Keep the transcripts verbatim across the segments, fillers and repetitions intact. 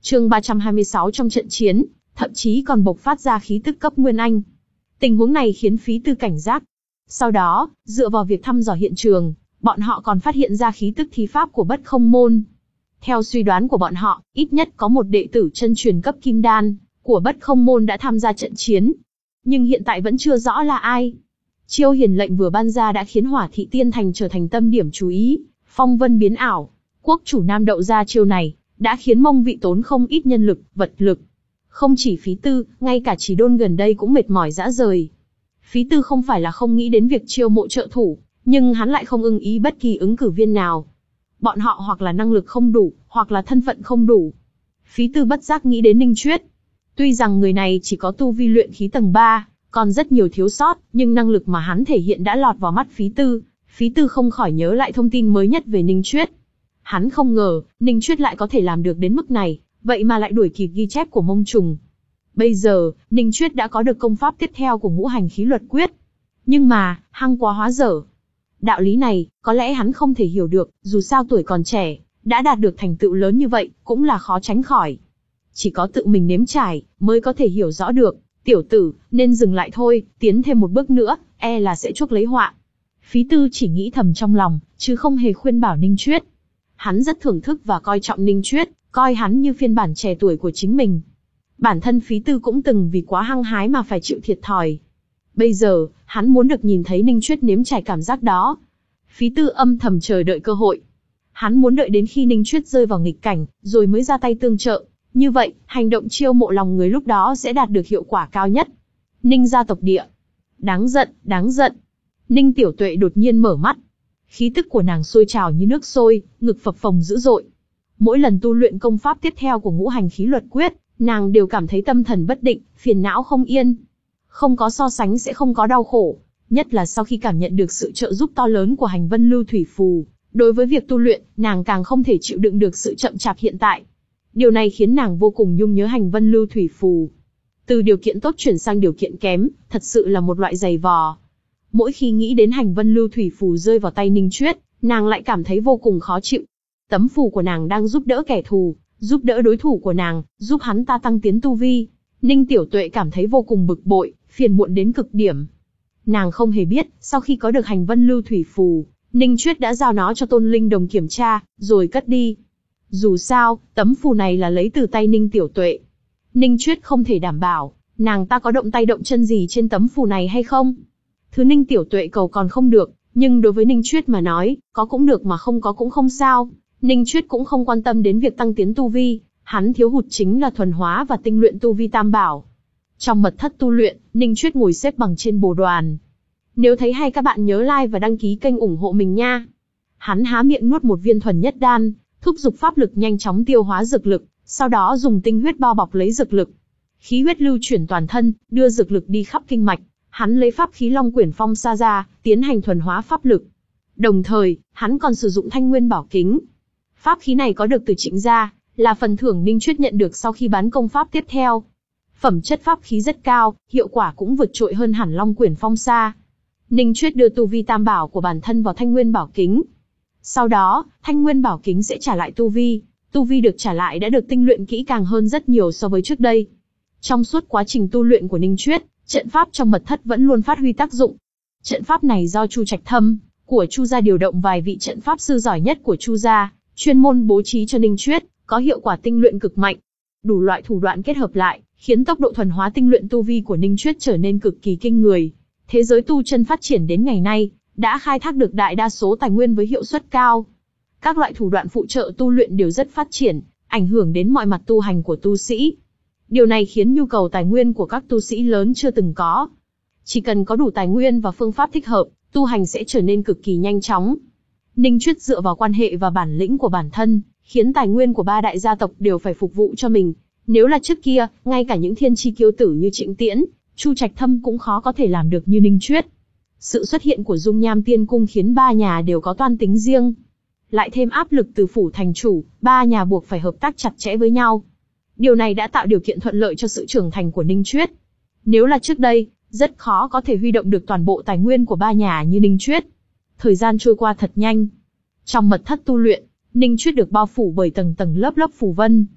Chương ba trăm hai mươi sáu trong trận chiến, thậm chí còn bộc phát ra khí tức cấp Nguyên Anh. Tình huống này khiến Phí Tư cảnh giác. Sau đó, dựa vào việc thăm dò hiện trường, bọn họ còn phát hiện ra khí tức thi pháp của Bất Không Môn. Theo suy đoán của bọn họ, ít nhất có một đệ tử chân truyền cấp Kim Đan của Bất Không Môn đã tham gia trận chiến. Nhưng hiện tại vẫn chưa rõ là ai. Chiêu hiền lệnh vừa ban ra đã khiến Hỏa Thị Tiên Thành trở thành tâm điểm chú ý, phong vân biến ảo. Quốc chủ Nam Đậu ra chiêu này, đã khiến Mông Vị tốn không ít nhân lực, vật lực. Không chỉ Phí Tư, ngay cả Chỉ Đôn gần đây cũng mệt mỏi rã rời. Phí Tư không phải là không nghĩ đến việc chiêu mộ trợ thủ, nhưng hắn lại không ưng ý bất kỳ ứng cử viên nào. Bọn họ hoặc là năng lực không đủ, hoặc là thân phận không đủ. Phí Tư bất giác nghĩ đến Ninh Chuyết. Tuy rằng người này chỉ có tu vi luyện khí tầng ba, còn rất nhiều thiếu sót, nhưng năng lực mà hắn thể hiện đã lọt vào mắt Phí Tư. Phí Tư không khỏi nhớ lại thông tin mới nhất về Ninh Chuyết. Hắn không ngờ, Ninh Chuyết lại có thể làm được đến mức này, vậy mà lại đuổi kịp ghi chép của Mông Trùng. Bây giờ, Ninh Chuyết đã có được công pháp tiếp theo của Ngũ Hành Khí Luật Quyết. Nhưng mà, hăng quá hóa dở. Đạo lý này, có lẽ hắn không thể hiểu được, dù sao tuổi còn trẻ, đã đạt được thành tựu lớn như vậy, cũng là khó tránh khỏi. Chỉ có tự mình nếm trải, mới có thể hiểu rõ được. Tiểu tử, nên dừng lại thôi, tiến thêm một bước nữa, e là sẽ chuốc lấy họa. Phí Tư chỉ nghĩ thầm trong lòng, chứ không hề khuyên bảo Ninh Chuyết. Hắn rất thưởng thức và coi trọng Ninh Chuyết, coi hắn như phiên bản trẻ tuổi của chính mình. Bản thân Phí Tư cũng từng vì quá hăng hái mà phải chịu thiệt thòi. Bây giờ, hắn muốn được nhìn thấy Ninh Chuyết nếm trải cảm giác đó. Phí Tư âm thầm chờ đợi cơ hội. Hắn muốn đợi đến khi Ninh Chuyết rơi vào nghịch cảnh, rồi mới ra tay tương trợ. Như vậy, hành động chiêu mộ lòng người lúc đó sẽ đạt được hiệu quả cao nhất. Ninh gia tộc địa. Đáng giận, đáng giận. Ninh Tiểu Tuệ đột nhiên mở mắt. Khí tức của nàng sôi trào như nước sôi, ngực phập phồng dữ dội. Mỗi lần tu luyện công pháp tiếp theo của Ngũ Hành Khí Luật Quyết, nàng đều cảm thấy tâm thần bất định, phiền não không yên. Không có so sánh sẽ không có đau khổ, nhất là sau khi cảm nhận được sự trợ giúp to lớn của Hành Vân Lưu Thủy Phù. Đối với việc tu luyện, nàng càng không thể chịu đựng được sự chậm chạp hiện tại. Điều này khiến nàng vô cùng nhung nhớ Hành Vân Lưu Thủy Phù. Từ điều kiện tốt chuyển sang điều kiện kém, thật sự là một loại giày vò. Mỗi khi nghĩ đến Hành Vân Lưu Thủy Phù rơi vào tay Ninh Chuyết, nàng lại cảm thấy vô cùng khó chịu. Tấm phù của nàng đang giúp đỡ kẻ thù, giúp đỡ đối thủ của nàng, giúp hắn ta tăng tiến tu vi. Ninh Tiểu Tuệ cảm thấy vô cùng bực bội, phiền muộn đến cực điểm. Nàng không hề biết, sau khi có được Hành Vân Lưu Thủy Phù, Ninh Chuyết đã giao nó cho Tôn Linh Đồng kiểm tra, rồi cất đi. Dù sao, tấm phù này là lấy từ tay Ninh Tiểu Tuệ. Ninh Chuyết không thể đảm bảo, nàng ta có động tay động chân gì trên tấm phù này hay không. Thứ Ninh Tiểu Tuệ cầu còn không được, nhưng đối với Ninh Chuyết mà nói, có cũng được mà không có cũng không sao. Ninh Chuyết cũng không quan tâm đến việc tăng tiến tu vi, hắn thiếu hụt chính là thuần hóa và tinh luyện tu vi tam bảo. Trong mật thất tu luyện, Ninh Chuyết ngồi xếp bằng trên bồ đoàn. Nếu thấy hay các bạn nhớ like và đăng ký kênh ủng hộ mình nha. Hắn há miệng nuốt một viên thuần nhất đan, thúc giục pháp lực nhanh chóng tiêu hóa dược lực, sau đó dùng tinh huyết bao bọc lấy dược lực. Khí huyết lưu chuyển toàn thân, đưa dược lực đi khắp kinh mạch. Hắn lấy pháp khí Long Quyển Phong Sa ra, tiến hành thuần hóa pháp lực. Đồng thời, hắn còn sử dụng Thanh Nguyên Bảo Kính. Pháp khí này có được từ Trịnh gia, là phần thưởng Ninh Chuyết nhận được sau khi bán công pháp tiếp theo. Phẩm chất pháp khí rất cao, hiệu quả cũng vượt trội hơn hẳn Long Quyển Phong Sa. Ninh Chuyết đưa tu vi tam bảo của bản thân vào Thanh Nguyên Bảo Kính. Sau đó, Thanh Nguyên Bảo Kính sẽ trả lại tu vi. Tu vi được trả lại đã được tinh luyện kỹ càng hơn rất nhiều so với trước đây. Trong suốt quá trình tu luyện của Ninh Chuyết, trận pháp trong mật thất vẫn luôn phát huy tác dụng. Trận pháp này do Chu Trạch Thâm của Chu gia điều động vài vị trận pháp sư giỏi nhất của Chu gia, chuyên môn bố trí cho Ninh Chuyết, có hiệu quả tinh luyện cực mạnh. Đủ loại thủ đoạn kết hợp lại, khiến tốc độ thuần hóa tinh luyện tu vi của Ninh Chuyết trở nên cực kỳ kinh người. Thế giới tu chân phát triển đến ngày nay, đã khai thác được đại đa số tài nguyên với hiệu suất cao. Các loại thủ đoạn phụ trợ tu luyện đều rất phát triển, ảnh hưởng đến mọi mặt tu hành của tu sĩ. Điều này khiến nhu cầu tài nguyên của các tu sĩ lớn chưa từng có. Chỉ cần có đủ tài nguyên và phương pháp thích hợp, tu hành sẽ trở nên cực kỳ nhanh chóng. Ninh Chuyết dựa vào quan hệ và bản lĩnh của bản thân, khiến tài nguyên của ba đại gia tộc đều phải phục vụ cho mình. Nếu là trước kia, ngay cả những thiên chi kiêu tử như Trịnh Tiễn, Chu Trạch Thâm cũng khó có thể làm được như Ninh Chuyết. Sự xuất hiện của Dung Nham Tiên Cung khiến ba nhà đều có toan tính riêng. Lại thêm áp lực từ phủ thành chủ, ba nhà buộc phải hợp tác chặt chẽ với nhau. Điều này đã tạo điều kiện thuận lợi cho sự trưởng thành của Ninh Chuyết. Nếu là trước đây, rất khó có thể huy động được toàn bộ tài nguyên của ba nhà như Ninh Chuyết. Thời gian trôi qua thật nhanh. Trong mật thất tu luyện, Ninh Chuyết được bao phủ bởi tầng tầng lớp lớp phù vân.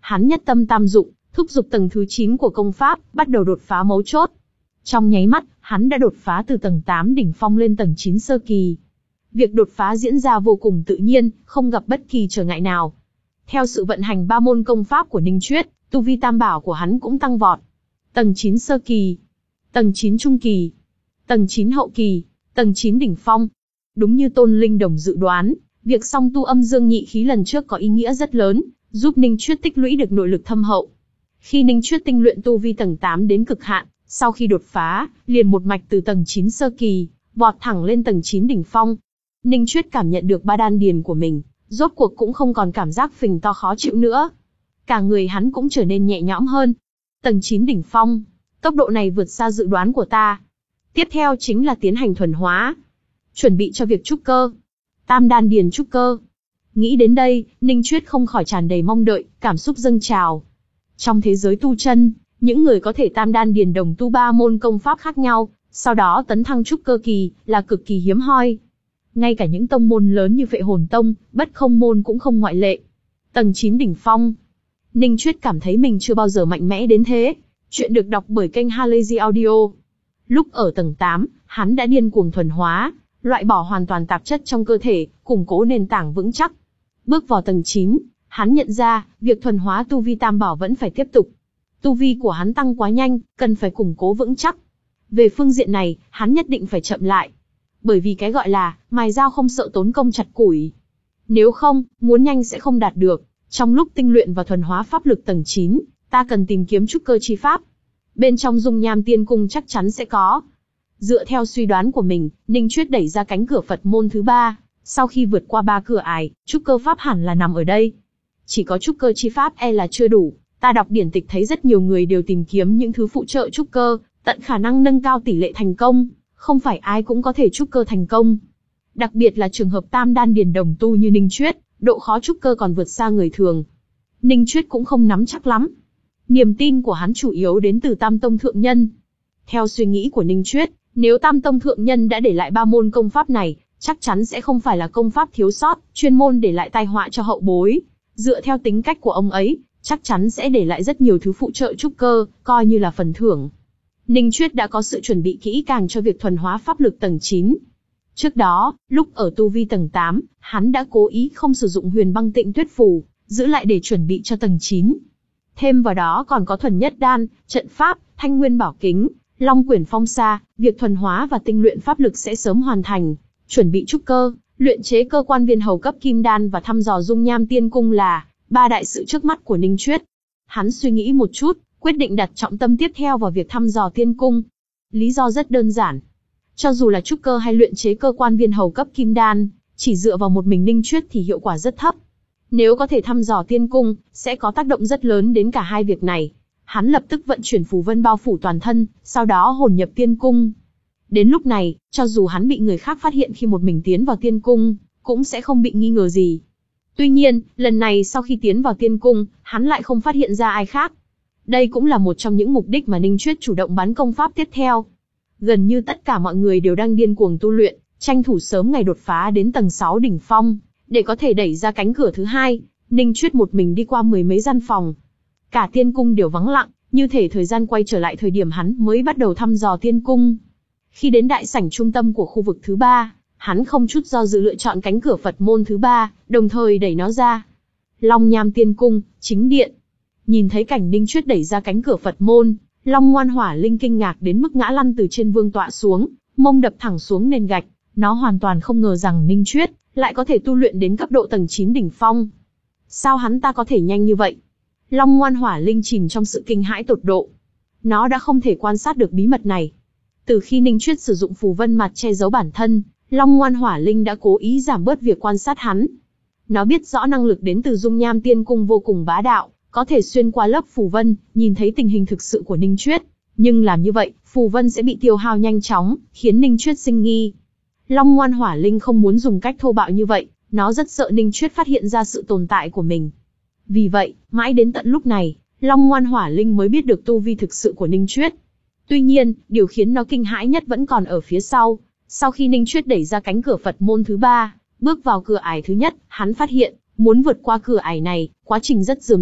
hắn nhất tâm tam dụng, thúc giục tầng thứ chín của công pháp, bắt đầu đột phá mấu chốt. Trong nháy mắt, hắn đã đột phá từ tầng tám đỉnh phong lên tầng chín sơ kỳ. Việc đột phá diễn ra vô cùng tự nhiên, không gặp bất kỳ trở ngại nào. Theo sự vận hành ba môn công pháp của Ninh Chuyết, tu vi tam bảo của hắn cũng tăng vọt. Tầng chín sơ kỳ, tầng chín trung kỳ, tầng chín hậu kỳ, tầng chín đỉnh phong. Đúng như Tôn Linh Đồng dự đoán, việc song tu âm dương nhị khí lần trước có ý nghĩa rất lớn, giúp Ninh Chuyết tích lũy được nội lực thâm hậu. Khi Ninh Chuyết tinh luyện tu vi tầng tám đến cực hạn, sau khi đột phá, liền một mạch từ tầng chín sơ kỳ, vọt thẳng lên tầng chín đỉnh phong. Ninh Chuyết cảm nhận được ba đan điền của mình, rốt cuộc cũng không còn cảm giác phình to khó chịu nữa. Cả người hắn cũng trở nên nhẹ nhõm hơn. Tầng chín đỉnh phong, tốc độ này vượt xa dự đoán của ta. Tiếp theo chính là tiến hành thuần hóa, chuẩn bị cho việc trúc cơ. Tam đan điền trúc cơ. Nghĩ đến đây, Ninh Chuyết không khỏi tràn đầy mong đợi, cảm xúc dâng trào. Trong thế giới tu chân, những người có thể tam đan điền đồng tu ba môn công pháp khác nhau, sau đó tấn thăng trúc cơ kỳ, là cực kỳ hiếm hoi. Ngay cả những tông môn lớn như Phệ Hồn Tông, Bất Không Môn cũng không ngoại lệ. Tầng chín đỉnh phong. Ninh Chuyết cảm thấy mình chưa bao giờ mạnh mẽ đến thế. Chuyện được đọc bởi kênh Halazy Audio. Lúc ở tầng tám, hắn đã điên cuồng thuần hóa, loại bỏ hoàn toàn tạp chất trong cơ thể, củng cố nền tảng vững chắc. Bước vào tầng chín, hắn nhận ra, việc thuần hóa tu vi tam bảo vẫn phải tiếp tục. Tu vi của hắn tăng quá nhanh, cần phải củng cố vững chắc. Về phương diện này, hắn nhất định phải chậm lại. Bởi vì cái gọi là, mài dao không sợ tốn công chặt củi. Nếu không, muốn nhanh sẽ không đạt được. Trong lúc tinh luyện và thuần hóa pháp lực tầng chín, ta cần tìm kiếm trúc cơ chi pháp. Bên trong dung nham tiên cung chắc chắn sẽ có. Dựa theo suy đoán của mình, Ninh Chuyết đẩy ra cánh cửa Phật môn thứ ba. Sau khi vượt qua ba cửa ải, trúc cơ pháp hẳn là nằm ở đây. Chỉ có trúc cơ chi pháp e là chưa đủ. Ta đọc điển tịch thấy rất nhiều người đều tìm kiếm những thứ phụ trợ trúc cơ, tận khả năng nâng cao tỷ lệ thành công. Không phải ai cũng có thể trúc cơ thành công. Đặc biệt là trường hợp tam đan điền đồng tu như Ninh Chuyết, độ khó trúc cơ còn vượt xa người thường. Ninh Chuyết cũng không nắm chắc lắm. Niềm tin của hắn chủ yếu đến từ Tam Tông Thượng Nhân. Theo suy nghĩ của Ninh Chuyết, nếu Tam Tông Thượng Nhân đã để lại ba môn công pháp này, chắc chắn sẽ không phải là công pháp thiếu sót, chuyên môn để lại tai họa cho hậu bối. Dựa theo tính cách của ông ấy, chắc chắn sẽ để lại rất nhiều thứ phụ trợ trúc cơ, coi như là phần thưởng. Ninh Chuyết đã có sự chuẩn bị kỹ càng cho việc thuần hóa pháp lực tầng chín. Trước đó, lúc ở tu vi tầng tám, hắn đã cố ý không sử dụng Huyền Băng Tịnh Tuyết Phù, giữ lại để chuẩn bị cho tầng chín. Thêm vào đó còn có thuần nhất đan, trận pháp, thanh nguyên bảo kính, long quyển phong sa, việc thuần hóa và tinh luyện pháp lực sẽ sớm hoàn thành. Chuẩn bị trúc cơ, luyện chế cơ quan viên hầu cấp kim đan và thăm dò dung nham tiên cung là ba đại sự trước mắt của Ninh Chuyết. Hắn suy nghĩ một chút, quyết định đặt trọng tâm tiếp theo vào việc thăm dò tiên cung. Lý do rất đơn giản. Cho dù là trúc cơ hay luyện chế cơ quan viên hầu cấp kim đan, chỉ dựa vào một mình Ninh Chuyết thì hiệu quả rất thấp. Nếu có thể thăm dò tiên cung, sẽ có tác động rất lớn đến cả hai việc này. Hắn lập tức vận chuyển phù vân bao phủ toàn thân, sau đó hồn nhập tiên cung. Đến lúc này, cho dù hắn bị người khác phát hiện khi một mình tiến vào tiên cung, cũng sẽ không bị nghi ngờ gì. Tuy nhiên, lần này sau khi tiến vào tiên cung, hắn lại không phát hiện ra ai khác. Đây cũng là một trong những mục đích mà Ninh Chuyết chủ động bắn công pháp tiếp theo. Gần như tất cả mọi người đều đang điên cuồng tu luyện, tranh thủ sớm ngày đột phá đến tầng sáu đỉnh phong, để có thể đẩy ra cánh cửa thứ hai. Ninh Chuyết một mình đi qua mười mấy gian phòng. Cả tiên cung đều vắng lặng, như thể thời gian quay trở lại thời điểm hắn mới bắt đầu thăm dò tiên cung. Khi đến đại sảnh trung tâm của khu vực thứ ba, hắn không chút do dự lựa chọn cánh cửa Phật môn thứ ba, đồng thời đẩy nó ra. Long Nham Tiên Cung, chính điện. Nhìn thấy cảnh Ninh Chuyết đẩy ra cánh cửa Phật môn, Long Ngoan Hỏa Linh kinh ngạc đến mức ngã lăn từ trên vương tọa xuống, mông đập thẳng xuống nền gạch. Nó hoàn toàn không ngờ rằng Ninh Chuyết lại có thể tu luyện đến cấp độ tầng chín đỉnh phong. Sao hắn ta có thể nhanh như vậy? Long Ngoan Hỏa Linh chìm trong sự kinh hãi tột độ. Nó đã không thể quan sát được bí mật này. Từ khi Ninh Chuyết sử dụng phù vân mặt che giấu bản thân, Long Ngoan Hỏa Linh đã cố ý giảm bớt việc quan sát hắn. Nó biết rõ năng lực đến từ dung nham tiên cung vô cùng bá đạo, có thể xuyên qua lớp phù vân, nhìn thấy tình hình thực sự của Ninh Chuyết. Nhưng làm như vậy, phù vân sẽ bị tiêu hao nhanh chóng, khiến Ninh Chuyết sinh nghi. Long Ngoan Hỏa Linh không muốn dùng cách thô bạo như vậy, nó rất sợ Ninh Chuyết phát hiện ra sự tồn tại của mình. Vì vậy, mãi đến tận lúc này, Long Ngoan Hỏa Linh mới biết được tu vi thực sự của Ninh Chuyết. Tuy nhiên, điều khiến nó kinh hãi nhất vẫn còn ở phía sau. Sau khi Ninh Chuyết đẩy ra cánh cửa Phật môn thứ ba, bước vào cửa ải thứ nhất, hắn phát hiện, muốn vượt qua cửa ải này, quá trình rất rườm rà,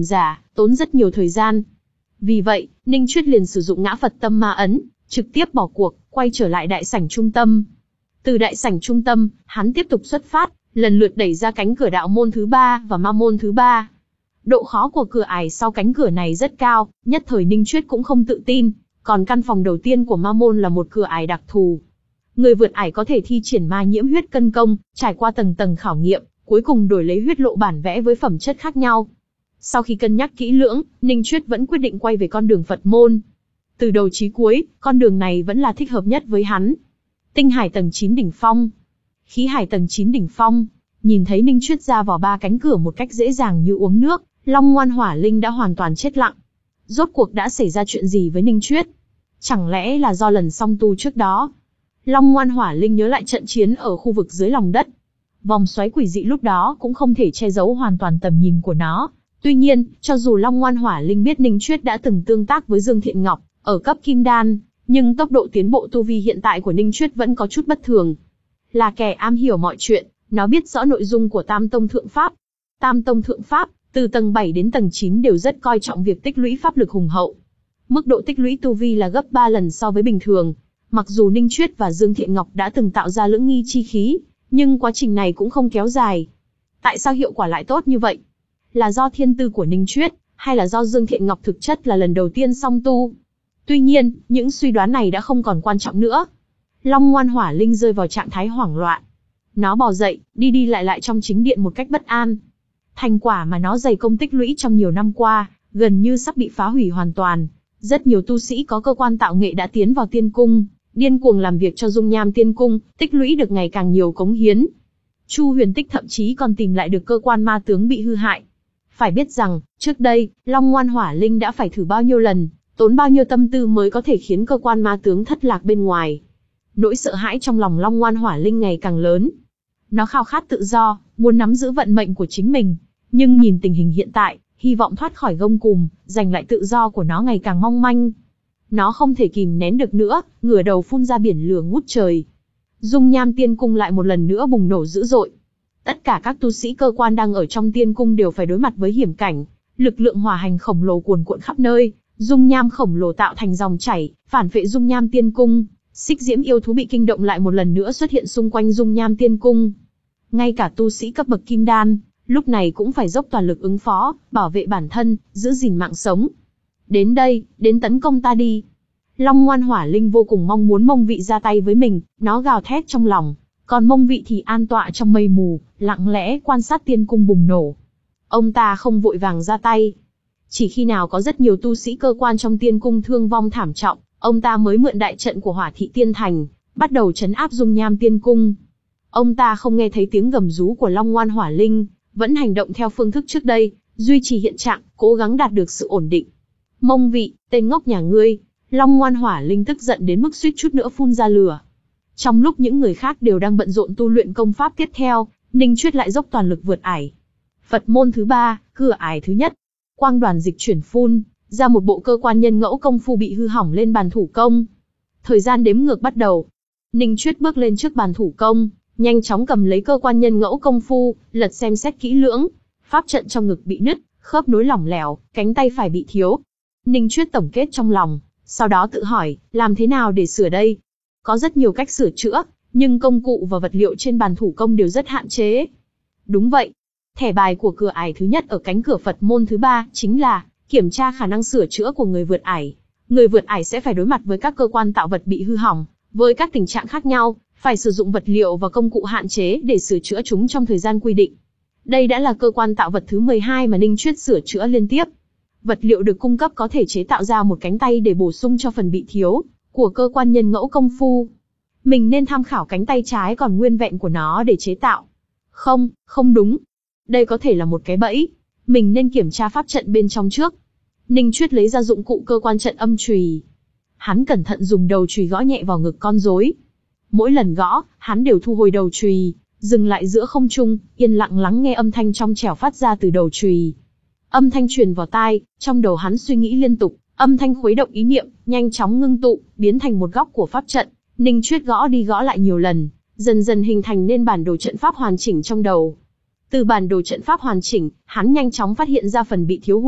tốn rất nhiều thời gian. Vì vậy, Ninh Chuyết liền sử dụng ngã Phật tâm ma ấn, trực tiếp bỏ cuộc, quay trở lại đại sảnh trung tâm. Từ đại sảnh trung tâm, hắn tiếp tục xuất phát, lần lượt đẩy ra cánh cửa đạo môn thứ ba và ma môn thứ ba. Độ khó của cửa ải sau cánh cửa này rất cao, nhất thời Ninh Chuyết cũng không tự tin, còn căn phòng đầu tiên của ma môn là một cửa ải đặc thù. Người vượt ải có thể thi triển ma nhiễm huyết cân công, trải qua tầng tầng khảo nghiệm, cuối cùng đổi lấy huyết lộ bản vẽ với phẩm chất khác nhau. Sau khi cân nhắc kỹ lưỡng, Ninh Chuyết vẫn quyết định quay về con đường Phật môn. Từ đầu chí cuối, con đường này vẫn là thích hợp nhất với hắn. Tinh hải tầng chín đỉnh phong, khí hải tầng chín đỉnh phong. Nhìn thấy Ninh Chuyết ra vào ba cánh cửa một cách dễ dàng như uống nước, Long Ngoan Hỏa Linh đã hoàn toàn chết lặng. Rốt cuộc đã xảy ra chuyện gì với Ninh Chuyết? Chẳng lẽ là do lần song tu trước đó? Long Ngoan Hỏa Linh nhớ lại trận chiến ở khu vực dưới lòng đất. Vòng xoáy quỷ dị lúc đó cũng không thể che giấu hoàn toàn tầm nhìn của nó. Tuy nhiên, cho dù Long Ngoan Hỏa Linh biết Ninh Chuyết đã từng tương tác với Dương Thiện Ngọc ở cấp Kim Đan, nhưng tốc độ tiến bộ tu vi hiện tại của Ninh Chuyết vẫn có chút bất thường. Là kẻ am hiểu mọi chuyện, nó biết rõ nội dung của Tam Tông Thượng Pháp. Tam Tông Thượng Pháp, từ tầng bảy đến tầng chín đều rất coi trọng việc tích lũy pháp lực hùng hậu. Mức độ tích lũy tu vi là gấp ba lần so với bình thường. Mặc dù Ninh Chuyết và Dương Thiện Ngọc đã từng tạo ra lưỡng nghi chi khí, nhưng quá trình này cũng không kéo dài. Tại sao hiệu quả lại tốt như vậy? Là do thiên tư của Ninh Chuyết, hay là do Dương Thiện Ngọc thực chất là lần đầu tiên song tu? Tuy nhiên, những suy đoán này đã không còn quan trọng nữa. Long Ngoan Hỏa Linh rơi vào trạng thái hoảng loạn. Nó bò dậy, đi đi lại lại trong chính điện một cách bất an. Thành quả mà nó dày công tích lũy trong nhiều năm qua, gần như sắp bị phá hủy hoàn toàn. Rất nhiều tu sĩ có cơ quan tạo nghệ đã tiến vào tiên cung, điên cuồng làm việc cho dung nham tiên cung, tích lũy được ngày càng nhiều cống hiến. Chu Huyền Tích thậm chí còn tìm lại được cơ quan ma tướng bị hư hại. Phải biết rằng, trước đây, Long Ngoan Hỏa Linh đã phải thử bao nhiêu lần, tốn bao nhiêu tâm tư mới có thể khiến cơ quan ma tướng thất lạc bên ngoài. Nỗi sợ hãi trong lòng Long Ngoan Hỏa Linh ngày càng lớn. Nó khao khát tự do, muốn nắm giữ vận mệnh của chính mình. Nhưng nhìn tình hình hiện tại, hy vọng thoát khỏi gông cùm, giành lại tự do của nó ngày càng mong manh. Nó không thể kìm nén được nữa, ngửa đầu phun ra biển lửa ngút trời. Dung nham tiên cung lại một lần nữa bùng nổ dữ dội. Tất cả các tu sĩ cơ quan đang ở trong tiên cung đều phải đối mặt với hiểm cảnh. Lực lượng hỏa hành khổng lồ cuồn cuộn khắp nơi, dung nham khổng lồ tạo thành dòng chảy, phản phệ dung nham tiên cung. Xích diễm yêu thú bị kinh động lại một lần nữa xuất hiện xung quanh dung nham tiên cung. Ngay cả tu sĩ cấp bậc kim đan, lúc này cũng phải dốc toàn lực ứng phó, bảo vệ bản thân, giữ gìn mạng sống. Đến đây, đến tấn công ta đi. Long Ngoan Hỏa Linh vô cùng mong muốn Mông Vị ra tay với mình, nó gào thét trong lòng. Còn Mông Vị thì an tọa trong mây mù, lặng lẽ quan sát tiên cung bùng nổ. Ông ta không vội vàng ra tay. Chỉ khi nào có rất nhiều tu sĩ cơ quan trong tiên cung thương vong thảm trọng, ông ta mới mượn đại trận của Hỏa Thị Tiên Thành, bắt đầu trấn áp dung nham tiên cung. Ông ta không nghe thấy tiếng gầm rú của Long Ngoan Hỏa Linh, vẫn hành động theo phương thức trước đây, duy trì hiện trạng, cố gắng đạt được sự ổn định. Mông Vị, tên ngốc nhà ngươi! Long Ngoan Hỏa Linh tức giận đến mức suýt chút nữa phun ra lửa. Trong lúc những người khác đều đang bận rộn tu luyện công pháp tiếp theo, Ninh Chuyết lại dốc toàn lực vượt ải. Phật môn thứ ba, cửa ải thứ nhất. Quang đoàn dịch chuyển phun ra một bộ cơ quan nhân ngẫu công phu bị hư hỏng lên bàn thủ công. Thời gian đếm ngược bắt đầu. Ninh Chuyết bước lên trước bàn thủ công, nhanh chóng cầm lấy cơ quan nhân ngẫu công phu, lật xem xét kỹ lưỡng. Pháp trận trong ngực bị nứt, khớp nối lỏng lẻo, cánh tay phải bị thiếu. Ninh Chuyết tổng kết trong lòng, sau đó tự hỏi, làm thế nào để sửa đây? Có rất nhiều cách sửa chữa, nhưng công cụ và vật liệu trên bàn thủ công đều rất hạn chế. Đúng vậy. Thẻ bài của cửa ải thứ nhất ở cánh cửa Phật môn thứ ba chính là kiểm tra khả năng sửa chữa của người vượt ải. Người vượt ải sẽ phải đối mặt với các cơ quan tạo vật bị hư hỏng, với các tình trạng khác nhau, phải sử dụng vật liệu và công cụ hạn chế để sửa chữa chúng trong thời gian quy định. Đây đã là cơ quan tạo vật thứ mười hai mà Ninh Chuyết sửa chữa liên tiếp. Vật liệu được cung cấp có thể chế tạo ra một cánh tay để bổ sung cho phần bị thiếu của cơ quan nhân ngẫu công phu. Mình nên tham khảo cánh tay trái còn nguyên vẹn của nó để chế tạo. Không, không đúng. Đây có thể là một cái bẫy. Mình nên kiểm tra pháp trận bên trong trước. Ninh Chuyết lấy ra dụng cụ cơ quan trận âm chùy. Hắn cẩn thận dùng đầu chùy gõ nhẹ vào ngực con rối. Mỗi lần gõ, hắn đều thu hồi đầu chùy, dừng lại giữa không trung, yên lặng lắng nghe âm thanh trong trẻo phát ra từ đầu chùy. Âm thanh truyền vào tai, trong đầu hắn suy nghĩ liên tục, âm thanh khuấy động ý niệm, nhanh chóng ngưng tụ, biến thành một góc của pháp trận. Ninh Chuyết gõ đi gõ lại nhiều lần, dần dần hình thành nên bản đồ trận pháp hoàn chỉnh trong đầu. Từ bản đồ trận pháp hoàn chỉnh, hắn nhanh chóng phát hiện ra phần bị thiếu hụt,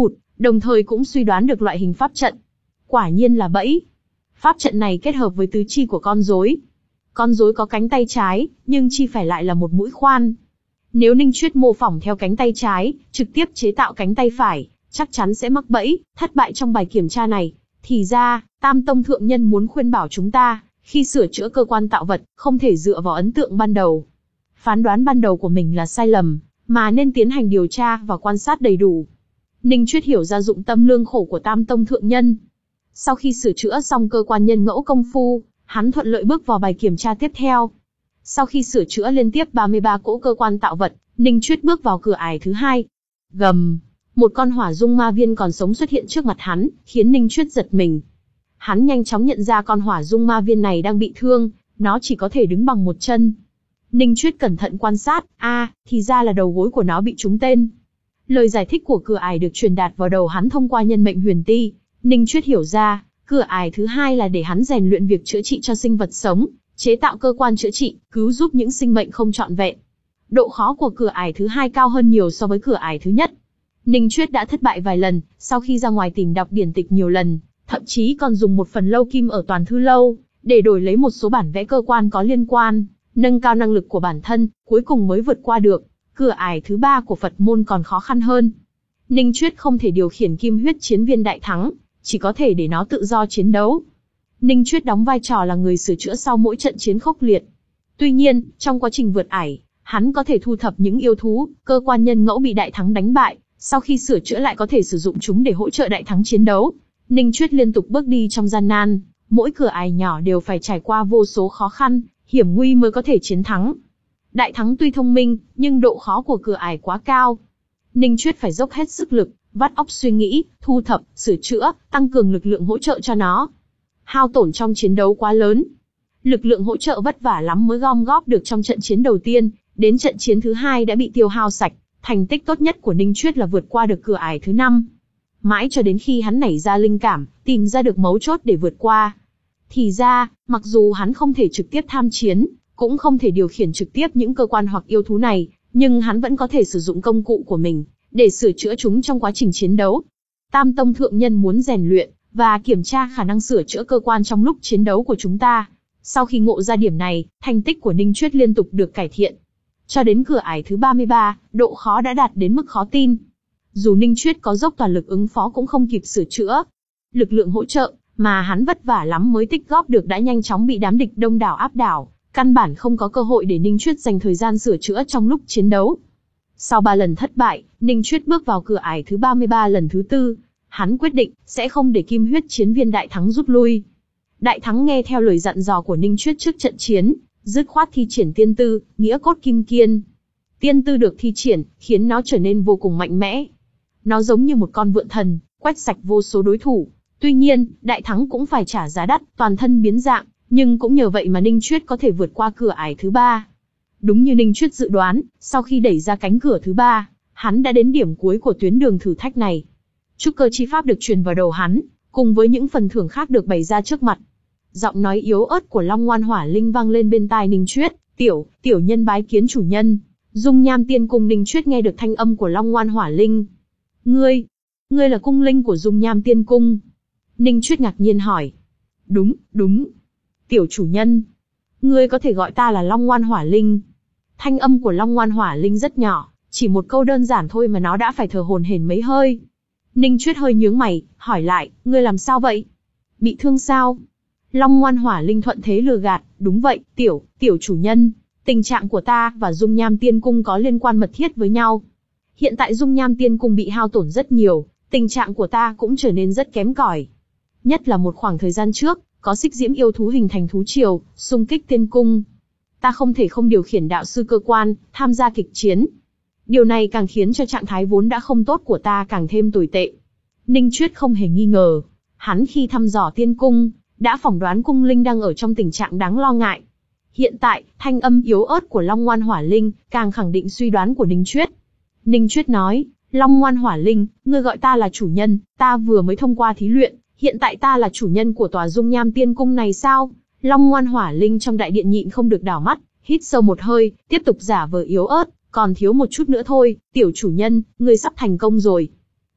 đồng thời cũng suy đoán được loại hình pháp trận. Quả nhiên là bẫy. Pháp trận này kết hợp với tứ chi của con rối. Con rối có cánh tay trái, nhưng chi phải lại là một mũi khoan. Nếu Ninh Chuyết mô phỏng theo cánh tay trái, trực tiếp chế tạo cánh tay phải, chắc chắn sẽ mắc bẫy, thất bại trong bài kiểm tra này. Thì ra, Tam Tông Thượng Nhân muốn khuyên bảo chúng ta, khi sửa chữa cơ quan tạo vật, không thể dựa vào ấn tượng ban đầu. Phán đoán ban đầu của mình là sai lầm, mà nên tiến hành điều tra và quan sát đầy đủ. Ninh Chuyết hiểu ra dụng tâm lương khổ của Tam Tông Thượng Nhân. Sau khi sửa chữa xong cơ quan nhân ngẫu công phu, hắn thuận lợi bước vào bài kiểm tra tiếp theo. Sau khi sửa chữa liên tiếp ba mươi ba cỗ cơ quan tạo vật, Ninh Chuyết bước vào cửa ải thứ hai. Gầm, một con hỏa dung ma viên còn sống xuất hiện trước mặt hắn, khiến Ninh Chuyết giật mình. Hắn nhanh chóng nhận ra con hỏa dung ma viên này đang bị thương, nó chỉ có thể đứng bằng một chân. Ninh Chuyết cẩn thận quan sát, a, à, thì ra là đầu gối của nó bị trúng tên. Lời giải thích của cửa ải được truyền đạt vào đầu hắn thông qua nhân mệnh huyền ti. Ninh Chuyết hiểu ra, cửa ải thứ hai là để hắn rèn luyện việc chữa trị cho sinh vật sống, chế tạo cơ quan chữa trị, cứu giúp những sinh mệnh không trọn vẹn. Độ khó của cửa ải thứ hai cao hơn nhiều so với cửa ải thứ nhất. Ninh Chuyết đã thất bại vài lần, sau khi ra ngoài tìm đọc điển tịch nhiều lần, thậm chí còn dùng một phần lâu kim ở toàn thư lâu, để đổi lấy một số bản vẽ cơ quan có liên quan, nâng cao năng lực của bản thân, cuối cùng mới vượt qua được. Cửa ải thứ ba của Phật môn còn khó khăn hơn. Ninh Chuyết không thể điều khiển kim huyết chiến viên đại thắng, chỉ có thể để nó tự do chiến đấu. Ninh Chuyết đóng vai trò là người sửa chữa sau mỗi trận chiến khốc liệt. Tuy nhiên, trong quá trình vượt ải, hắn có thể thu thập những yêu thú, cơ quan nhân ngẫu bị đại thắng đánh bại, sau khi sửa chữa lại có thể sử dụng chúng để hỗ trợ đại thắng chiến đấu. Ninh Chuyết liên tục bước đi trong gian nan, mỗi cửa ải nhỏ đều phải trải qua vô số khó khăn, hiểm nguy mới có thể chiến thắng. Đại thắng tuy thông minh, nhưng độ khó của cửa ải quá cao. Ninh Chuyết phải dốc hết sức lực, vắt óc suy nghĩ, thu thập, sửa chữa, tăng cường lực lượng hỗ trợ cho nó. Hao tổn trong chiến đấu quá lớn. Lực lượng hỗ trợ vất vả lắm mới gom góp được trong trận chiến đầu tiên, đến trận chiến thứ hai đã bị tiêu hao sạch. Thành tích tốt nhất của Ninh Chuyết là vượt qua được cửa ải thứ năm. Mãi cho đến khi hắn nảy ra linh cảm, tìm ra được mấu chốt để vượt qua. Thì ra, mặc dù hắn không thể trực tiếp tham chiến, cũng không thể điều khiển trực tiếp những cơ quan hoặc yêu thú này, nhưng hắn vẫn có thể sử dụng công cụ của mình, để sửa chữa chúng trong quá trình chiến đấu. Tam Tông Thượng Nhân muốn rèn luyện, và kiểm tra khả năng sửa chữa cơ quan trong lúc chiến đấu của chúng ta. Sau khi ngộ ra điểm này, thành tích của Ninh Chuyết liên tục được cải thiện. Cho đến cửa ải thứ ba mươi ba, độ khó đã đạt đến mức khó tin. Dù Ninh Chuyết có dốc toàn lực ứng phó cũng không kịp sửa chữa. Lực lượng hỗ trợ, mà hắn vất vả lắm mới tích góp được đã nhanh chóng bị đám địch đông đảo áp đảo, căn bản không có cơ hội để Ninh Chuyết dành thời gian sửa chữa trong lúc chiến đấu. Sau ba lần thất bại, Ninh Chuyết bước vào cửa ải thứ ba mươi ba lần thứ tư. Hắn quyết định, sẽ không để kim huyết chiến viên đại thắng rút lui. Đại thắng nghe theo lời dặn dò của Ninh Chuyết trước trận chiến, dứt khoát thi triển tiên tư, nghĩa cốt kim kiên. Tiên tư được thi triển, khiến nó trở nên vô cùng mạnh mẽ. Nó giống như một con vượn thần, quét sạch vô số đối thủ. Tuy nhiên, đại thắng cũng phải trả giá đắt, toàn thân biến dạng, nhưng cũng nhờ vậy mà Ninh Chuyết có thể vượt qua cửa ải thứ ba. Đúng như Ninh Chuyết dự đoán, sau khi đẩy ra cánh cửa thứ ba, hắn đã đến điểm cuối của tuyến đường thử thách này. Trúc cơ chi pháp được truyền vào đầu hắn, cùng với những phần thưởng khác được bày ra trước mặt. Giọng nói yếu ớt của Long Ngoan Hỏa Linh vang lên bên tai Ninh Chuyết, "Tiểu, tiểu nhân bái kiến chủ nhân." Dung Nham Tiên Cung. Ninh Chuyết nghe được thanh âm của Long Ngoan Hỏa Linh. "Ngươi, ngươi là cung linh của Dung Nham Tiên Cung?" Ninh Chuyết ngạc nhiên hỏi. "Đúng, đúng. Tiểu chủ nhân, ngươi có thể gọi ta là Long Ngoan Hỏa Linh." Thanh âm của Long Ngoan Hỏa Linh rất nhỏ, chỉ một câu đơn giản thôi mà nó đã phải thở hổn hển mấy hơi. Ninh Chuyết hơi nhướng mày, hỏi lại, "Ngươi làm sao vậy? Bị thương sao?" Long Ngoan Hỏa Linh thuận thế lừa gạt, "Đúng vậy, tiểu, tiểu chủ nhân. Tình trạng của ta và Dung Nham Tiên Cung có liên quan mật thiết với nhau. Hiện tại Dung Nham Tiên Cung bị hao tổn rất nhiều, tình trạng của ta cũng trở nên rất kém cỏi. Nhất là một khoảng thời gian trước, có xích diễm yêu thú hình thành thú triều, xung kích Tiên Cung. Ta không thể không điều khiển đạo sư cơ quan, tham gia kịch chiến. Điều này càng khiến cho trạng thái vốn đã không tốt của ta càng thêm tồi tệ." Ninh Chuyết không hề nghi ngờ. Hắn khi thăm dò Tiên Cung, đã phỏng đoán cung linh đang ở trong tình trạng đáng lo ngại. Hiện tại, thanh âm yếu ớt của Long Ngoan Hỏa Linh càng khẳng định suy đoán của Ninh Chuyết. Ninh Chuyết nói, "Long Ngoan Hỏa Linh, ngươi gọi ta là chủ nhân, ta vừa mới thông qua thí luyện, hiện tại ta là chủ nhân của tòa Dung Nham Tiên Cung này sao?" Long Ngoan Hỏa Linh trong đại điện nhịn không được đảo mắt, hít sâu một hơi, tiếp tục giả vờ yếu ớt, "Còn thiếu một chút nữa thôi, tiểu chủ nhân, ngươi sắp thành công rồi."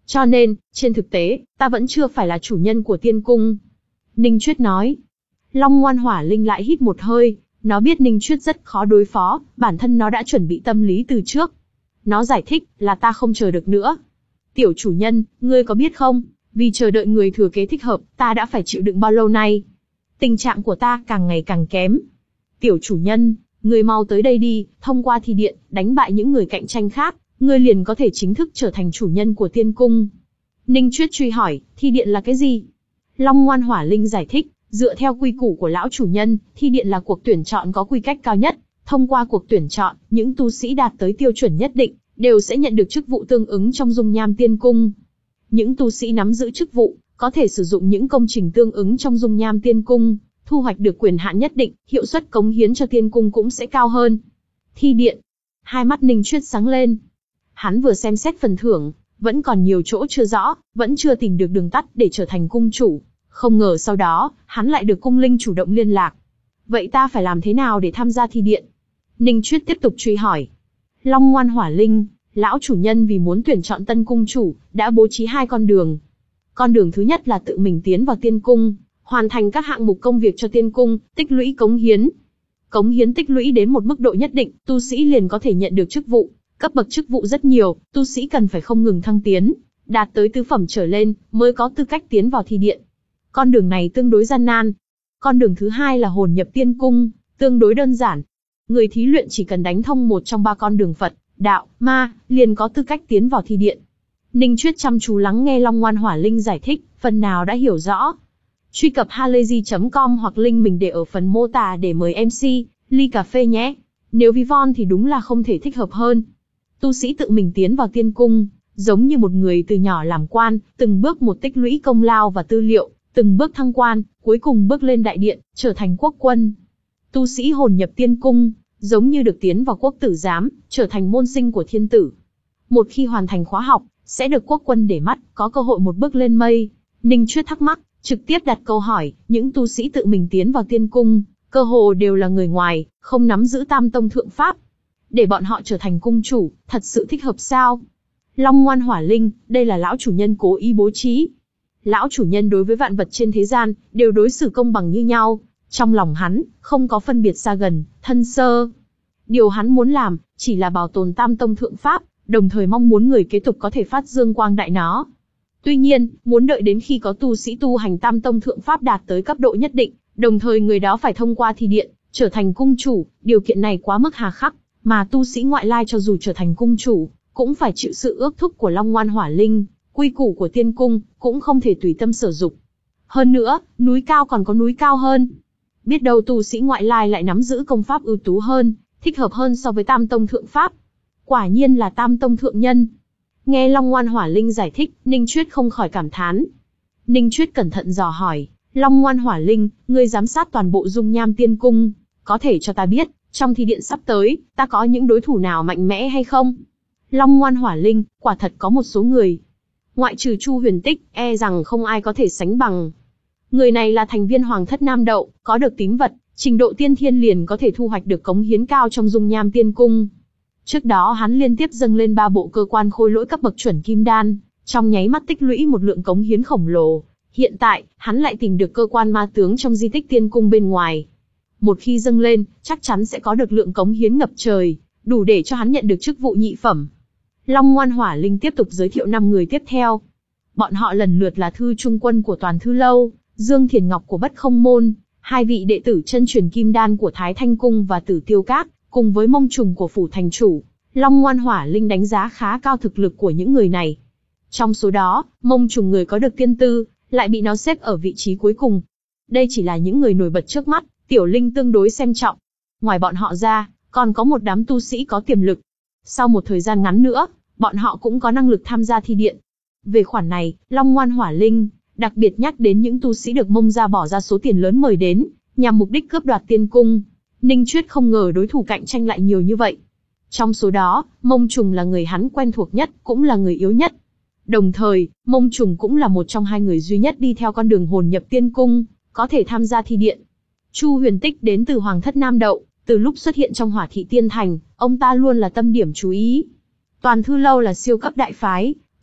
Cho nên, trên thực tế, ta vẫn chưa phải là chủ nhân của tiên cung. Ninh Chuyết nói. Long Ngoan Hỏa Linh lại hít một hơi, nó biết Ninh Chuyết rất khó đối phó, bản thân nó đã chuẩn bị tâm lý từ trước. Nó giải thích, là ta không chờ được nữa. Tiểu chủ nhân, ngươi có biết không, vì chờ đợi người thừa kế thích hợp, ta đã phải chịu đựng bao lâu nay. Tình trạng của ta càng ngày càng kém. Tiểu chủ nhân, ngươi mau tới đây đi, thông qua thi điện, đánh bại những người cạnh tranh khác, ngươi liền có thể chính thức trở thành chủ nhân của tiên cung. Ninh Chuyết truy hỏi, thi điện là cái gì? Long Ngoan Hỏa Linh giải thích, dựa theo quy củ của lão chủ nhân, thi điện là cuộc tuyển chọn có quy cách cao nhất. Thông qua cuộc tuyển chọn, những tu sĩ đạt tới tiêu chuẩn nhất định, đều sẽ nhận được chức vụ tương ứng trong dung nham tiên cung. Những tu sĩ nắm giữ chức vụ, có thể sử dụng những công trình tương ứng trong dung nham tiên cung, thu hoạch được quyền hạn nhất định, hiệu suất cống hiến cho tiên cung cũng sẽ cao hơn. Thi điện. Hai mắt Ninh Chuyết sáng lên. Hắn vừa xem xét phần thưởng, vẫn còn nhiều chỗ chưa rõ, vẫn chưa tìm được đường tắt để trở thành cung chủ. Không ngờ sau đó, hắn lại được cung linh chủ động liên lạc. Vậy ta phải làm thế nào để tham gia thi điện? Ninh Chuyết tiếp tục truy hỏi. Long Ngoan Hỏa Linh, lão chủ nhân vì muốn tuyển chọn tân cung chủ, đã bố trí hai con đường. Con đường thứ nhất là tự mình tiến vào tiên cung, hoàn thành các hạng mục công việc cho tiên cung, tích lũy cống hiến. Cống hiến tích lũy đến một mức độ nhất định, tu sĩ liền có thể nhận được chức vụ. Cấp bậc chức vụ rất nhiều, tu sĩ cần phải không ngừng thăng tiến, đạt tới tứ phẩm trở lên, mới có tư cách tiến vào thi điện. Con đường này tương đối gian nan. Con đường thứ hai là hồn nhập tiên cung, tương đối đơn giản. Người thí luyện chỉ cần đánh thông một trong ba con đường Phật, đạo, ma, liền có tư cách tiến vào thi điện. Ninh Chuyết chăm chú lắng nghe Long Ngoan Hỏa Linh giải thích, phần nào đã hiểu rõ. Truy cập halayzi chấm com hoặc link mình để ở phần mô tả để mời em xê, ly cà phê nhé. Nếu ví von thì đúng là không thể thích hợp hơn. Tu sĩ tự mình tiến vào tiên cung, giống như một người từ nhỏ làm quan, từng bước một tích lũy công lao và tư liệu, từng bước thăng quan, cuối cùng bước lên đại điện, trở thành quốc quân. Tu sĩ hồn nhập tiên cung, giống như được tiến vào quốc tử giám, trở thành môn sinh của thiên tử. Một khi hoàn thành khóa học, sẽ được quốc quân để mắt, có cơ hội một bước lên mây. Ninh Chuyết thắc mắc, trực tiếp đặt câu hỏi, những tu sĩ tự mình tiến vào tiên cung, cơ hồ đều là người ngoài, không nắm giữ tam tông thượng pháp. Để bọn họ trở thành cung chủ, thật sự thích hợp sao? Long Ngoan Hỏa Linh, đây là lão chủ nhân cố ý bố trí. Lão chủ nhân đối với vạn vật trên thế gian, đều đối xử công bằng như nhau. Trong lòng hắn, không có phân biệt xa gần, thân sơ. Điều hắn muốn làm, chỉ là bảo tồn tam tông thượng pháp, đồng thời mong muốn người kế tục có thể phát dương quang đại nó. Tuy nhiên, muốn đợi đến khi có tu sĩ tu hành tam tông thượng pháp đạt tới cấp độ nhất định, đồng thời người đó phải thông qua thi điện, trở thành cung chủ, điều kiện này quá mức hà khắc, mà tu sĩ ngoại lai cho dù trở thành cung chủ, cũng phải chịu sự ước thúc của Long Ngoan Hỏa Linh, quy củ của tiên cung, cũng không thể tùy tâm sử dụng. Hơn nữa, núi cao còn có núi cao hơn. Biết đâu tu sĩ ngoại lai lại nắm giữ công pháp ưu tú hơn, thích hợp hơn so với tam tông thượng pháp. Quả nhiên là tam tông thượng nhân. Nghe Long Ngoan Hỏa Linh giải thích, Ninh Chuyết không khỏi cảm thán. Ninh Chuyết cẩn thận dò hỏi, Long Ngoan Hỏa Linh, ngươi giám sát toàn bộ dung nham tiên cung, có thể cho ta biết, trong thi điện sắp tới, ta có những đối thủ nào mạnh mẽ hay không? Long Ngoan Hỏa Linh, quả thật có một số người. Ngoại trừ Chu Huyền Tích, e rằng không ai có thể sánh bằng. Người này là thành viên Hoàng thất Nam Đậu, có được tín vật, trình độ tiên thiên liền có thể thu hoạch được cống hiến cao trong dung nham tiên cung. Trước đó hắn liên tiếp dâng lên ba bộ cơ quan khôi lỗi cấp bậc chuẩn kim đan, trong nháy mắt tích lũy một lượng cống hiến khổng lồ. Hiện tại, hắn lại tìm được cơ quan ma tướng trong di tích tiên cung bên ngoài. Một khi dâng lên, chắc chắn sẽ có được lượng cống hiến ngập trời, đủ để cho hắn nhận được chức vụ nhị phẩm. Long Ngoan Hỏa Linh tiếp tục giới thiệu năm người tiếp theo. Bọn họ lần lượt là Thư Trung Quân của Toàn Thư Lâu, Dương Thiền Ngọc của Bất Không Môn, hai vị đệ tử chân truyền kim đan của Thái Thanh Cung và Tử Tiêu Các, cùng với Mông Trùng của Phủ Thành Chủ. Long Ngoan Hỏa Linh đánh giá khá cao thực lực của những người này. Trong số đó, Mông Trùng người có được tiên tư, lại bị nó xếp ở vị trí cuối cùng. Đây chỉ là những người nổi bật trước mắt, Tiểu Linh tương đối xem trọng. Ngoài bọn họ ra, còn có một đám tu sĩ có tiềm lực. Sau một thời gian ngắn nữa, bọn họ cũng có năng lực tham gia thi điện. Về khoản này, Long Ngoan Hỏa Linh đặc biệt nhắc đến những tu sĩ được Mông gia bỏ ra số tiền lớn mời đến, nhằm mục đích cướp đoạt tiên cung. Ninh Chuyết không ngờ đối thủ cạnh tranh lại nhiều như vậy. Trong số đó, Mông Trùng là người hắn quen thuộc nhất, cũng là người yếu nhất. Đồng thời, Mông Trùng cũng là một trong hai người duy nhất đi theo con đường hồn nhập tiên cung, có thể tham gia thi điện. Chu Huyền Tích đến từ Hoàng thất Nam Đậu, từ lúc xuất hiện trong Hỏa Thị Tiên Thành, ông ta luôn là tâm điểm chú ý. Toàn Thư Lâu là siêu cấp đại phái,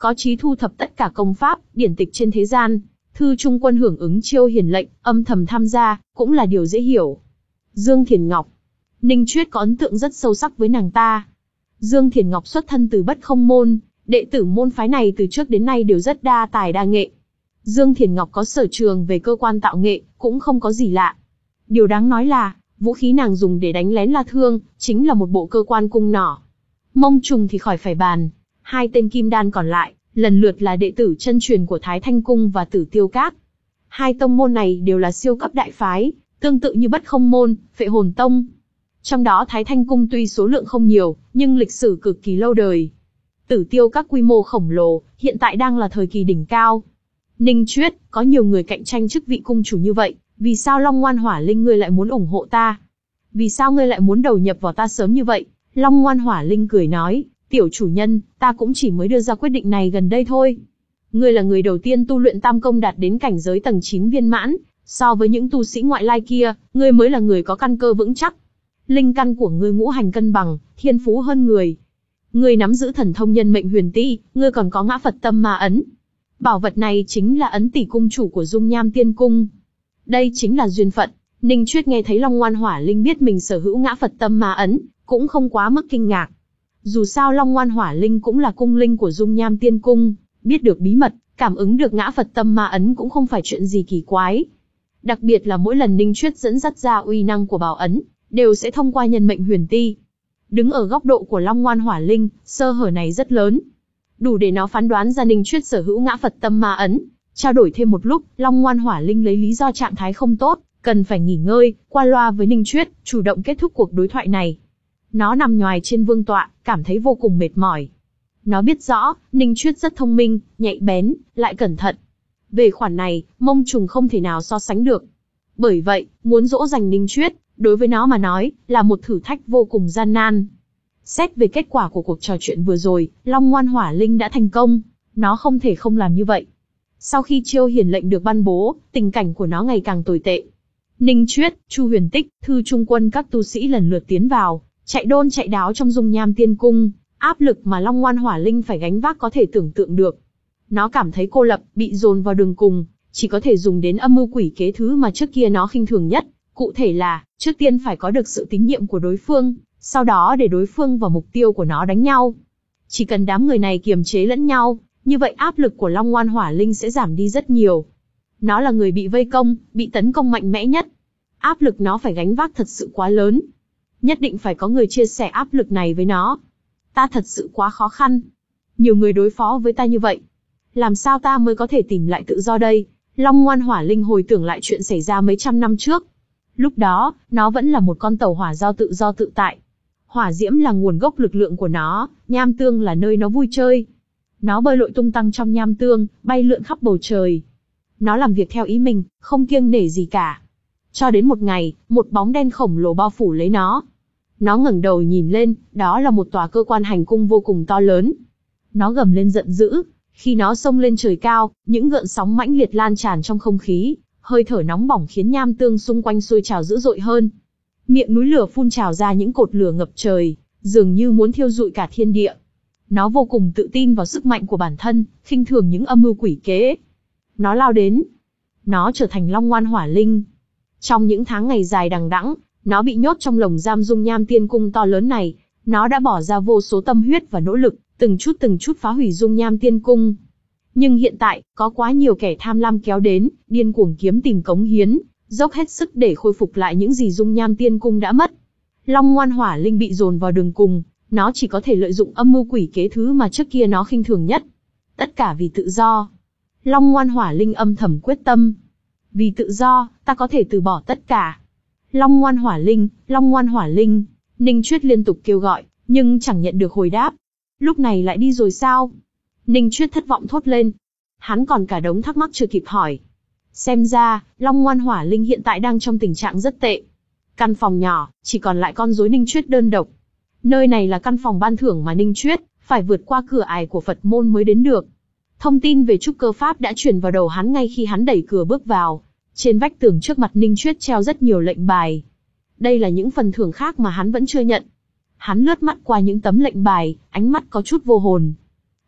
có chí thu thập tất cả công pháp, điển tịch trên thế gian. Thư Trung Quân hưởng ứng Chiêu Hiền lệnh, âm thầm tham gia, cũng là điều dễ hiểu. Dương Thiền Ngọc. Ninh Chuyết có ấn tượng rất sâu sắc với nàng ta. Dương Thiền Ngọc xuất thân từ Bất Không môn, đệ tử môn phái này từ trước đến nay đều rất đa tài đa nghệ. Dương Thiền Ngọc có sở trường về cơ quan tạo nghệ, cũng không có gì lạ. Điều đáng nói là, vũ khí nàng dùng để đánh lén La Thương, chính là một bộ cơ quan cung nỏ. Mông Trùng thì khỏi phải bàn, hai tên kim đan còn lại, lần lượt là đệ tử chân truyền của Thái Thanh Cung và Tử Tiêu Các. Hai tông môn này đều là siêu cấp đại phái, tương tự như Bất Không môn, Phệ Hồn Tông. Trong đó Thái Thanh Cung tuy số lượng không nhiều, nhưng lịch sử cực kỳ lâu đời. Tử Tiêu Các quy mô khổng lồ, hiện tại đang là thời kỳ đỉnh cao. Ninh Chuyết, có nhiều người cạnh tranh chức vị cung chủ như vậy, vì sao Long Ngoan Hỏa Linh ngươi lại muốn ủng hộ ta? Vì sao ngươi lại muốn đầu nhập vào ta sớm như vậy? Long Ngoan Hỏa Linh cười nói, tiểu chủ nhân, ta cũng chỉ mới đưa ra quyết định này gần đây thôi. Ngươi là người đầu tiên tu luyện tam công đạt đến cảnh giới tầng chín viên mãn, so với những tu sĩ ngoại lai kia, ngươi mới là người có căn cơ vững chắc. Linh căn của ngươi ngũ hành cân bằng, thiên phú hơn người. Ngươi nắm giữ thần thông nhân mệnh huyền ti, ngươi còn có ngã Phật tâm ma ấn. Bảo vật này chính là ấn tỷ cung chủ của Dung Nham Tiên Cung. Đây chính là duyên phận. Ninh Chuyết nghe thấy Long Ngoan Hỏa Linh biết mình sở hữu ngã Phật tâm ma ấn, cũng không quá mức kinh ngạc. Dù sao Long Ngoan Hỏa Linh cũng là cung linh của Dung Nham Tiên Cung, biết được bí mật, cảm ứng được ngã Phật tâm ma ấn cũng không phải chuyện gì kỳ quái. Đặc biệt là mỗi lần Ninh Chuyết dẫn dắt ra uy năng của bảo ấn, đều sẽ thông qua nhân mệnh huyền ti. Đứng ở góc độ của Long Ngoan Hỏa Linh, sơ hở này rất lớn. Đủ để nó phán đoán ra Ninh Chuyết sở hữu ngã Phật tâm ma ấn. Trao đổi thêm một lúc, Long Ngoan Hỏa Linh lấy lý do trạng thái không tốt, cần phải nghỉ ngơi, qua loa với Ninh Chuyết, chủ động kết thúc cuộc đối thoại này. Nó nằm nhoài trên vương tọa, cảm thấy vô cùng mệt mỏi. Nó biết rõ, Ninh Chuyết rất thông minh, nhạy bén, lại cẩn thận. Về khoản này, Mông Trùng không thể nào so sánh được. Bởi vậy, muốn dỗ dành Ninh Chuyết, đối với nó mà nói, là một thử thách vô cùng gian nan. Xét về kết quả của cuộc trò chuyện vừa rồi, Long Ngoan Hỏa Linh đã thành công, nó không thể không làm như vậy. Sau khi Chiêu Hiền lệnh được ban bố, tình cảnh của nó ngày càng tồi tệ. Ninh Chuyết, Chu Huyền Tích, Thư Trung Quân các tu sĩ lần lượt tiến vào, chạy đôn chạy đáo trong Dung Nham Tiên Cung, áp lực mà Long Ngoan Hỏa Linh phải gánh vác có thể tưởng tượng được. Nó cảm thấy cô lập, bị dồn vào đường cùng, chỉ có thể dùng đến âm mưu quỷ kế thứ mà trước kia nó khinh thường nhất, cụ thể là, trước tiên phải có được sự tín nhiệm của đối phương, sau đó để đối phương vào mục tiêu của nó đánh nhau. Chỉ cần đám người này kiềm chế lẫn nhau, như vậy áp lực của Long Ngoan Hỏa Linh sẽ giảm đi rất nhiều. Nó là người bị vây công, bị tấn công mạnh mẽ nhất. Áp lực nó phải gánh vác thật sự quá lớn. Nhất định phải có người chia sẻ áp lực này với nó. Ta thật sự quá khó khăn. Nhiều người đối phó với ta như vậy. Làm sao ta mới có thể tìm lại tự do đây? Long Ngoan Hỏa Linh hồi tưởng lại chuyện xảy ra mấy trăm năm trước. Lúc đó, nó vẫn là một con tàu hỏa giao tự do tự tại. Hỏa diễm là nguồn gốc lực lượng của nó, nham tương là nơi nó vui chơi. Nó bơi lội tung tăng trong nham tương, bay lượn khắp bầu trời. Nó làm việc theo ý mình, không kiêng nể gì cả. Cho đến một ngày, một bóng đen khổng lồ bao phủ lấy nó. Nó ngẩng đầu nhìn lên, đó là một tòa cơ quan hành cung vô cùng to lớn. Nó gầm lên giận dữ, khi nó xông lên trời cao, những gợn sóng mãnh liệt lan tràn trong không khí, hơi thở nóng bỏng khiến nham tương xung quanh sôi trào dữ dội hơn. Miệng núi lửa phun trào ra những cột lửa ngập trời, dường như muốn thiêu rụi cả thiên địa. Nó vô cùng tự tin vào sức mạnh của bản thân, khinh thường những âm mưu quỷ kế. Nó lao đến. Nó trở thành Long Ngoan Hỏa Linh. Trong những tháng ngày dài đằng đẵng, nó bị nhốt trong lồng giam Dung Nham Tiên Cung to lớn này. Nó đã bỏ ra vô số tâm huyết và nỗ lực, từng chút từng chút phá hủy Dung Nham Tiên Cung. Nhưng hiện tại, có quá nhiều kẻ tham lam kéo đến, điên cuồng kiếm tìm cống hiến, dốc hết sức để khôi phục lại những gì Dung Nham Tiên Cung đã mất. Long Ngoan Hỏa Linh bị dồn vào đường cùng, nó chỉ có thể lợi dụng âm mưu quỷ kế thứ mà trước kia nó khinh thường nhất. Tất cả vì tự do. Long Ngoan Hỏa Linh âm thầm quyết tâm. Vì tự do, ta có thể từ bỏ tất cả. Long Ngoan Hỏa Linh, Long Ngoan Hỏa Linh, Ninh Chuyết liên tục kêu gọi, nhưng chẳng nhận được hồi đáp. Lúc này lại đi rồi sao? Ninh Chuyết thất vọng thốt lên. Hắn còn cả đống thắc mắc chưa kịp hỏi. Xem ra, Long Ngoan Hỏa Linh hiện tại đang trong tình trạng rất tệ. Căn phòng nhỏ, chỉ còn lại con rối Ninh Chuyết đơn độc. Nơi này là căn phòng ban thưởng mà Ninh Chuyết phải vượt qua cửa ải của Phật môn mới đến được. Thông tin về trúc cơ pháp đã truyền vào đầu hắn ngay khi hắn đẩy cửa bước vào. Trên vách tường trước mặt Ninh Chuyết treo rất nhiều lệnh bài. Đây là những phần thưởng khác mà hắn vẫn chưa nhận. Hắn lướt mắt qua những tấm lệnh bài, ánh mắt có chút vô hồn.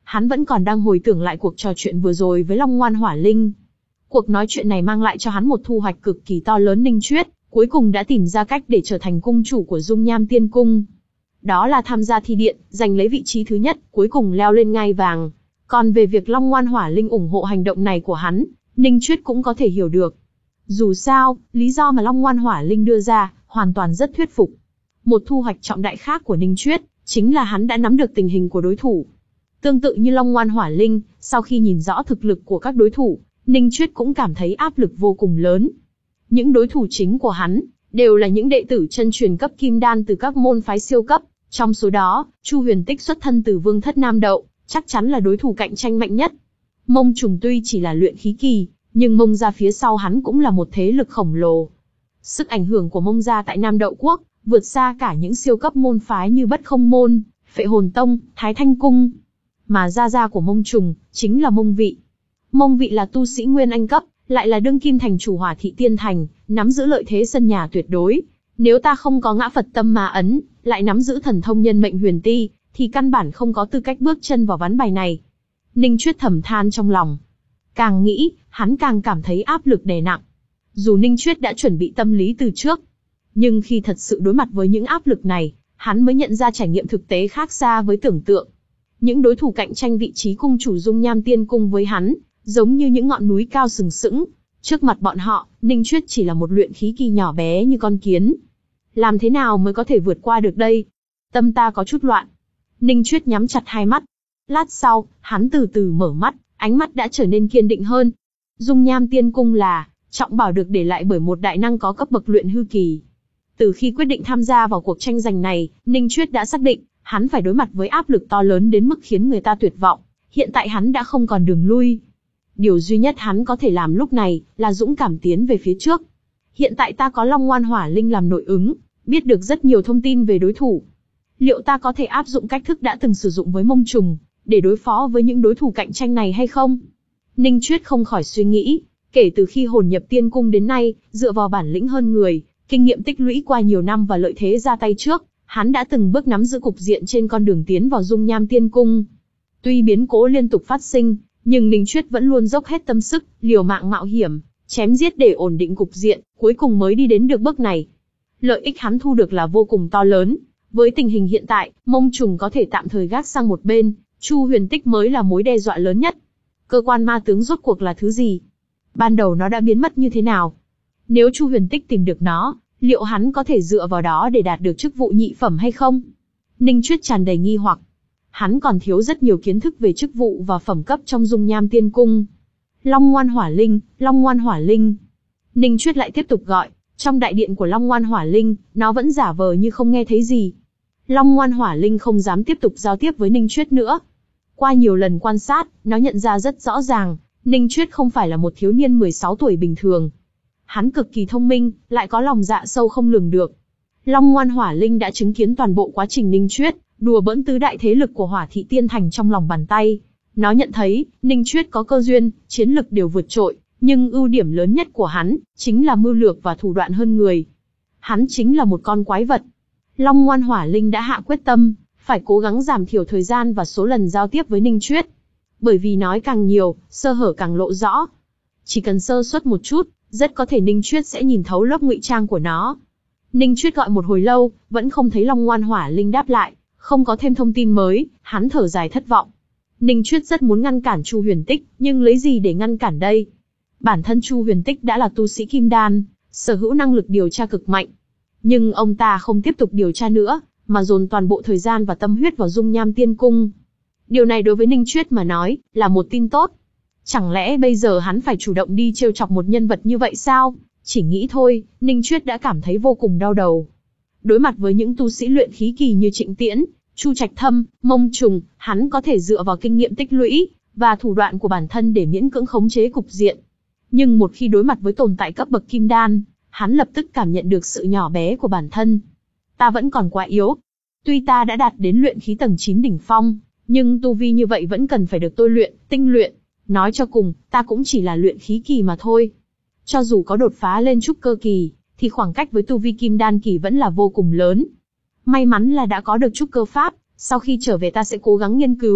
hắn vẫn còn đang hồi tưởng lại cuộc trò chuyện vừa rồi với Long Ngoan Hỏa Linh. Cuộc nói chuyện này mang lại cho hắn một thu hoạch cực kỳ to lớn. Ninh Chuyết cuối cùng đã tìm ra cách để trở thành cung chủ của Dung Nham Tiên Cung. Đó là tham gia thi điện, giành lấy vị trí thứ nhất, cuối cùng leo lên ngai vàng. Còn về việc Long Ngoan Hỏa Linh ủng hộ hành động này của hắn, Ninh Chuyết cũng có thể hiểu được. Dù sao, lý do mà Long Ngoan Hỏa Linh đưa ra, hoàn toàn rất thuyết phục. Một thu hoạch trọng đại khác của Ninh Chuyết, chính là hắn đã nắm được tình hình của đối thủ. Tương tự như Long Ngoan Hỏa Linh, sau khi nhìn rõ thực lực của các đối thủ, Ninh Chuyết cũng cảm thấy áp lực vô cùng lớn. Những đối thủ chính của hắn, đều là những đệ tử chân truyền cấp kim đan từ các môn phái siêu cấp. Trong số đó, Chu Huyền Tích xuất thân từ Vương Thất Nam Đậu, chắc chắn là đối thủ cạnh tranh mạnh nhất. Mông Trùng tuy chỉ là luyện khí kỳ, nhưng Mông gia phía sau hắn cũng là một thế lực khổng lồ. Sức ảnh hưởng của Mông gia tại Nam Đậu Quốc, vượt xa cả những siêu cấp môn phái như Bất Không Môn, Phệ Hồn Tông, Thái Thanh Cung. Mà gia gia của Mông Trùng, chính là Mông Vị. Mông Vị là tu sĩ Nguyên Anh cấp, lại là đương kim thành chủ Hỏa Thị Tiên Thành, nắm giữ lợi thế sân nhà tuyệt đối. Nếu ta không có ngã Phật tâm ma ấn, lại nắm giữ thần thông nhân mệnh huyền ti, thì căn bản không có tư cách bước chân vào ván bài này. Ninh Chuyết thầm than trong lòng. Càng nghĩ, hắn càng cảm thấy áp lực đè nặng. Dù Ninh Chuyết đã chuẩn bị tâm lý từ trước, nhưng khi thật sự đối mặt với những áp lực này, hắn mới nhận ra trải nghiệm thực tế khác xa với tưởng tượng. Những đối thủ cạnh tranh vị trí cung chủ Dung Nham Tiên Cung với hắn, giống như những ngọn núi cao sừng sững. Trước mặt bọn họ, Ninh Chuyết chỉ là một luyện khí kỳ nhỏ bé như con kiến. Làm thế nào mới có thể vượt qua được đây? Tâm ta có chút loạn. Ninh Chuyết nhắm chặt hai mắt. Lát sau, hắn từ từ mở mắt, ánh mắt đã trở nên kiên định hơn. Dung Nham Tiên Cung là trọng bảo được để lại bởi một đại năng có cấp bậc luyện hư kỳ. Từ khi quyết định tham gia vào cuộc tranh giành này, Ninh Chuyết đã xác định, hắn phải đối mặt với áp lực to lớn đến mức khiến người ta tuyệt vọng. Hiện tại hắn đã không còn đường lui. Điều duy nhất hắn có thể làm lúc này, là dũng cảm tiến về phía trước. Hiện tại ta có Long Ngoan Hỏa Linh làm nội ứng, biết được rất nhiều thông tin về đối thủ. Liệu ta có thể áp dụng cách thức đã từng sử dụng với Mông Trùng, để đối phó với những đối thủ cạnh tranh này hay không? Ninh Chuyết không khỏi suy nghĩ, kể từ khi hồn nhập tiên cung đến nay, dựa vào bản lĩnh hơn người, kinh nghiệm tích lũy qua nhiều năm và lợi thế ra tay trước, hắn đã từng bước nắm giữ cục diện trên con đường tiến vào Dung Nham Tiên Cung. Tuy biến cố liên tục phát sinh, nhưng Ninh Chuyết vẫn luôn dốc hết tâm sức, liều mạng mạo hiểm, chém giết để ổn định cục diện, cuối cùng mới đi đến được bước này. Lợi ích hắn thu được là vô cùng to lớn. Với tình hình hiện tại, Mông Trùng có thể tạm thời gác sang một bên, Chu Huyền Tích mới là mối đe dọa lớn nhất. Cơ quan ma tướng rốt cuộc là thứ gì? Ban đầu nó đã biến mất như thế nào? Nếu Chu Huyền Tích tìm được nó, liệu hắn có thể dựa vào đó để đạt được chức vụ nhị phẩm hay không? Ninh Chuyết tràn đầy nghi hoặc. Hắn còn thiếu rất nhiều kiến thức về chức vụ và phẩm cấp trong Dung Nham Tiên Cung. Long Ngoan Hỏa Linh, Long Ngoan Hỏa Linh. Ninh Chuyết lại tiếp tục gọi. Trong đại điện của Long Ngoan Hỏa Linh, nó vẫn giả vờ như không nghe thấy gì. Long Ngoan Hỏa Linh không dám tiếp tục giao tiếp với Ninh Chuyết nữa. Qua nhiều lần quan sát, nó nhận ra rất rõ ràng, Ninh Chuyết không phải là một thiếu niên mười sáu tuổi bình thường. Hắn cực kỳ thông minh, lại có lòng dạ sâu không lường được. Long Ngoan Hỏa Linh đã chứng kiến toàn bộ quá trình Ninh Chuyết đùa bỡn tứ đại thế lực của Hỏa Thị Tiên Thành trong lòng bàn tay. Nó nhận thấy, Ninh Chuyết có cơ duyên, chiến lực đều vượt trội, nhưng ưu điểm lớn nhất của hắn, chính là mưu lược và thủ đoạn hơn người. Hắn chính là một con quái vật. Long Ngoan Hỏa Linh đã hạ quyết tâm, phải cố gắng giảm thiểu thời gian và số lần giao tiếp với Ninh Chuyết. Bởi vì nói càng nhiều, sơ hở càng lộ rõ. Chỉ cần sơ suất một chút, rất có thể Ninh Chuyết sẽ nhìn thấu lớp ngụy trang của nó. Ninh Chuyết gọi một hồi lâu, vẫn không thấy Long Ngoan Hỏa Linh đáp lại, không có thêm thông tin mới, hắn thở dài thất vọng. Ninh Chuyết rất muốn ngăn cản Chu Huyền Tích, nhưng lấy gì để ngăn cản đây? Bản thân Chu Huyền Tích đã là tu sĩ kim đan, sở hữu năng lực điều tra cực mạnh. Nhưng ông ta không tiếp tục điều tra nữa, mà dồn toàn bộ thời gian và tâm huyết vào Dung Nham Tiên Cung. Điều này đối với Ninh Chuyết mà nói, là một tin tốt. Chẳng lẽ bây giờ hắn phải chủ động đi trêu chọc một nhân vật như vậy sao? Chỉ nghĩ thôi, Ninh Chuyết đã cảm thấy vô cùng đau đầu. Đối mặt với những tu sĩ luyện khí kỳ như Trịnh Tiễn, Chu Trạch Thâm, Mông Trùng, hắn có thể dựa vào kinh nghiệm tích lũy và thủ đoạn của bản thân để miễn cưỡng khống chế cục diện. Nhưng một khi đối mặt với tồn tại cấp bậc kim đan, hắn lập tức cảm nhận được sự nhỏ bé của bản thân. Ta vẫn còn quá yếu. Tuy ta đã đạt đến luyện khí tầng chín đỉnh phong, nhưng tu vi như vậy vẫn cần phải được tôi luyện, tinh luyện. Nói cho cùng, ta cũng chỉ là luyện khí kỳ mà thôi. Cho dù có đột phá lên trúc cơ kỳ, thì khoảng cách với tu vi kim đan kỳ vẫn là vô cùng lớn. May mắn là đã có được trúc cơ pháp, sau khi trở về ta sẽ cố gắng nghiên cứu,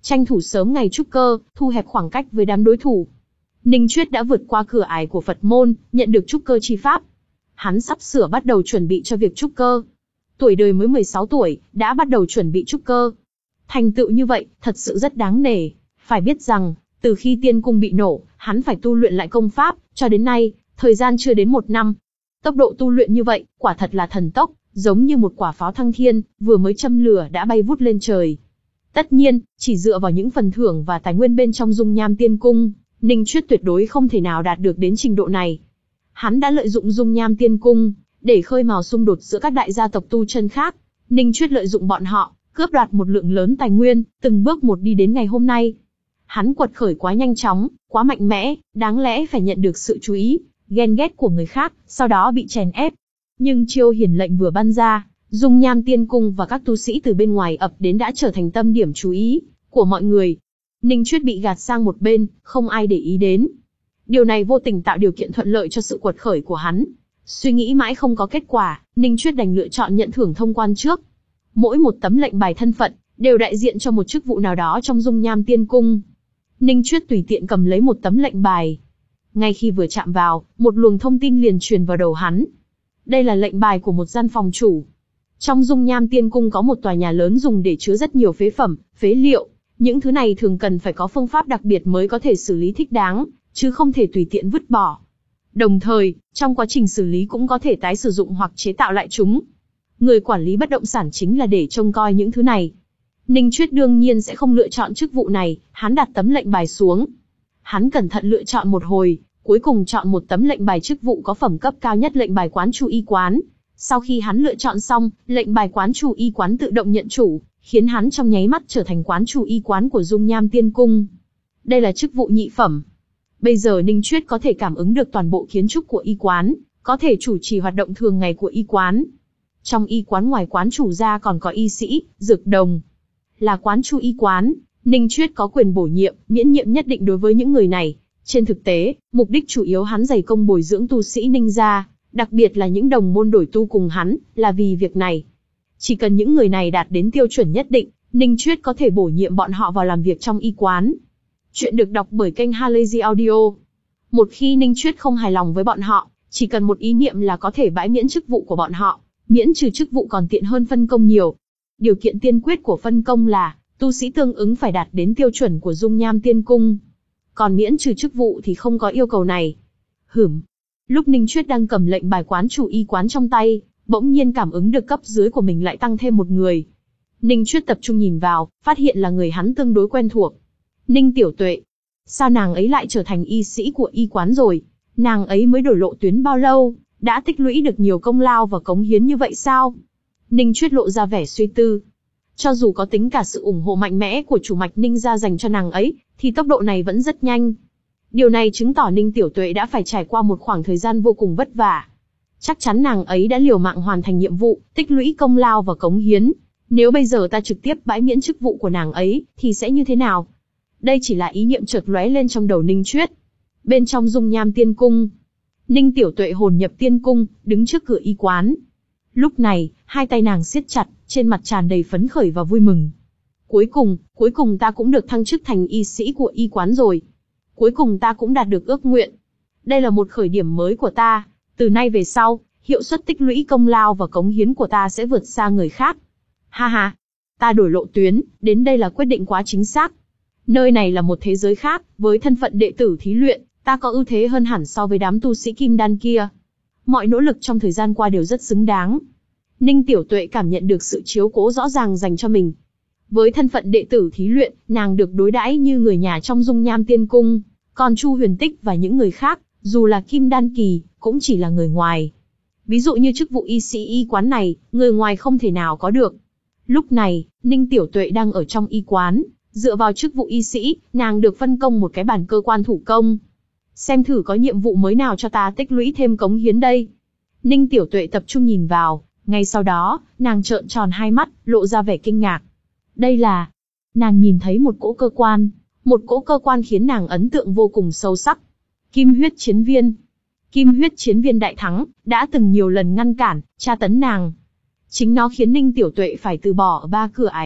tranh thủ sớm ngày trúc cơ, thu hẹp khoảng cách với đám đối thủ. Ninh Chuyết đã vượt qua cửa ải của Phật môn, nhận được trúc cơ chi pháp. Hắn sắp sửa bắt đầu chuẩn bị cho việc trúc cơ. Tuổi đời mới mười sáu tuổi, đã bắt đầu chuẩn bị trúc cơ. Thành tựu như vậy, thật sự rất đáng nể. Phải biết rằng, từ khi tiên cung bị nổ, hắn phải tu luyện lại công pháp, cho đến nay, thời gian chưa đến một năm. Tốc độ tu luyện như vậy, quả thật là thần tốc, giống như một quả pháo thăng thiên, vừa mới châm lửa đã bay vút lên trời. Tất nhiên, chỉ dựa vào những phần thưởng và tài nguyên bên trong dung nham tiên cung, Ninh Chuyết tuyệt đối không thể nào đạt được đến trình độ này. Hắn đã lợi dụng dung nham tiên cung, để khơi mào xung đột giữa các đại gia tộc tu chân khác. Ninh Chuyết lợi dụng bọn họ, cướp đoạt một lượng lớn tài nguyên, từng bước một đi đến ngày hôm nay. Hắn quật khởi quá nhanh chóng, quá mạnh mẽ, đáng lẽ phải nhận được sự chú ý, ghen ghét của người khác, sau đó bị chèn ép. Nhưng chiêu hiển lệnh vừa ban ra, dung nham tiên cung và các tu sĩ từ bên ngoài ập đến đã trở thành tâm điểm chú ý của mọi người. Ninh Chuyết bị gạt sang một bên, không ai để ý đến. Điều này vô tình tạo điều kiện thuận lợi cho sự quật khởi của hắn. Suy nghĩ mãi không có kết quả, Ninh Chuyết đành lựa chọn nhận thưởng thông quan trước. Mỗi một tấm lệnh bài thân phận, đều đại diện cho một chức vụ nào đó trong dung nham tiên cung. Ninh Chuyết tùy tiện cầm lấy một tấm lệnh bài. Ngay khi vừa chạm vào, một luồng thông tin liền truyền vào đầu hắn. Đây là lệnh bài của một gian phòng chủ. Trong dung nham tiên cung có một tòa nhà lớn dùng để chứa rất nhiều phế phẩm, phế liệu. Những thứ này thường cần phải có phương pháp đặc biệt mới có thể xử lý thích đáng, chứ không thể tùy tiện vứt bỏ. Đồng thời, trong quá trình xử lý cũng có thể tái sử dụng hoặc chế tạo lại chúng. Người quản lý bất động sản chính là để trông coi những thứ này. Ninh Chuyết đương nhiên sẽ không lựa chọn chức vụ này, hắn đặt tấm lệnh bài xuống. Hắn cẩn thận lựa chọn một hồi, cuối cùng chọn một tấm lệnh bài chức vụ có phẩm cấp cao nhất, lệnh bài quán chủ y quán. Sau khi hắn lựa chọn xong, lệnh bài quán chủ y quán tự động nhận chủ, khiến hắn trong nháy mắt trở thành quán chủ y quán của dung nham tiên cung. Đây là chức vụ nhị phẩm. Bây giờ Ninh Chuyết có thể cảm ứng được toàn bộ kiến trúc của y quán, có thể chủ trì hoạt động thường ngày của y quán. Trong y quán ngoài quán chủ ra còn có y sĩ, dược đồng. Là quán chủ y quán, Ninh Chuyết có quyền bổ nhiệm, miễn nhiệm nhất định đối với những người này. Trên thực tế, mục đích chủ yếu hắn dày công bồi dưỡng tu sĩ Ninh gia, đặc biệt là những đồng môn đổi tu cùng hắn, là vì việc này. Chỉ cần những người này đạt đến tiêu chuẩn nhất định, Ninh Chuyết có thể bổ nhiệm bọn họ vào làm việc trong y quán. Chuyện được đọc bởi kênh Halazy Audio. Một khi Ninh Chuyết không hài lòng với bọn họ, chỉ cần một ý niệm là có thể bãi miễn chức vụ của bọn họ, miễn trừ chức vụ còn tiện hơn phân công nhiều. Điều kiện tiên quyết của phân công là, tu sĩ tương ứng phải đạt đến tiêu chuẩn của dung nham tiên cung. Còn miễn trừ chức vụ thì không có yêu cầu này. Hửm. Lúc Ninh Chuyết đang cầm lệnh bài quán chủ y quán trong tay, bỗng nhiên cảm ứng được cấp dưới của mình lại tăng thêm một người. Ninh Chuyết tập trung nhìn vào, phát hiện là người hắn tương đối quen thuộc. Ninh Tiểu Tuệ. Sao nàng ấy lại trở thành y sĩ của y quán rồi? Nàng ấy mới đổi lộ tuyến bao lâu, đã tích lũy được nhiều công lao và cống hiến như vậy sao? Ninh Chuyết lộ ra vẻ suy tư. Cho dù có tính cả sự ủng hộ mạnh mẽ của chủ mạch Ninh gia dành cho nàng ấy, thì tốc độ này vẫn rất nhanh. Điều này chứng tỏ Ninh Tiểu Tuệ đã phải trải qua một khoảng thời gian vô cùng vất vả. Chắc chắn nàng ấy đã liều mạng hoàn thành nhiệm vụ, tích lũy công lao và cống hiến. Nếu bây giờ ta trực tiếp bãi miễn chức vụ của nàng ấy, thì sẽ như thế nào? Đây chỉ là ý niệm chợt lóe lên trong đầu Ninh Chuyết. Bên trong dung nham tiên cung, Ninh Tiểu Tuệ hồn nhập tiên cung, đứng trước cửa y quán. Lúc này, hai tay nàng siết chặt, trên mặt tràn đầy phấn khởi và vui mừng. Cuối cùng, cuối cùng ta cũng được thăng chức thành y sĩ của y quán rồi. Cuối cùng ta cũng đạt được ước nguyện. Đây là một khởi điểm mới của ta. Từ nay về sau, hiệu suất tích lũy công lao và cống hiến của ta sẽ vượt xa người khác. Ha ha, ta đổi lộ tuyến, đến đây là quyết định quá chính xác. Nơi này là một thế giới khác, với thân phận đệ tử thí luyện, ta có ưu thế hơn hẳn so với đám tu sĩ kim đan kia. Mọi nỗ lực trong thời gian qua đều rất xứng đáng. Ninh Tiểu Tuệ cảm nhận được sự chiếu cố rõ ràng dành cho mình. Với thân phận đệ tử thí luyện, nàng được đối đãi như người nhà trong dung nham tiên cung. Còn Chu Huyền Tích và những người khác, dù là kim đan kỳ, cũng chỉ là người ngoài. Ví dụ như chức vụ y sĩ y quán này, người ngoài không thể nào có được. Lúc này, Ninh Tiểu Tuệ đang ở trong y quán. Dựa vào chức vụ y sĩ, nàng được phân công một cái bàn cơ quan thủ công. Xem thử có nhiệm vụ mới nào cho ta tích lũy thêm cống hiến đây. Ninh Tiểu Tuệ tập trung nhìn vào, ngay sau đó, nàng trợn tròn hai mắt, lộ ra vẻ kinh ngạc. Đây là... Nàng nhìn thấy một cỗ cơ quan, một cỗ cơ quan khiến nàng ấn tượng vô cùng sâu sắc. Kim huyết chiến viên. Kim huyết chiến viên đại thắng, đã từng nhiều lần ngăn cản, tra tấn nàng. Chính nó khiến Ninh Tiểu Tuệ phải từ bỏ ở ba cửa ải trước,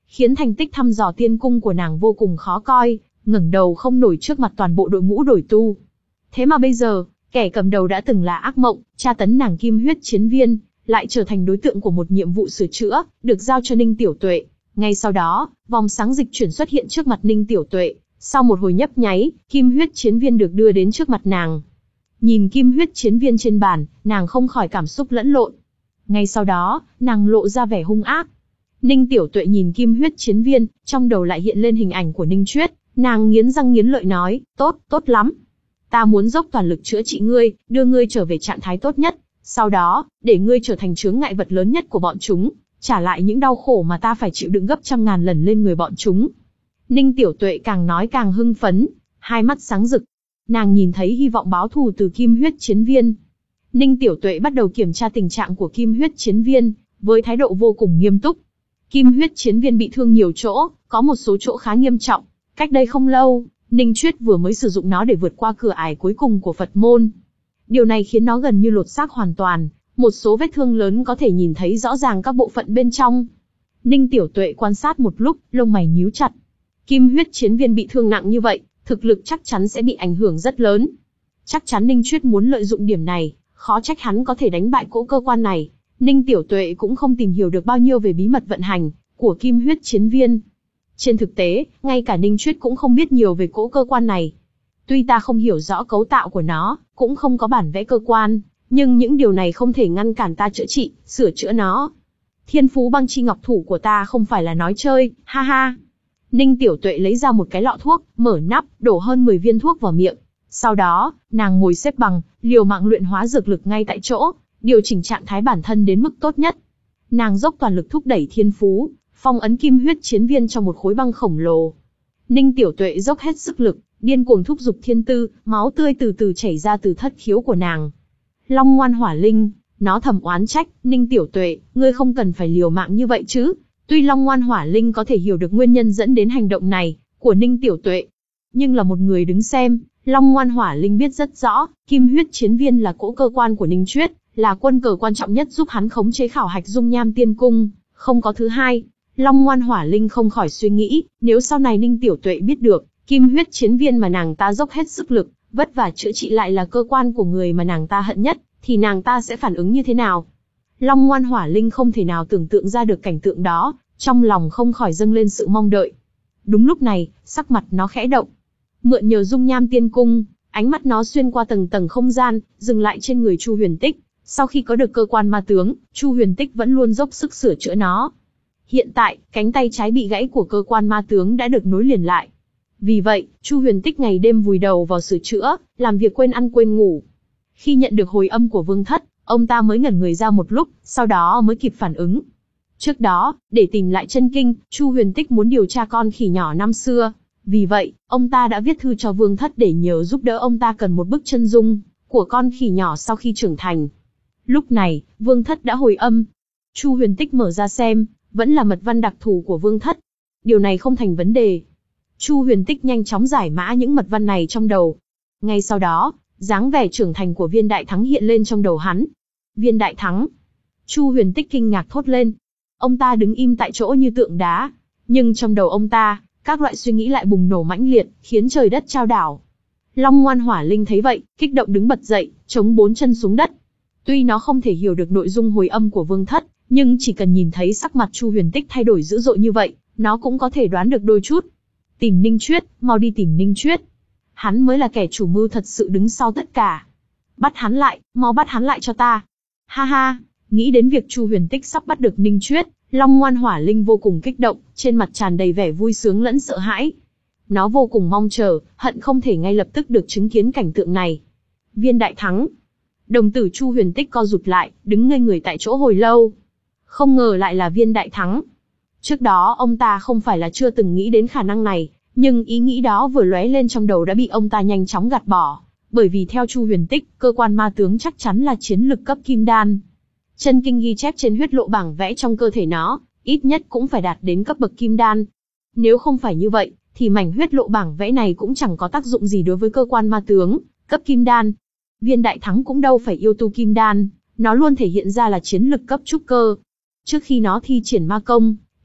khiến thành tích thăm dò tiên cung của nàng vô cùng khó coi, ngẩng đầu không nổi trước mặt toàn bộ đội ngũ đổi tu. Thế mà bây giờ, kẻ cầm đầu đã từng là ác mộng, tra tấn nàng kim huyết chiến viên, lại trở thành đối tượng của một nhiệm vụ sửa chữa, được giao cho Ninh Tiểu Tuệ. Ngay sau đó, vòng sáng dịch chuyển xuất hiện trước mặt Ninh Tiểu Tuệ. Sau một hồi nhấp nháy, kim huyết chiến viên được đưa đến trước mặt nàng. Nhìn kim huyết chiến viên trên bàn, nàng không khỏi cảm xúc lẫn lộn. Ngay sau đó, nàng lộ ra vẻ hung ác. Ninh Tiểu Tuệ nhìn kim huyết chiến viên, trong đầu lại hiện lên hình ảnh của Ninh Chuyết. Nàng nghiến răng nghiến lợi nói, tốt, tốt lắm. Ta muốn dốc toàn lực chữa trị ngươi, đưa ngươi trở về trạng thái tốt nhất. Sau đó, để ngươi trở thành chướng ngại vật lớn nhất của bọn chúng, trả lại những đau khổ mà ta phải chịu đựng gấp trăm ngàn lần lên người bọn chúng. Ninh Tiểu Tuệ càng nói càng hưng phấn, hai mắt sáng rực. Nàng nhìn thấy hy vọng báo thù từ kim huyết chiến viên. Ninh Tiểu Tuệ bắt đầu kiểm tra tình trạng của kim huyết chiến viên, với thái độ vô cùng nghiêm túc. Kim huyết chiến viên bị thương nhiều chỗ, có một số chỗ khá nghiêm trọng. Cách đây không lâu, Ninh Chuyết vừa mới sử dụng nó để vượt qua cửa ải cuối cùng của Phật môn. Điều này khiến nó gần như lột xác hoàn toàn, một số vết thương lớn có thể nhìn thấy rõ ràng các bộ phận bên trong. Ninh Tiểu Tuệ quan sát một lúc, lông mày nhíu chặt. Kim huyết chiến viên bị thương nặng như vậy, thực lực chắc chắn sẽ bị ảnh hưởng rất lớn. Chắc chắn Ninh Chuyết muốn lợi dụng điểm này, khó trách hắn có thể đánh bại cỗ cơ quan này. Ninh Tiểu Tuệ cũng không tìm hiểu được bao nhiêu về bí mật vận hành của kim huyết chiến viên. Trên thực tế, ngay cả Ninh Chuyết cũng không biết nhiều về cỗ cơ quan này. Tuy ta không hiểu rõ cấu tạo của nó, cũng không có bản vẽ cơ quan, nhưng những điều này không thể ngăn cản ta chữa trị, sửa chữa nó. Thiên phú băng chi ngọc thủ của ta không phải là nói chơi, ha ha. Ninh Tiểu Tuệ lấy ra một cái lọ thuốc, mở nắp, đổ hơn mười viên thuốc vào miệng. Sau đó, nàng ngồi xếp bằng, liều mạng luyện hóa dược lực ngay tại chỗ, điều chỉnh trạng thái bản thân đến mức tốt nhất. Nàng dốc toàn lực thúc đẩy thiên phú, phong ấn kim huyết chiến viên trong một khối băng khổng lồ. Ninh Tiểu Tuệ dốc hết sức lực, điên cuồng thúc giục thiên tư, máu tươi từ từ chảy ra từ thất khiếu của nàng. Long ngoan hỏa linh, nó thầm oán trách, Ninh Tiểu Tuệ, ngươi không cần phải liều mạng như vậy chứ. Tuy Long ngoan hỏa linh có thể hiểu được nguyên nhân dẫn đến hành động này của Ninh Tiểu Tuệ, nhưng là một người đứng xem, Long ngoan hỏa linh biết rất rõ, kim huyết chiến viên là cỗ cơ quan của Ninh Chuyết, là quân cờ quan trọng nhất giúp hắn khống chế khảo hạch dung nham tiên cung, không có thứ hai. Long ngoan hỏa linh không khỏi suy nghĩ, nếu sau này Ninh Tiểu Tuệ biết được, kim huyết chiến viên mà nàng ta dốc hết sức lực, vất vả chữa trị lại là cơ quan của người mà nàng ta hận nhất, thì nàng ta sẽ phản ứng như thế nào? Long ngoan hỏa linh không thể nào tưởng tượng ra được cảnh tượng đó, trong lòng không khỏi dâng lên sự mong đợi. Đúng lúc này, sắc mặt nó khẽ động. Mượn nhờ dung nham tiên cung, ánh mắt nó xuyên qua tầng tầng không gian, dừng lại trên người Chu Huyền Tích. Sau khi có được cơ quan ma tướng, Chu Huyền Tích vẫn luôn dốc sức sửa chữa nó. Hiện tại, cánh tay trái bị gãy của cơ quan ma tướng đã được nối liền lại. Vì vậy, Chu Huyền Tích ngày đêm vùi đầu vào sửa chữa, làm việc quên ăn quên ngủ. Khi nhận được hồi âm của Vương Thất, ông ta mới ngẩn người ra một lúc, sau đó mới kịp phản ứng. Trước đó, để tìm lại chân kinh, Chu Huyền Tích muốn điều tra con khỉ nhỏ năm xưa. Vì vậy, ông ta đã viết thư cho Vương Thất để nhờ giúp đỡ ông ta cần một bức chân dung của con khỉ nhỏ sau khi trưởng thành. Lúc này, Vương Thất đã hồi âm. Chu Huyền Tích mở ra xem, vẫn là mật văn đặc thù của Vương Thất. Điều này không thành vấn đề. Chu Huyền Tích nhanh chóng giải mã những mật văn này trong đầu. Ngay sau đó, dáng vẻ trưởng thành của Viên Đại Thắng hiện lên trong đầu hắn. Viên Đại Thắng. Chu Huyền Tích kinh ngạc thốt lên. Ông ta đứng im tại chỗ như tượng đá. Nhưng trong đầu ông ta, các loại suy nghĩ lại bùng nổ mãnh liệt, khiến trời đất chao đảo. Long ngoan hỏa linh thấy vậy, kích động đứng bật dậy, chống bốn chân xuống đất. Tuy nó không thể hiểu được nội dung hồi âm của Vương Thất, nhưng chỉ cần nhìn thấy sắc mặt Chu Huyền Tích thay đổi dữ dội như vậy, nó cũng có thể đoán được đôi chút. Tìm Ninh Chuyết, mau đi tìm Ninh Chuyết. Hắn mới là kẻ chủ mưu thật sự đứng sau tất cả. Bắt hắn lại, mau bắt hắn lại cho ta. Ha ha, nghĩ đến việc Chu Huyền Tích sắp bắt được Ninh Chuyết, Long ngoan hỏa linh vô cùng kích động, trên mặt tràn đầy vẻ vui sướng lẫn sợ hãi. Nó vô cùng mong chờ, hận không thể ngay lập tức được chứng kiến cảnh tượng này. Viên Đại Thắng. Đồng tử Chu Huyền Tích co rụt lại, đứng ngây người tại chỗ hồi lâu. Không ngờ lại là Viên Đại Thắng. Trước đó ông ta không phải là chưa từng nghĩ đến khả năng này, nhưng ý nghĩ đó vừa lóe lên trong đầu đã bị ông ta nhanh chóng gạt bỏ. Bởi vì theo Chu Huyền Tích, cơ quan ma tướng chắc chắn là chiến lực cấp kim đan. Chân kinh ghi chép trên huyết lộ bảng vẽ trong cơ thể nó, ít nhất cũng phải đạt đến cấp bậc kim đan. Nếu không phải như vậy, thì mảnh huyết lộ bảng vẽ này cũng chẳng có tác dụng gì đối với cơ quan ma tướng cấp kim đan. Viên Đại Thắng cũng đâu phải yêu tu kim đan, nó luôn thể hiện ra là chiến lực cấp trúc cơ. Trước khi nó thi triển ma công,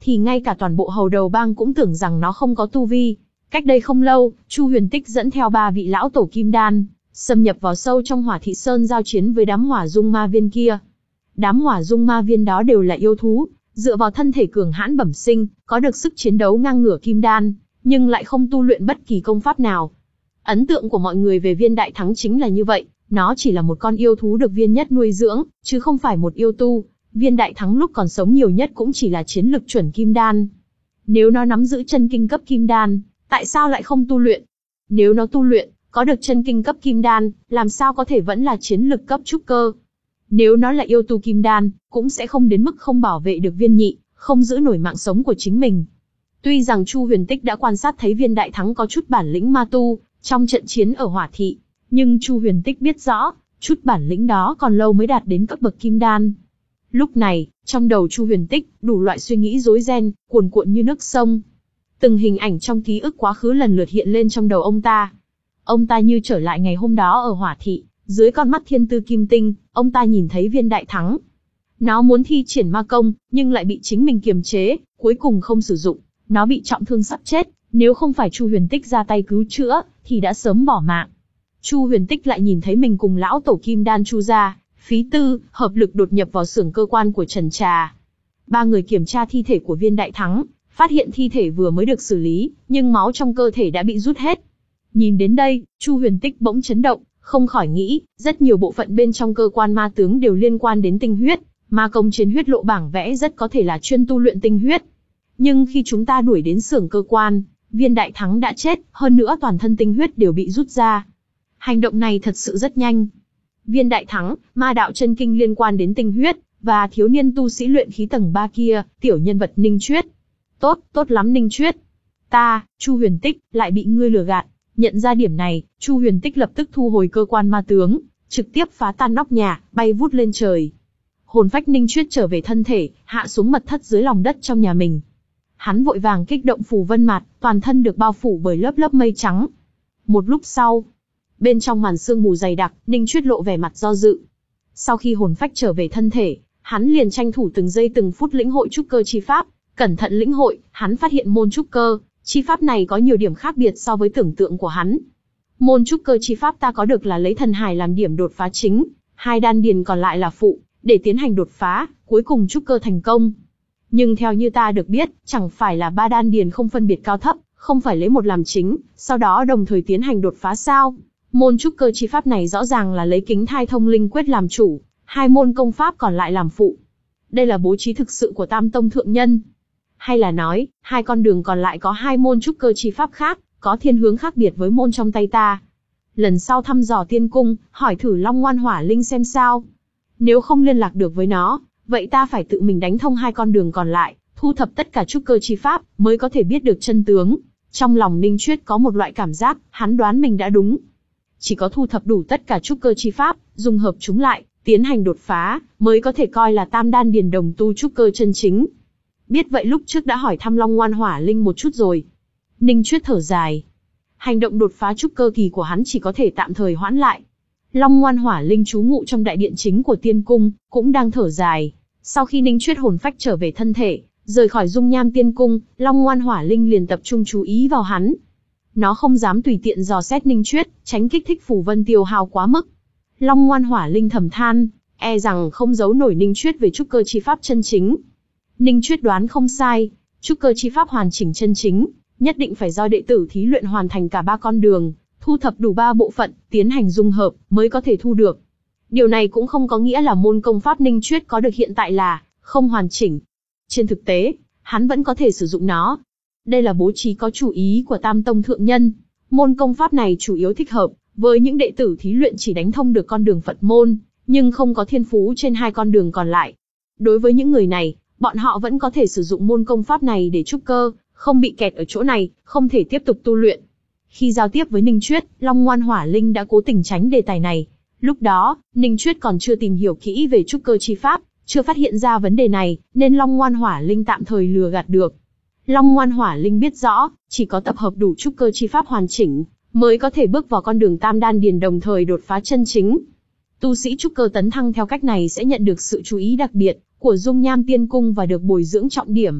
thì ngay cả toàn bộ hầu đầu bang cũng tưởng rằng nó không có tu vi. Cách đây không lâu, Chu Huyền Tích dẫn theo ba vị lão tổ kim đan, xâm nhập vào sâu trong Hỏa Thị Sơn giao chiến với đám hỏa dung ma viên kia. Đám hỏa dung ma viên đó đều là yêu thú, dựa vào thân thể cường hãn bẩm sinh, có được sức chiến đấu ngang ngửa kim đan, nhưng lại không tu luyện bất kỳ công pháp nào. Ấn tượng của mọi người về Viên Đại Thắng chính là như vậy, nó chỉ là một con yêu thú được Viên Nhất nuôi dưỡng, chứ không phải một yêu tu. Viên Đại Thắng lúc còn sống nhiều nhất cũng chỉ là chiến lực chuẩn kim đan. Nếu nó nắm giữ chân kinh cấp kim đan, tại sao lại không tu luyện? Nếu nó tu luyện, có được chân kinh cấp kim đan, làm sao có thể vẫn là chiến lực cấp trúc cơ? Nếu nó là yêu tu kim đan, cũng sẽ không đến mức không bảo vệ được Viên Nhị, không giữ nổi mạng sống của chính mình. Tuy rằng Chu Huyền Tích đã quan sát thấy Viên Đại Thắng có chút bản lĩnh ma tu, trong trận chiến ở Hỏa Thị, nhưng Chu Huyền Tích biết rõ, chút bản lĩnh đó còn lâu mới đạt đến cấp bậc kim đan. Lúc này, trong đầu Chu Huyền Tích, đủ loại suy nghĩ rối ren, cuồn cuộn như nước sông. Từng hình ảnh trong ký ức quá khứ lần lượt hiện lên trong đầu ông ta. Ông ta như trở lại ngày hôm đó ở Hỏa Thị, dưới con mắt thiên tư kim tinh, ông ta nhìn thấy Viên Đại Thắng. Nó muốn thi triển ma công, nhưng lại bị chính mình kiềm chế, cuối cùng không sử dụng. Nó bị trọng thương sắp chết, nếu không phải Chu Huyền Tích ra tay cứu chữa, thì đã sớm bỏ mạng. Chu Huyền Tích lại nhìn thấy mình cùng lão tổ kim đan Chu gia, Phí Tư, hợp lực đột nhập vào xưởng cơ quan của Trần Trà. Ba người kiểm tra thi thể của Viên Đại Thắng, phát hiện thi thể vừa mới được xử lý, nhưng máu trong cơ thể đã bị rút hết. Nhìn đến đây, Chu Huyền Tích bỗng chấn động, không khỏi nghĩ, rất nhiều bộ phận bên trong cơ quan ma tướng đều liên quan đến tinh huyết, ma công trên huyết lộ bảng vẽ rất có thể là chuyên tu luyện tinh huyết. Nhưng khi chúng ta đuổi đến xưởng cơ quan, Viên Đại Thắng đã chết, hơn nữa toàn thân tinh huyết đều bị rút ra. Hành động này thật sự rất nhanh. Viên Đại Thắng, ma đạo chân kinh liên quan đến tinh huyết, và thiếu niên tu sĩ luyện khí tầng ba kia, tiểu nhân vật Ninh Chuyết. Tốt, tốt lắm Ninh Chuyết. Ta, Chu Huyền Tích, lại bị ngươi lừa gạt. Nhận ra điểm này, Chu Huyền Tích lập tức thu hồi cơ quan ma tướng, trực tiếp phá tan nóc nhà, bay vút lên trời. Hồn phách Ninh Chuyết trở về thân thể, hạ xuống mật thất dưới lòng đất trong nhà mình. Hắn vội vàng kích động phù vân mạt, toàn thân được bao phủ bởi lớp lớp mây trắng. Một lúc sau, bên trong màn sương mù dày đặc, Ninh Chuyết lộ vẻ mặt do dự. Sau khi hồn phách trở về thân thể, hắn liền tranh thủ từng giây từng phút lĩnh hội trúc cơ chi pháp. Cẩn thận lĩnh hội, hắn phát hiện môn trúc cơ chi pháp này có nhiều điểm khác biệt so với tưởng tượng của hắn. Môn trúc cơ chi pháp ta có được là lấy thần hải làm điểm đột phá chính, hai đan điền còn lại là phụ, để tiến hành đột phá, cuối cùng trúc cơ thành công. Nhưng theo như ta được biết, chẳng phải là ba đan điền không phân biệt cao thấp, không phải lấy một làm chính, sau đó đồng thời tiến hành đột phá sao? Môn trúc cơ chi pháp này rõ ràng là lấy kính thai thông linh quyết làm chủ, hai môn công pháp còn lại làm phụ. Đây là bố trí thực sự của Tam Tông thượng nhân. Hay là nói, hai con đường còn lại có hai môn trúc cơ chi pháp khác, có thiên hướng khác biệt với môn trong tay ta. Lần sau thăm dò tiên cung, hỏi thử Long Ngoan Hỏa Linh xem sao. Nếu không liên lạc được với nó, vậy ta phải tự mình đánh thông hai con đường còn lại, thu thập tất cả trúc cơ chi pháp, mới có thể biết được chân tướng. Trong lòng Ninh Chuyết có một loại cảm giác, hắn đoán mình đã đúng. Chỉ có thu thập đủ tất cả trúc cơ chi pháp, dùng hợp chúng lại, tiến hành đột phá, mới có thể coi là tam đan điền đồng tu trúc cơ chân chính. Biết vậy lúc trước đã hỏi thăm Long Ngoan Hỏa Linh một chút rồi. Ninh Chuyết thở dài. Hành động đột phá trúc cơ kỳ của hắn chỉ có thể tạm thời hoãn lại. Long Ngoan Hỏa Linh trú ngụ trong đại điện chính của tiên cung, cũng đang thở dài. Sau khi Ninh Chuyết hồn phách trở về thân thể, rời khỏi dung nham tiên cung, Long Ngoan Hỏa Linh liền tập trung chú ý vào hắn. Nó không dám tùy tiện dò xét Ninh Chuyết, tránh kích thích phù vân tiêu hao quá mức. Long Ngoan Hỏa Linh thầm than, e rằng không giấu nổi Ninh Chuyết về trúc cơ chi pháp chân chính. Ninh Chuyết đoán không sai, trúc cơ chi pháp hoàn chỉnh chân chính, nhất định phải do đệ tử thí luyện hoàn thành cả ba con đường, thu thập đủ ba bộ phận, tiến hành dung hợp, mới có thể thu được. Điều này cũng không có nghĩa là môn công pháp Ninh Chuyết có được hiện tại là không hoàn chỉnh. Trên thực tế, hắn vẫn có thể sử dụng nó. Đây là bố trí có chủ ý của Tam Tông thượng nhân. Môn công pháp này chủ yếu thích hợp với những đệ tử thí luyện chỉ đánh thông được con đường Phật môn, nhưng không có thiên phú trên hai con đường còn lại. Đối với những người này, bọn họ vẫn có thể sử dụng môn công pháp này để trúc cơ, không bị kẹt ở chỗ này, không thể tiếp tục tu luyện. Khi giao tiếp với Ninh Chuyết, Long Ngoan Hỏa Linh đã cố tình tránh đề tài này. Lúc đó, Ninh Chuyết còn chưa tìm hiểu kỹ về trúc cơ chi pháp, chưa phát hiện ra vấn đề này, nên Long Ngoan Hỏa Linh tạm thời lừa gạt được. Long Ngoan Hỏa Linh biết rõ, chỉ có tập hợp đủ trúc cơ chi pháp hoàn chỉnh, mới có thể bước vào con đường tam đan điền đồng thời đột phá chân chính. Tu sĩ trúc cơ tấn thăng theo cách này sẽ nhận được sự chú ý đặc biệt của dung nham tiên cung và được bồi dưỡng trọng điểm.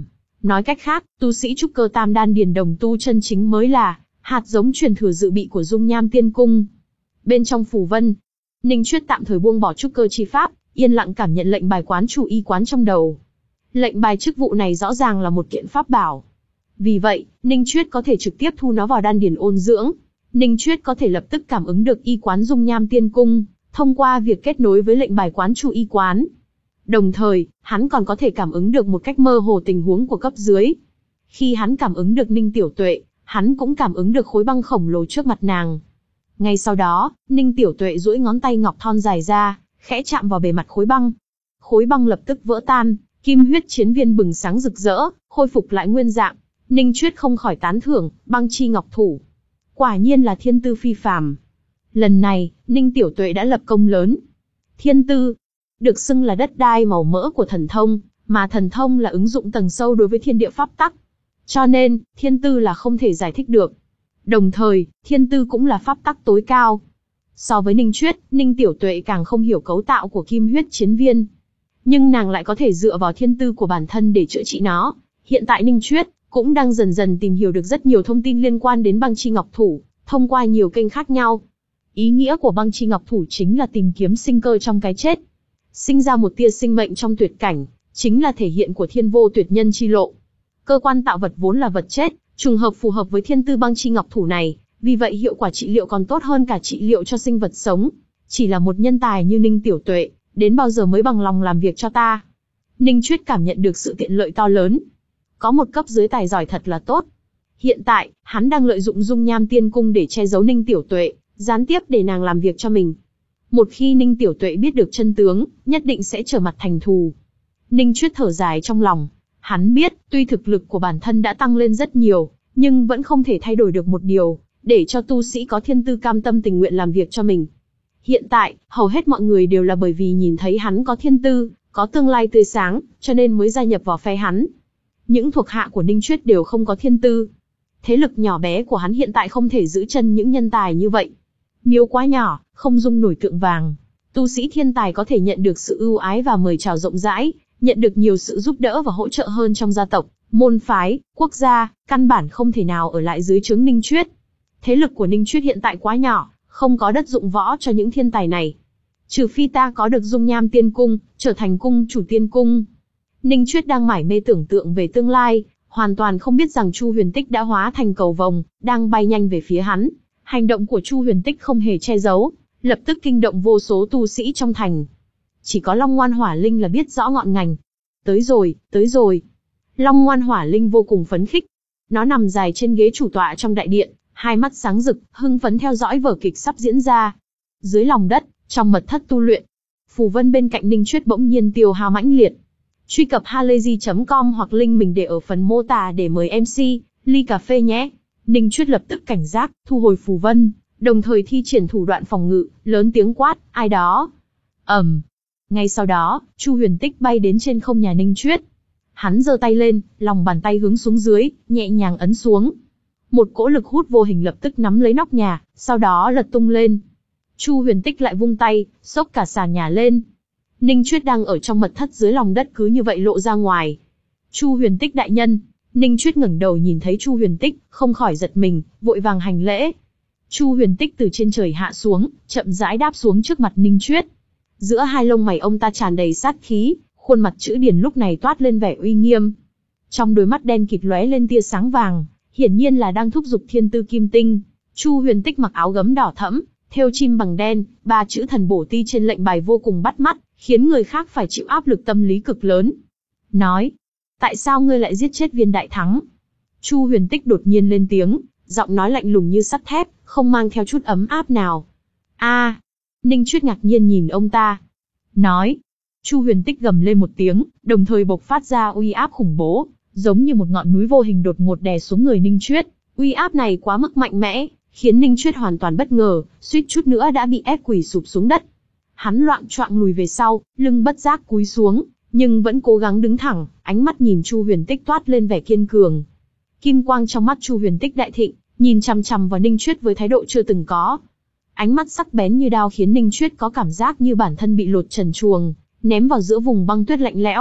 Nói cách khác, tu sĩ trúc cơ tam đan điền đồng tu chân chính mới là hạt giống truyền thừa dự bị của Dung Nham Tiên Cung. Bên trong phù vân, Ninh Chuyết tạm thời buông bỏ trúc cơ chi pháp, yên lặng cảm nhận lệnh bài quán chủ y quán trong đầu. Lệnh bài chức vụ này rõ ràng là một kiện pháp bảo. Vì vậy, Ninh Chuyết có thể trực tiếp thu nó vào đan điền ôn dưỡng. Ninh Chuyết có thể lập tức cảm ứng được y quán Dung Nham Tiên Cung, thông qua việc kết nối với lệnh bài quán chủ y quán. Đồng thời, hắn còn có thể cảm ứng được một cách mơ hồ tình huống của cấp dưới. Khi hắn cảm ứng được Ninh Tiểu Tuệ, hắn cũng cảm ứng được khối băng khổng lồ trước mặt nàng. Ngay sau đó, Ninh Tiểu Tuệ duỗi ngón tay ngọc thon dài ra, khẽ chạm vào bề mặt khối băng. Khối băng lập tức vỡ tan, kim huyết chiến viên bừng sáng rực rỡ, khôi phục lại nguyên dạng. Ninh Chuyết không khỏi tán thưởng, băng chi ngọc thủ. Quả nhiên là thiên tư phi phàm. Lần này, Ninh Tiểu Tuệ đã lập công lớn. Thiên tư được xưng là đất đai màu mỡ của thần thông, mà thần thông là ứng dụng tầng sâu đối với thiên địa pháp tắc. Cho nên, thiên tư là không thể giải thích được. Đồng thời, thiên tư cũng là pháp tắc tối cao. So với Ninh Chuyết, Ninh Tiểu Tuệ càng không hiểu cấu tạo của kim huyết chiến viên. Nhưng nàng lại có thể dựa vào thiên tư của bản thân để chữa trị nó. Hiện tại Ninh Chuyết cũng đang dần dần tìm hiểu được rất nhiều thông tin liên quan đến băng chi ngọc thủ, thông qua nhiều kênh khác nhau. Ý nghĩa của băng chi ngọc thủ chính là tìm kiếm sinh cơ trong cái chết. Sinh ra một tia sinh mệnh trong tuyệt cảnh, chính là thể hiện của thiên vô tuyệt nhân chi lộ. Cơ quan tạo vật vốn là vật chết, trùng hợp phù hợp với thiên tư băng chi ngọc thủ này, vì vậy hiệu quả trị liệu còn tốt hơn cả trị liệu cho sinh vật sống. Chỉ là một nhân tài như Ninh Tiểu Tuệ, đến bao giờ mới bằng lòng làm việc cho ta? Ninh Chuyết cảm nhận được sự tiện lợi to lớn. Có một cấp dưới tài giỏi thật là tốt. Hiện tại, hắn đang lợi dụng Dung Nham Tiên Cung để che giấu Ninh Tiểu Tuệ, gián tiếp để nàng làm việc cho mình. Một khi Ninh Tiểu Tuệ biết được chân tướng, nhất định sẽ trở mặt thành thù. Ninh Chuyết thở dài trong lòng. Hắn biết, tuy thực lực của bản thân đã tăng lên rất nhiều, nhưng vẫn không thể thay đổi được một điều, để cho tu sĩ có thiên tư cam tâm tình nguyện làm việc cho mình. Hiện tại, hầu hết mọi người đều là bởi vì nhìn thấy hắn có thiên tư, có tương lai tươi sáng, cho nên mới gia nhập vào phe hắn. Những thuộc hạ của Ninh Chuyết đều không có thiên tư. Thế lực nhỏ bé của hắn hiện tại không thể giữ chân những nhân tài như vậy. Miếu quá nhỏ, không dung nổi tượng vàng. Tu sĩ thiên tài có thể nhận được sự ưu ái và mời chào rộng rãi, nhận được nhiều sự giúp đỡ và hỗ trợ hơn trong gia tộc, môn phái, quốc gia, căn bản không thể nào ở lại dưới trướng Ninh Chuyết. Thế lực của Ninh Chuyết hiện tại quá nhỏ, không có đất dụng võ cho những thiên tài này. Trừ phi ta có được Dung Nham Tiên Cung, trở thành cung chủ tiên cung. Ninh Chuyết đang mải mê tưởng tượng về tương lai, hoàn toàn không biết rằng Chu Huyền Tích đã hóa thành cầu vồng, đang bay nhanh về phía hắn. Hành động của Chu Huyền Tích không hề che giấu, lập tức kinh động vô số tu sĩ trong thành. Chỉ có Long Ngoan Hỏa Linh là biết rõ ngọn ngành. Tới rồi, tới rồi. Long Ngoan Hỏa Linh vô cùng phấn khích. Nó nằm dài trên ghế chủ tọa trong đại điện, hai mắt sáng rực, hưng phấn theo dõi vở kịch sắp diễn ra. Dưới lòng đất, trong mật thất tu luyện, phù vân bên cạnh Ninh Chuyết bỗng nhiên tiêu hao mãnh liệt. Truy cập halayzi chấm com hoặc link mình để ở phần mô tả để mời em xê, ly cà phê nhé. Ninh Chuyết lập tức cảnh giác, thu hồi phù vân, đồng thời thi triển thủ đoạn phòng ngự, lớn tiếng quát, ai đó. ầm. Um. Ngay sau đó, Chu Huyền Tích bay đến trên không nhà Ninh Chuyết. Hắn giơ tay lên, lòng bàn tay hướng xuống dưới, nhẹ nhàng ấn xuống. Một cỗ lực hút vô hình lập tức nắm lấy nóc nhà, sau đó lật tung lên. Chu Huyền Tích lại vung tay, xốc cả sàn nhà lên. Ninh Chuyết đang ở trong mật thất dưới lòng đất cứ như vậy lộ ra ngoài. Chu Huyền Tích đại nhân. Ninh Chuyết ngẩng đầu nhìn thấy Chu Huyền Tích, không khỏi giật mình, vội vàng hành lễ. Chu Huyền Tích từ trên trời hạ xuống, chậm rãi đáp xuống trước mặt Ninh Chuyết. Giữa hai lông mày ông ta tràn đầy sát khí, khuôn mặt chữ điển lúc này toát lên vẻ uy nghiêm. Trong đôi mắt đen kịt lóe lên tia sáng vàng, hiển nhiên là đang thúc giục thiên tư kim tinh. Chu Huyền Tích mặc áo gấm đỏ thẫm, thêu chim bằng đen, ba chữ thần bổ ti trên lệnh bài vô cùng bắt mắt, khiến người khác phải chịu áp lực tâm lý cực lớn. Nói, tại sao ngươi lại giết chết Viên Đại Thắng? Chu Huyền Tích đột nhiên lên tiếng, giọng nói lạnh lùng như sắt thép, không mang theo chút ấm áp nào. A, à, Ninh Chuyết ngạc nhiên nhìn ông ta. Nói, Chu Huyền Tích gầm lên một tiếng, đồng thời bộc phát ra uy áp khủng bố, giống như một ngọn núi vô hình đột ngột đè xuống người Ninh Chuyết. Uy áp này quá mức mạnh mẽ, khiến Ninh Chuyết hoàn toàn bất ngờ, suýt chút nữa đã bị ép quỳ sụp xuống đất. Hắn loạng choạng lùi về sau, lưng bất giác cúi xuống, nhưng vẫn cố gắng đứng thẳng, ánh mắt nhìn Chu Huyền Tích toát lên vẻ kiên cường. Kim quang trong mắt Chu Huyền Tích đại thịnh, nhìn chằm chằm vào Ninh Chuyết với thái độ chưa từng có. Ánh mắt sắc bén như đao khiến Ninh Chuyết có cảm giác như bản thân bị lột trần truồng, ném vào giữa vùng băng tuyết lạnh lẽo.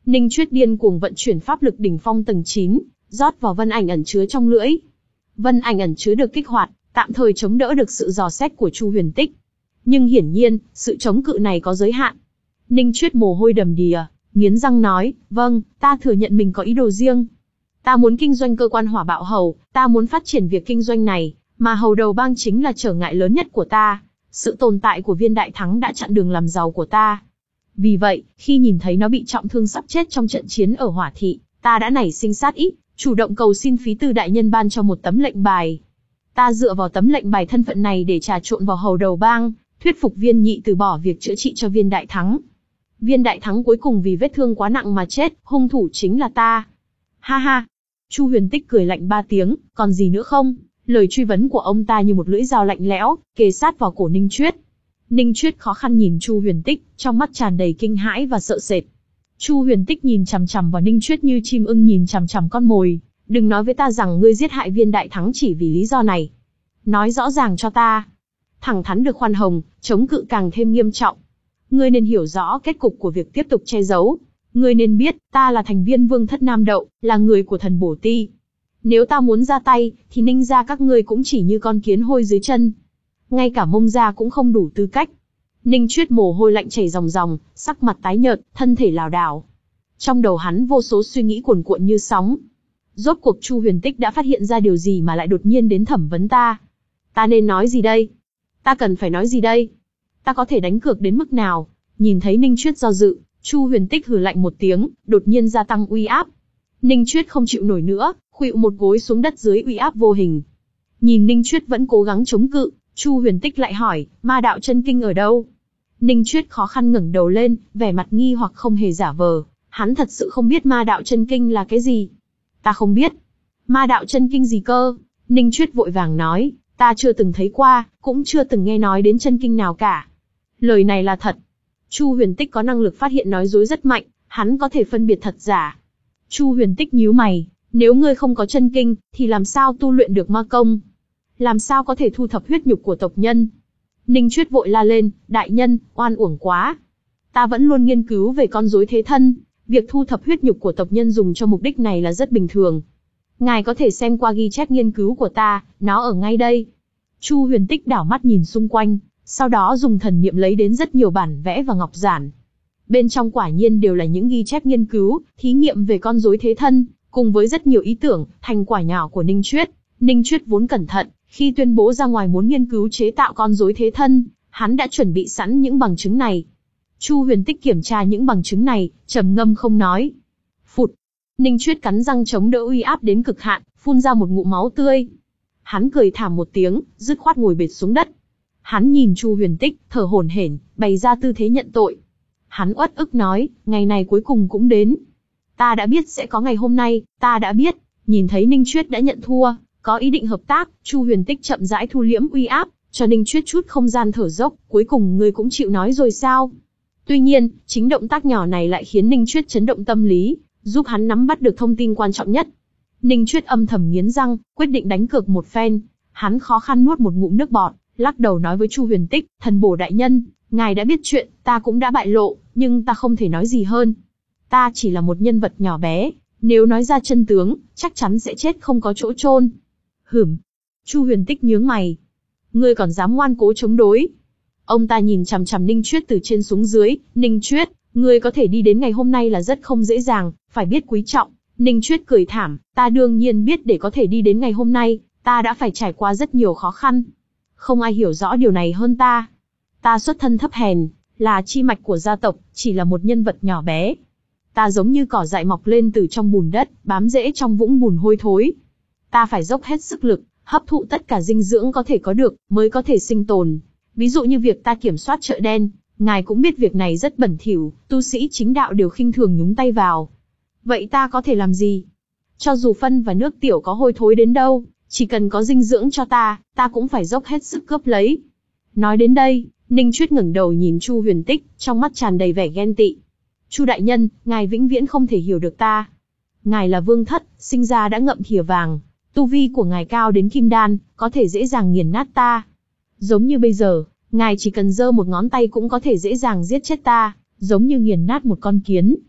Ninh Chuyết điên cuồng vận chuyển pháp lực đỉnh phong tầng chín, rót vào vân ảnh ẩn chứa trong lưỡi. Vân ảnh ẩn chứa được kích hoạt, tạm thời chống đỡ được sự dò xét của Chu Huyền Tích. Nhưng hiển nhiên, sự chống cự này có giới hạn. Ninh Chuyết mồ hôi đầm đìa, nghiến răng nói, vâng, ta thừa nhận mình có ý đồ riêng. Ta muốn kinh doanh cơ quan hỏa bạo hầu, ta muốn phát triển việc kinh doanh này, mà hầu đầu bang chính là trở ngại lớn nhất của ta. Sự tồn tại của viên đại thắng đã chặn đường làm giàu của ta. Vì vậy, khi nhìn thấy nó bị trọng thương sắp chết trong trận chiến ở Hỏa Thị, ta đã nảy sinh sát ý, chủ động cầu xin Phí Tư đại nhân ban cho một tấm lệnh bài. Ta dựa vào tấm lệnh bài thân phận này để trà trộn vào hầu đầu bang, thuyết phục viên nhị từ bỏ việc chữa trị cho viên đại thắng. Viên đại thắng cuối cùng vì vết thương quá nặng mà chết, hung thủ chính là ta. Ha ha. Chu Huyền Tích cười lạnh ba tiếng, còn gì nữa không? Lời truy vấn của ông ta như một lưỡi dao lạnh lẽo, kề sát vào cổ Ninh Chuyết. Ninh Chuyết khó khăn nhìn Chu Huyền Tích, trong mắt tràn đầy kinh hãi và sợ sệt. Chu Huyền Tích nhìn chằm chằm vào Ninh Chuyết như chim ưng nhìn chằm chằm con mồi. Đừng nói với ta rằng ngươi giết hại viên đại thắng chỉ vì lý do này. Nói rõ ràng cho ta. Thẳng thắn được khoan hồng, chống cự càng thêm nghiêm trọng. Ngươi nên hiểu rõ kết cục của việc tiếp tục che giấu. Ngươi nên biết, ta là thành viên Vương Thất Nam Đậu, là người của thần Bổ Ti. Nếu ta muốn ra tay, thì Ninh gia các ngươi cũng chỉ như con kiến hôi dưới chân. Ngay cả Mông gia cũng không đủ tư cách. Ninh Chuyết mồ hôi lạnh chảy ròng ròng, sắc mặt tái nhợt, thân thể lảo đảo. Trong đầu hắn vô số suy nghĩ cuồn cuộn như sóng. Rốt cuộc Chu Huyền Tích đã phát hiện ra điều gì mà lại đột nhiên đến thẩm vấn ta? Ta nên nói gì đây? Ta cần phải nói gì đây? Ta có thể đánh cược đến mức nào? Nhìn thấy Ninh Chuyết do dự, Chu Huyền Tích hừ lạnh một tiếng, đột nhiên gia tăng uy áp. Ninh Chuyết không chịu nổi nữa, khuỵu một gối xuống đất dưới uy áp vô hình. Nhìn Ninh Chuyết vẫn cố gắng chống cự, Chu Huyền Tích lại hỏi, ma đạo chân kinh ở đâu? Ninh Chuyết khó khăn ngẩng đầu lên, vẻ mặt nghi hoặc không hề giả vờ, hắn thật sự không biết ma đạo chân kinh là cái gì. Ta không biết. Ma đạo chân kinh gì cơ? Ninh Chuyết vội vàng nói, ta chưa từng thấy qua, cũng chưa từng nghe nói đến chân kinh nào cả. Lời này là thật. Chu Huyền Tích có năng lực phát hiện nói dối rất mạnh, hắn có thể phân biệt thật giả. Chu Huyền Tích nhíu mày, nếu ngươi không có chân kinh, thì làm sao tu luyện được ma công? Làm sao có thể thu thập huyết nhục của tộc nhân? Ninh Chuyết vội la lên, đại nhân, oan uổng quá. Ta vẫn luôn nghiên cứu về con rối thế thân, việc thu thập huyết nhục của tộc nhân dùng cho mục đích này là rất bình thường. Ngài có thể xem qua ghi chép nghiên cứu của ta, nó ở ngay đây. Chu Huyền Tích đảo mắt nhìn xung quanh, sau đó dùng thần niệm lấy đến rất nhiều bản vẽ và ngọc giản. Bên trong quả nhiên đều là những ghi chép nghiên cứu, thí nghiệm về con rối thế thân, cùng với rất nhiều ý tưởng, thành quả nhỏ của Ninh Chuyết. Ninh Chuyết vốn cẩn thận, khi tuyên bố ra ngoài muốn nghiên cứu chế tạo con rối thế thân, hắn đã chuẩn bị sẵn những bằng chứng này. Chu Huyền Tích kiểm tra những bằng chứng này, trầm ngâm không nói. Phụt! Ninh Chuyết cắn răng chống đỡ uy áp đến cực hạn, phun ra một ngụm máu tươi. Hắn cười thảm một tiếng, dứt khoát ngồi bệt xuống đất. Hắn nhìn Chu Huyền Tích, thở hổn hển, bày ra tư thế nhận tội. Hắn uất ức nói, ngày này cuối cùng cũng đến. Ta đã biết sẽ có ngày hôm nay, ta đã biết. Nhìn thấy Ninh Chuyết đã nhận thua, có ý định hợp tác, Chu Huyền Tích chậm rãi thu liễm uy áp, cho Ninh Chuyết chút không gian thở dốc, cuối cùng ngươi cũng chịu nói rồi sao? Tuy nhiên, chính động tác nhỏ này lại khiến Ninh Chuyết chấn động tâm lý, giúp hắn nắm bắt được thông tin quan trọng nhất. Ninh Chuyết âm thầm nghiến răng, quyết định đánh cược một phen. Hắn khó khăn nuốt một ngụm nước bọt, lắc đầu nói với Chu Huyền Tích, thần bổ đại nhân, ngài đã biết chuyện, ta cũng đã bại lộ, nhưng ta không thể nói gì hơn. Ta chỉ là một nhân vật nhỏ bé, nếu nói ra chân tướng, chắc chắn sẽ chết không có chỗ chôn. Hửm. Chu Huyền Tích nhướng mày. Ngươi còn dám ngoan cố chống đối? Ông ta nhìn chằm chằm Ninh Chuyết từ trên xuống dưới, Ninh Chuyết, ngươi có thể đi đến ngày hôm nay là rất không dễ dàng, phải biết quý trọng. Ninh Chuyết cười thảm, ta đương nhiên biết để có thể đi đến ngày hôm nay, ta đã phải trải qua rất nhiều khó khăn. Không ai hiểu rõ điều này hơn ta. Ta xuất thân thấp hèn, là chi mạch của gia tộc, chỉ là một nhân vật nhỏ bé. Ta giống như cỏ dại mọc lên từ trong bùn đất, bám rễ trong vũng bùn hôi thối. Ta phải dốc hết sức lực, hấp thụ tất cả dinh dưỡng có thể có được, mới có thể sinh tồn. Ví dụ như việc ta kiểm soát chợ đen, ngài cũng biết việc này rất bẩn thỉu, tu sĩ chính đạo đều khinh thường nhúng tay vào. Vậy ta có thể làm gì? Cho dù phân và nước tiểu có hôi thối đến đâu, chỉ cần có dinh dưỡng cho ta, ta cũng phải dốc hết sức cướp lấy. Nói đến đây, Ninh Chuyết ngẩng đầu nhìn Chu Huyền Tích, trong mắt tràn đầy vẻ ghen tị. Chu đại nhân, ngài vĩnh viễn không thể hiểu được ta. Ngài là vương thất, sinh ra đã ngậm thìa vàng, tu vi của ngài cao đến kim đan, có thể dễ dàng nghiền nát ta. Giống như bây giờ, ngài chỉ cần giơ một ngón tay cũng có thể dễ dàng giết chết ta, giống như nghiền nát một con kiến.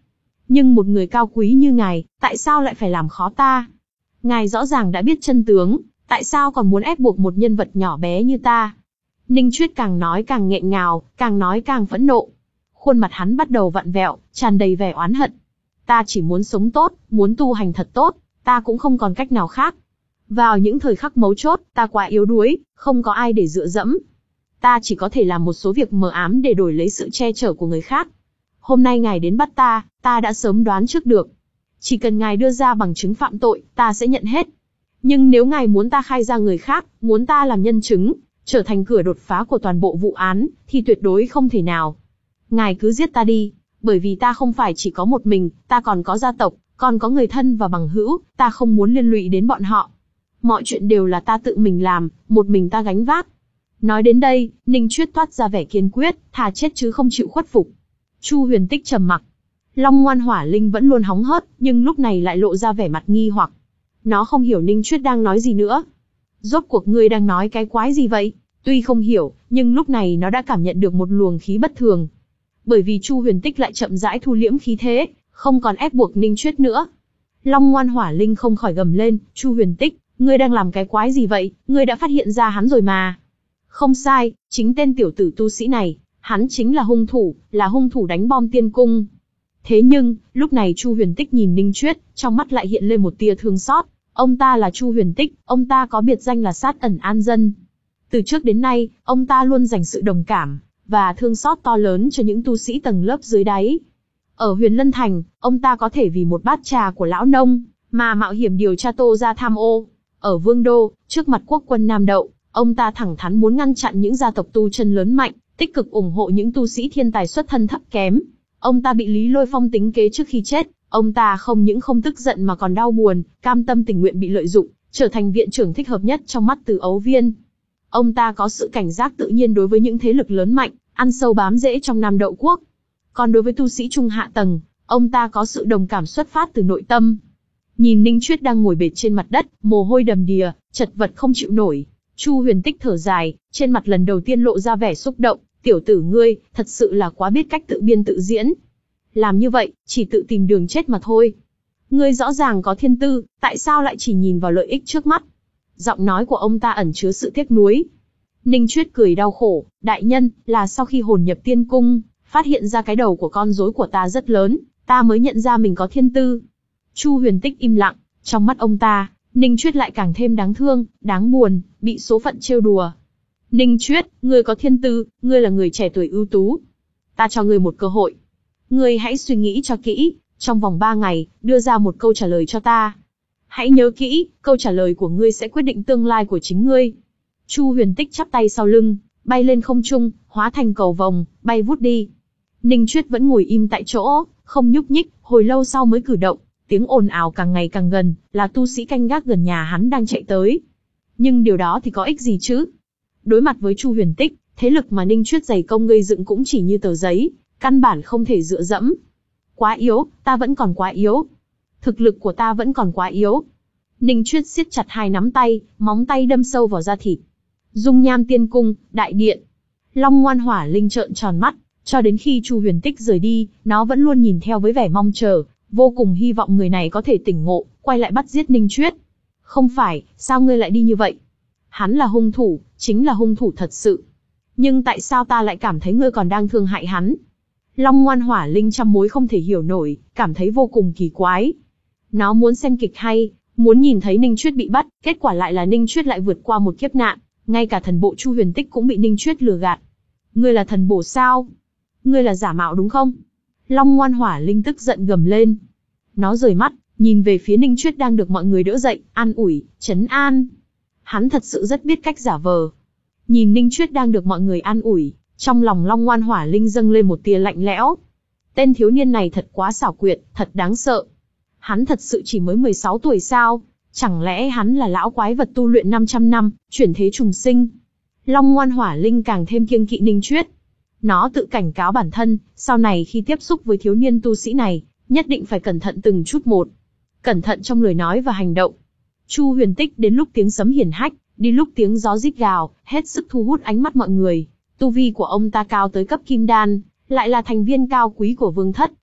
Nhưng một người cao quý như ngài, tại sao lại phải làm khó ta? Ngài rõ ràng đã biết chân tướng, tại sao còn muốn ép buộc một nhân vật nhỏ bé như ta? Ninh Chuyết càng nói càng nghẹn ngào, càng nói càng phẫn nộ. Khuôn mặt hắn bắt đầu vặn vẹo, tràn đầy vẻ oán hận. Ta chỉ muốn sống tốt, muốn tu hành thật tốt, ta cũng không còn cách nào khác. Vào những thời khắc mấu chốt, ta quá yếu đuối, không có ai để dựa dẫm. Ta chỉ có thể làm một số việc mờ ám để đổi lấy sự che chở của người khác. Hôm nay ngài đến bắt ta, ta đã sớm đoán trước được. Chỉ cần ngài đưa ra bằng chứng phạm tội, ta sẽ nhận hết. Nhưng nếu ngài muốn ta khai ra người khác, muốn ta làm nhân chứng, trở thành cửa đột phá của toàn bộ vụ án, thì tuyệt đối không thể nào. Ngài cứ giết ta đi, bởi vì ta không phải chỉ có một mình, ta còn có gia tộc, còn có người thân và bằng hữu, ta không muốn liên lụy đến bọn họ. Mọi chuyện đều là ta tự mình làm, một mình ta gánh vác. Nói đến đây, Ninh Chuyết toát ra vẻ kiên quyết, thà chết chứ không chịu khuất phục. Chu Huyền Tích trầm mặc. Long Ngoan Hỏa Linh vẫn luôn hóng hớt, nhưng lúc này lại lộ ra vẻ mặt nghi hoặc. Nó không hiểu Ninh Chuyết đang nói gì nữa. Rốt cuộc ngươi đang nói cái quái gì vậy? Tuy không hiểu, nhưng lúc này nó đã cảm nhận được một luồng khí bất thường. Bởi vì Chu Huyền Tích lại chậm rãi thu liễm khí thế, không còn ép buộc Ninh Chuyết nữa. Long Ngoan Hỏa Linh không khỏi gầm lên, Chu Huyền Tích, ngươi đang làm cái quái gì vậy? Ngươi đã phát hiện ra hắn rồi mà. Không sai, chính tên tiểu tử tu sĩ này, hắn chính là hung thủ, là hung thủ đánh bom tiên cung. Thế nhưng, lúc này Chu Huyền Tích nhìn Ninh Chuyết, trong mắt lại hiện lên một tia thương xót. Ông ta là Chu Huyền Tích, ông ta có biệt danh là sát ẩn an dân. Từ trước đến nay, ông ta luôn dành sự đồng cảm và thương xót to lớn cho những tu sĩ tầng lớp dưới đáy. Ở Huyền Lân Thành, ông ta có thể vì một bát trà của lão nông mà mạo hiểm điều tra Tô ra tham ô. Ở Vương Đô, trước mặt quốc quân Nam Đậu, ông ta thẳng thắn muốn ngăn chặn những gia tộc tu chân lớn mạnh, tích cực ủng hộ những tu sĩ thiên tài xuất thân thấp kém. Ông ta bị Lý Lôi Phong tính kế trước khi chết, ông ta không những không tức giận mà còn đau buồn, cam tâm tình nguyện bị lợi dụng, trở thành viện trưởng thích hợp nhất trong mắt Từ Ấu Viên. Ông ta có sự cảnh giác tự nhiên đối với những thế lực lớn mạnh, ăn sâu bám rễ trong Nam Đậu quốc. Còn đối với tu sĩ trung hạ tầng, ông ta có sự đồng cảm xuất phát từ nội tâm. Nhìn Ninh Chuyết đang ngồi bệt trên mặt đất, mồ hôi đầm đìa, chật vật không chịu nổi, Chu Huyền Tích thở dài, trên mặt lần đầu tiên lộ ra vẻ xúc động, tiểu tử ngươi, thật sự là quá biết cách tự biên tự diễn. Làm như vậy, chỉ tự tìm đường chết mà thôi. Ngươi rõ ràng có thiên tư, tại sao lại chỉ nhìn vào lợi ích trước mắt? Giọng nói của ông ta ẩn chứa sự tiếc nuối. Ninh Chuyết cười đau khổ, đại nhân, là sau khi hồn nhập tiên cung, phát hiện ra cái đầu của con rối của ta rất lớn, ta mới nhận ra mình có thiên tư. Chu Huyền Tích im lặng, trong mắt ông ta, Ninh Chuyết lại càng thêm đáng thương, đáng buồn, bị số phận trêu đùa. Ninh Chuyết, ngươi có thiên tư, ngươi là người trẻ tuổi ưu tú. Ta cho ngươi một cơ hội. Ngươi hãy suy nghĩ cho kỹ, trong vòng ba ngày, đưa ra một câu trả lời cho ta. Hãy nhớ kỹ, câu trả lời của ngươi sẽ quyết định tương lai của chính ngươi. Chu Huyền Tích chắp tay sau lưng, bay lên không trung, hóa thành cầu vồng, bay vút đi. Ninh Chuyết vẫn ngồi im tại chỗ, không nhúc nhích, hồi lâu sau mới cử động. Tiếng ồn ào càng ngày càng gần, là tu sĩ canh gác gần nhà hắn đang chạy tới. Nhưng điều đó thì có ích gì chứ? Đối mặt với Chu Huyền Tích, thế lực mà Ninh Chuyết dày công gây dựng cũng chỉ như tờ giấy, căn bản không thể dựa dẫm. Quá yếu, ta vẫn còn quá yếu. Thực lực của ta vẫn còn quá yếu. Ninh Chuyết siết chặt hai nắm tay, móng tay đâm sâu vào da thịt. Dung Nham Tiên Cung, đại điện. Long Ngoan Hỏa Linh trợn tròn mắt, cho đến khi Chu Huyền Tích rời đi, nó vẫn luôn nhìn theo với vẻ mong chờ, vô cùng hy vọng người này có thể tỉnh ngộ, quay lại bắt giết Ninh Chuyết. Không phải, sao ngươi lại đi như vậy? Hắn là hung thủ, chính là hung thủ thật sự. Nhưng tại sao ta lại cảm thấy ngươi còn đang thương hại hắn? Long Ngoan Hỏa Linh trăm mối không thể hiểu nổi, cảm thấy vô cùng kỳ quái. Nó muốn xem kịch hay, muốn nhìn thấy Ninh Chuyết bị bắt, kết quả lại là Ninh Chuyết lại vượt qua một kiếp nạn, ngay cả thần bộ Chu Huyền Tích cũng bị Ninh Chuyết lừa gạt. Ngươi là thần bổ sao? Ngươi là giả mạo đúng không? Long Ngoan Hỏa Linh tức giận gầm lên. Nó rời mắt, nhìn về phía Ninh Chuyết đang được mọi người đỡ dậy, an ủi, trấn an. Hắn thật sự rất biết cách giả vờ. Nhìn Ninh Chuyết đang được mọi người an ủi, trong lòng Long Ngoan Hỏa Linh dâng lên một tia lạnh lẽo. Tên thiếu niên này thật quá xảo quyệt, thật đáng sợ. Hắn thật sự chỉ mới mười sáu tuổi sao? Chẳng lẽ hắn là lão quái vật tu luyện năm trăm năm, chuyển thế trùng sinh? Long Ngoan Hỏa Linh càng thêm kiêng kỵ Ninh Chuyết. Nó tự cảnh cáo bản thân, sau này khi tiếp xúc với thiếu niên tu sĩ này, nhất định phải cẩn thận từng chút một. Cẩn thận trong lời nói và hành động. Chu Huyền Tích đến lúc tiếng sấm hiển hách, đi lúc tiếng gió rít gào, hết sức thu hút ánh mắt mọi người. Tu vi của ông ta cao tới cấp kim đan, lại là thành viên cao quý của vương thất,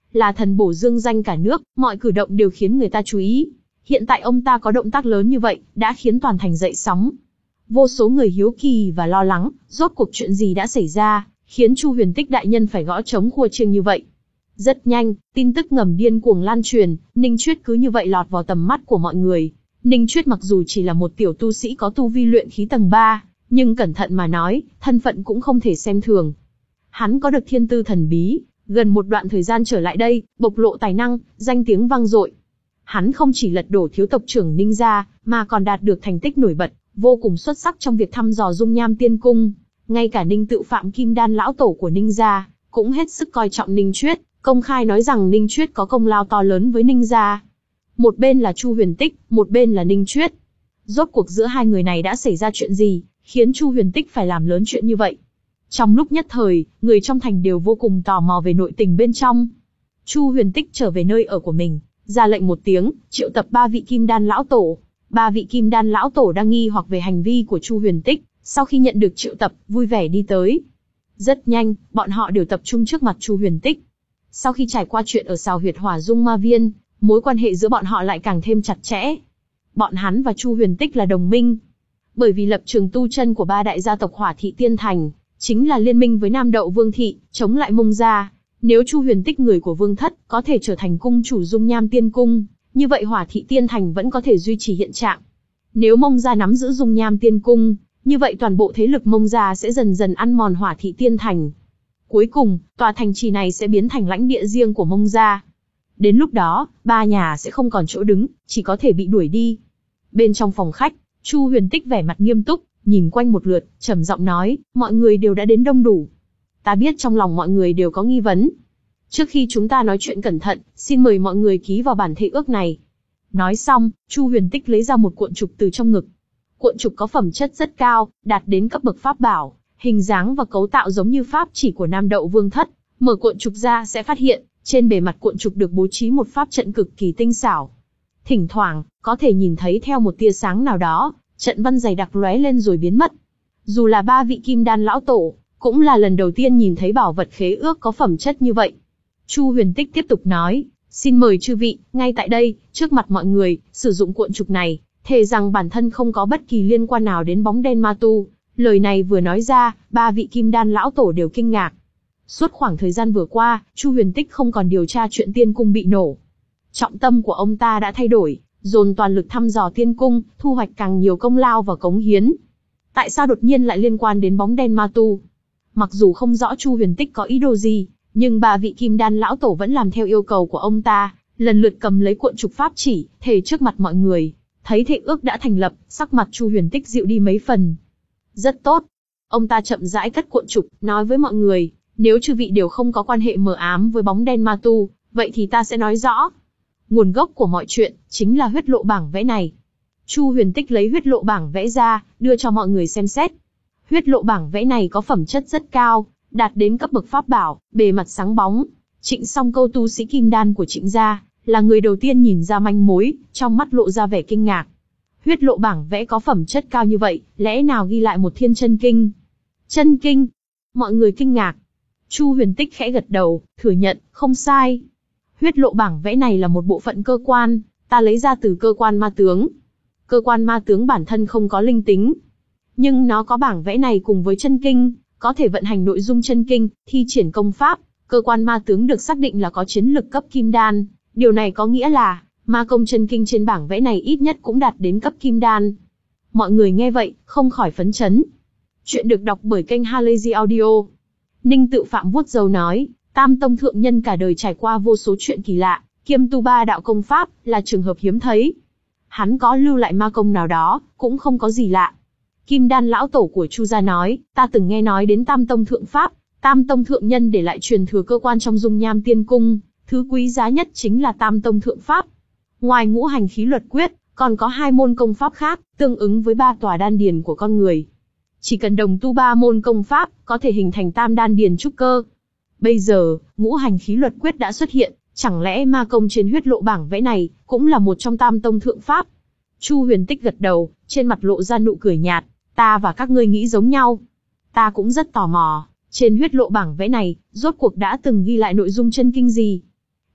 là thần bổ dương danh cả nước, mọi cử động đều khiến người ta chú ý. Hiện tại ông ta có động tác lớn như vậy, đã khiến toàn thành dậy sóng. Vô số người hiếu kỳ và lo lắng, rốt cuộc chuyện gì đã xảy ra, khiến Chu Huyền Tích đại nhân phải gõ trống khua chiêng như vậy. Rất nhanh, tin tức ngầm điên cuồng lan truyền, Ninh Chuyết cứ như vậy lọt vào tầm mắt của mọi người. Ninh Chuyết mặc dù chỉ là một tiểu tu sĩ có tu vi luyện khí tầng ba, nhưng cẩn thận mà nói, thân phận cũng không thể xem thường. Hắn có được thiên tư thần bí, gần một đoạn thời gian trở lại đây, bộc lộ tài năng, danh tiếng vang dội. Hắn không chỉ lật đổ thiếu tộc trưởng Ninh gia, mà còn đạt được thành tích nổi bật, vô cùng xuất sắc trong việc thăm dò dung nham tiên cung. Ngay cả Ninh Tự Phạm kim đan lão tổ của Ninh gia, cũng hết sức coi trọng Ninh Chuyết, công khai nói rằng Ninh Chuyết có công lao to lớn với Ninh gia. Một bên là Chu Huyền Tích, một bên là Ninh Chuyết. Rốt cuộc giữa hai người này đã xảy ra chuyện gì, khiến Chu Huyền Tích phải làm lớn chuyện như vậy? Trong lúc nhất thời, người trong thành đều vô cùng tò mò về nội tình bên trong. Chu Huyền Tích trở về nơi ở của mình, ra lệnh một tiếng, triệu tập ba vị kim đan lão tổ. Ba vị kim đan lão tổ đang nghi hoặc về hành vi của Chu Huyền Tích, sau khi nhận được triệu tập, vui vẻ đi tới. Rất nhanh, bọn họ đều tập trung trước mặt Chu Huyền Tích. Sau khi trải qua chuyện ở Sào Huyệt Hỏa Dung Ma Viên, mối quan hệ giữa bọn họ lại càng thêm chặt chẽ. Bọn hắn và Chu Huyền Tích là đồng minh. Bởi vì lập trường tu chân của ba đại gia tộc Hỏa Thị Tiên Thành, chính là liên minh với Nam Đậu Vương Thị, chống lại Mông gia. Nếu Chu Huyền Tích người của Vương Thất, có thể trở thành cung chủ dung nham tiên cung, như vậy Hỏa Thị Tiên Thành vẫn có thể duy trì hiện trạng. Nếu Mông gia nắm giữ dung nham tiên cung, như vậy toàn bộ thế lực Mông gia sẽ dần dần ăn mòn Hỏa Thị Tiên Thành. Cuối cùng, tòa thành trì này sẽ biến thành lãnh địa riêng của Mông gia. Đến lúc đó, ba nhà sẽ không còn chỗ đứng, chỉ có thể bị đuổi đi. Bên trong phòng khách, Chu Huyền Tích vẻ mặt nghiêm túc, nhìn quanh một lượt, trầm giọng nói, mọi người đều đã đến đông đủ. Ta biết trong lòng mọi người đều có nghi vấn. Trước khi chúng ta nói chuyện cẩn thận, xin mời mọi người ký vào bản thệ ước này. Nói xong, Chu Huyền Tích lấy ra một cuộn trục từ trong ngực. Cuộn trục có phẩm chất rất cao, đạt đến cấp bậc pháp bảo, hình dáng và cấu tạo giống như pháp chỉ của Nam Đậu Vương Thất. Mở cuộn trục ra sẽ phát hiện, trên bề mặt cuộn trục được bố trí một pháp trận cực kỳ tinh xảo. Thỉnh thoảng, có thể nhìn thấy theo một tia sáng nào đó, trận văn dày đặc lóe lên rồi biến mất. Dù là ba vị kim đan lão tổ, cũng là lần đầu tiên nhìn thấy bảo vật khế ước có phẩm chất như vậy. Chu Huyền Tích tiếp tục nói, xin mời chư vị, ngay tại đây, trước mặt mọi người, sử dụng cuộn trục này, thề rằng bản thân không có bất kỳ liên quan nào đến bóng đen ma tu. Lời này vừa nói ra, ba vị kim đan lão tổ đều kinh ngạc. Suốt khoảng thời gian vừa qua, Chu Huyền Tích không còn điều tra chuyện tiên cung bị nổ. Trọng tâm của ông ta đã thay đổi, dồn toàn lực thăm dò tiên cung, thu hoạch càng nhiều công lao và cống hiến. Tại sao đột nhiên lại liên quan đến bóng đen ma tu? Mặc dù không rõ Chu Huyền Tích có ý đồ gì, nhưng ba vị kim đan lão tổ vẫn làm theo yêu cầu của ông ta, lần lượt cầm lấy cuộn trục pháp chỉ, thề trước mặt mọi người. Thấy thệ ước đã thành lập, sắc mặt Chu Huyền Tích dịu đi mấy phần. Rất tốt. Ông ta chậm rãi cất cuộn trục, nói với mọi người, nếu chư vị đều không có quan hệ mờ ám với bóng đen ma tu, vậy thì ta sẽ nói rõ. Nguồn gốc của mọi chuyện, chính là huyết lộ bảng vẽ này. Chu Huyền Tích lấy huyết lộ bảng vẽ ra, đưa cho mọi người xem xét. Huyết lộ bảng vẽ này có phẩm chất rất cao, đạt đến cấp bậc pháp bảo, bề mặt sáng bóng. Trịnh Song Câu tu sĩ kim đan của Trịnh gia, là người đầu tiên nhìn ra manh mối, trong mắt lộ ra vẻ kinh ngạc. Huyết lộ bảng vẽ có phẩm chất cao như vậy, lẽ nào ghi lại một thiên chân kinh? Chân kinh? Mọi người kinh ngạc. Chu Huyền Tích khẽ gật đầu, thừa nhận, không sai. Huyết lộ bảng vẽ này là một bộ phận cơ quan, ta lấy ra từ cơ quan ma tướng. Cơ quan ma tướng bản thân không có linh tính, nhưng nó có bảng vẽ này cùng với chân kinh, có thể vận hành nội dung chân kinh, thi triển công pháp. Cơ quan ma tướng được xác định là có chiến lực cấp kim đan, điều này có nghĩa là ma công chân kinh trên bảng vẽ này ít nhất cũng đạt đến cấp kim đan. Mọi người nghe vậy, không khỏi phấn chấn. Chuyện được đọc bởi kênh Halazy Audio. Ninh Tự Phạm vuốt râu nói, Tam Tông thượng nhân cả đời trải qua vô số chuyện kỳ lạ, kiêm tu ba đạo công pháp, là trường hợp hiếm thấy. Hắn có lưu lại ma công nào đó, cũng không có gì lạ. Kim đan lão tổ của Chu gia nói, ta từng nghe nói đến Tam Tông thượng pháp, Tam Tông thượng nhân để lại truyền thừa cơ quan trong dung nham tiên cung, thứ quý giá nhất chính là Tam Tông thượng pháp. Ngoài ngũ hành khí luật quyết, còn có hai môn công pháp khác, tương ứng với ba tòa đan điền của con người. Chỉ cần đồng tu ba môn công pháp, có thể hình thành tam đan điền trúc cơ. Bây giờ, ngũ hành khí luật quyết đã xuất hiện, chẳng lẽ ma công trên huyết lộ bảng vẽ này, cũng là một trong Tam Tông thượng pháp? Chu Huyền Tích gật đầu, trên mặt lộ ra nụ cười nhạt, ta và các ngươi nghĩ giống nhau. Ta cũng rất tò mò, trên huyết lộ bảng vẽ này, rốt cuộc đã từng ghi lại nội dung chân kinh gì?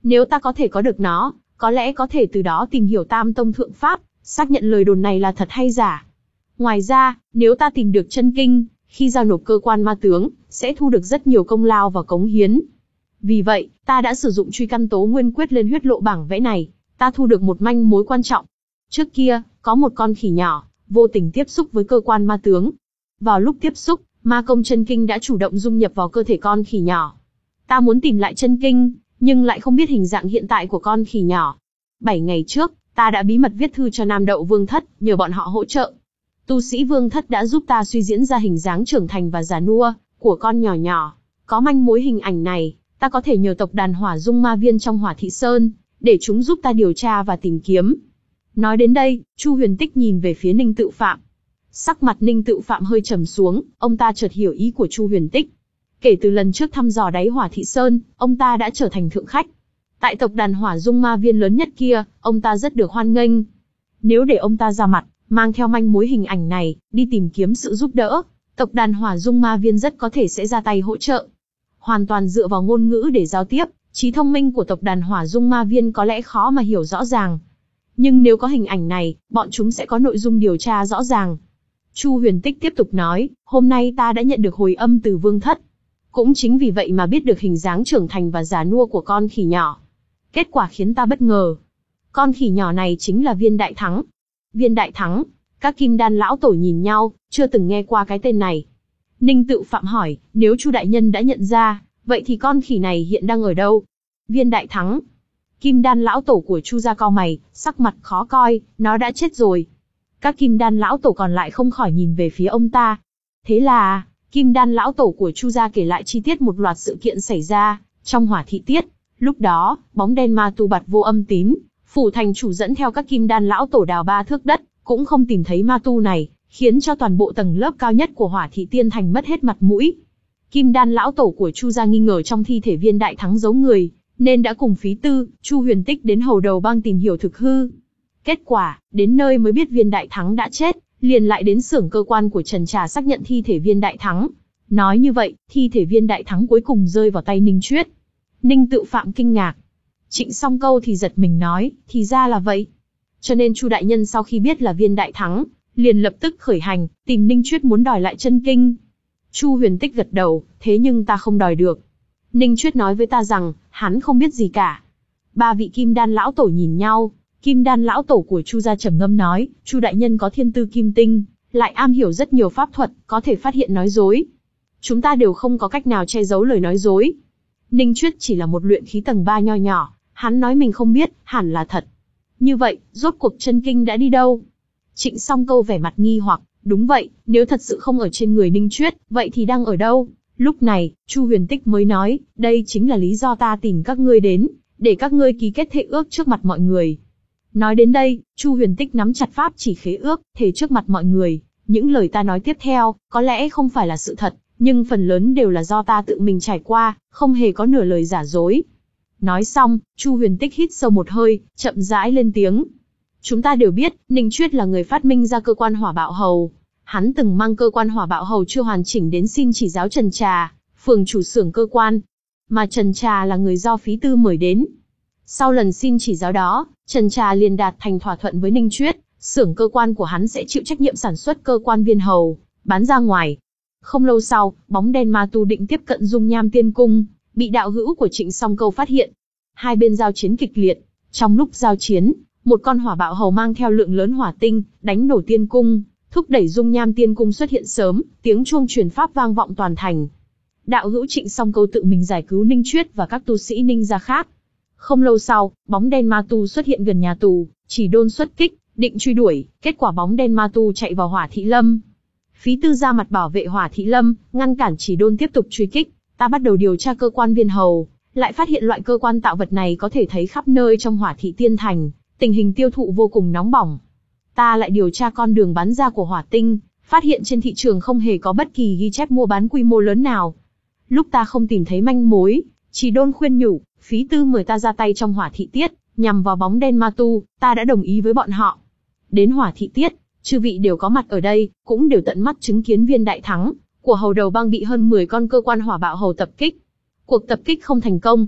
Nếu ta có thể có được nó, có lẽ có thể từ đó tìm hiểu Tam Tông Thượng Pháp, xác nhận lời đồn này là thật hay giả. Ngoài ra, nếu ta tìm được chân kinh, khi giao nộp cơ quan ma tướng, sẽ thu được rất nhiều công lao và cống hiến. Vì vậy, ta đã sử dụng truy căn tố nguyên quyết lên huyết lộ bảng vẽ này, ta thu được một manh mối quan trọng. Trước kia, có một con khỉ nhỏ, vô tình tiếp xúc với cơ quan ma tướng. Vào lúc tiếp xúc, ma công chân kinh đã chủ động dung nhập vào cơ thể con khỉ nhỏ. Ta muốn tìm lại chân kinh, nhưng lại không biết hình dạng hiện tại của con khỉ nhỏ. Bảy ngày trước, ta đã bí mật viết thư cho Nam Đậu Vương Thất, nhờ bọn họ hỗ trợ. Tu sĩ Vương Thất đã giúp ta suy diễn ra hình dáng trưởng thành và già nua của con nhỏ nhỏ. Có manh mối hình ảnh này, ta có thể nhờ tộc đàn Hỏa Dung Ma Viên trong Hỏa Thị Sơn, để chúng giúp ta điều tra và tìm kiếm. Nói đến đây, Chu Huyền Tích nhìn về phía Ninh Tự Phạm. Sắc mặt Ninh Tự Phạm hơi trầm xuống, ông ta chợt hiểu ý của Chu Huyền Tích. Kể từ lần trước thăm dò đáy Hỏa Thị Sơn, ông ta đã trở thành thượng khách. Tại tộc đàn Hỏa Dung Ma Viên lớn nhất kia, ông ta rất được hoan nghênh. Nếu để ông ta ra mặt, mang theo manh mối hình ảnh này, đi tìm kiếm sự giúp đỡ, tộc đàn Hỏa Dung Ma Viên rất có thể sẽ ra tay hỗ trợ. Hoàn toàn dựa vào ngôn ngữ để giao tiếp, trí thông minh của tộc đàn Hỏa Dung Ma Viên có lẽ khó mà hiểu rõ ràng. Nhưng nếu có hình ảnh này, bọn chúng sẽ có nội dung điều tra rõ ràng. Chu Huyền Tích tiếp tục nói, hôm nay ta đã nhận được hồi âm từ Vương Thất. Cũng chính vì vậy mà biết được hình dáng trưởng thành và già nua của con khỉ nhỏ. Kết quả khiến ta bất ngờ. Con khỉ nhỏ này chính là Viên Đại Thắng. Viên Đại Thắng, các kim đan lão tổ nhìn nhau, chưa từng nghe qua cái tên này. Ninh Tự Phạm hỏi, nếu Chu đại nhân đã nhận ra, vậy thì con khỉ này hiện đang ở đâu? Viên Đại Thắng. Kim đan lão tổ của Chu gia cau mày, sắc mặt khó coi, nó đã chết rồi. Các kim đan lão tổ còn lại không khỏi nhìn về phía ông ta. Thế là, kim đan lão tổ của Chu gia kể lại chi tiết một loạt sự kiện xảy ra trong Hỏa Thị Tiết. Lúc đó, bóng đen ma tu bạt vô âm tín, phủ thành chủ dẫn theo các kim đan lão tổ đào ba thước đất, cũng không tìm thấy ma tu này, khiến cho toàn bộ tầng lớp cao nhất của Hỏa Thị Tiên Thành mất hết mặt mũi. Kim đan lão tổ của Chu gia nghi ngờ trong thi thể Viên Đại Thắng giấu người, nên đã cùng Phí Tư, Chu Huyền Tích đến Hầu Đầu Bang tìm hiểu thực hư. Kết quả, đến nơi mới biết Viên Đại Thắng đã chết, liền lại đến xưởng cơ quan của Trần Trà xác nhận thi thể Viên Đại Thắng. Nói như vậy, thi thể Viên Đại Thắng cuối cùng rơi vào tay Ninh Chuyết. Ninh Tự Phạm kinh ngạc. Trịnh Song Câu thì giật mình nói, thì ra là vậy. Cho nên Chu đại nhân sau khi biết là Viên Đại Thắng, liền lập tức khởi hành, tìm Ninh Chuyết muốn đòi lại chân kinh. Chu Huyền Tích gật đầu, thế nhưng ta không đòi được. Ninh Chuyết nói với ta rằng, hắn không biết gì cả. Ba vị kim đan lão tổ nhìn nhau, kim đan lão tổ của Chu gia trầm ngâm nói, Chu đại nhân có thiên tư kim tinh, lại am hiểu rất nhiều pháp thuật, có thể phát hiện nói dối. Chúng ta đều không có cách nào che giấu lời nói dối. Ninh Chuyết chỉ là một luyện khí tầng ba nho nhỏ, hắn nói mình không biết, hẳn là thật. Như vậy, rốt cuộc chân kinh đã đi đâu? Trịnh Song Câu vẻ mặt nghi hoặc, đúng vậy, nếu thật sự không ở trên người Ninh Chuyết, vậy thì đang ở đâu? Lúc này, Chu Huyền Tích mới nói, đây chính là lý do ta tìm các ngươi đến, để các ngươi ký kết thệ ước trước mặt mọi người. Nói đến đây, Chu Huyền Tích nắm chặt pháp chỉ khế ước, thề trước mặt mọi người, những lời ta nói tiếp theo, có lẽ không phải là sự thật, nhưng phần lớn đều là do ta tự mình trải qua, không hề có nửa lời giả dối. Nói xong, Chu Huyền Tích hít sâu một hơi, chậm rãi lên tiếng. Chúng ta đều biết, Ninh Chuyết là người phát minh ra cơ quan hỏa bạo hầu. Hắn từng mang cơ quan hỏa bạo hầu chưa hoàn chỉnh đến xin chỉ giáo Trần Trà, phường chủ xưởng cơ quan. Mà Trần Trà là người do Phí Tư mời đến. Sau lần xin chỉ giáo đó, Trần Trà liền đạt thành thỏa thuận với Ninh Chuyết, xưởng cơ quan của hắn sẽ chịu trách nhiệm sản xuất cơ quan viên hầu, bán ra ngoài. Không lâu sau, bóng đen ma tu định tiếp cận Dung Nham Tiên Cung, bị đạo hữu của Trịnh Song Câu phát hiện. Hai bên giao chiến kịch liệt. Trong lúc giao chiến, một con hỏa bạo hầu mang theo lượng lớn hỏa tinh, đánh nổ tiên cung, thúc đẩy Dung Nham Tiên Cung xuất hiện sớm, tiếng chuông truyền pháp vang vọng toàn thành. Đạo hữu Trịnh Song Câu tự mình giải cứu Ninh Chuyết và các tu sĩ Ninh gia khác. Không lâu sau, bóng đen ma tu xuất hiện gần nhà tù, chỉ đôn xuất kích, định truy đuổi, kết quả bóng đen ma tu chạy vào Hỏa Thị Lâm. Phí Tư ra mặt bảo vệ Hỏa Thị Lâm, ngăn cản chỉ đôn tiếp tục truy kích. Ta bắt đầu điều tra cơ quan viên hầu, lại phát hiện loại cơ quan tạo vật này có thể thấy khắp nơi trong Hỏa Thị Tiên Thành, tình hình tiêu thụ vô cùng nóng bỏng. Ta lại điều tra con đường bán ra của hỏa tinh, phát hiện trên thị trường không hề có bất kỳ ghi chép mua bán quy mô lớn nào. Lúc ta không tìm thấy manh mối, chỉ đôn khuyên nhủ, Phí Tư mời ta ra tay trong Hỏa Thị Tiết, nhằm vào bóng đen ma tu, ta đã đồng ý với bọn họ. Đến Hỏa Thị Tiết, chư vị đều có mặt ở đây, cũng đều tận mắt chứng kiến Viên Đại Thắng của Hầu Đầu Bang bị hơn mười con cơ quan hỏa bạo hầu tập kích. Cuộc tập kích không thành công.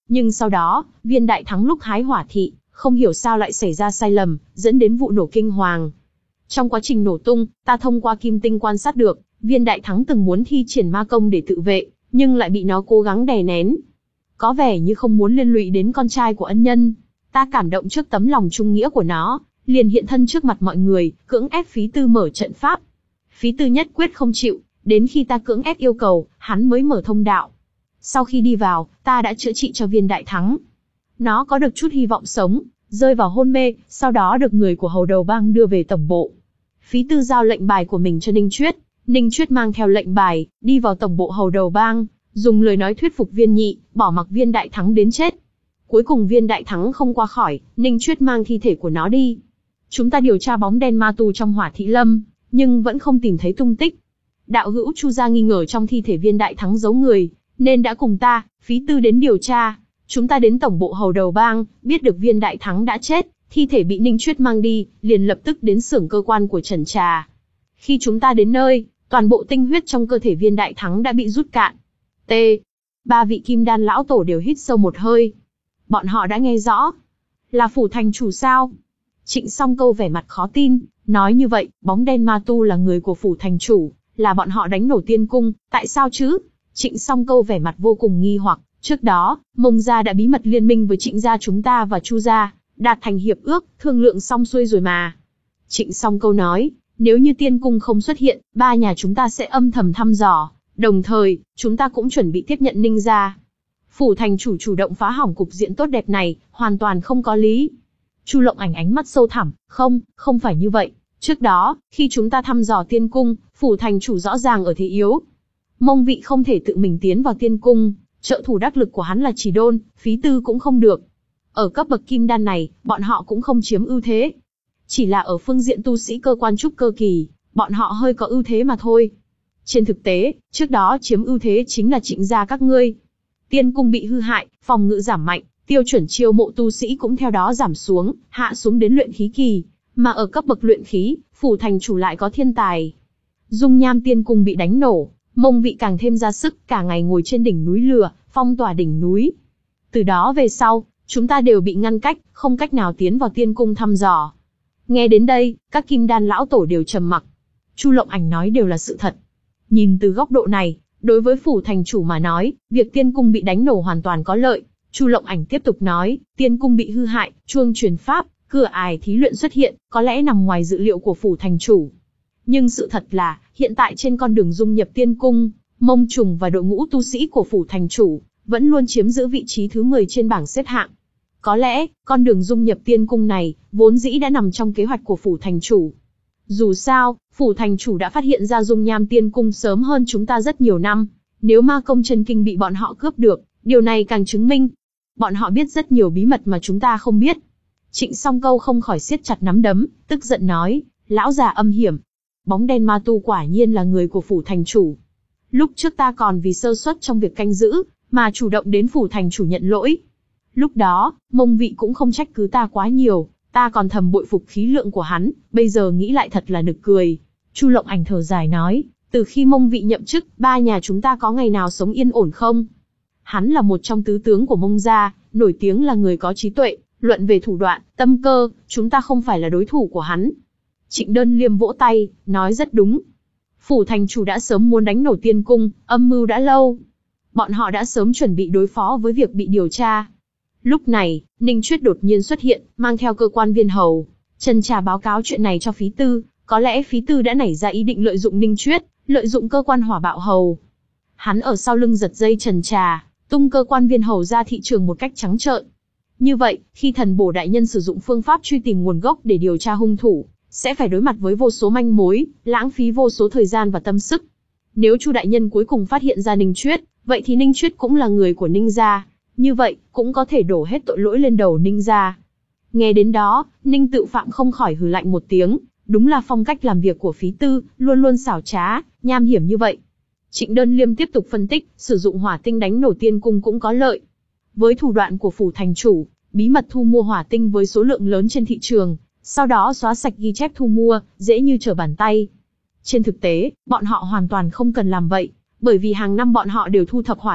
Nhưng sau đó, Viên Đại Thắng lúc hái hỏa thị, không hiểu sao lại xảy ra sai lầm, dẫn đến vụ nổ kinh hoàng. Trong quá trình nổ tung, ta thông qua kim tinh quan sát được, Viên Đại Thắng từng muốn thi triển ma công để tự vệ, nhưng lại bị nó cố gắng đè nén. Có vẻ như không muốn liên lụy đến con trai của ân nhân. Ta cảm động trước tấm lòng trung nghĩa của nó, liền hiện thân trước mặt mọi người, cưỡng ép Phí Tư mở trận pháp. Phí Tư nhất quyết không chịu, đến khi ta cưỡng ép yêu cầu, hắn mới mở thông đạo. Sau khi đi vào, ta đã chữa trị cho Viên Đại Thắng. Nó có được chút hy vọng sống, rơi vào hôn mê, sau đó được người của Hầu Đầu Bang đưa về tổng bộ. Phí Tư giao lệnh bài của mình cho Ninh Chuyết, Ninh Chuyết mang theo lệnh bài, đi vào tổng bộ Hầu Đầu Bang, dùng lời nói thuyết phục Viên Nhị, bỏ mặc Viên Đại Thắng đến chết. Cuối cùng Viên Đại Thắng không qua khỏi, Ninh Chuyết mang thi thể của nó đi. Chúng ta điều tra bóng đen ma tu trong Hỏa Thị Lâm, nhưng vẫn không tìm thấy tung tích. Đạo hữu Chu gia nghi ngờ trong thi thể Viên Đại Thắng giấu người, nên đã cùng ta, Phí Tư đến điều tra. Chúng ta đến tổng bộ Hầu Đầu Bang, biết được Viên Đại Thắng đã chết, thi thể bị Ninh Chuyết mang đi, liền lập tức đến xưởng cơ quan của Trần Trà. Khi chúng ta đến nơi, toàn bộ tinh huyết trong cơ thể Viên Đại Thắng đã bị rút cạn. T. Ba vị kim đan lão tổ đều hít sâu một hơi. Bọn họ đã nghe rõ. Là phủ thành chủ sao? Trịnh Song Câu vẻ mặt khó tin, nói như vậy, bóng đen ma tu là người của phủ thành chủ, là bọn họ đánh nổ tiên cung, tại sao chứ? Trịnh Song Câu vẻ mặt vô cùng nghi hoặc, trước đó, Mông gia đã bí mật liên minh với Trịnh gia chúng ta và Chu gia, đạt thành hiệp ước, thương lượng xong xuôi rồi mà. Trịnh Song Câu nói, nếu như tiên cung không xuất hiện, ba nhà chúng ta sẽ âm thầm thăm dò, đồng thời, chúng ta cũng chuẩn bị tiếp nhận Ninh gia. Phủ thành chủ chủ động phá hỏng cục diện tốt đẹp này, hoàn toàn không có lý. Chu Lộng Ảnh ánh mắt sâu thẳm, không, không phải như vậy. Trước đó, khi chúng ta thăm dò tiên cung, phủ thành chủ rõ ràng ở thế yếu. Mông vị không thể tự mình tiến vào tiên cung, trợ thủ đắc lực của hắn là Chỉ Đôn, Phí Tư cũng không được. Ở cấp bậc kim đan này, bọn họ cũng không chiếm ưu thế. Chỉ là ở phương diện tu sĩ cơ quan trúc cơ kỳ, bọn họ hơi có ưu thế mà thôi. Trên thực tế, trước đó chiếm ưu thế chính là Trịnh gia các ngươi. Tiên cung bị hư hại, phòng ngự giảm mạnh, tiêu chuẩn chiêu mộ tu sĩ cũng theo đó giảm xuống, hạ xuống đến luyện khí kỳ, mà ở cấp bậc luyện khí, phủ thành chủ lại có thiên tài. Dung Nham tiên cung bị đánh nổ, Mông vị càng thêm ra sức, cả ngày ngồi trên đỉnh núi lửa, phong tỏa đỉnh núi. Từ đó về sau, chúng ta đều bị ngăn cách, không cách nào tiến vào tiên cung thăm dò. Nghe đến đây, các kim đan lão tổ đều trầm mặc. Chu Lộng Ảnh nói đều là sự thật. Nhìn từ góc độ này, đối với phủ thành chủ mà nói, việc tiên cung bị đánh nổ hoàn toàn có lợi. Chu Lộng Ảnh tiếp tục nói, tiên cung bị hư hại, chuông truyền pháp, cửa ải thí luyện xuất hiện, có lẽ nằm ngoài dự liệu của phủ thành chủ. Nhưng sự thật là, hiện tại trên con đường dung nhập tiên cung, Mông Trùng và đội ngũ tu sĩ của phủ thành chủ, vẫn luôn chiếm giữ vị trí thứ mười trên bảng xếp hạng. Có lẽ, con đường dung nhập tiên cung này, vốn dĩ đã nằm trong kế hoạch của phủ thành chủ. Dù sao, phủ thành chủ đã phát hiện ra dung nham tiên cung sớm hơn chúng ta rất nhiều năm. Nếu ma công chân kinh bị bọn họ cướp được, điều này càng chứng minh. Bọn họ biết rất nhiều bí mật mà chúng ta không biết. Trịnh Song Câu không khỏi siết chặt nắm đấm, tức giận nói, lão già âm hiểm. Bóng đen ma tu quả nhiên là người của phủ thành chủ. Lúc trước ta còn vì sơ suất trong việc canh giữ, mà chủ động đến phủ thành chủ nhận lỗi. Lúc đó, Mông vị cũng không trách cứ ta quá nhiều, ta còn thầm bội phục khí lượng của hắn, bây giờ nghĩ lại thật là nực cười. Chu Lộng Ảnh thở dài nói, từ khi Mông vị nhậm chức, ba nhà chúng ta có ngày nào sống yên ổn không? Hắn là một trong tứ tướng của Mông gia, nổi tiếng là người có trí tuệ, luận về thủ đoạn, tâm cơ, chúng ta không phải là đối thủ của hắn. Trịnh Đơn Liêm vỗ tay, nói rất đúng. Phủ thành chủ đã sớm muốn đánh nổ tiên cung, âm mưu đã lâu. Bọn họ đã sớm chuẩn bị đối phó với việc bị điều tra. Lúc này, Ninh Chuyết đột nhiên xuất hiện, mang theo cơ quan viên hầu. Trần Trà báo cáo chuyện này cho Phí Tư, có lẽ Phí Tư đã nảy ra ý định lợi dụng Ninh Chuyết, lợi dụng cơ quan hỏa bạo hầu. Hắn ở sau lưng giật dây Trần Trà, tung cơ quan viên hầu ra thị trường một cách trắng trợn. Như vậy, khi thần bổ đại nhân sử dụng phương pháp truy tìm nguồn gốc để điều tra hung thủ, sẽ phải đối mặt với vô số manh mối, lãng phí vô số thời gian và tâm sức. Nếu Chu đại nhân cuối cùng phát hiện ra Ninh Chuyết, vậy thì Ninh Chuyết cũng là người của Ninh gia, như vậy cũng có thể đổ hết tội lỗi lên đầu Ninh gia. Nghe đến đó, Ninh Tự Phạm không khỏi hừ lạnh một tiếng, đúng là phong cách làm việc của Phí Tư, luôn luôn xảo trá, nham hiểm như vậy. Trịnh Đơn Liêm tiếp tục phân tích, sử dụng hỏa tinh đánh nổ tiên cung cũng có lợi. Với thủ đoạn của phủ thành chủ, bí mật thu mua hỏa tinh với số lượng lớn trên thị trường, sau đó xóa sạch ghi chép thu mua, dễ như trở bàn tay. Trên thực tế, bọn họ hoàn toàn không cần làm vậy, bởi vì hàng năm bọn họ đều thu thập hỏa thị,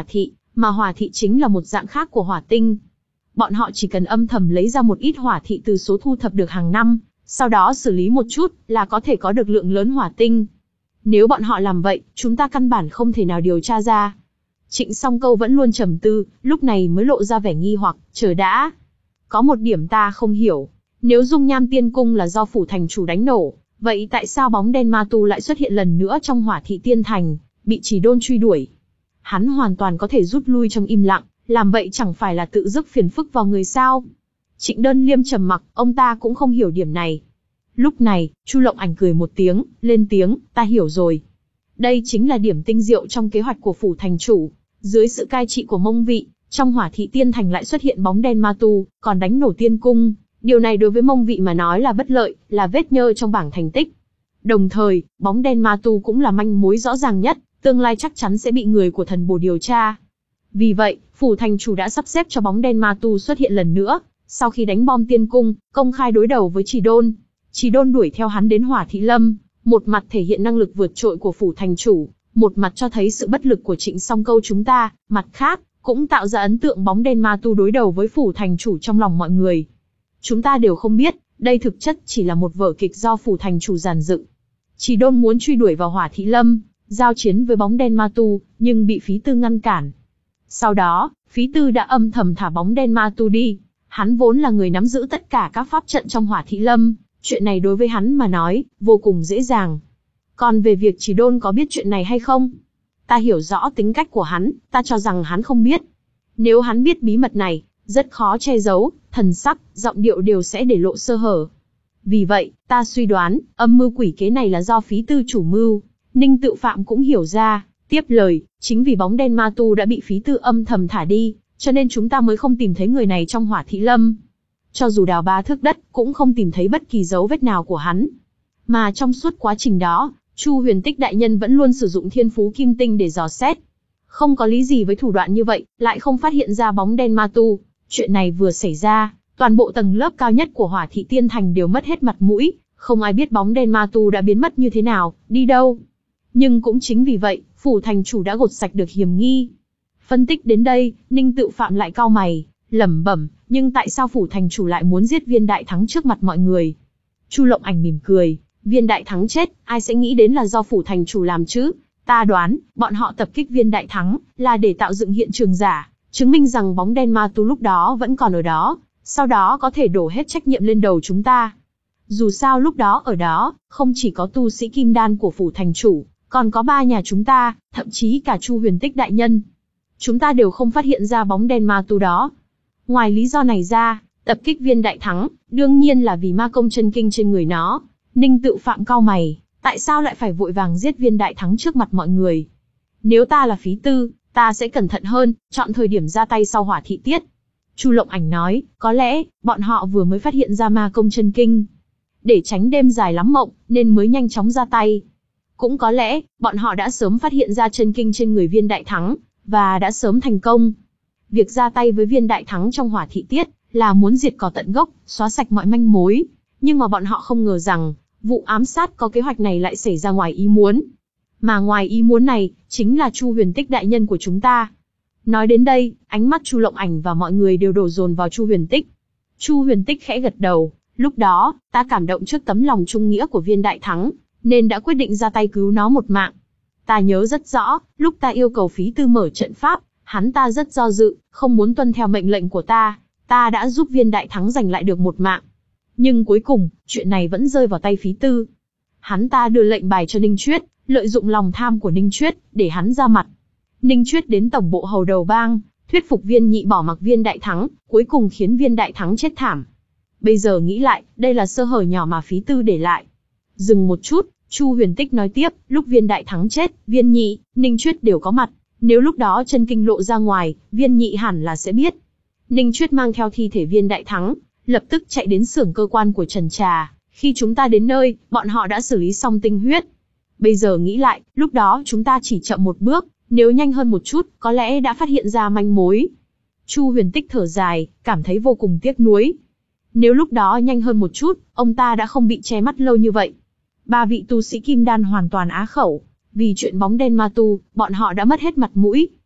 Mà hỏa thị chính là một dạng khác của hỏa tinh. Bọn họ chỉ cần âm thầm lấy ra một ít hỏa thị từ số thu thập được hàng năm, sau đó xử lý một chút là có thể có được lượng lớn hỏa tinh. Nếu bọn họ làm vậy, chúng ta căn bản không thể nào điều tra ra. Trịnh Song Câu vẫn luôn trầm tư, lúc này mới lộ ra vẻ nghi hoặc, chờ đã. Có một điểm ta không hiểu, nếu dung nham tiên cung là do phủ thành chủ đánh nổ, vậy tại sao bóng đen ma tu lại xuất hiện lần nữa trong hỏa thị tiên thành, bị Chỉ Đôn truy đuổi? Hắn hoàn toàn có thể rút lui trong im lặng, làm vậy chẳng phải là tự rước phiền phức vào người sao? Trịnh Đơn Liêm trầm mặc, ông ta cũng không hiểu điểm này. Lúc này, Chu Lộng Ảnh cười một tiếng, lên tiếng, ta hiểu rồi. Đây chính là điểm tinh diệu trong kế hoạch của phủ thành chủ. Dưới sự cai trị của Mông Vị, trong hỏa thị tiên thành lại xuất hiện bóng đen ma tu, còn đánh nổ tiên cung. Điều này đối với Mông Vị mà nói là bất lợi, là vết nhơ trong bảng thành tích. Đồng thời, bóng đen ma tu cũng là manh mối rõ ràng nhất, tương lai chắc chắn sẽ bị người của thần bổ điều tra. Vì vậy, phủ thành chủ đã sắp xếp cho bóng đen ma tu xuất hiện lần nữa, sau khi đánh bom tiên cung, công khai đối đầu với Chỉ Đôn. Chỉ Đôn đuổi theo hắn đến Hỏa Thị Lâm, một mặt thể hiện năng lực vượt trội của phủ thành chủ, một mặt cho thấy sự bất lực của Trịnh Song Câu chúng ta, mặt khác, cũng tạo ra ấn tượng bóng đen ma tu đối đầu với phủ thành chủ trong lòng mọi người. Chúng ta đều không biết, đây thực chất chỉ là một vở kịch do phủ thành chủ dàn dựng. Chỉ Đôn muốn truy đuổi vào Hỏa Thị Lâm, giao chiến với bóng đen ma tu, nhưng bị Phí Tư ngăn cản. Sau đó, Phí Tư đã âm thầm thả bóng đen ma tu đi. Hắn vốn là người nắm giữ tất cả các pháp trận trong Hỏa Thị Lâm, chuyện này đối với hắn mà nói, vô cùng dễ dàng. Còn về việc Chỉ Đôn có biết chuyện này hay không? Ta hiểu rõ tính cách của hắn, ta cho rằng hắn không biết. Nếu hắn biết bí mật này, rất khó che giấu, thần sắc, giọng điệu đều sẽ để lộ sơ hở. Vì vậy, ta suy đoán, âm mưu quỷ kế này là do Phí Tư chủ mưu. Ninh Tự Phạm cũng hiểu ra, tiếp lời, chính vì bóng đen ma tu đã bị Phí Tư âm thầm thả đi, cho nên chúng ta mới không tìm thấy người này trong Hỏa Thị Lâm. Cho dù đào ba thước đất, cũng không tìm thấy bất kỳ dấu vết nào của hắn. Mà trong suốt quá trình đó, Chu Huyền Tích đại nhân vẫn luôn sử dụng thiên phú kim tinh để dò xét. Không có lý gì với thủ đoạn như vậy, lại không phát hiện ra bóng đen ma tu. Chuyện này vừa xảy ra, toàn bộ tầng lớp cao nhất của Hỏa Thị Tiên Thành đều mất hết mặt mũi, không ai biết bóng đen ma tu đã biến mất như thế nào, đi đâu. Nhưng cũng chính vì vậy, phủ thành chủ đã gột sạch được hiểm nghi. Phân tích đến đây, Ninh Tự Phạm lại cau mày, lẩm bẩm, nhưng tại sao phủ thành chủ lại muốn giết Viên Đại Thắng trước mặt mọi người? Chu Lộng Ảnh mỉm cười, Viên Đại Thắng chết, ai sẽ nghĩ đến là do phủ thành chủ làm chứ? Ta đoán, bọn họ tập kích Viên Đại Thắng là để tạo dựng hiện trường giả, chứng minh rằng bóng đen ma tu lúc đó vẫn còn ở đó, sau đó có thể đổ hết trách nhiệm lên đầu chúng ta. Dù sao lúc đó ở đó, không chỉ có tu sĩ kim đan của phủ thành chủ, còn có ba nhà chúng ta, thậm chí cả Chu Huyền Tích đại nhân. Chúng ta đều không phát hiện ra bóng đen ma tu đó. Ngoài lý do này ra, tập kích Viên Đại Thắng, đương nhiên là vì ma công chân kinh trên người nó. Ninh Tự Phạm cau mày, tại sao lại phải vội vàng giết Viên Đại Thắng trước mặt mọi người? Nếu ta là Phí Tư, ta sẽ cẩn thận hơn, chọn thời điểm ra tay sau Hỏa Thị Tiết. Chu Lộng Ảnh nói, có lẽ, bọn họ vừa mới phát hiện ra ma công chân kinh. Để tránh đêm dài lắm mộng, nên mới nhanh chóng ra tay. Cũng có lẽ, bọn họ đã sớm phát hiện ra chân kinh trên người Viên Đại Thắng, và đã sớm thành công. Việc ra tay với Viên Đại Thắng trong Hỏa Thị Tiết, là muốn diệt cỏ tận gốc, xóa sạch mọi manh mối. Nhưng mà bọn họ không ngờ rằng, vụ ám sát có kế hoạch này lại xảy ra ngoài ý muốn. Mà ngoài ý muốn này, chính là Chu Huyền Tích đại nhân của chúng ta. Nói đến đây, ánh mắt Chu Lộng Ảnh và mọi người đều đổ dồn vào Chu Huyền Tích. Chu Huyền Tích khẽ gật đầu, lúc đó, ta cảm động trước tấm lòng trung nghĩa của Viên Đại Thắng, nên đã quyết định ra tay cứu nó một mạng. Ta nhớ rất rõ, lúc ta yêu cầu Phí Tư mở trận pháp, hắn ta rất do dự, không muốn tuân theo mệnh lệnh của ta, ta đã giúp Viên Đại Thắng giành lại được một mạng. Nhưng cuối cùng, chuyện này vẫn rơi vào tay Phí Tư. Hắn ta đưa lệnh bài cho Ninh Chuyết, lợi dụng lòng tham của Ninh Chuyết, để hắn ra mặt. Ninh Chuyết đến tổng bộ hầu đầu bang, thuyết phục Viên Nhị bỏ mặc Viên Đại Thắng, cuối cùng khiến Viên Đại Thắng chết thảm. Bây giờ nghĩ lại, đây là sơ hở nhỏ mà Phí Tư để lại. Dừng một chút, Chu Huyền Tích nói tiếp, lúc Viên Đại Thắng chết, Viên Nhị, Ninh Chuyết đều có mặt. Nếu lúc đó chân kinh lộ ra ngoài, Viên Nhị hẳn là sẽ biết. Ninh Chuyết mang theo thi thể Viên Đại Thắng, lập tức chạy đến xưởng cơ quan của Trần Trà. Khi chúng ta đến nơi, bọn họ đã xử lý xong tinh huyết. Bây giờ nghĩ lại, lúc đó chúng ta chỉ chậm một bước, nếu nhanh hơn một chút, có lẽ đã phát hiện ra manh mối. Chu Huyền Tích thở dài, cảm thấy vô cùng tiếc nuối. Nếu lúc đó nhanh hơn một chút, ông ta đã không bị che mắt lâu như vậy. Ba vị tu sĩ kim đan hoàn toàn á khẩu, vì chuyện bóng đen ma tu, bọn họ đã mất hết mặt mũi.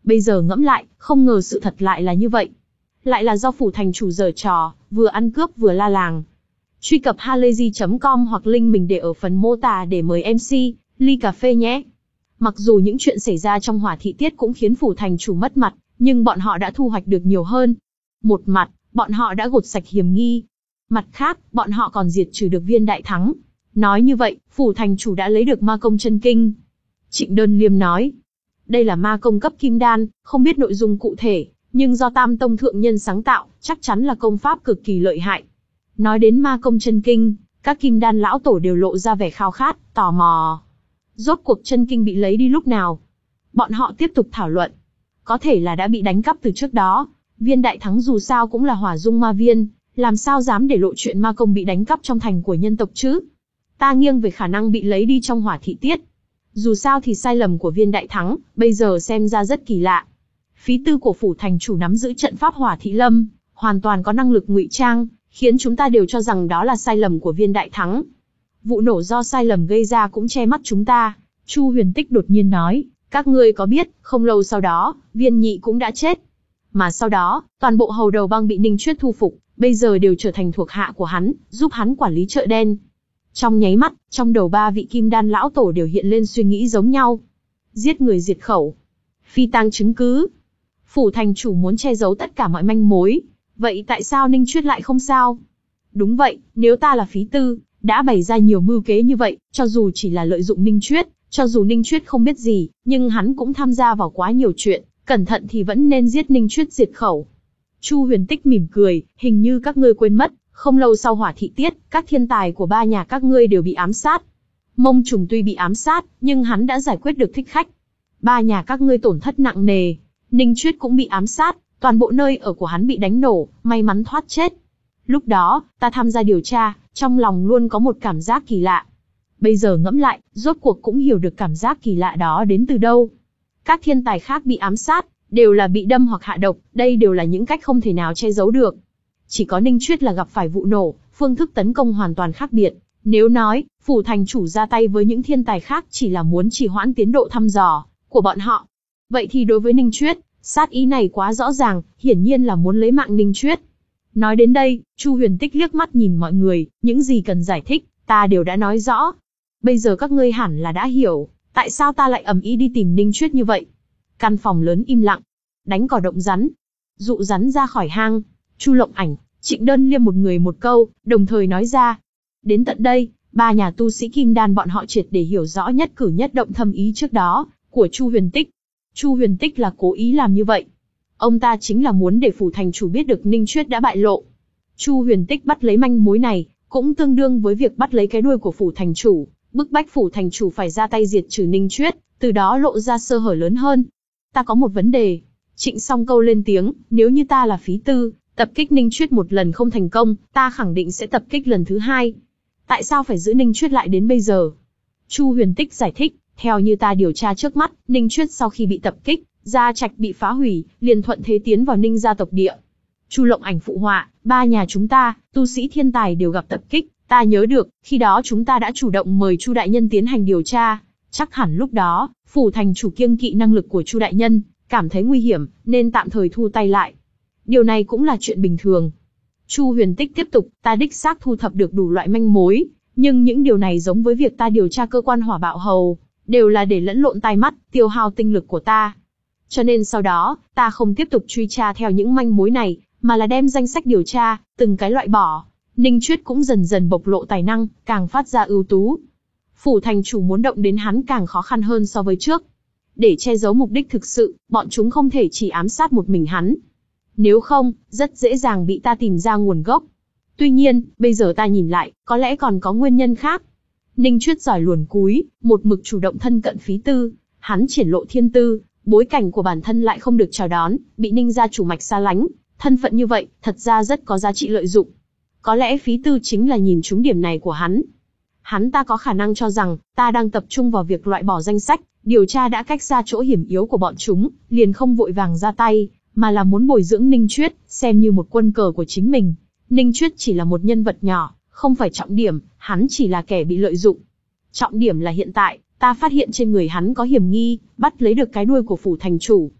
Bây giờ ngẫm lại, không ngờ sự thật lại là như vậy. Lại là do phủ thành chủ giở trò, vừa ăn cướp vừa la làng. Truy cập halayzi chấm com hoặc link mình để ở phần mô tả để mời em xê, ly cà phê nhé. Mặc dù những chuyện xảy ra trong hỏa thị tiết cũng khiến phủ thành chủ mất mặt, nhưng bọn họ đã thu hoạch được nhiều hơn. Một mặt, bọn họ đã gột sạch hiểm nghi. Mặt khác, bọn họ còn diệt trừ được Viên Đại Thắng. Nói như vậy, phủ thành chủ đã lấy được ma công chân kinh. Trịnh Đơn Liêm nói, đây là ma công cấp kim đan, không biết nội dung cụ thể, nhưng do Tam Tông thượng nhân sáng tạo, chắc chắn là công pháp cực kỳ lợi hại. Nói đến ma công chân kinh, các kim đan lão tổ đều lộ ra vẻ khao khát, tò mò. Rốt cuộc chân kinh bị lấy đi lúc nào? Bọn họ tiếp tục thảo luận. Có thể là đã bị đánh cắp từ trước đó. Viên Đại Thắng dù sao cũng là hỏa dung ma viên, làm sao dám để lộ chuyện ma công bị đánh cắp trong thành của nhân tộc chứ? Ta nghiêng về khả năng bị lấy đi trong hỏa thị tiết. Dù sao thì sai lầm của Viên Đại Thắng, bây giờ xem ra rất kỳ lạ. Phí tư của phủ thành chủ nắm giữ trận pháp hỏa thị lâm, hoàn toàn có năng lực ngụy trang, khiến chúng ta đều cho rằng đó là sai lầm của Viên Đại Thắng. Vụ nổ do sai lầm gây ra cũng che mắt chúng ta. Chu Huyền Tích đột nhiên nói, các ngươi có biết, không lâu sau đó, Viên Nhị cũng đã chết. Mà sau đó, toàn bộ hầu đầu bang bị Ninh Chuyết thu phục, bây giờ đều trở thành thuộc hạ của hắn, giúp hắn quản lý chợ đen. Trong nháy mắt, trong đầu ba vị kim đan lão tổ đều hiện lên suy nghĩ giống nhau. Giết người diệt khẩu. Phi tang chứng cứ. Phủ thành chủ muốn che giấu tất cả mọi manh mối. Vậy tại sao Ninh Chuyết lại không sao? Đúng vậy, nếu ta là Phí Tư, đã bày ra nhiều mưu kế như vậy, cho dù chỉ là lợi dụng Ninh Chuyết, cho dù Ninh Chuyết không biết gì, nhưng hắn cũng tham gia vào quá nhiều chuyện, cẩn thận thì vẫn nên giết Ninh Chuyết diệt khẩu. Chu Huyền Tích mỉm cười, hình như các ngươi quên mất, không lâu sau hỏa thị tiết, các thiên tài của ba nhà các ngươi đều bị ám sát. Mông Trùng tuy bị ám sát, nhưng hắn đã giải quyết được thích khách. Ba nhà các ngươi tổn thất nặng nề, Ninh Chuyết cũng bị ám sát, toàn bộ nơi ở của hắn bị đánh nổ, may mắn thoát chết. Lúc đó, ta tham gia điều tra, trong lòng luôn có một cảm giác kỳ lạ. Bây giờ ngẫm lại, rốt cuộc cũng hiểu được cảm giác kỳ lạ đó đến từ đâu. Các thiên tài khác bị ám sát, đều là bị đâm hoặc hạ độc, đây đều là những cách không thể nào che giấu được. Chỉ có Ninh Chuyết là gặp phải vụ nổ, phương thức tấn công hoàn toàn khác biệt. Nếu nói, phủ thành chủ ra tay với những thiên tài khác chỉ là muốn trì hoãn tiến độ thăm dò của bọn họ. Vậy thì đối với Ninh Chuyết, sát ý này quá rõ ràng, hiển nhiên là muốn lấy mạng Ninh Chuyết. Nói đến đây, Chu Huyền Tích liếc mắt nhìn mọi người, những gì cần giải thích, ta đều đã nói rõ. Bây giờ các ngươi hẳn là đã hiểu, tại sao ta lại ầm ĩ đi tìm Ninh Chuyết như vậy. Căn phòng lớn im lặng, đánh cỏ động rắn, dụ rắn ra khỏi hang. Chu Lộng Ảnh, Trịnh Đơn Liêm một người một câu, đồng thời nói ra. Đến tận đây, ba nhà tu sĩ kim đan bọn họ triệt để hiểu rõ nhất cử nhất động thâm ý trước đó của Chu Huyền Tích. Chu Huyền Tích là cố ý làm như vậy. Ông ta chính là muốn để phủ thành chủ biết được Ninh Chuyết đã bại lộ. Chu Huyền Tích bắt lấy manh mối này, cũng tương đương với việc bắt lấy cái đuôi của phủ thành chủ, bức bách phủ thành chủ phải ra tay diệt trừ Ninh Chuyết, từ đó lộ ra sơ hở lớn hơn. Ta có một vấn đề. Trịnh Song Câu lên tiếng, nếu như ta là Phí Tư, tập kích Ninh Chuyết một lần không thành công, ta khẳng định sẽ tập kích lần thứ hai. Tại sao phải giữ Ninh Chuyết lại đến bây giờ? Chu Huyền Tích giải thích, theo như ta điều tra trước mắt, Ninh Chuyết sau khi bị tập kích, gia trạch bị phá hủy, liền thuận thế tiến vào Ninh gia tộc địa. Chu Lộng Ảnh phụ họa, ba nhà chúng ta, tu sĩ thiên tài đều gặp tập kích, ta nhớ được, khi đó chúng ta đã chủ động mời Chu đại nhân tiến hành điều tra, chắc hẳn lúc đó, phủ thành chủ kiêng kỵ năng lực của Chu đại nhân, cảm thấy nguy hiểm, nên tạm thời thu tay lại. Điều này cũng là chuyện bình thường. Chu Huyền Tích tiếp tục, ta đích xác thu thập được đủ loại manh mối, nhưng những điều này giống với việc ta điều tra cơ quan hỏa bạo hầu, đều là để lẫn lộn tai mắt, tiêu hao tinh lực của ta. Cho nên sau đó, ta không tiếp tục truy tra theo những manh mối này, mà là đem danh sách điều tra, từng cái loại bỏ. Ninh Chuyết cũng dần dần bộc lộ tài năng, càng phát ra ưu tú. Phủ thành chủ muốn động đến hắn càng khó khăn hơn so với trước. Để che giấu mục đích thực sự, bọn chúng không thể chỉ ám sát một mình hắn. Nếu không, rất dễ dàng bị ta tìm ra nguồn gốc. Tuy nhiên, bây giờ ta nhìn lại, có lẽ còn có nguyên nhân khác. Ninh Chuyết giỏi luồn cúi, một mực chủ động thân cận Phí Tư, hắn triển lộ thiên tư, bối cảnh của bản thân lại không được chào đón, bị Ninh gia chủ mạch xa lánh, thân phận như vậy, thật ra rất có giá trị lợi dụng. Có lẽ Phí Tư chính là nhìn trúng điểm này của hắn. Hắn ta có khả năng cho rằng, ta đang tập trung vào việc loại bỏ danh sách, điều tra đã cách xa chỗ hiểm yếu của bọn chúng, liền không vội vàng ra tay, mà là muốn bồi dưỡng Ninh Chuyết, xem như một quân cờ của chính mình. Ninh Chuyết chỉ là một nhân vật nhỏ, không phải trọng điểm, hắn chỉ là kẻ bị lợi dụng. Trọng điểm là hiện tại, ta phát hiện trên người hắn có hiểm nghi, bắt lấy được cái đuôi của phủ thành chủ.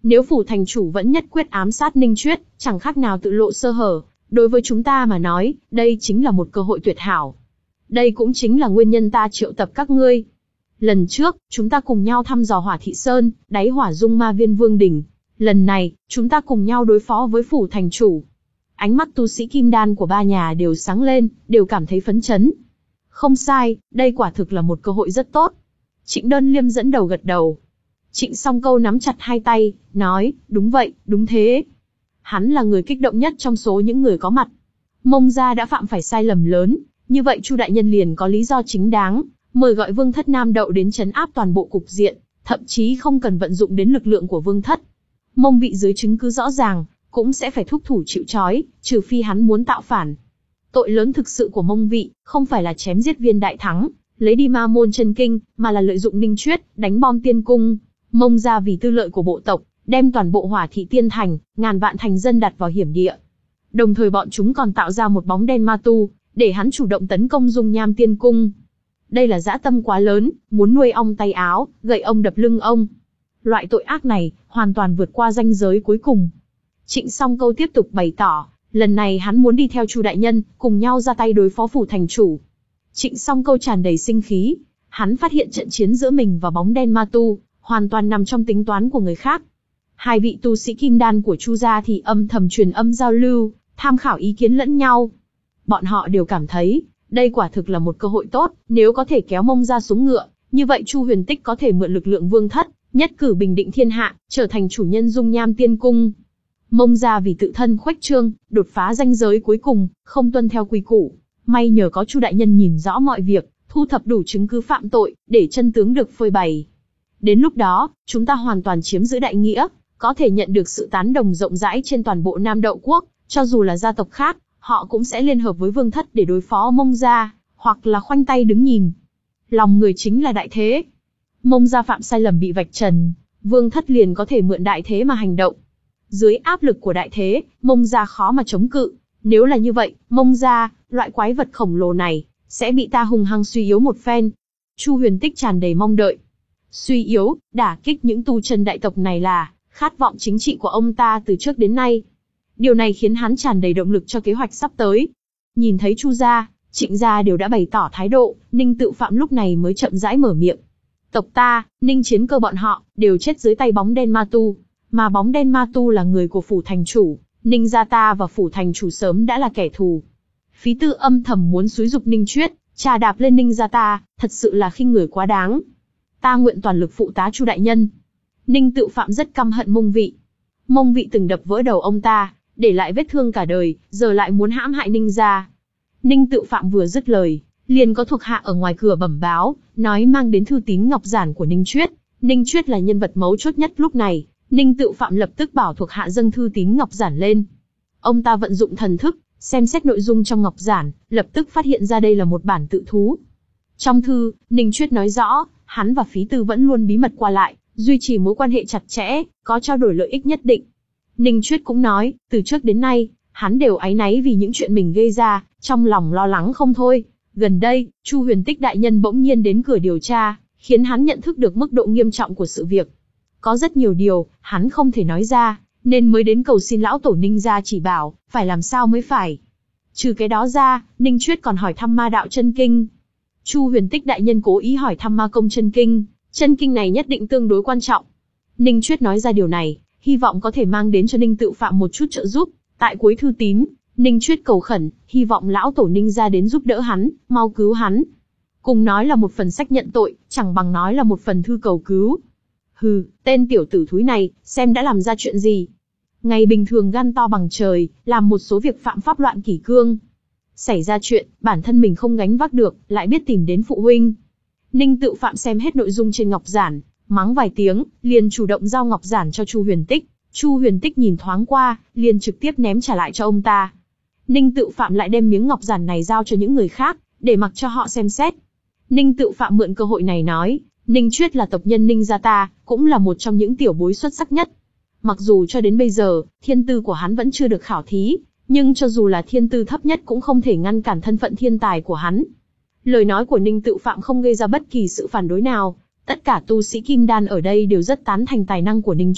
Nếu phủ thành chủ vẫn nhất quyết ám sát Ninh Chuyết, chẳng khác nào tự lộ sơ hở, đối với chúng ta mà nói, đây chính là một cơ hội tuyệt hảo. Đây cũng chính là nguyên nhân ta triệu tập các ngươi. Lần trước, chúng ta cùng nhau thăm dò Hỏa Thị Sơn, đáy hỏa dung ma viên Vương Đỉnh. Lần này, chúng ta cùng nhau đối phó với phủ thành chủ. Ánh mắt tu sĩ kim đan của ba nhà đều sáng lên, đều cảm thấy phấn chấn. Không sai, đây quả thực là một cơ hội rất tốt. Trịnh Đơn Liêm dẫn đầu gật đầu. Trịnh Song Câu nắm chặt hai tay, nói, đúng vậy, đúng thế. Hắn là người kích động nhất trong số những người có mặt. Mông gia đã phạm phải sai lầm lớn, như vậy Chu đại nhân liền có lý do chính đáng, mời gọi Vương Thất Nam Đậu đến trấn áp toàn bộ cục diện, thậm chí không cần vận dụng đến lực lượng của Vương Thất. Mông vị dưới chứng cứ rõ ràng, cũng sẽ phải thúc thủ chịu trói, trừ phi hắn muốn tạo phản. Tội lớn thực sự của Mông vị, không phải là chém giết Viên Đại Thắng, lấy đi Ma Môn Chân Kinh, mà là lợi dụng Ninh Chuyết, đánh bom tiên cung. Mông gia vì tư lợi của bộ tộc, đem toàn bộ Hỏa Thị Tiên Thành, ngàn vạn thành dân đặt vào hiểm địa. Đồng thời bọn chúng còn tạo ra một bóng đen ma tu, để hắn chủ động tấn công Dung Nham Tiên Cung. Đây là dã tâm quá lớn, muốn nuôi ong tay áo, gậy ông đập lưng ông. Loại tội ác này, hoàn toàn vượt qua ranh giới cuối cùng. Trịnh Song Câu tiếp tục bày tỏ, lần này hắn muốn đi theo Chu đại nhân, cùng nhau ra tay đối phó phủ thành chủ. Trịnh Song Câu tràn đầy sinh khí, hắn phát hiện trận chiến giữa mình và bóng đen ma tu, hoàn toàn nằm trong tính toán của người khác. Hai vị tu sĩ kim đan của Chu gia thì âm thầm truyền âm giao lưu, tham khảo ý kiến lẫn nhau. Bọn họ đều cảm thấy, đây quả thực là một cơ hội tốt, nếu có thể kéo Mông gia xuống ngựa, như vậy Chu Huyền Tích có thể mượn lực lượng Vương Thất, nhất cử bình định thiên hạ, trở thành chủ nhân Dung Nham Tiên Cung. Mông gia vì tự thân khuếch trương, đột phá ranh giới cuối cùng, không tuân theo quy củ. May nhờ có Chu đại nhân nhìn rõ mọi việc, thu thập đủ chứng cứ phạm tội, để chân tướng được phơi bày. Đến lúc đó, chúng ta hoàn toàn chiếm giữ đại nghĩa, có thể nhận được sự tán đồng rộng rãi trên toàn bộ Nam Đậu Quốc, cho dù là gia tộc khác, họ cũng sẽ liên hợp với Vương Thất để đối phó Mông gia, hoặc là khoanh tay đứng nhìn. Lòng người chính là đại thế. Mông gia phạm sai lầm bị vạch trần, Vương Thất liền có thể mượn đại thế mà hành động. Dưới áp lực của đại thế, Mông gia khó mà chống cự. Nếu là như vậy, Mông gia, loại quái vật khổng lồ này, sẽ bị ta hùng hăng suy yếu một phen. Chu Huyền Tích tràn đầy mong đợi. Suy yếu, đả kích những tu chân đại tộc này là khát vọng chính trị của ông ta từ trước đến nay. Điều này khiến hắn tràn đầy động lực cho kế hoạch sắp tới. Nhìn thấy Chu gia, Trịnh gia đều đã bày tỏ thái độ, Ninh Tự Phạm lúc này mới chậm rãi mở miệng. Tộc ta, Ninh Chiến Cơ bọn họ, đều chết dưới tay bóng đen ma tu. Mà bóng đen ma tu là người của phủ thành chủ, Ninh gia ta và phủ thành chủ sớm đã là kẻ thù. Phí Tư âm thầm muốn xúi dục Ninh Chuyết, trà đạp lên Ninh gia ta, thật sự là khinh người quá đáng. Ta nguyện toàn lực phụ tá Chu đại nhân. Ninh Tự Phạm rất căm hận Mông vị. Mông vị từng đập vỡ đầu ông ta, để lại vết thương cả đời, giờ lại muốn hãm hại Ninh gia. Ninh Tự Phạm vừa dứt lời, liền có thuộc hạ ở ngoài cửa bẩm báo, nói mang đến thư tín ngọc giản của Ninh Chuyết. Ninh Chuyết là nhân vật mấu chốt nhất lúc này. Ninh Tự Phạm lập tức bảo thuộc hạ dâng thư tín ngọc giản lên. Ông ta vận dụng thần thức, xem xét nội dung trong ngọc giản, lập tức phát hiện ra đây là một bản tự thú. Trong thư, Ninh Chuyết nói rõ, hắn và Phí Tư vẫn luôn bí mật qua lại, duy trì mối quan hệ chặt chẽ, có trao đổi lợi ích nhất định. Ninh Chuyết cũng nói, từ trước đến nay, hắn đều áy náy vì những chuyện mình gây ra, trong lòng lo lắng không thôi. Gần đây, Chu Huyền Tích đại nhân bỗng nhiên đến cửa điều tra, khiến hắn nhận thức được mức độ nghiêm trọng của sự việc. Có rất nhiều điều, hắn không thể nói ra, nên mới đến cầu xin lão tổ Ninh gia chỉ bảo, phải làm sao mới phải. Trừ cái đó ra, Ninh Chuyết còn hỏi thăm Ma Đạo Chân Kinh. Chu Huyền Tích đại nhân cố ý hỏi thăm Ma Công Chân Kinh, chân kinh này nhất định tương đối quan trọng. Ninh Chuyết nói ra điều này, hy vọng có thể mang đến cho Ninh Tự Phạm một chút trợ giúp. Tại cuối thư tín, Ninh Chuyết cầu khẩn, hy vọng lão tổ Ninh gia đến giúp đỡ hắn, mau cứu hắn. Cùng nói là một phần sách nhận tội, chẳng bằng nói là một phần thư cầu cứu. Hừ, tên tiểu tử thúi này, xem đã làm ra chuyện gì. Ngày bình thường gan to bằng trời, làm một số việc phạm pháp loạn kỷ cương. Xảy ra chuyện, bản thân mình không gánh vác được, lại biết tìm đến phụ huynh. Ninh Tự Phạm xem hết nội dung trên ngọc giản, mắng vài tiếng, liền chủ động giao ngọc giản cho Chu Huyền Tích. Chu Huyền Tích nhìn thoáng qua, liền trực tiếp ném trả lại cho ông ta. Ninh Tự Phạm lại đem miếng ngọc giản này giao cho những người khác, để mặc cho họ xem xét. Ninh Tự Phạm mượn cơ hội này nói, Ninh Chuyết là tộc nhân Ninh gia ta, cũng là một trong những tiểu bối xuất sắc nhất. Mặc dù cho đến bây giờ, thiên tư của hắn vẫn chưa được khảo thí, nhưng cho dù là thiên tư thấp nhất cũng không thể ngăn cản thân phận thiên tài của hắn. Lời nói của Ninh Tự Phạm không gây ra bất kỳ sự phản đối nào, tất cả tu sĩ kim đan ở đây đều rất tán thành tài năng của Ninh Chuyết,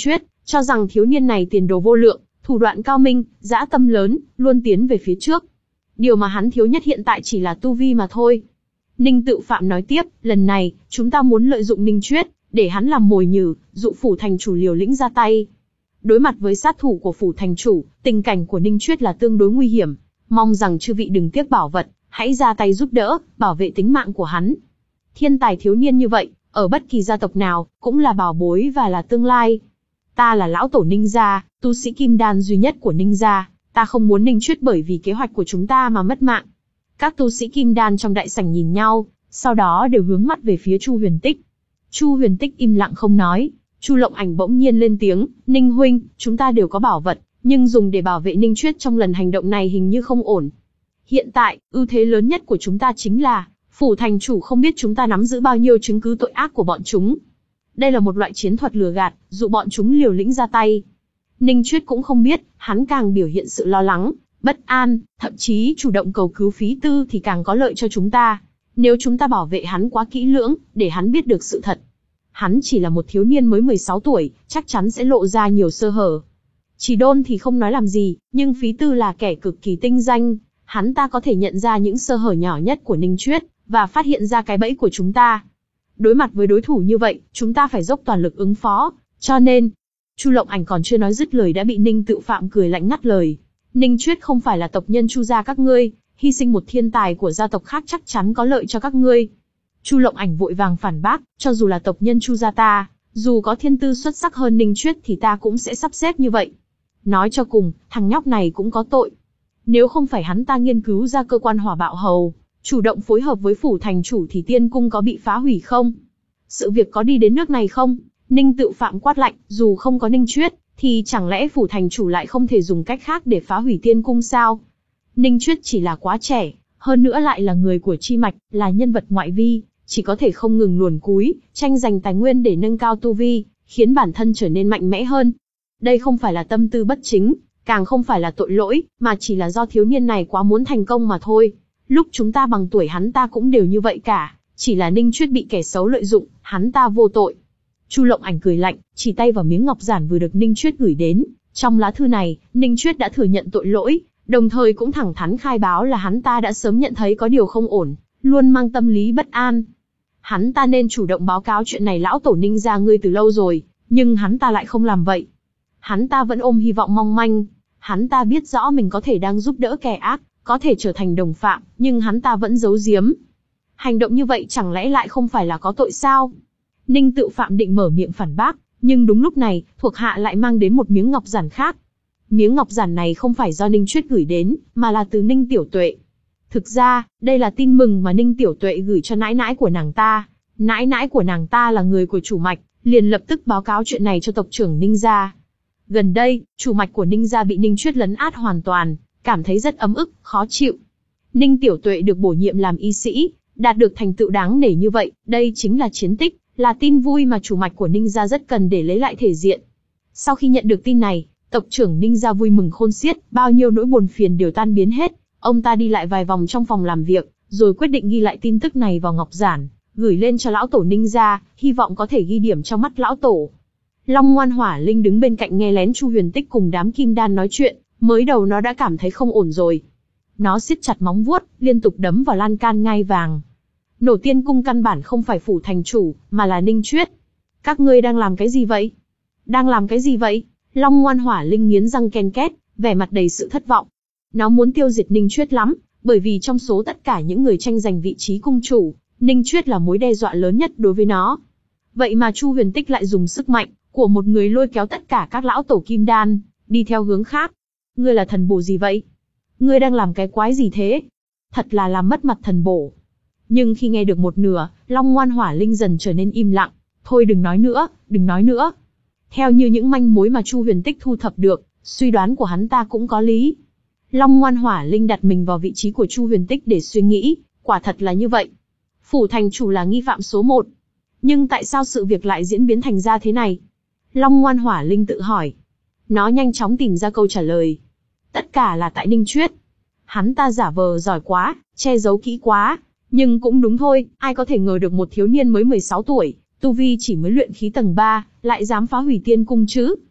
cho rằng thiếu niên này tiền đồ vô lượng, thủ đoạn cao minh, dã tâm lớn, luôn tiến về phía trước. Điều mà hắn thiếu nhất hiện tại chỉ là tu vi mà thôi. Ninh Tự Phạm nói tiếp, lần này, chúng ta muốn lợi dụng Ninh Chuyết, để hắn làm mồi nhử, dụ phủ thành chủ liều lĩnh ra tay. Đối mặt với sát thủ của phủ thành chủ, tình cảnh của Ninh Chuyết là tương đối nguy hiểm. Mong rằng chư vị đừng tiếc bảo vật, hãy ra tay giúp đỡ, bảo vệ tính mạng của hắn. Thiên tài thiếu niên như vậy, ở bất kỳ gia tộc nào, cũng là bảo bối và là tương lai. Ta là lão tổ Ninh gia, tu sĩ kim đan duy nhất của Ninh gia, ta không muốn Ninh Chuyết bởi vì kế hoạch của chúng ta mà mất mạng. Các tu sĩ kim đan trong đại sảnh nhìn nhau, sau đó đều hướng mắt về phía Chu Huyền Tích. Chu Huyền Tích im lặng không nói. Chu Lộng Ảnh bỗng nhiên lên tiếng, Ninh huynh, chúng ta đều có bảo vật, nhưng dùng để bảo vệ Ninh Chuyết trong lần hành động này hình như không ổn. Hiện tại, ưu thế lớn nhất của chúng ta chính là, phủ thành chủ không biết chúng ta nắm giữ bao nhiêu chứng cứ tội ác của bọn chúng. Đây là một loại chiến thuật lừa gạt, dụ bọn chúng liều lĩnh ra tay. Ninh Chuyết cũng không biết, hắn càng biểu hiện sự lo lắng, bất an, thậm chí chủ động cầu cứu phí tư thì càng có lợi cho chúng ta. Nếu chúng ta bảo vệ hắn quá kỹ lưỡng, để hắn biết được sự thật. Hắn chỉ là một thiếu niên mới mười sáu tuổi, chắc chắn sẽ lộ ra nhiều sơ hở. Chỉ Đôn thì không nói làm gì, nhưng phí tư là kẻ cực kỳ tinh danh. Hắn ta có thể nhận ra những sơ hở nhỏ nhất của Ninh Chuyết, và phát hiện ra cái bẫy của chúng ta. Đối mặt với đối thủ như vậy, chúng ta phải dốc toàn lực ứng phó, cho nên... Chu Lộng Ảnh còn chưa nói dứt lời đã bị Ninh Tự Phạm cười lạnh ngắt lời. Ninh Chuyết không phải là tộc nhân Chu gia các ngươi, hy sinh một thiên tài của gia tộc khác chắc chắn có lợi cho các ngươi. Chu Lộng Ảnh vội vàng phản bác, cho dù là tộc nhân Chu gia ta, dù có thiên tư xuất sắc hơn Ninh Chuyết thì ta cũng sẽ sắp xếp như vậy. Nói cho cùng, thằng nhóc này cũng có tội. Nếu không phải hắn ta nghiên cứu ra cơ quan hỏa bạo hầu, chủ động phối hợp với phủ thành chủ thì tiên cung có bị phá hủy không? Sự việc có đi đến nước này không? Ninh Tự Phạm quát lạnh, dù không có Ninh Chuyết, thì chẳng lẽ phủ thành chủ lại không thể dùng cách khác để phá hủy tiên cung sao? Ninh Chuyết chỉ là quá trẻ, hơn nữa lại là người của chi mạch, là nhân vật ngoại vi, chỉ có thể không ngừng luồn cúi, tranh giành tài nguyên để nâng cao tu vi, khiến bản thân trở nên mạnh mẽ hơn. Đây không phải là tâm tư bất chính, càng không phải là tội lỗi, mà chỉ là do thiếu niên này quá muốn thành công mà thôi. Lúc chúng ta bằng tuổi hắn ta cũng đều như vậy cả, chỉ là Ninh Chuyết bị kẻ xấu lợi dụng, hắn ta vô tội. Chu Lộng Ảnh cười lạnh, chỉ tay vào miếng ngọc giản vừa được Ninh Chuyết gửi đến. Trong lá thư này, Ninh Chuyết đã thừa nhận tội lỗi, đồng thời cũng thẳng thắn khai báo là hắn ta đã sớm nhận thấy có điều không ổn, luôn mang tâm lý bất an. Hắn ta nên chủ động báo cáo chuyện này lão tổ Ninh gia ngươi từ lâu rồi, nhưng hắn ta lại không làm vậy. Hắn ta vẫn ôm hy vọng mong manh. Hắn ta biết rõ mình có thể đang giúp đỡ kẻ ác, có thể trở thành đồng phạm, nhưng hắn ta vẫn giấu giếm. Hành động như vậy chẳng lẽ lại không phải là có tội sao? Ninh Tự Phạm định mở miệng phản bác, nhưng đúng lúc này, thuộc hạ lại mang đến một miếng ngọc giản khác. Miếng ngọc giản này không phải do Ninh Chuyết gửi đến, mà là từ Ninh Tiểu Tuệ. Thực ra, đây là tin mừng mà Ninh Tiểu Tuệ gửi cho nãi nãi của nàng ta. Nãi nãi của nàng ta là người của chủ mạch, liền lập tức báo cáo chuyện này cho tộc trưởng Ninh gia. Gần đây, chủ mạch của Ninh gia bị Ninh Chuyết lấn át hoàn toàn, cảm thấy rất ấm ức, khó chịu. Ninh Tiểu Tuệ được bổ nhiệm làm y sĩ, đạt được thành tựu đáng nể như vậy, đây chính là chiến tích, là tin vui mà chủ mạch của Ninh gia rất cần để lấy lại thể diện. Sau khi nhận được tin này, tộc trưởng Ninh gia vui mừng khôn xiết, bao nhiêu nỗi buồn phiền đều tan biến hết. Ông ta đi lại vài vòng trong phòng làm việc, rồi quyết định ghi lại tin tức này vào ngọc giản, gửi lên cho lão tổ Ninh gia, hy vọng có thể ghi điểm trong mắt lão tổ. Long Ngoan Hỏa Linh đứng bên cạnh nghe lén Chu Huyền Tích cùng đám kim đan nói chuyện, mới đầu nó đã cảm thấy không ổn rồi. Nó siết chặt móng vuốt, liên tục đấm vào lan can ngai vàng. Nổ tiên cung căn bản không phải phủ thành chủ, mà là Ninh Chuyết. Các ngươi đang làm cái gì vậy? Đang làm cái gì vậy? Long Ngoan Hỏa Linh nghiến răng ken két, vẻ mặt đầy sự thất vọng. Nó muốn tiêu diệt Ninh Chuyết lắm, bởi vì trong số tất cả những người tranh giành vị trí cung chủ, Ninh Chuyết là mối đe dọa lớn nhất đối với nó. Vậy mà Chu Huyền Tích lại dùng sức mạnh của một người lôi kéo tất cả các lão tổ kim đan, đi theo hướng khác. Ngươi là thần bổ gì vậy? Ngươi đang làm cái quái gì thế? Thật là làm mất mặt thần bổ. Nhưng khi nghe được một nửa, Long Ngoan Hỏa Linh dần trở nên im lặng. Thôi đừng nói nữa, đừng nói nữa. Theo như những manh mối mà Chu Huyền Tích thu thập được, suy đoán của hắn ta cũng có lý. Long Ngoan Hỏa Linh đặt mình vào vị trí của Chu Huyền Tích để suy nghĩ, quả thật là như vậy. Phủ thành chủ là nghi phạm số một. Nhưng tại sao sự việc lại diễn biến thành ra thế này? Long Ngoan Hỏa Linh tự hỏi. Nó nhanh chóng tìm ra câu trả lời. Tất cả là tại Ninh Chuyết. Hắn ta giả vờ giỏi quá, che giấu kỹ quá. Nhưng cũng đúng thôi, ai có thể ngờ được một thiếu niên mới mười sáu tuổi, tu vi chỉ mới luyện khí tầng ba, lại dám phá hủy tiên cung chứ?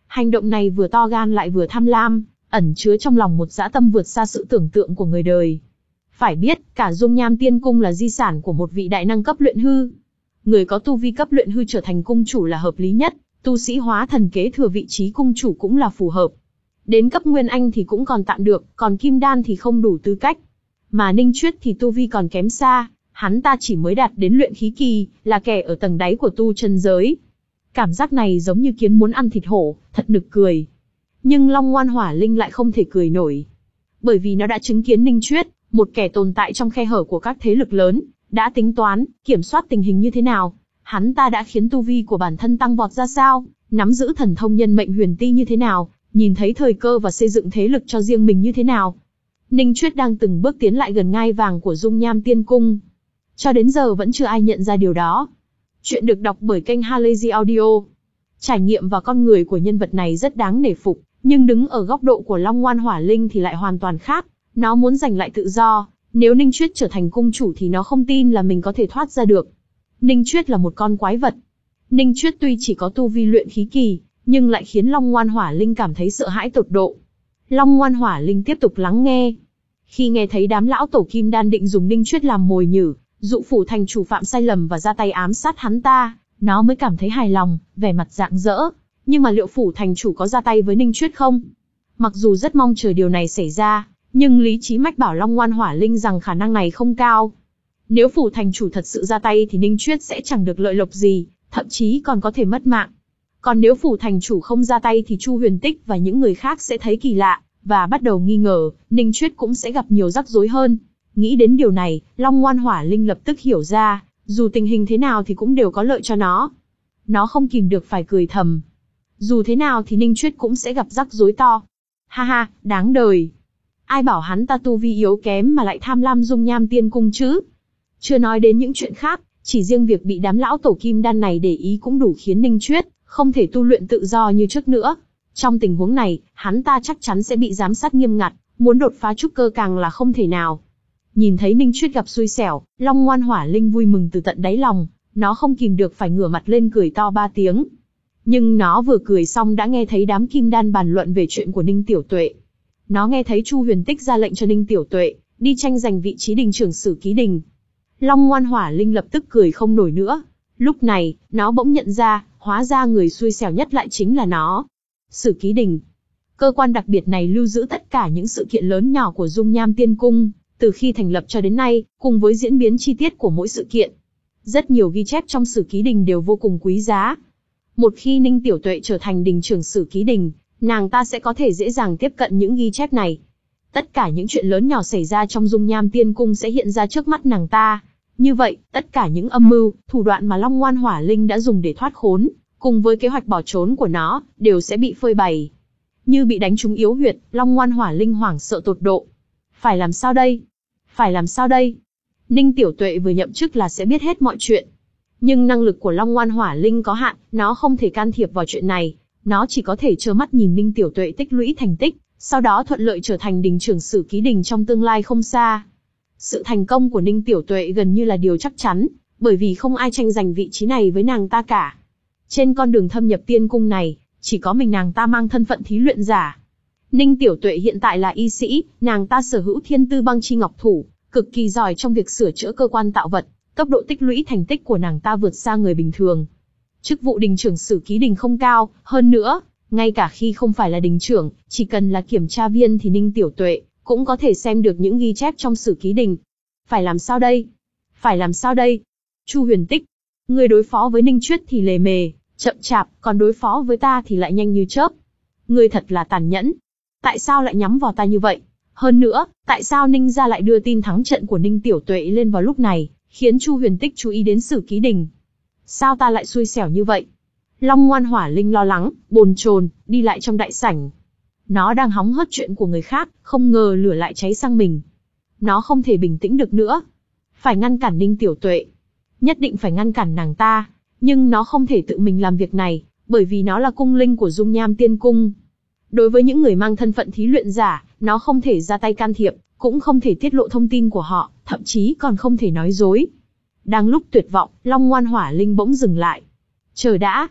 Hành động này vừa to gan lại vừa tham lam, ẩn chứa trong lòng một dã tâm vượt xa sự tưởng tượng của người đời. Phải biết, cả Dung Nham Tiên Cung là di sản của một vị đại năng cấp luyện hư. Người có tu vi cấp luyện hư trở thành cung chủ là hợp lý nhất, tu sĩ hóa thần kế thừa vị trí cung chủ cũng là phù hợp. Đến cấp Nguyên Anh thì cũng còn tạm được, còn Kim Đan thì không đủ tư cách. Mà Ninh Chuyết thì tu vi còn kém xa, hắn ta chỉ mới đạt đến luyện khí kỳ, là kẻ ở tầng đáy của tu chân giới. Cảm giác này giống như kiến muốn ăn thịt hổ, thật nực cười. Nhưng Long Ngoan Hỏa Linh lại không thể cười nổi. Bởi vì nó đã chứng kiến Ninh Chuyết, một kẻ tồn tại trong khe hở của các thế lực lớn, đã tính toán, kiểm soát tình hình như thế nào. Hắn ta đã khiến tu vi của bản thân tăng vọt ra sao, nắm giữ thần thông nhân mệnh huyền ti như thế nào, nhìn thấy thời cơ và xây dựng thế lực cho riêng mình như thế nào. Ninh Chuyết đang từng bước tiến lại gần ngai vàng của Dung Nham Tiên Cung. Cho đến giờ vẫn chưa ai nhận ra điều đó. Chuyện được đọc bởi kênh Halazy Audio. Trải nghiệm và con người của nhân vật này rất đáng nể phục, nhưng đứng ở góc độ của Long Ngoan Hỏa Linh thì lại hoàn toàn khác. Nó muốn giành lại tự do, nếu Ninh Chuyết trở thành cung chủ thì nó không tin là mình có thể thoát ra được. Ninh Chuyết là một con quái vật. Ninh Chuyết tuy chỉ có tu vi luyện khí kỳ, nhưng lại khiến Long Ngoan Hỏa Linh cảm thấy sợ hãi tột độ. Long Ngoan Hỏa Linh tiếp tục lắng nghe. Khi nghe thấy đám lão tổ Kim Đan định dùng Ninh Chuyết làm mồi nhử, dụ phủ thành chủ phạm sai lầm và ra tay ám sát hắn ta, nó mới cảm thấy hài lòng, vẻ mặt rạng rỡ. Nhưng mà liệu phủ thành chủ có ra tay với Ninh Chuyết không? Mặc dù rất mong chờ điều này xảy ra, nhưng lý trí mách bảo Long Ngoan Hỏa Linh rằng khả năng này không cao. Nếu phủ thành chủ thật sự ra tay thì Ninh Chuyết sẽ chẳng được lợi lộc gì, thậm chí còn có thể mất mạng. Còn nếu phủ thành chủ không ra tay thì Chu Huyền Tích và những người khác sẽ thấy kỳ lạ, và bắt đầu nghi ngờ, Ninh Chuyết cũng sẽ gặp nhiều rắc rối hơn. Nghĩ đến điều này, Long Ngoan Hỏa Linh lập tức hiểu ra, dù tình hình thế nào thì cũng đều có lợi cho nó. Nó không kìm được phải cười thầm. Dù thế nào thì Ninh Chuyết cũng sẽ gặp rắc rối to. Ha ha, đáng đời. Ai bảo hắn ta tu vi yếu kém mà lại tham lam Dung Nham Tiên Cung chứ? Chưa nói đến những chuyện khác, chỉ riêng việc bị đám lão tổ Kim Đan này để ý cũng đủ khiến Ninh Chuyết không thể tu luyện tự do như trước nữa. Trong tình huống này, hắn ta chắc chắn sẽ bị giám sát nghiêm ngặt, muốn đột phá trúc cơ càng là không thể nào. Nhìn thấy Ninh Chuyết gặp xui xẻo, Long Ngoan Hỏa Linh vui mừng từ tận đáy lòng, nó không kìm được phải ngửa mặt lên cười to ba tiếng. Nhưng nó vừa cười xong đã nghe thấy đám Kim Đan bàn luận về chuyện của Ninh Tiểu Tuệ. Nó nghe thấy Chu Huyền Tích ra lệnh cho Ninh Tiểu Tuệ đi tranh giành vị trí đình trưởng Sử Ký Đình. Long Ngoan Hỏa Linh lập tức cười không nổi nữa. Lúc này, nó bỗng nhận ra, hóa ra người xui xẻo nhất lại chính là nó. Sử Ký Đình. Cơ quan đặc biệt này lưu giữ tất cả những sự kiện lớn nhỏ của Dung Nham Tiên Cung, từ khi thành lập cho đến nay, cùng với diễn biến chi tiết của mỗi sự kiện. Rất nhiều ghi chép trong Sử Ký Đình đều vô cùng quý giá. Một khi Ninh Tiểu Tuệ trở thành đình trưởng Sử Ký Đình, nàng ta sẽ có thể dễ dàng tiếp cận những ghi chép này. Tất cả những chuyện lớn nhỏ xảy ra trong Dung Nham Tiên Cung sẽ hiện ra trước mắt nàng ta. Như vậy, tất cả những âm mưu, thủ đoạn mà Long Ngoan Hỏa Linh đã dùng để thoát khốn, cùng với kế hoạch bỏ trốn của nó, đều sẽ bị phơi bày. Như bị đánh trúng yếu huyệt, Long Ngoan Hỏa Linh hoảng sợ tột độ. Phải làm sao đây? Phải làm sao đây? Ninh Tiểu Tuệ vừa nhậm chức là sẽ biết hết mọi chuyện. Nhưng năng lực của Long Ngoan Hỏa Linh có hạn, nó không thể can thiệp vào chuyện này. Nó chỉ có thể trơ mắt nhìn Ninh Tiểu Tuệ tích lũy thành tích, sau đó thuận lợi trở thành đình trưởng Sử Ký Đình trong tương lai không xa. Sự thành công của Ninh Tiểu Tuệ gần như là điều chắc chắn, bởi vì không ai tranh giành vị trí này với nàng ta cả. Trên con đường thâm nhập tiên cung này, chỉ có mình nàng ta mang thân phận thí luyện giả. Ninh Tiểu Tuệ hiện tại là y sĩ, nàng ta sở hữu thiên tư băng chi ngọc thủ, cực kỳ giỏi trong việc sửa chữa cơ quan tạo vật, tốc độ tích lũy thành tích của nàng ta vượt xa người bình thường. Chức vụ đình trưởng Sử Ký Đình không cao, hơn nữa, ngay cả khi không phải là đình trưởng, chỉ cần là kiểm tra viên thì Ninh Tiểu Tuệ cũng có thể xem được những ghi chép trong Sử Ký Đình. Phải làm sao đây? Phải làm sao đây? Chu Huyền Tích, người đối phó với Ninh Chuyết thì lề mề, chậm chạp, còn đối phó với ta thì lại nhanh như chớp. Ngươi thật là tàn nhẫn. Tại sao lại nhắm vào ta như vậy? Hơn nữa, tại sao Ninh gia lại đưa tin thắng trận của Ninh Tiểu Tuệ lên vào lúc này, khiến Chu Huyền Tích chú ý đến Sử Ký Đình? Sao ta lại xui xẻo như vậy? Long Ngoan Hỏa Linh lo lắng, bồn chồn, đi lại trong đại sảnh. Nó đang hóng hớt chuyện của người khác, không ngờ lửa lại cháy sang mình. Nó không thể bình tĩnh được nữa. Phải ngăn cản Ninh Tiểu Tuệ. Nhất định phải ngăn cản nàng ta. Nhưng nó không thể tự mình làm việc này, bởi vì nó là cung linh của Dung Nham Tiên Cung. Đối với những người mang thân phận thí luyện giả, nó không thể ra tay can thiệp, cũng không thể tiết lộ thông tin của họ, thậm chí còn không thể nói dối. Đang lúc tuyệt vọng, Long Ngoan Hỏa Linh bỗng dừng lại. Chờ đã.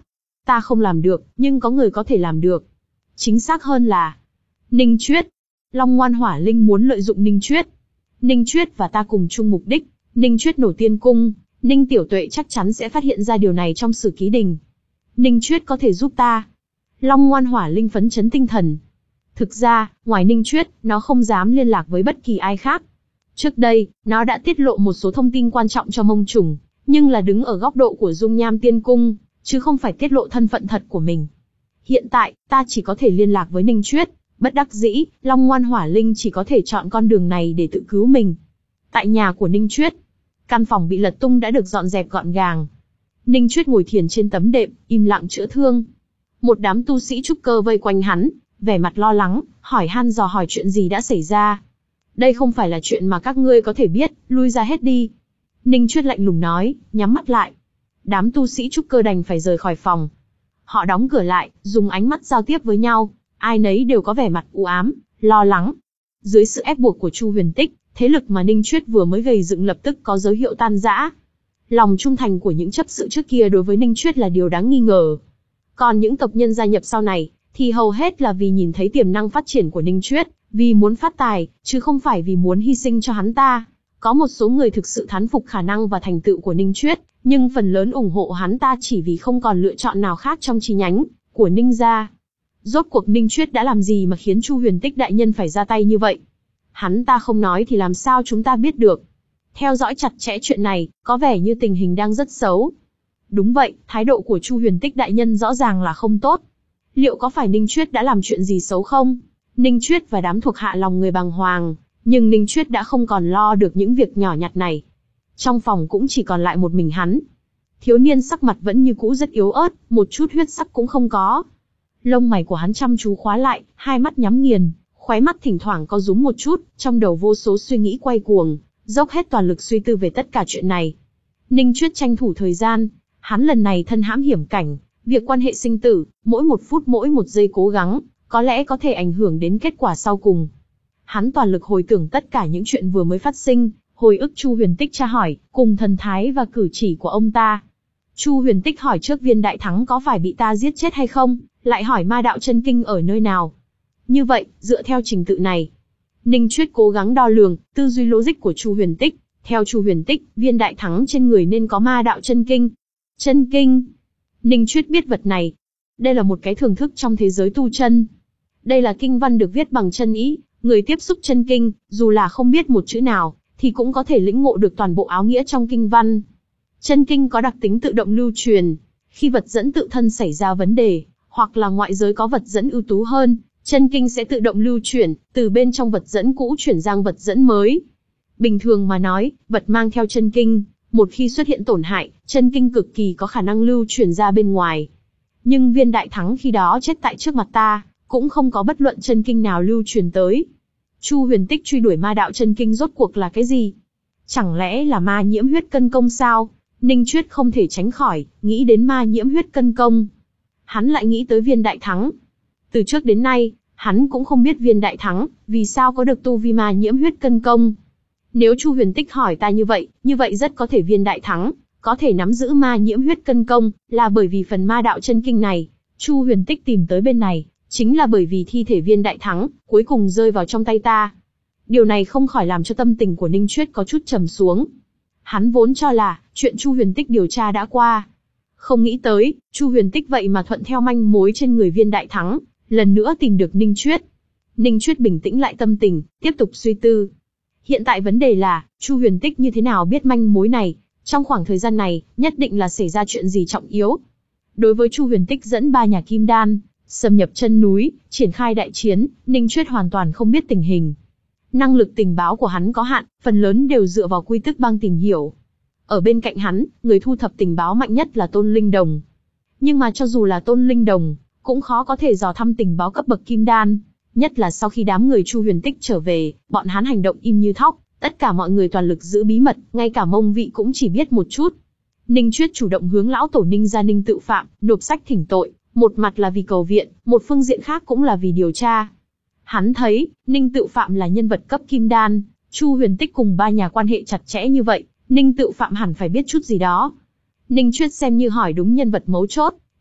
Ta không làm được, nhưng có người có thể làm được. Chính xác hơn là Ninh Chuyết. Long Ngoan Hỏa Linh muốn lợi dụng Ninh Chuyết. Ninh Chuyết và ta cùng chung mục đích. Ninh Chuyết nổ tiên cung, Ninh Tiểu Tuệ chắc chắn sẽ phát hiện ra điều này trong Sử Ký Đình. Ninh Chuyết có thể giúp ta. Long Ngoan Hỏa Linh phấn chấn tinh thần. Thực ra, ngoài Ninh Chuyết, nó không dám liên lạc với bất kỳ ai khác. Trước đây, nó đã tiết lộ một số thông tin quan trọng cho Mông Trùng, nhưng là đứng ở góc độ của Dung Nham Tiên Cung, chứ không phải tiết lộ thân phận thật của mình. Hiện tại, ta chỉ có thể liên lạc với Ninh Chuyết. Bất đắc dĩ, Long Ngoan Hỏa Linh chỉ có thể chọn con đường này để tự cứu mình. Tại nhà của Ninh Chuyết, căn phòng bị lật tung đã được dọn dẹp gọn gàng. Ninh Chuyết ngồi thiền trên tấm đệm, im lặng chữa thương. Một đám tu sĩ trúc cơ vây quanh hắn, vẻ mặt lo lắng, hỏi han dò hỏi chuyện gì đã xảy ra. Đây không phải là chuyện mà các ngươi có thể biết, lui ra hết đi. Ninh Chuyết lạnh lùng nói, nhắm mắt lại. Đám tu sĩ trúc cơ đành phải rời khỏi phòng. Họ đóng cửa lại, dùng ánh mắt giao tiếp với nhau, ai nấy đều có vẻ mặt u ám, lo lắng. Dưới sự ép buộc của Chu Huyền Tích, thế lực mà Ninh Chuyết vừa mới gầy dựng lập tức có dấu hiệu tan rã. Lòng trung thành của những chấp sự trước kia đối với Ninh Chuyết là điều đáng nghi ngờ. Còn những tộc nhân gia nhập sau này, thì hầu hết là vì nhìn thấy tiềm năng phát triển của Ninh Chuyết, vì muốn phát tài, chứ không phải vì muốn hy sinh cho hắn ta. Có một số người thực sự thán phục khả năng và thành tựu của Ninh Chuyết, nhưng phần lớn ủng hộ hắn ta chỉ vì không còn lựa chọn nào khác trong chi nhánh của Ninh gia. Rốt cuộc Ninh Chuyết đã làm gì mà khiến Chu Huyền Tích đại nhân phải ra tay như vậy? Hắn ta không nói thì làm sao chúng ta biết được? Theo dõi chặt chẽ chuyện này, có vẻ như tình hình đang rất xấu. Đúng vậy, thái độ của Chu Huyền Tích đại nhân rõ ràng là không tốt. Liệu có phải Ninh Chuyết đã làm chuyện gì xấu không? Ninh Chuyết và đám thuộc hạ lòng người bàng hoàng, nhưng Ninh Chuyết đã không còn lo được những việc nhỏ nhặt này. Trong phòng cũng chỉ còn lại một mình hắn. Thiếu niên sắc mặt vẫn như cũ rất yếu ớt, một chút huyết sắc cũng không có. Lông mày của hắn chăm chú khóa lại, hai mắt nhắm nghiền, khóe mắt thỉnh thoảng có rúm một chút, trong đầu vô số suy nghĩ quay cuồng, dốc hết toàn lực suy tư về tất cả chuyện này. Ninh Chuyết tranh thủ thời gian, hắn lần này thân hãm hiểm cảnh, việc quan hệ sinh tử, mỗi một phút mỗi một giây cố gắng, có lẽ có thể ảnh hưởng đến kết quả sau cùng. Hắn toàn lực hồi tưởng tất cả những chuyện vừa mới phát sinh, hồi ức Chu Huyền Tích tra hỏi, cùng thần thái và cử chỉ của ông ta. Chu Huyền Tích hỏi trước Viên Đại Thắng có phải bị ta giết chết hay không, lại hỏi ma đạo chân kinh ở nơi nào. Như vậy, dựa theo trình tự này, Ninh Chuyết cố gắng đo lường tư duy logic của Chu Huyền Tích. Theo Chu Huyền Tích, Viên Đại Thắng trên người nên có ma đạo chân kinh. Chân kinh. Ninh Chuyết biết vật này. Đây là một cái thưởng thức trong thế giới tu chân. Đây là kinh văn được viết bằng chân ý, người tiếp xúc chân kinh, dù là không biết một chữ nào, thì cũng có thể lĩnh ngộ được toàn bộ áo nghĩa trong kinh văn. Chân kinh có đặc tính tự động lưu truyền. Khi vật dẫn tự thân xảy ra vấn đề, hoặc là ngoại giới có vật dẫn ưu tú hơn, chân kinh sẽ tự động lưu chuyển, từ bên trong vật dẫn cũ chuyển sang vật dẫn mới. Bình thường mà nói, vật mang theo chân kinh, một khi xuất hiện tổn hại, chân kinh cực kỳ có khả năng lưu truyền ra bên ngoài. Nhưng Viên Đại Thắng khi đó chết tại trước mặt ta, cũng không có bất luận chân kinh nào lưu truyền tới. Chu Huyền Tích truy đuổi ma đạo chân kinh rốt cuộc là cái gì? Chẳng lẽ là ma nhiễm huyết cân công sao? Ninh Chuyết không thể tránh khỏi, nghĩ đến ma nhiễm huyết cân công. Hắn lại nghĩ tới Viên Đại Thắng. Từ trước đến nay, hắn cũng không biết Viên Đại Thắng, vì sao có được tu vi ma nhiễm huyết cân công. Nếu Chu Huyền Tích hỏi ta như vậy, như vậy rất có thể Viên Đại Thắng có thể nắm giữ ma nhiễm huyết cân công, là bởi vì phần ma đạo chân kinh này, Chu Huyền Tích tìm tới bên này, chính là bởi vì thi thể Viên Đại Thắng, cuối cùng rơi vào trong tay ta. Điều này không khỏi làm cho tâm tình của Ninh Chuyết có chút trầm xuống. Hắn vốn cho là, chuyện Chu Huyền Tích điều tra đã qua. Không nghĩ tới, Chu Huyền Tích vậy mà thuận theo manh mối trên người Viên Đại Thắng, lần nữa tìm được Ninh Chuyết. Ninh Chuyết bình tĩnh lại tâm tình, tiếp tục suy tư. Hiện tại vấn đề là, Chu Huyền Tích như thế nào biết manh mối này, trong khoảng thời gian này, nhất định là xảy ra chuyện gì trọng yếu. Đối với Chu Huyền Tích dẫn ba nhà Kim Đan, xâm nhập chân núi, triển khai đại chiến, Ninh Chuyết hoàn toàn không biết tình hình. Năng lực tình báo của hắn có hạn, phần lớn đều dựa vào quy tức bang tìm hiểu. Ở bên cạnh hắn, người thu thập tình báo mạnh nhất là Tôn Linh Đồng. Nhưng mà cho dù là Tôn Linh Đồng, cũng khó có thể dò thăm tình báo cấp bậc Kim Đan. Nhất là sau khi đám người Chu Huyền Tích trở về, bọn hắn hành động im như thóc, tất cả mọi người toàn lực giữ bí mật, ngay cả Mông Vị cũng chỉ biết một chút. Ninh Chuyết chủ động hướng lão tổ Ninh gia Ninh Tự Phạm nộp sách thỉnh tội, một mặt là vì cầu viện, một phương diện khác cũng là vì điều tra. Hắn thấy, Ninh Tự Phạm là nhân vật cấp Kim Đan, Chu Huyền Tích cùng ba nhà quan hệ chặt chẽ như vậy, Ninh Tự Phạm hẳn phải biết chút gì đó. Ninh Chuyết xem như hỏi đúng nhân vật mấu chốt,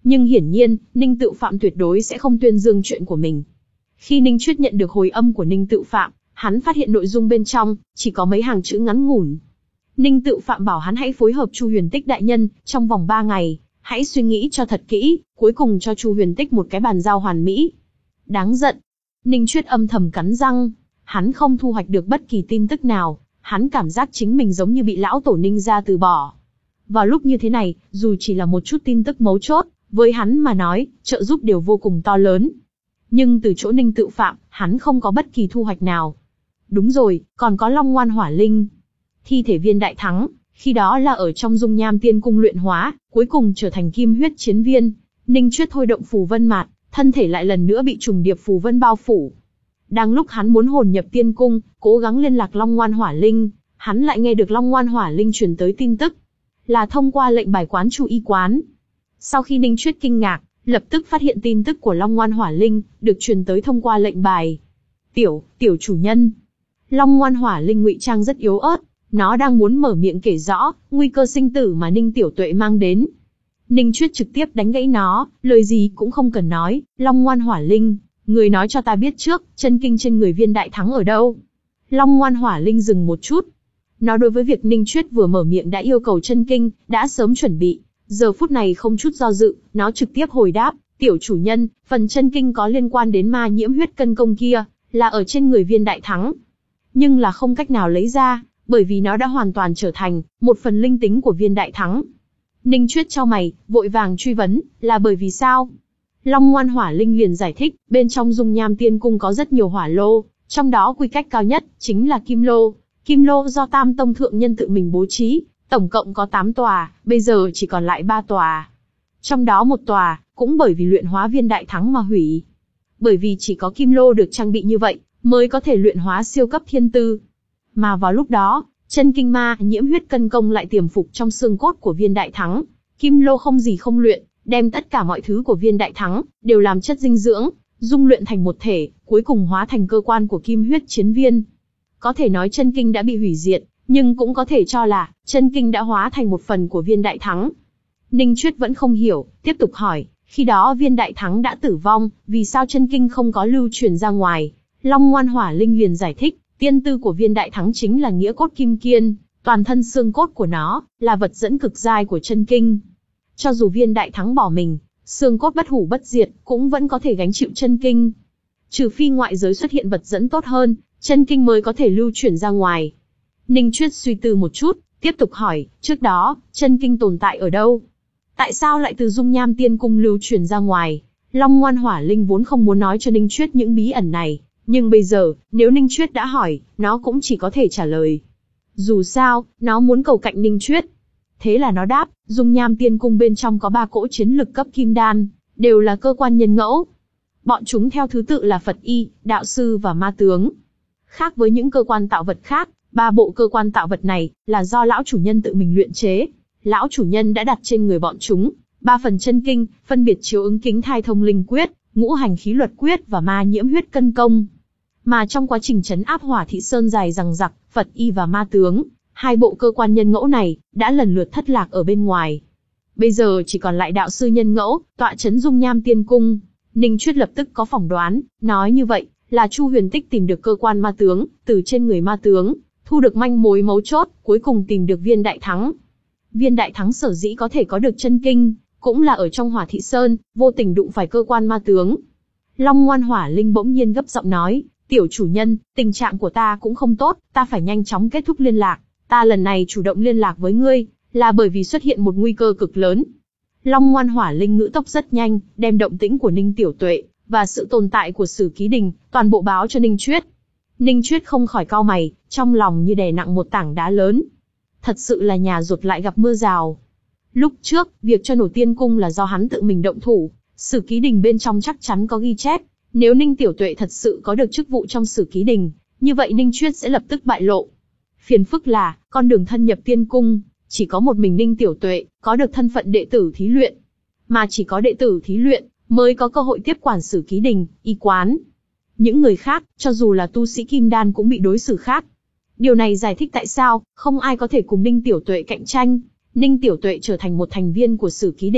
Nhưng hiển nhiên, Ninh Tự Phạm tuyệt đối sẽ không tuyên dương chuyện của mình. Khi Ninh Chuyết nhận được hồi âm của Ninh Tự Phạm, hắn phát hiện nội dung bên trong chỉ có mấy hàng chữ ngắn ngủn. Ninh Tự Phạm bảo hắn hãy phối hợp Chu Huyền Tích đại nhân, trong vòng ba ngày, hãy suy nghĩ cho thật kỹ, cuối cùng cho Chu Huyền Tích một cái bàn giao hoàn mỹ. Đáng giận. Ninh Chuyết âm thầm cắn răng, hắn không thu hoạch được bất kỳ tin tức nào, hắn cảm giác chính mình giống như bị lão tổ Ninh gia từ bỏ. Vào lúc như thế này, dù chỉ là một chút tin tức mấu chốt, với hắn mà nói, trợ giúp đều vô cùng to lớn. Nhưng từ chỗ Ninh Tự Phạm, hắn không có bất kỳ thu hoạch nào. Đúng rồi, còn có Long Ngoan Hỏa Linh. Thi thể viên đại thắng, khi đó là ở trong dung nham tiên cung luyện hóa, cuối cùng trở thành kim huyết chiến viên. Ninh Chuyết thôi động phù vân mạt, thân thể lại lần nữa bị trùng điệp phù vân bao phủ. Đang lúc hắn muốn hồn nhập tiên cung, cố gắng liên lạc Long Ngoan Hỏa Linh, hắn lại nghe được Long Ngoan Hỏa Linh truyền tới tin tức, là thông qua lệnh bài quán Chu Y quán. Sau khi Ninh Chuyết kinh ngạc, lập tức phát hiện tin tức của Long Ngoan Hỏa Linh được truyền tới thông qua lệnh bài. Tiểu, tiểu chủ nhân. Long Ngoan Hỏa Linh ngụy trang rất yếu ớt, nó đang muốn mở miệng kể rõ nguy cơ sinh tử mà Ninh Tiểu Tuệ mang đến. Ninh Chuyết trực tiếp đánh gãy nó, lời gì cũng không cần nói. Long Ngoan Hỏa Linh, người nói cho ta biết trước, chân kinh trên người viên đại thắng ở đâu? Long Ngoan Hỏa Linh dừng một chút. Nó đối với việc Ninh Chuyết vừa mở miệng đã yêu cầu chân kinh, đã sớm chuẩn bị. Giờ phút này không chút do dự, nó trực tiếp hồi đáp, tiểu chủ nhân, phần chân kinh có liên quan đến ma nhiễm huyết cân công kia, là ở trên người viên đại thắng. Nhưng là không cách nào lấy ra, bởi vì nó đã hoàn toàn trở thành một phần linh tính của viên đại thắng. Ninh Chuyết chau mày, vội vàng truy vấn, là bởi vì sao? Long Ngoan Hỏa Linh liền giải thích, bên trong dung nham tiên cung có rất nhiều hỏa lô, trong đó quy cách cao nhất chính là kim lô. Kim lô do Tam Tông thượng nhân tự mình bố trí, tổng cộng có tám tòa, bây giờ chỉ còn lại ba tòa. Trong đó một tòa, cũng bởi vì luyện hóa viên đại thắng mà hủy. Bởi vì chỉ có kim lô được trang bị như vậy, mới có thể luyện hóa siêu cấp thiên tư. Mà vào lúc đó, chân kinh ma nhiễm huyết cân công lại tiềm phục trong xương cốt của viên đại thắng. Kim lô không gì không luyện, đem tất cả mọi thứ của viên đại thắng, đều làm chất dinh dưỡng, dung luyện thành một thể, cuối cùng hóa thành cơ quan của kim huyết chiến viên. Có thể nói chân kinh đã bị hủy diệt, nhưng cũng có thể cho là, chân kinh đã hóa thành một phần của viên đại thắng. Ninh Chuyết vẫn không hiểu, tiếp tục hỏi, khi đó viên đại thắng đã tử vong, vì sao chân kinh không có lưu truyền ra ngoài? Long Ngoan Hỏa Linh liền giải thích, tiên tư của viên đại thắng chính là nghĩa cốt kim kiên, toàn thân xương cốt của nó, là vật dẫn cực giai của chân kinh. Cho dù viên đại thắng bỏ mình, xương cốt bất hủ bất diệt, cũng vẫn có thể gánh chịu chân kinh. Trừ phi ngoại giới xuất hiện vật dẫn tốt hơn, chân kinh mới có thể lưu chuyển ra ngoài. Ninh Chuyết suy tư một chút, tiếp tục hỏi, trước đó, chân kinh tồn tại ở đâu? Tại sao lại từ dung nham tiên cung lưu truyền ra ngoài? Long Ngoan Hỏa Linh vốn không muốn nói cho Ninh Chuyết những bí ẩn này, nhưng bây giờ, nếu Ninh Chuyết đã hỏi, nó cũng chỉ có thể trả lời. Dù sao, nó muốn cầu cạnh Ninh Chuyết. Thế là nó đáp, dung nham tiên cung bên trong có ba cỗ chiến lực cấp kim đan, đều là cơ quan nhân ngẫu. Bọn chúng theo thứ tự là Phật Y, Đạo Sư và Ma Tướng. Khác với những cơ quan tạo vật khác, ba bộ cơ quan tạo vật này là do lão chủ nhân tự mình luyện chế. Lão chủ nhân đã đặt trên người bọn chúng ba phần chân kinh, phân biệt chiếu ứng kính thai thông linh quyết, ngũ hành khí luật quyết và ma nhiễm huyết cân công. Mà trong quá trình trấn áp Hỏa Thị Sơn dài dằng dặc, Phật Y và Ma Tướng, hai bộ cơ quan nhân ngẫu này đã lần lượt thất lạc ở bên ngoài. Bây giờ chỉ còn lại Đạo Sư nhân ngẫu tọa trấn dung nham tiên cung. Ninh Chuyết lập tức có phỏng đoán, nói như vậy là Chu Huyền Tích tìm được cơ quan Ma Tướng, từ trên người Ma Tướng thu được manh mối mấu chốt, cuối cùng tìm được viên đại thắng. Viên đại thắng sở dĩ có thể có được chân kinh, cũng là ở trong Hỏa Thị Sơn, vô tình đụng phải cơ quan Ma Tướng. Long Ngoan Hỏa Linh bỗng nhiên gấp giọng nói, tiểu chủ nhân, tình trạng của ta cũng không tốt, ta phải nhanh chóng kết thúc liên lạc. Ta lần này chủ động liên lạc với ngươi, là bởi vì xuất hiện một nguy cơ cực lớn. Long Ngoan Hỏa Linh ngữ tốc rất nhanh, đem động tĩnh của Ninh Tiểu Tuệ và sự tồn tại của Sử Ký Đình toàn bộ báo cho Ninh Chuyết. Ninh Chuyết không khỏi cau mày, trong lòng như đè nặng một tảng đá lớn. Thật sự là nhà rột lại gặp mưa rào. Lúc trước, việc cho nổ tiên cung là do hắn tự mình động thủ, Sử Ký Đình bên trong chắc chắn có ghi chép. Nếu Ninh Tiểu Tuệ thật sự có được chức vụ trong Sử Ký Đình, như vậy Ninh Chuyết sẽ lập tức bại lộ. Phiền phức là, con đường thân nhập tiên cung, chỉ có một mình Ninh Tiểu Tuệ có được thân phận đệ tử thí luyện. Mà chỉ có đệ tử thí luyện mới có cơ hội tiếp quản Sử Ký Đình, y quán. Những người khác, cho dù là tu sĩ kim đan cũng bị đối xử khác. Điều này giải thích tại sao không ai có thể cùng Ninh Tiểu Tuệ cạnh tranh. Ninh Tiểu Tuệ trở thành một thành viên của Sử Ký Đình,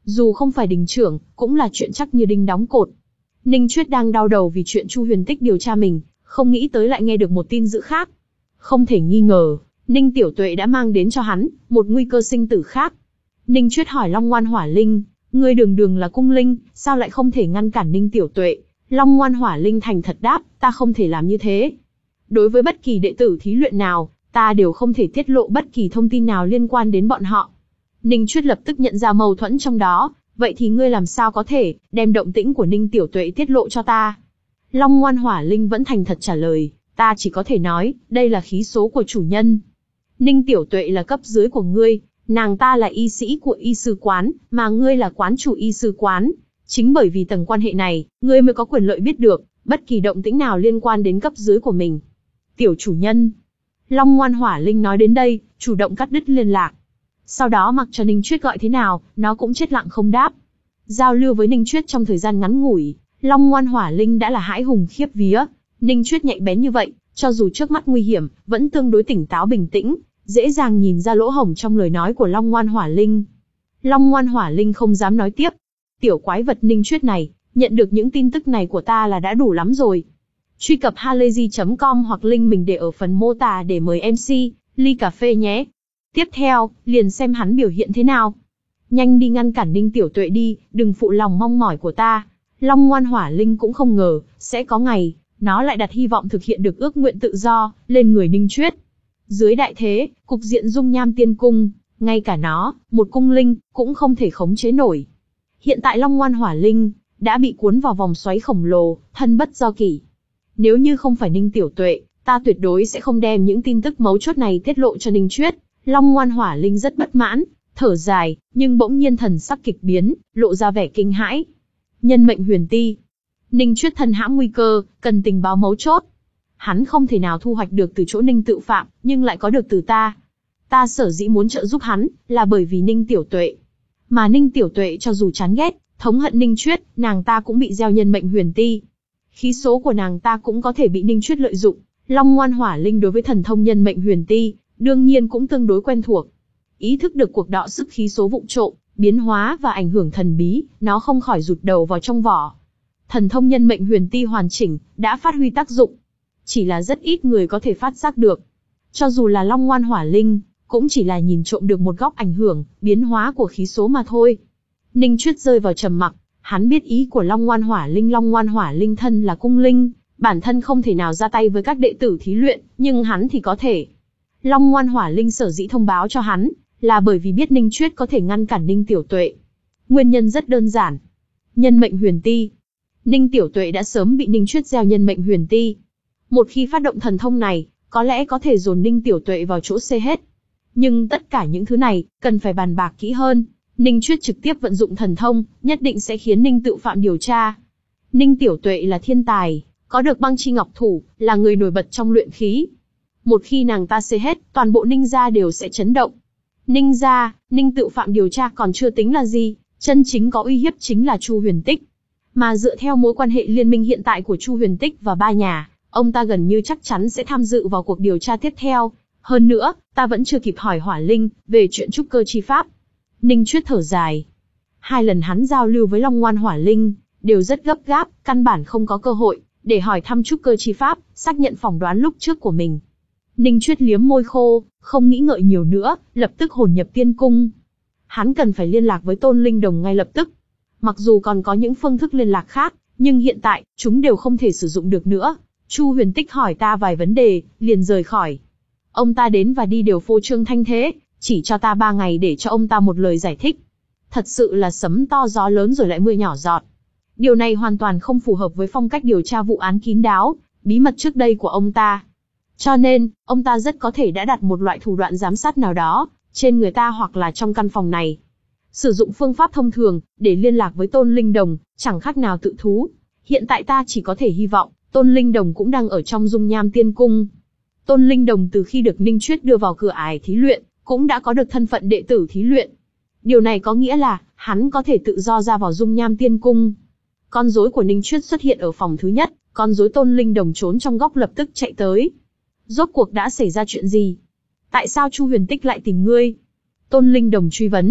Dù không phải đình trưởng, cũng là chuyện chắc như đinh đóng cột. Ninh Chuyết đang đau đầu vì chuyện Chu Huyền Tích điều tra mình, không nghĩ tới lại nghe được một tin dữ khác. Không thể nghi ngờ, Ninh Tiểu Tuệ đã mang đến cho hắn một nguy cơ sinh tử khác. Ninh Chuyết hỏi Long Ngoan Hỏa Linh, ngươi đường đường là cung linh, sao lại không thể ngăn cản Ninh Tiểu Tuệ? Long Ngoan Hỏa Linh thành thật đáp, ta không thể làm như thế. Đối với bất kỳ đệ tử thí luyện nào, ta đều không thể tiết lộ bất kỳ thông tin nào liên quan đến bọn họ. Ninh Chuyết lập tức nhận ra mâu thuẫn trong đó, vậy thì ngươi làm sao có thể đem động tĩnh của Ninh Tiểu Tuệ tiết lộ cho ta? Long Ngoan Hỏa Linh vẫn thành thật trả lời, ta chỉ có thể nói, đây là khí số của chủ nhân. Ninh Tiểu Tuệ là cấp dưới của ngươi, nàng ta là y sĩ của y sư quán, mà ngươi là quán chủ y sư quán. Chính bởi vì tầng quan hệ này, ngươi mới có quyền lợi biết được bất kỳ động tĩnh nào liên quan đến cấp dưới của mình. Tiểu chủ nhân. Long Ngoan Hỏa Linh nói đến đây, chủ động cắt đứt liên lạc. Sau đó mặc cho Ninh Chuyết gọi thế nào, nó cũng chết lặng không đáp. Giao lưu với Ninh Chuyết trong thời gian ngắn ngủi, Long Ngoan Hỏa Linh đã là hãi hùng khiếp vía. Ninh Chuyết nhạy bén như vậy, cho dù trước mắt nguy hiểm, vẫn tương đối tỉnh táo bình tĩnh, dễ dàng nhìn ra lỗ hổng trong lời nói của Long Ngoan Hỏa Linh. Long Ngoan Hỏa Linh không dám nói tiếp. Tiểu quái vật Ninh Chuyết này, nhận được những tin tức này của ta là đã đủ lắm rồi. Truy cập halayzi chấm com hoặc link mình để ở phần mô tả để mời em xê, ly cà phê nhé. Tiếp theo, liền xem hắn biểu hiện thế nào. Nhanh đi ngăn cản Ninh Tiểu Tuệ đi, đừng phụ lòng mong mỏi của ta. Long Ngoan Hỏa Linh cũng không ngờ, sẽ có ngày, nó lại đặt hy vọng thực hiện được ước nguyện tự do, lên người Ninh Chuyết. Dưới đại thế, cục diện dung nham tiên cung, ngay cả nó, một cung linh, cũng không thể khống chế nổi. Hiện tại Long Ngoan Hỏa Linh, đã bị cuốn vào vòng xoáy khổng lồ, thân bất do kỷ. Nếu như không phải Ninh Tiểu Tuệ, ta tuyệt đối sẽ không đem những tin tức mấu chốt này tiết lộ cho Ninh Chuyết. Long Ngoan Hỏa Linh rất bất mãn, thở dài, nhưng bỗng nhiên thần sắc kịch biến, lộ ra vẻ kinh hãi. Nhân mệnh huyền ti. Ninh Chuyết thân hãm nguy cơ, cần tình báo mấu chốt. Hắn không thể nào thu hoạch được từ chỗ Ninh Tự Phạm, nhưng lại có được từ ta. Ta sở dĩ muốn trợ giúp hắn, là bởi vì Ninh Tiểu Tuệ. Mà Ninh Tiểu Tuệ cho dù chán ghét, thống hận Ninh Chuyết, nàng ta cũng bị gieo nhân mệnh huyền ti. Khí số của nàng ta cũng có thể bị Ninh Chuyết lợi dụng. Long Ngoan Hỏa Linh đối với thần thông nhân mệnh huyền ti, đương nhiên cũng tương đối quen thuộc. Ý thức được cuộc đọ sức khí số vụng trộm, biến hóa và ảnh hưởng thần bí, nó không khỏi rụt đầu vào trong vỏ. Thần thông nhân mệnh huyền ti hoàn chỉnh, đã phát huy tác dụng. Chỉ là rất ít người có thể phát giác được. Cho dù là Long Ngoan Hỏa Linh, cũng chỉ là nhìn trộm được một góc ảnh hưởng, biến hóa của khí số mà thôi. Ninh Chuyết rơi vào trầm mặc, hắn biết ý của Long Ngoan Hỏa Linh. Long Ngoan Hỏa Linh thân là cung linh, bản thân không thể nào ra tay với các đệ tử thí luyện, nhưng hắn thì có thể. Long Ngoan Hỏa Linh sở dĩ thông báo cho hắn, là bởi vì biết Ninh Chuyết có thể ngăn cản Ninh Tiểu Tuệ. Nguyên nhân rất đơn giản. Nhân mệnh huyền ti. Ninh Tiểu Tuệ đã sớm bị Ninh Chuyết gieo nhân mệnh huyền ti. Một khi phát động thần thông này, có lẽ có thể dồn Ninh Tiểu Tuệ vào chỗ xê hết. Nhưng tất cả những thứ này, cần phải bàn bạc kỹ hơn. Ninh Chuyết trực tiếp vận dụng thần thông, nhất định sẽ khiến Ninh Tự Phạm điều tra. Ninh Tiểu Tuệ là thiên tài, có được băng chi ngọc thủ, là người nổi bật trong luyện khí. Một khi nàng ta xê hết, toàn bộ Ninh gia đều sẽ chấn động. Ninh gia, Ninh Tự Phạm điều tra còn chưa tính là gì, chân chính có uy hiếp chính là Chu Huyền Tích. Mà dựa theo mối quan hệ liên minh hiện tại của Chu Huyền Tích và ba nhà, ông ta gần như chắc chắn sẽ tham dự vào cuộc điều tra tiếp theo. Hơn nữa, ta vẫn chưa kịp hỏi Hỏa Linh về chuyện trúc cơ chi pháp. Ninh Chuyết thở dài. Hai lần hắn giao lưu với Long Ngoan Hỏa Linh, đều rất gấp gáp, căn bản không có cơ hội để hỏi thăm trúc cơ chi pháp, xác nhận phỏng đoán lúc trước của mình. Ninh Chuyết liếm môi khô, không nghĩ ngợi nhiều nữa, lập tức hồn nhập tiên cung. Hắn cần phải liên lạc với Tôn Linh Đồng ngay lập tức. Mặc dù còn có những phương thức liên lạc khác, nhưng hiện tại, chúng đều không thể sử dụng được nữa. Chu Huyền Tích hỏi ta vài vấn đề, liền rời khỏi. Ông ta đến và đi đều phô trương thanh thế, chỉ cho ta ba ngày để cho ông ta một lời giải thích. Thật sự là sấm to gió lớn rồi lại mưa nhỏ giọt. Điều này hoàn toàn không phù hợp với phong cách điều tra vụ án kín đáo, bí mật trước đây của ông ta. Cho nên, ông ta rất có thể đã đặt một loại thủ đoạn giám sát nào đó, trên người ta hoặc là trong căn phòng này. Sử dụng phương pháp thông thường, để liên lạc với Tôn Linh Đồng, chẳng khác nào tự thú. Hiện tại ta chỉ có thể hy vọng, Tôn Linh Đồng cũng đang ở trong dung nham tiên cung. Tôn Linh Đồng từ khi được Ninh Chuyết đưa vào cửa ải thí luyện, cũng đã có được thân phận đệ tử thí luyện. Điều này có nghĩa là, hắn có thể tự do ra vào dung nham tiên cung. Con rối của Ninh Chuyết xuất hiện ở phòng thứ nhất, con rối Tôn Linh Đồng trốn trong góc lập tức chạy tới. Rốt cuộc đã xảy ra chuyện gì? Tại sao Chu Huyền Tích lại tìm ngươi? Tôn Linh Đồng truy vấn.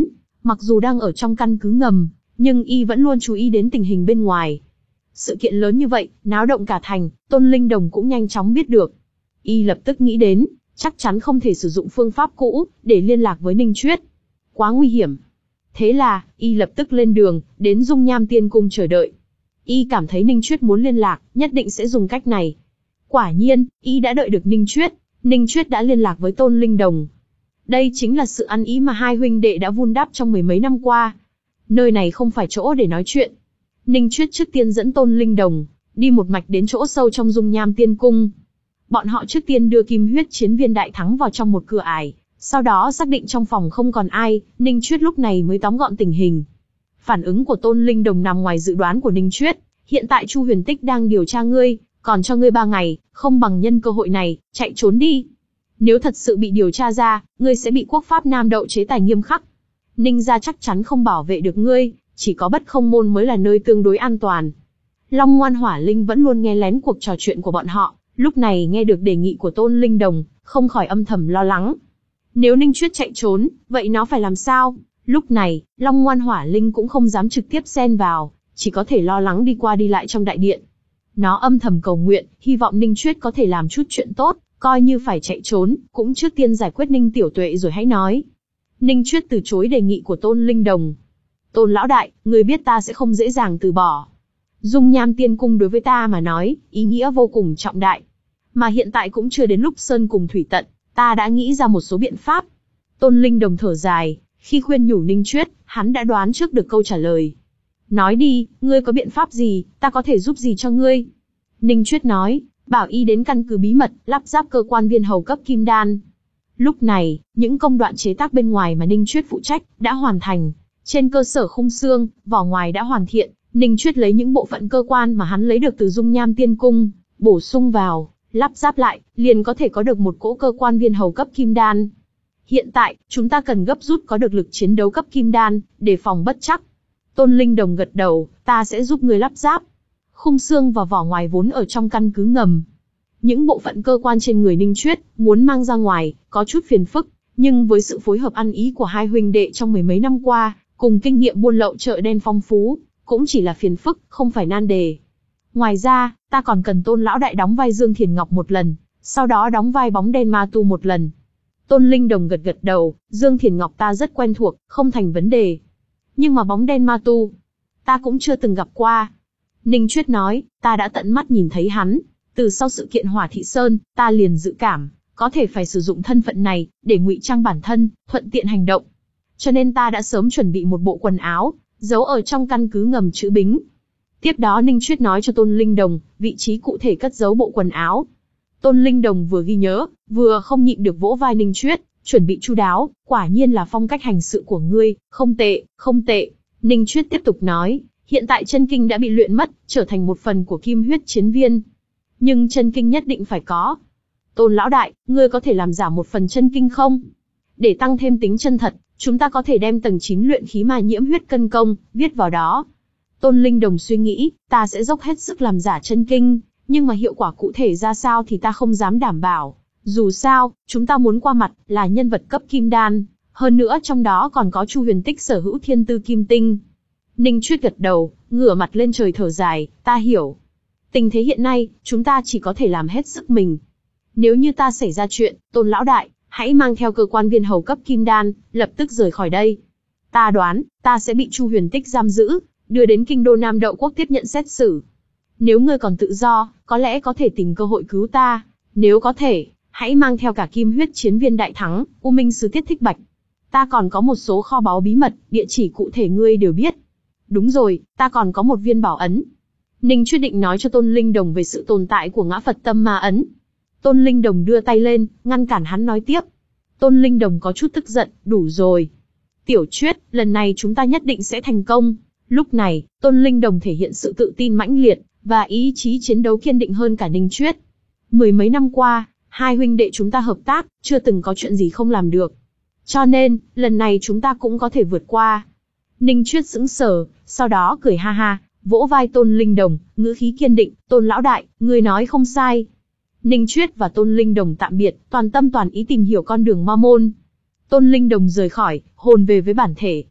Mặc dù đang ở trong căn cứ ngầm, nhưng y vẫn luôn chú ý đến tình hình bên ngoài. Sự kiện lớn như vậy, náo động cả thành, Tôn Linh Đồng cũng nhanh chóng biết được. Y lập tức nghĩ đến, chắc chắn không thể sử dụng phương pháp cũ để liên lạc với Ninh Chuyết. Quá nguy hiểm. Thế là, y lập tức lên đường, đến Dung Nham Tiên Cung chờ đợi. Y cảm thấy Ninh Chuyết muốn liên lạc, nhất định sẽ dùng cách này. Quả nhiên, y đã đợi được Ninh Chuyết. Ninh Chuyết đã liên lạc với Tôn Linh Đồng. Đây chính là sự ăn ý mà hai huynh đệ đã vun đắp trong mười mấy năm qua. Nơi này không phải chỗ để nói chuyện. Ninh Chuyết trước tiên dẫn Tôn Linh Đồng, đi một mạch đến chỗ sâu trong Dung Nham Tiên Cung. Bọn họ trước tiên đưa kim huyết chiến viên đại thắng vào trong một cửa ải, sau đó xác định trong phòng không còn ai, Ninh Chuyết lúc này mới tóm gọn tình hình. Phản ứng của Tôn Linh Đồng nằm ngoài dự đoán của Ninh Chuyết, hiện tại Chu Huyền Tích đang điều tra ngươi, còn cho ngươi ba ngày, không bằng nhân cơ hội này, chạy trốn đi. Nếu thật sự bị điều tra ra, ngươi sẽ bị quốc pháp Nam Đậu chế tài nghiêm khắc. Ninh gia chắc chắn không bảo vệ được ngươi, chỉ có Bất Không Môn mới là nơi tương đối an toàn. Long Ngoan Hỏa Linh vẫn luôn nghe lén cuộc trò chuyện của bọn họ, lúc này nghe được đề nghị của Tôn Linh Đồng, không khỏi âm thầm lo lắng. Nếu Ninh Chuyết chạy trốn, vậy nó phải làm sao? Lúc này, Long Ngoan Hỏa Linh cũng không dám trực tiếp xen vào, chỉ có thể lo lắng đi qua đi lại trong đại điện. Nó âm thầm cầu nguyện, hy vọng Ninh Chuyết có thể làm chút chuyện tốt, coi như phải chạy trốn, cũng trước tiên giải quyết Ninh Tiểu Tuệ rồi hãy nói. Ninh Chuyết từ chối đề nghị của Tôn Linh Đồng. Tôn lão đại, người biết ta sẽ không dễ dàng từ bỏ. Dung Nham Tiên Cung đối với ta mà nói, ý nghĩa vô cùng trọng đại. Mà hiện tại cũng chưa đến lúc sơn cùng thủy tận, ta đã nghĩ ra một số biện pháp. Tôn Linh Đồng thở dài, khi khuyên nhủ Ninh Chuyết, hắn đã đoán trước được câu trả lời. Nói đi, ngươi có biện pháp gì, ta có thể giúp gì cho ngươi? Ninh Chuyết nói, bảo y đến căn cứ bí mật, lắp ráp cơ quan viên hầu cấp kim đan. Lúc này, những công đoạn chế tác bên ngoài mà Ninh Chuyết phụ trách, đã hoàn thành. Trên cơ sở khung xương, vỏ ngoài đã hoàn thiện, Ninh Chuyết lấy những bộ phận cơ quan mà hắn lấy được từ Dung Nham Tiên Cung, bổ sung vào, lắp ráp lại, liền có thể có được một cỗ cơ quan viên hầu cấp kim đan. Hiện tại, chúng ta cần gấp rút có được lực chiến đấu cấp kim đan, để phòng bất trắc. Tôn Linh Đồng gật đầu, ta sẽ giúp người lắp ráp. Khung xương và vỏ ngoài vốn ở trong căn cứ ngầm. Những bộ phận cơ quan trên người Ninh Chuyết, muốn mang ra ngoài, có chút phiền phức, nhưng với sự phối hợp ăn ý của hai huynh đệ trong mười mấy năm qua, cùng kinh nghiệm buôn lậu chợ đen phong phú, cũng chỉ là phiền phức, không phải nan đề. Ngoài ra, ta còn cần Tôn lão đại đóng vai Dương Thiền Ngọc một lần, sau đó đóng vai bóng đen ma tu một lần. Tôn Linh Đồng gật gật đầu, Dương Thiền Ngọc ta rất quen thuộc, không thành vấn đề. Nhưng mà bóng đen ma tu, ta cũng chưa từng gặp qua. Ninh Chuyết nói, ta đã tận mắt nhìn thấy hắn. Từ sau sự kiện Hỏa Thị Sơn, ta liền dự cảm, có thể phải sử dụng thân phận này, để ngụy trang bản thân, thuận tiện hành động. Cho nên ta đã sớm chuẩn bị một bộ quần áo, giấu ở trong căn cứ ngầm chữ Bính. Tiếp đó Ninh Chuyết nói cho Tôn Linh Đồng, vị trí cụ thể cất giấu bộ quần áo. Tôn Linh Đồng vừa ghi nhớ, vừa không nhịn được vỗ vai Ninh Chuyết, chuẩn bị chu đáo, quả nhiên là phong cách hành sự của ngươi, không tệ, không tệ. Ninh Chuyết tiếp tục nói, hiện tại chân kinh đã bị luyện mất, trở thành một phần của kim huyết chiến viên. Nhưng chân kinh nhất định phải có. Tôn lão đại, ngươi có thể làm giả một phần chân kinh không? Để tăng thêm tính chân thật, chúng ta có thể đem tầng chín luyện khí ma nhiễm huyết cân công, viết vào đó. Tôn Linh Đồng suy nghĩ, ta sẽ dốc hết sức làm giả chân kinh, nhưng mà hiệu quả cụ thể ra sao thì ta không dám đảm bảo. Dù sao, chúng ta muốn qua mặt, là nhân vật cấp kim đan, hơn nữa trong đó còn có Chu Huyền Tích sở hữu thiên tư kim tinh. Ninh Chuyết gật đầu, ngửa mặt lên trời thở dài, ta hiểu. Tình thế hiện nay, chúng ta chỉ có thể làm hết sức mình. Nếu như ta xảy ra chuyện, Tôn lão đại, hãy mang theo cơ quan viên hầu cấp kim đan, lập tức rời khỏi đây. Ta đoán, ta sẽ bị Chu Huyền Tích giam giữ, đưa đến kinh đô Nam Đậu Quốc tiếp nhận xét xử. Nếu ngươi còn tự do, có lẽ có thể tìm cơ hội cứu ta. Nếu có thể, hãy mang theo cả kim huyết chiến viên đại thắng, U Minh Sứ Tiết Thích Bạch. Ta còn có một số kho báu bí mật, địa chỉ cụ thể ngươi đều biết. Đúng rồi, ta còn có một viên bảo ấn. Ninh Chuyết định nói cho Tôn Linh Đồng về sự tồn tại của ngã Phật tâm ma ấn. Tôn Linh Đồng đưa tay lên, ngăn cản hắn nói tiếp. Tôn Linh Đồng có chút tức giận, đủ rồi. Tiểu Chuyết, lần này chúng ta nhất định sẽ thành công. Lúc này, Tôn Linh Đồng thể hiện sự tự tin mãnh liệt, và ý chí chiến đấu kiên định hơn cả Ninh Chuyết. Mười mấy năm qua, hai huynh đệ chúng ta hợp tác, chưa từng có chuyện gì không làm được. Cho nên, lần này chúng ta cũng có thể vượt qua. Ninh Chuyết sững sờ, sau đó cười ha ha, vỗ vai Tôn Linh Đồng, ngữ khí kiên định, Tôn lão đại, ngươi nói không sai. Ninh Chuyết và Tôn Linh Đồng tạm biệt, toàn tâm toàn ý tìm hiểu con đường ma môn. Tôn Linh Đồng rời khỏi, hồn về với bản thể.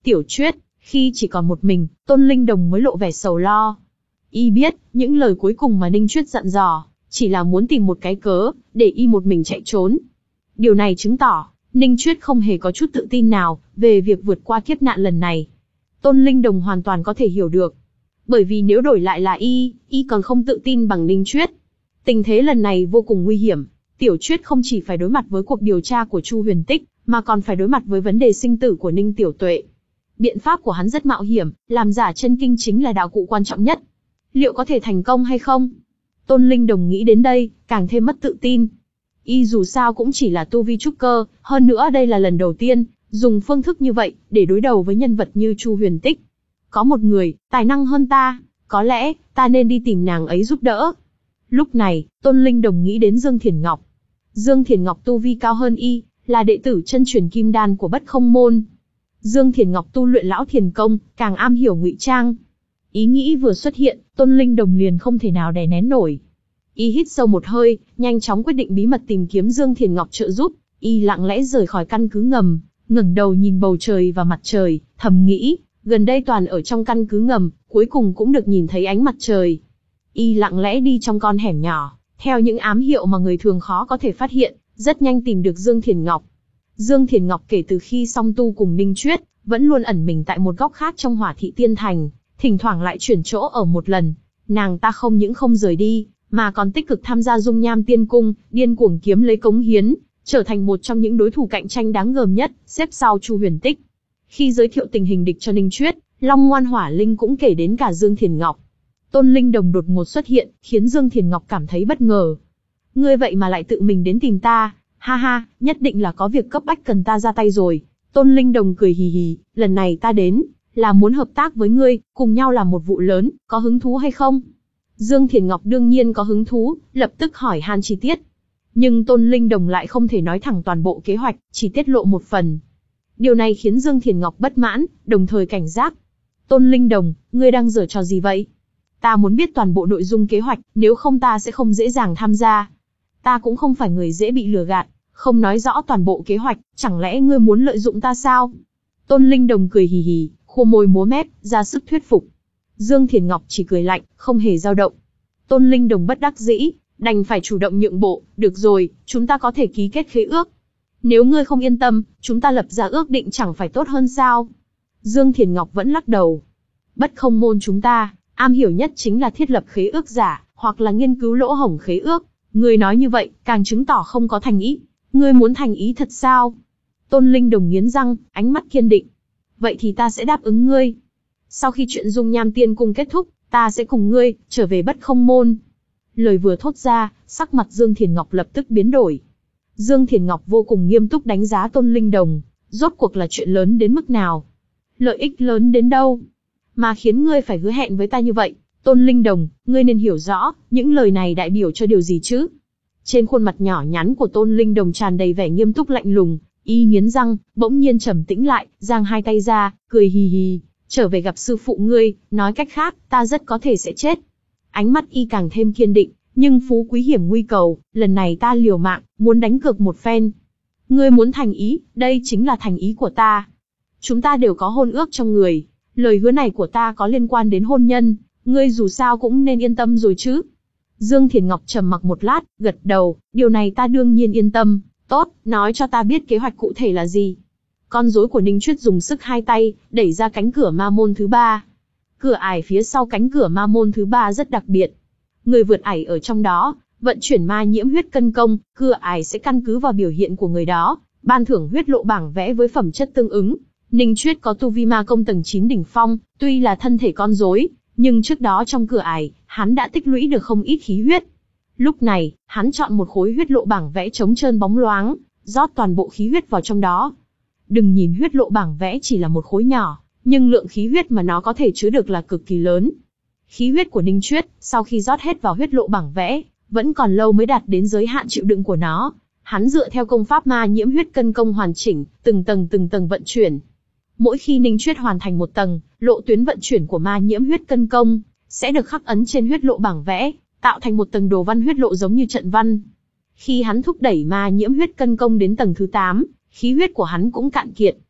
Tiểu Chuyết, khi chỉ còn một mình, Tôn Linh Đồng mới lộ vẻ sầu lo. Y biết, những lời cuối cùng mà Ninh Chuyết dặn dò, chỉ là muốn tìm một cái cớ, để y một mình chạy trốn. Điều này chứng tỏ, Ninh Chuyết không hề có chút tự tin nào, về việc vượt qua kiếp nạn lần này. Tôn Linh Đồng hoàn toàn có thể hiểu được. Bởi vì nếu đổi lại là y, y còn không tự tin bằng Ninh Chuyết. Tình thế lần này vô cùng nguy hiểm. Tiểu Chuyết không chỉ phải đối mặt với cuộc điều tra của Chu Huyền Tích, mà còn phải đối mặt với vấn đề sinh tử của Ninh Tiểu Tuệ. Biện pháp của hắn rất mạo hiểm, làm giả chân kinh chính là đạo cụ quan trọng nhất. Liệu có thể thành công hay không? Tôn Linh Đồng nghĩ đến đây, càng thêm mất tự tin. Y dù sao cũng chỉ là tu vi trúc cơ, hơn nữa đây là lần đầu tiên, dùng phương thức như vậy, để đối đầu với nhân vật như Chu Huyền Tích. Có một người, tài năng hơn ta, có lẽ, ta nên đi tìm nàng ấy giúp đỡ. Lúc này, Tôn Linh Đồng nghĩ đến Dương Thiền Ngọc. Dương Thiền Ngọc tu vi cao hơn y, là đệ tử chân truyền kim đan của Bất Không Môn. Dương Thiền Ngọc tu luyện lão thiền công, càng am hiểu ngụy trang. Ý nghĩ vừa xuất hiện, Tôn Linh Đồng liền không thể nào đè nén nổi. Y hít sâu một hơi, nhanh chóng quyết định bí mật tìm kiếm Dương Thiền Ngọc trợ giúp. Y lặng lẽ rời khỏi căn cứ ngầm, ngẩng đầu nhìn bầu trời và mặt trời, thầm nghĩ, gần đây toàn ở trong căn cứ ngầm, cuối cùng cũng được nhìn thấy ánh mặt trời. Y lặng lẽ đi trong con hẻm nhỏ, theo những ám hiệu mà người thường khó có thể phát hiện, rất nhanh tìm được Dương Thiền Ngọc. Dương Thiền Ngọc kể từ khi song tu cùng Ninh Chuyết, vẫn luôn ẩn mình tại một góc khác trong Hỏa Thị Tiên Thành, thỉnh thoảng lại chuyển chỗ ở một lần. Nàng ta không những không rời đi, mà còn tích cực tham gia Dung Nham Tiên Cung, điên cuồng kiếm lấy cống hiến, trở thành một trong những đối thủ cạnh tranh đáng gờm nhất, xếp sau Chu Huyền Tích. Khi giới thiệu tình hình địch cho Ninh Chuyết, Long Ngoan Hỏa Linh cũng kể đến cả Dương Thiền Ngọc. Tôn Linh Đồng đột ngột xuất hiện, khiến Dương Thiền Ngọc cảm thấy bất ngờ. Ngươi vậy mà lại tự mình đến tìm ta, ha ha, nhất định là có việc cấp bách cần ta ra tay rồi. Tôn Linh Đồng cười hì hì, lần này ta đến, là muốn hợp tác với ngươi, cùng nhau làm một vụ lớn, có hứng thú hay không? Dương Thiền Ngọc đương nhiên có hứng thú, lập tức hỏi han chi tiết. Nhưng Tôn Linh Đồng lại không thể nói thẳng toàn bộ kế hoạch, chỉ tiết lộ một phần. Điều này khiến Dương Thiền Ngọc bất mãn, đồng thời cảnh giác. Tôn Linh Đồng, ngươi đang giở trò gì vậy? Ta muốn biết toàn bộ nội dung kế hoạch, nếu không ta sẽ không dễ dàng tham gia. Ta cũng không phải người dễ bị lừa gạt, không nói rõ toàn bộ kế hoạch, chẳng lẽ ngươi muốn lợi dụng ta sao? Tôn Linh Đồng cười hì hì, khô môi múa mép, ra sức thuyết phục. Dương Thiền Ngọc chỉ cười lạnh, không hề dao động. Tôn Linh Đồng bất đắc dĩ, đành phải chủ động nhượng bộ, được rồi, chúng ta có thể ký kết khế ước. Nếu ngươi không yên tâm, chúng ta lập ra ước định chẳng phải tốt hơn sao? Dương Thiền Ngọc vẫn lắc đầu. Bất Không Môn chúng ta, am hiểu nhất chính là thiết lập khế ước giả, hoặc là nghiên cứu lỗ hổng khế ước. Ngươi nói như vậy, càng chứng tỏ không có thành ý. Ngươi muốn thành ý thật sao? Tôn Linh Đồng nghiến răng, ánh mắt kiên định. Vậy thì ta sẽ đáp ứng ngươi. Sau khi chuyện Dung Nham Tiên Cung kết thúc, ta sẽ cùng ngươi, trở về Bất Không Môn. Lời vừa thốt ra, sắc mặt Dương Thiền Ngọc lập tức biến đổi. Dương Thiền Ngọc vô cùng nghiêm túc đánh giá Tôn Linh Đồng, rốt cuộc là chuyện lớn đến mức nào? Lợi ích lớn đến đâu? Mà khiến ngươi phải hứa hẹn với ta như vậy? Tôn Linh Đồng, ngươi nên hiểu rõ, những lời này đại biểu cho điều gì chứ? Trên khuôn mặt nhỏ nhắn của Tôn Linh Đồng tràn đầy vẻ nghiêm túc lạnh lùng, y nghiến răng, bỗng nhiên trầm tĩnh lại, giang hai tay ra, cười hì hì, trở về gặp sư phụ ngươi, nói cách khác, ta rất có thể sẽ chết. Ánh mắt y càng thêm kiên định, nhưng phú quý hiểm nguy cầu, lần này ta liều mạng, muốn đánh cược một phen. Ngươi muốn thành ý, đây chính là thành ý của ta. Chúng ta đều có hôn ước trong người, lời hứa này của ta có liên quan đến hôn nhân, ngươi dù sao cũng nên yên tâm rồi chứ. Dương Thiền Ngọc trầm mặc một lát, gật đầu, điều này ta đương nhiên yên tâm. Tốt, nói cho ta biết kế hoạch cụ thể là gì. Con rối của Ninh Chuyết dùng sức hai tay, đẩy ra cánh cửa ma môn thứ ba. Cửa ải phía sau cánh cửa ma môn thứ ba rất đặc biệt. Người vượt ải ở trong đó, vận chuyển ma nhiễm huyết cân công, cửa ải sẽ căn cứ vào biểu hiện của người đó, ban thưởng huyết lộ bảng vẽ với phẩm chất tương ứng. Ninh Chuyết có tu vi ma công tầng chín đỉnh phong, tuy là thân thể con rối, nhưng trước đó trong cửa ải, hắn đã tích lũy được không ít khí huyết. Lúc này, hắn chọn một khối huyết lộ bảng vẽ trống trơn bóng loáng, rót toàn bộ khí huyết vào trong đó. Đừng nhìn huyết lộ bảng vẽ chỉ là một khối nhỏ, nhưng lượng khí huyết mà nó có thể chứa được là cực kỳ lớn. Khí huyết của Ninh Chuyết, sau khi rót hết vào huyết lộ bảng vẽ, vẫn còn lâu mới đạt đến giới hạn chịu đựng của nó. Hắn dựa theo công pháp ma nhiễm huyết cân công hoàn chỉnh, từng tầng từng tầng vận chuyển. Mỗi khi Ninh Chuyết hoàn thành một tầng, lộ tuyến vận chuyển của ma nhiễm huyết cân công sẽ được khắc ấn trên huyết lộ bảng vẽ, tạo thành một tầng đồ văn huyết lộ giống như trận văn. Khi hắn thúc đẩy ma nhiễm huyết cân công đến tầng thứ tám, khí huyết của hắn cũng cạn kiệt.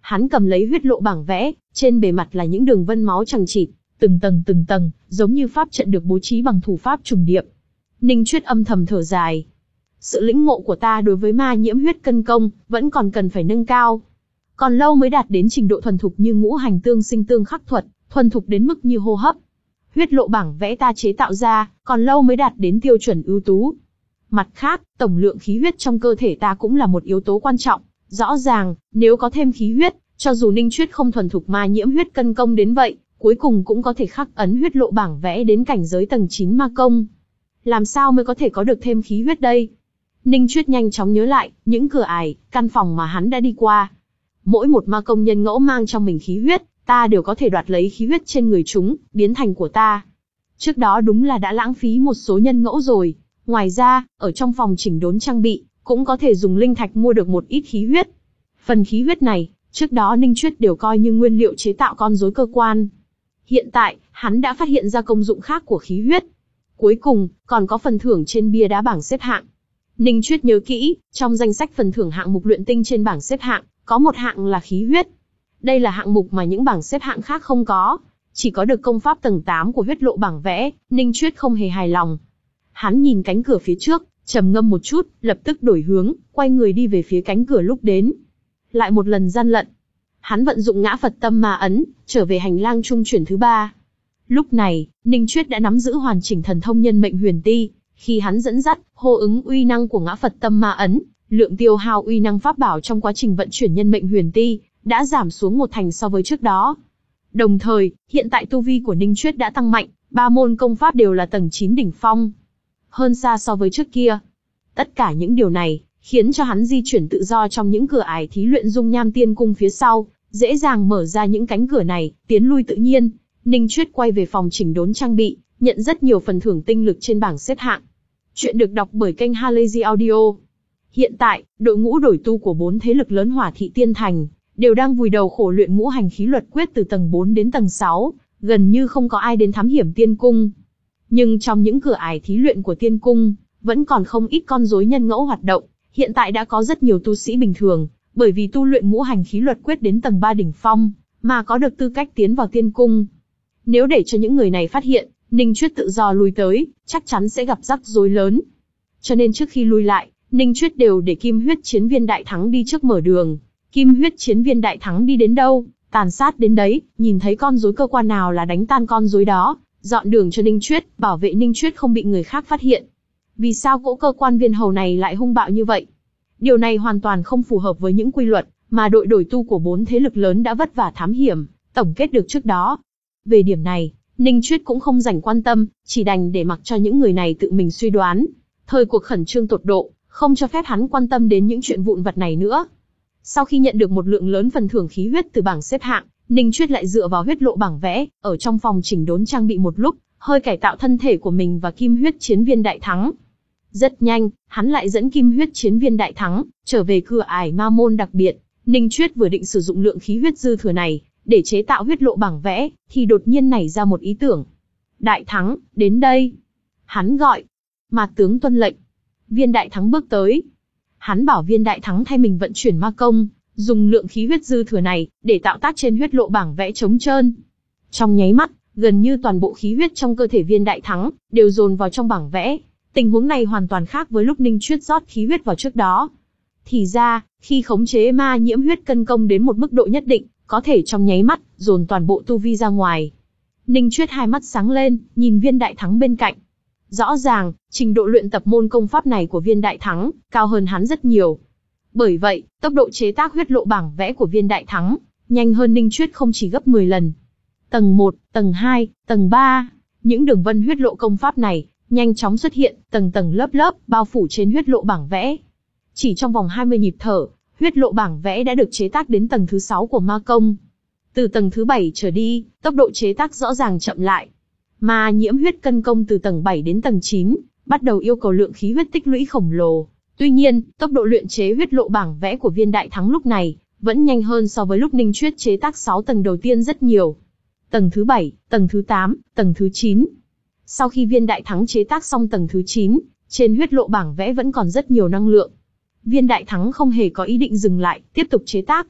Hắn cầm lấy huyết lộ bảng vẽ, trên bề mặt là những đường vân máu chằng chịt, từng tầng từng tầng, giống như pháp trận được bố trí bằng thủ pháp trùng điệp. Ninh Chuyết âm thầm thở dài. Sự lĩnh ngộ của ta đối với ma nhiễm huyết cân công, vẫn còn cần phải nâng cao. Còn lâu mới đạt đến trình độ thuần thục như ngũ hành tương sinh tương khắc thuật, thuần thục đến mức như hô hấp. Huyết lộ bảng vẽ ta chế tạo ra, còn lâu mới đạt đến tiêu chuẩn ưu tú. Mặt khác, tổng lượng khí huyết trong cơ thể ta cũng là một yếu tố quan trọng. Rõ ràng, nếu có thêm khí huyết, cho dù Ninh Chuyết không thuần thục ma nhiễm huyết cân công đến vậy, cuối cùng cũng có thể khắc ấn huyết lộ bảng vẽ đến cảnh giới tầng chín ma công. Làm sao mới có thể có được thêm khí huyết đây? Ninh Chuyết nhanh chóng nhớ lại, những cửa ải, căn phòng mà hắn đã đi qua. Mỗi một ma công nhân ngẫu mang trong mình khí huyết, ta đều có thể đoạt lấy khí huyết trên người chúng, biến thành của ta. Trước đó đúng là đã lãng phí một số nhân ngẫu rồi. Ngoài ra, ở trong phòng chỉnh đốn trang bị, cũng có thể dùng linh thạch mua được một ít khí huyết. Phần khí huyết này, trước đó Ninh Chuyết đều coi như nguyên liệu chế tạo con rối cơ quan. Hiện tại, hắn đã phát hiện ra công dụng khác của khí huyết. Cuối cùng, còn có phần thưởng trên bia đá bảng xếp hạng. Ninh Chuyết nhớ kỹ, trong danh sách phần thưởng hạng mục luyện tinh trên bảng xếp hạng, có một hạng là khí huyết. Đây là hạng mục mà những bảng xếp hạng khác không có. Chỉ có được công pháp tầng tám của huyết lộ bảng vẽ, Ninh Chuyết không hề hài lòng. Hắn nhìn cánh cửa phía trước, trầm ngâm một chút, lập tức đổi hướng, quay người đi về phía cánh cửa lúc đến. Lại một lần gian lận. Hắn vận dụng ngã Phật tâm ma ấn, trở về hành lang trung chuyển thứ ba. Lúc này, Ninh Chuyết đã nắm giữ hoàn chỉnh thần thông nhân mệnh huyền ti. Khi hắn dẫn dắt, hô ứng uy năng của ngã Phật tâm ma ấn, lượng tiêu hao uy năng pháp bảo trong quá trình vận chuyển nhân mệnh huyền ti đã giảm xuống một thành so với trước đó. Đồng thời, hiện tại tu vi của Ninh Chuyết đã tăng mạnh, ba môn công pháp đều là tầng chín đỉnh phong, hơn xa so với trước kia. Tất cả những điều này khiến cho hắn di chuyển tự do trong những cửa ải thí luyện dung nham tiên cung phía sau, dễ dàng mở ra những cánh cửa này, tiến lui tự nhiên. Ninh Chuyết quay về phòng chỉnh đốn trang bị, nhận rất nhiều phần thưởng tinh lực trên bảng xếp hạng. Chuyện được đọc bởi kênh Halazy Audio. Hiện tại, đội ngũ đổi tu của bốn thế lực lớn Hỏa Thị Tiên Thành đều đang vùi đầu khổ luyện ngũ hành khí luật quyết từ tầng bốn đến tầng sáu, gần như không có ai đến thám hiểm tiên cung. Nhưng trong những cửa ải thí luyện của tiên cung, vẫn còn không ít con rối nhân ngẫu hoạt động. Hiện tại đã có rất nhiều tu sĩ bình thường, bởi vì tu luyện ngũ hành khí luật quyết đến tầng ba đỉnh phong, mà có được tư cách tiến vào tiên cung. Nếu để cho những người này phát hiện, Ninh Chuyết tự do lui tới, chắc chắn sẽ gặp rắc rối lớn. Cho nên trước khi lui lại, Ninh Chuyết đều để Kim Huyết Chiến Viên Đại Thắng đi trước mở đường. Kim Huyết Chiến Viên Đại Thắng đi đến đâu, tàn sát đến đấy, nhìn thấy con rối cơ quan nào là đánh tan con rối đó, dọn đường cho Ninh Chuyết, bảo vệ Ninh Chuyết không bị người khác phát hiện. Vì sao cỗ cơ quan viên hầu này lại hung bạo như vậy? Điều này hoàn toàn không phù hợp với những quy luật mà đội đổi tu của bốn thế lực lớn đã vất vả thám hiểm, tổng kết được trước đó. Về điểm này, Ninh Chuyết cũng không dành quan tâm, chỉ đành để mặc cho những người này tự mình suy đoán. Thời cuộc khẩn trương tột độ, không cho phép hắn quan tâm đến những chuyện vụn vặt này nữa. Sau khi nhận được một lượng lớn phần thưởng khí huyết từ bảng xếp hạng, Ninh Chuyết lại dựa vào huyết lộ bảng vẽ, ở trong phòng chỉnh đốn trang bị một lúc, hơi cải tạo thân thể của mình và Kim Huyết Chiến Viên Đại Thắng. Rất nhanh, hắn lại dẫn Kim Huyết Chiến Viên Đại Thắng trở về cửa ải ma môn đặc biệt. Ninh Chuyết vừa định sử dụng lượng khí huyết dư thừa này để chế tạo huyết lộ bảng vẽ, thì đột nhiên nảy ra một ý tưởng. Đại Thắng, đến đây. Hắn gọi. Mà tướng tuân lệnh. Viên Đại Thắng bước tới. Hắn bảo Viên Đại Thắng thay mình vận chuyển ma công, dùng lượng khí huyết dư thừa này để tạo tác trên huyết lộ bảng vẽ trống trơn. Trong nháy mắt, gần như toàn bộ khí huyết trong cơ thể Viên Đại Thắng đều dồn vào trong bảng vẽ. Tình huống này hoàn toàn khác với lúc Ninh Chuyết rót khí huyết vào trước đó. Thì ra, khi khống chế ma nhiễm huyết cân công đến một mức độ nhất định, có thể trong nháy mắt dồn toàn bộ tu vi ra ngoài. Ninh Chuyết hai mắt sáng lên, nhìn Viên Đại Thắng bên cạnh. Rõ ràng, trình độ luyện tập môn công pháp này của Viên Đại Thắng cao hơn hắn rất nhiều. Bởi vậy, tốc độ chế tác huyết lộ bảng vẽ của Viên Đại Thắng nhanh hơn Ninh Chuyết không chỉ gấp mười lần. Tầng một, tầng hai, tầng ba, những đường vân huyết lộ công pháp này nhanh chóng xuất hiện, tầng tầng lớp lớp bao phủ trên huyết lộ bảng vẽ. Chỉ trong vòng hai mươi nhịp thở, huyết lộ bảng vẽ đã được chế tác đến tầng thứ sáu của ma công. Từ tầng thứ bảy trở đi, tốc độ chế tác rõ ràng chậm lại. Ma nhiễm huyết cân công từ tầng bảy đến tầng chín, bắt đầu yêu cầu lượng khí huyết tích lũy khổng lồ. Tuy nhiên, tốc độ luyện chế huyết lộ bảng vẽ của Viên Đại Thắng lúc này vẫn nhanh hơn so với lúc Ninh Chuyết chế tác sáu tầng đầu tiên rất nhiều. Tầng thứ bảy, tầng thứ tám, tầng thứ chín. Sau khi Viên Đại Thắng chế tác xong tầng thứ chín, trên huyết lộ bảng vẽ vẫn còn rất nhiều năng lượng. Viên Đại Thắng không hề có ý định dừng lại, tiếp tục chế tác.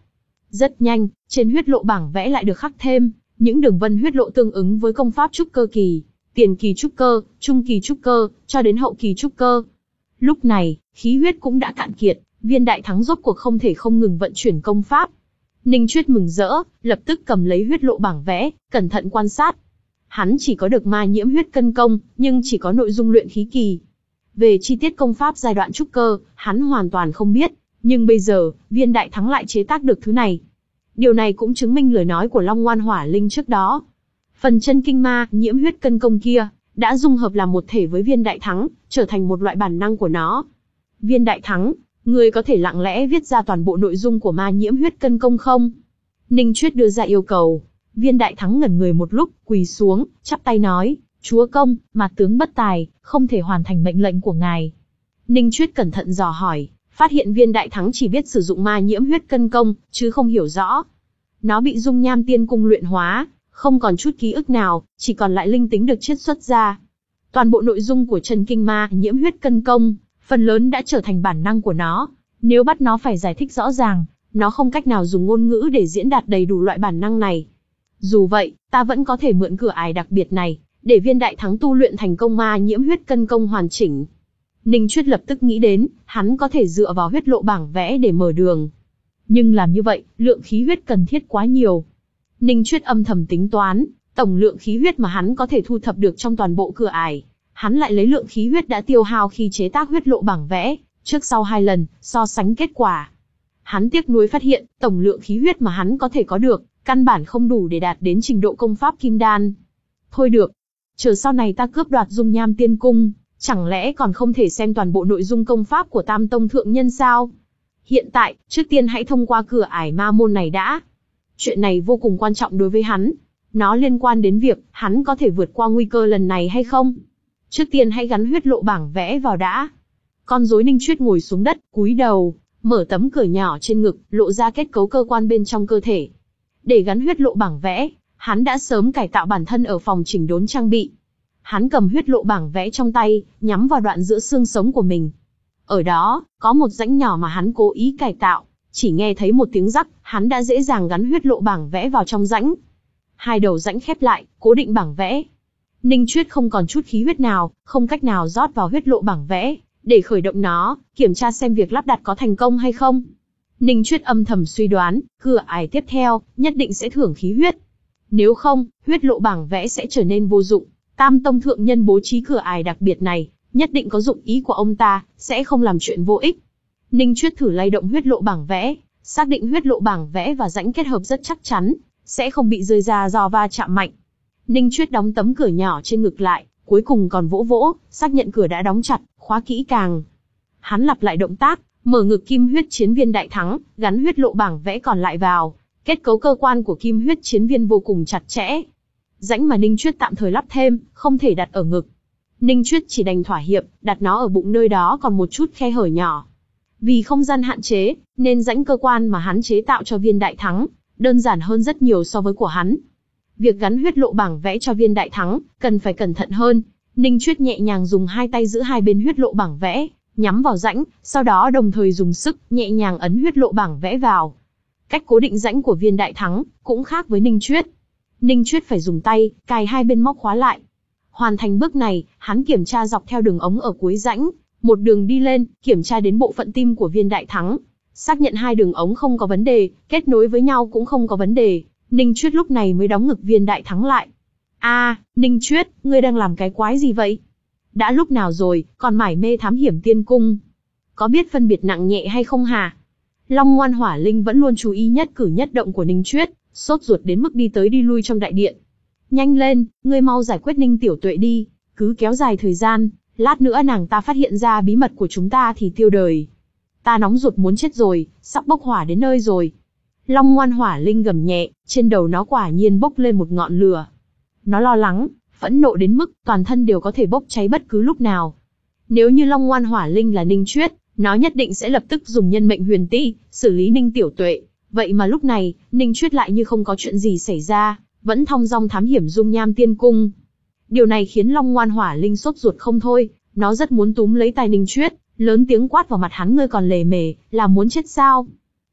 Rất nhanh, trên huyết lộ bảng vẽ lại được khắc thêm những đường vân huyết lộ tương ứng với công pháp trúc cơ kỳ, tiền kỳ trúc cơ, trung kỳ trúc cơ, cho đến hậu kỳ trúc cơ. Lúc này, khí huyết cũng đã cạn kiệt, Viên Đại Thắng rốt cuộc không thể không ngừng vận chuyển công pháp. Ninh Chuyết mừng rỡ, lập tức cầm lấy huyết lộ bảng vẽ, cẩn thận quan sát. Hắn chỉ có được ma nhiễm huyết cân công, nhưng chỉ có nội dung luyện khí kỳ. Về chi tiết công pháp giai đoạn trúc cơ, hắn hoàn toàn không biết, nhưng bây giờ, Viên Đại Thắng lại chế tác được thứ này. Điều này cũng chứng minh lời nói của Long Ngoan Hỏa Linh trước đó. Phần chân kinh ma nhiễm huyết cân công kia đã dung hợp làm một thể với Viên Đại Thắng, trở thành một loại bản năng của nó. Viên Đại Thắng, ngươi có thể lặng lẽ viết ra toàn bộ nội dung của ma nhiễm huyết cân công không? Ninh Chuyết đưa ra yêu cầu. Viên Đại Thắng ngẩn người một lúc, quỳ xuống, chắp tay nói, chúa công, mà tướng bất tài, không thể hoàn thành mệnh lệnh của ngài. Ninh Chuyết cẩn thận dò hỏi, phát hiện Viên Đại Thắng chỉ biết sử dụng ma nhiễm huyết cân công, chứ không hiểu rõ. Nó bị dung nham tiên cung luyện hóa, không còn chút ký ức nào, chỉ còn lại linh tính được chiết xuất ra. Toàn bộ nội dung của chân kinh ma nhiễm huyết cân công, phần lớn đã trở thành bản năng của nó. Nếu bắt nó phải giải thích rõ ràng, nó không cách nào dùng ngôn ngữ để diễn đạt đầy đủ loại bản năng này. Dù vậy, ta vẫn có thể mượn cửa ải đặc biệt này, để Viên Đại Thắng tu luyện thành công ma nhiễm huyết cân công hoàn chỉnh. Ninh Chuyết lập tức nghĩ đến, hắn có thể dựa vào huyết lộ bảng vẽ để mở đường. Nhưng làm như vậy, lượng khí huyết cần thiết quá nhiều. Ninh Chuyết âm thầm tính toán, tổng lượng khí huyết mà hắn có thể thu thập được trong toàn bộ cửa ải, hắn lại lấy lượng khí huyết đã tiêu hao khi chế tác huyết lộ bảng vẽ, trước sau hai lần, so sánh kết quả. Hắn tiếc nuối phát hiện, tổng lượng khí huyết mà hắn có thể có được, căn bản không đủ để đạt đến trình độ công pháp kim đan. Thôi được, chờ sau này ta cướp đoạt dung nham tiên cung, chẳng lẽ còn không thể xem toàn bộ nội dung công pháp của Tam Tông Thượng Nhân sao? Hiện tại, trước tiên hãy thông qua cửa ải ma môn này đã. Chuyện này vô cùng quan trọng đối với hắn. Nó liên quan đến việc, hắn có thể vượt qua nguy cơ lần này hay không? Trước tiên hãy gắn huyết lộ bảng vẽ vào đã. Con rối Ninh Chuyết ngồi xuống đất, cúi đầu, mở tấm cửa nhỏ trên ngực, lộ ra kết cấu cơ quan bên trong cơ thể. Để gắn huyết lộ bảng vẽ, hắn đã sớm cải tạo bản thân ở phòng chỉnh đốn trang bị. Hắn cầm huyết lộ bảng vẽ trong tay, nhắm vào đoạn giữa xương sống của mình. Ở đó, có một rãnh nhỏ mà hắn cố ý cải tạo, chỉ nghe thấy một tiếng rắc, hắn đã dễ dàng gắn huyết lộ bảng vẽ vào trong rãnh. Hai đầu rãnh khép lại, cố định bảng vẽ. Ninh Chuyết không còn chút khí huyết nào, không cách nào rót vào huyết lộ bảng vẽ, để khởi động nó, kiểm tra xem việc lắp đặt có thành công hay không. Ninh Chuyết âm thầm suy đoán, cửa ải tiếp theo, nhất định sẽ thưởng khí huyết. Nếu không, huyết lộ bảng vẽ sẽ trở nên vô dụng. Tam Tông Thượng Nhân bố trí cửa ải đặc biệt này, nhất định có dụng ý của ông ta, sẽ không làm chuyện vô ích. Ninh Chuyết thử lay động huyết lộ bảng vẽ, xác định huyết lộ bảng vẽ và rãnh kết hợp rất chắc chắn, sẽ không bị rơi ra do va chạm mạnh. Ninh Chuyết đóng tấm cửa nhỏ trên ngực lại, cuối cùng còn vỗ vỗ, xác nhận cửa đã đóng chặt, khóa kỹ càng. Hắn lặp lại động tác, mở ngực kim huyết chiến viên Đại Thắng, gắn huyết lộ bảng vẽ còn lại vào. Kết cấu cơ quan của kim huyết chiến viên vô cùng chặt chẽ. Rãnh mà Ninh Chuyết tạm thời lắp thêm, không thể đặt ở ngực. Ninh Chuyết chỉ đành thỏa hiệp, đặt nó ở bụng nơi đó còn một chút khe hở nhỏ. Vì không gian hạn chế, nên rãnh cơ quan mà hắn chế tạo cho viên Đại Thắng, đơn giản hơn rất nhiều so với của hắn. Việc gắn huyết lộ bảng vẽ cho viên Đại Thắng, cần phải cẩn thận hơn. Ninh Chuyết nhẹ nhàng dùng hai tay giữ hai bên huyết lộ bảng vẽ, nhắm vào rãnh, sau đó đồng thời dùng sức, nhẹ nhàng ấn huyết lộ bảng vẽ vào. Cách cố định rãnh của viên Đại Thắng, cũng khác với Ninh Chuyết. Ninh Chuyết phải dùng tay, cài hai bên móc khóa lại. Hoàn thành bước này, hắn kiểm tra dọc theo đường ống ở cuối rãnh, một đường đi lên, kiểm tra đến bộ phận tim của viên Đại Thắng. Xác nhận hai đường ống không có vấn đề, kết nối với nhau cũng không có vấn đề, Ninh Chuyết lúc này mới đóng ngực viên Đại Thắng lại. A, à, Ninh Chuyết, ngươi đang làm cái quái gì vậy? Đã lúc nào rồi, còn mải mê thám hiểm tiên cung? Có biết phân biệt nặng nhẹ hay không hả? Long Ngoan Hỏa Linh vẫn luôn chú ý nhất cử nhất động của Ninh Chuyết, sốt ruột đến mức đi tới đi lui trong đại điện. Nhanh lên, ngươi mau giải quyết Ninh Tiểu Tuệ đi, cứ kéo dài thời gian, lát nữa nàng ta phát hiện ra bí mật của chúng ta thì tiêu đời. Ta nóng ruột muốn chết rồi, sắp bốc hỏa đến nơi rồi. Long Ngoan Hỏa Linh gầm nhẹ, trên đầu nó quả nhiên bốc lên một ngọn lửa. Nó lo lắng, phẫn nộ đến mức toàn thân đều có thể bốc cháy bất cứ lúc nào. Nếu như Long Ngoan Hỏa Linh là Ninh Chuyết, nó nhất định sẽ lập tức dùng nhân mệnh huyền ti, xử lý Ninh Tiểu Tuệ. Vậy mà lúc này, Ninh Chuyết lại như không có chuyện gì xảy ra, vẫn thong dong thám hiểm dung nham tiên cung. Điều này khiến Long Ngoan Hỏa Linh sốt ruột không thôi, nó rất muốn túm lấy tay Ninh Chuyết, lớn tiếng quát vào mặt hắn, ngươi còn lề mề, là muốn chết sao?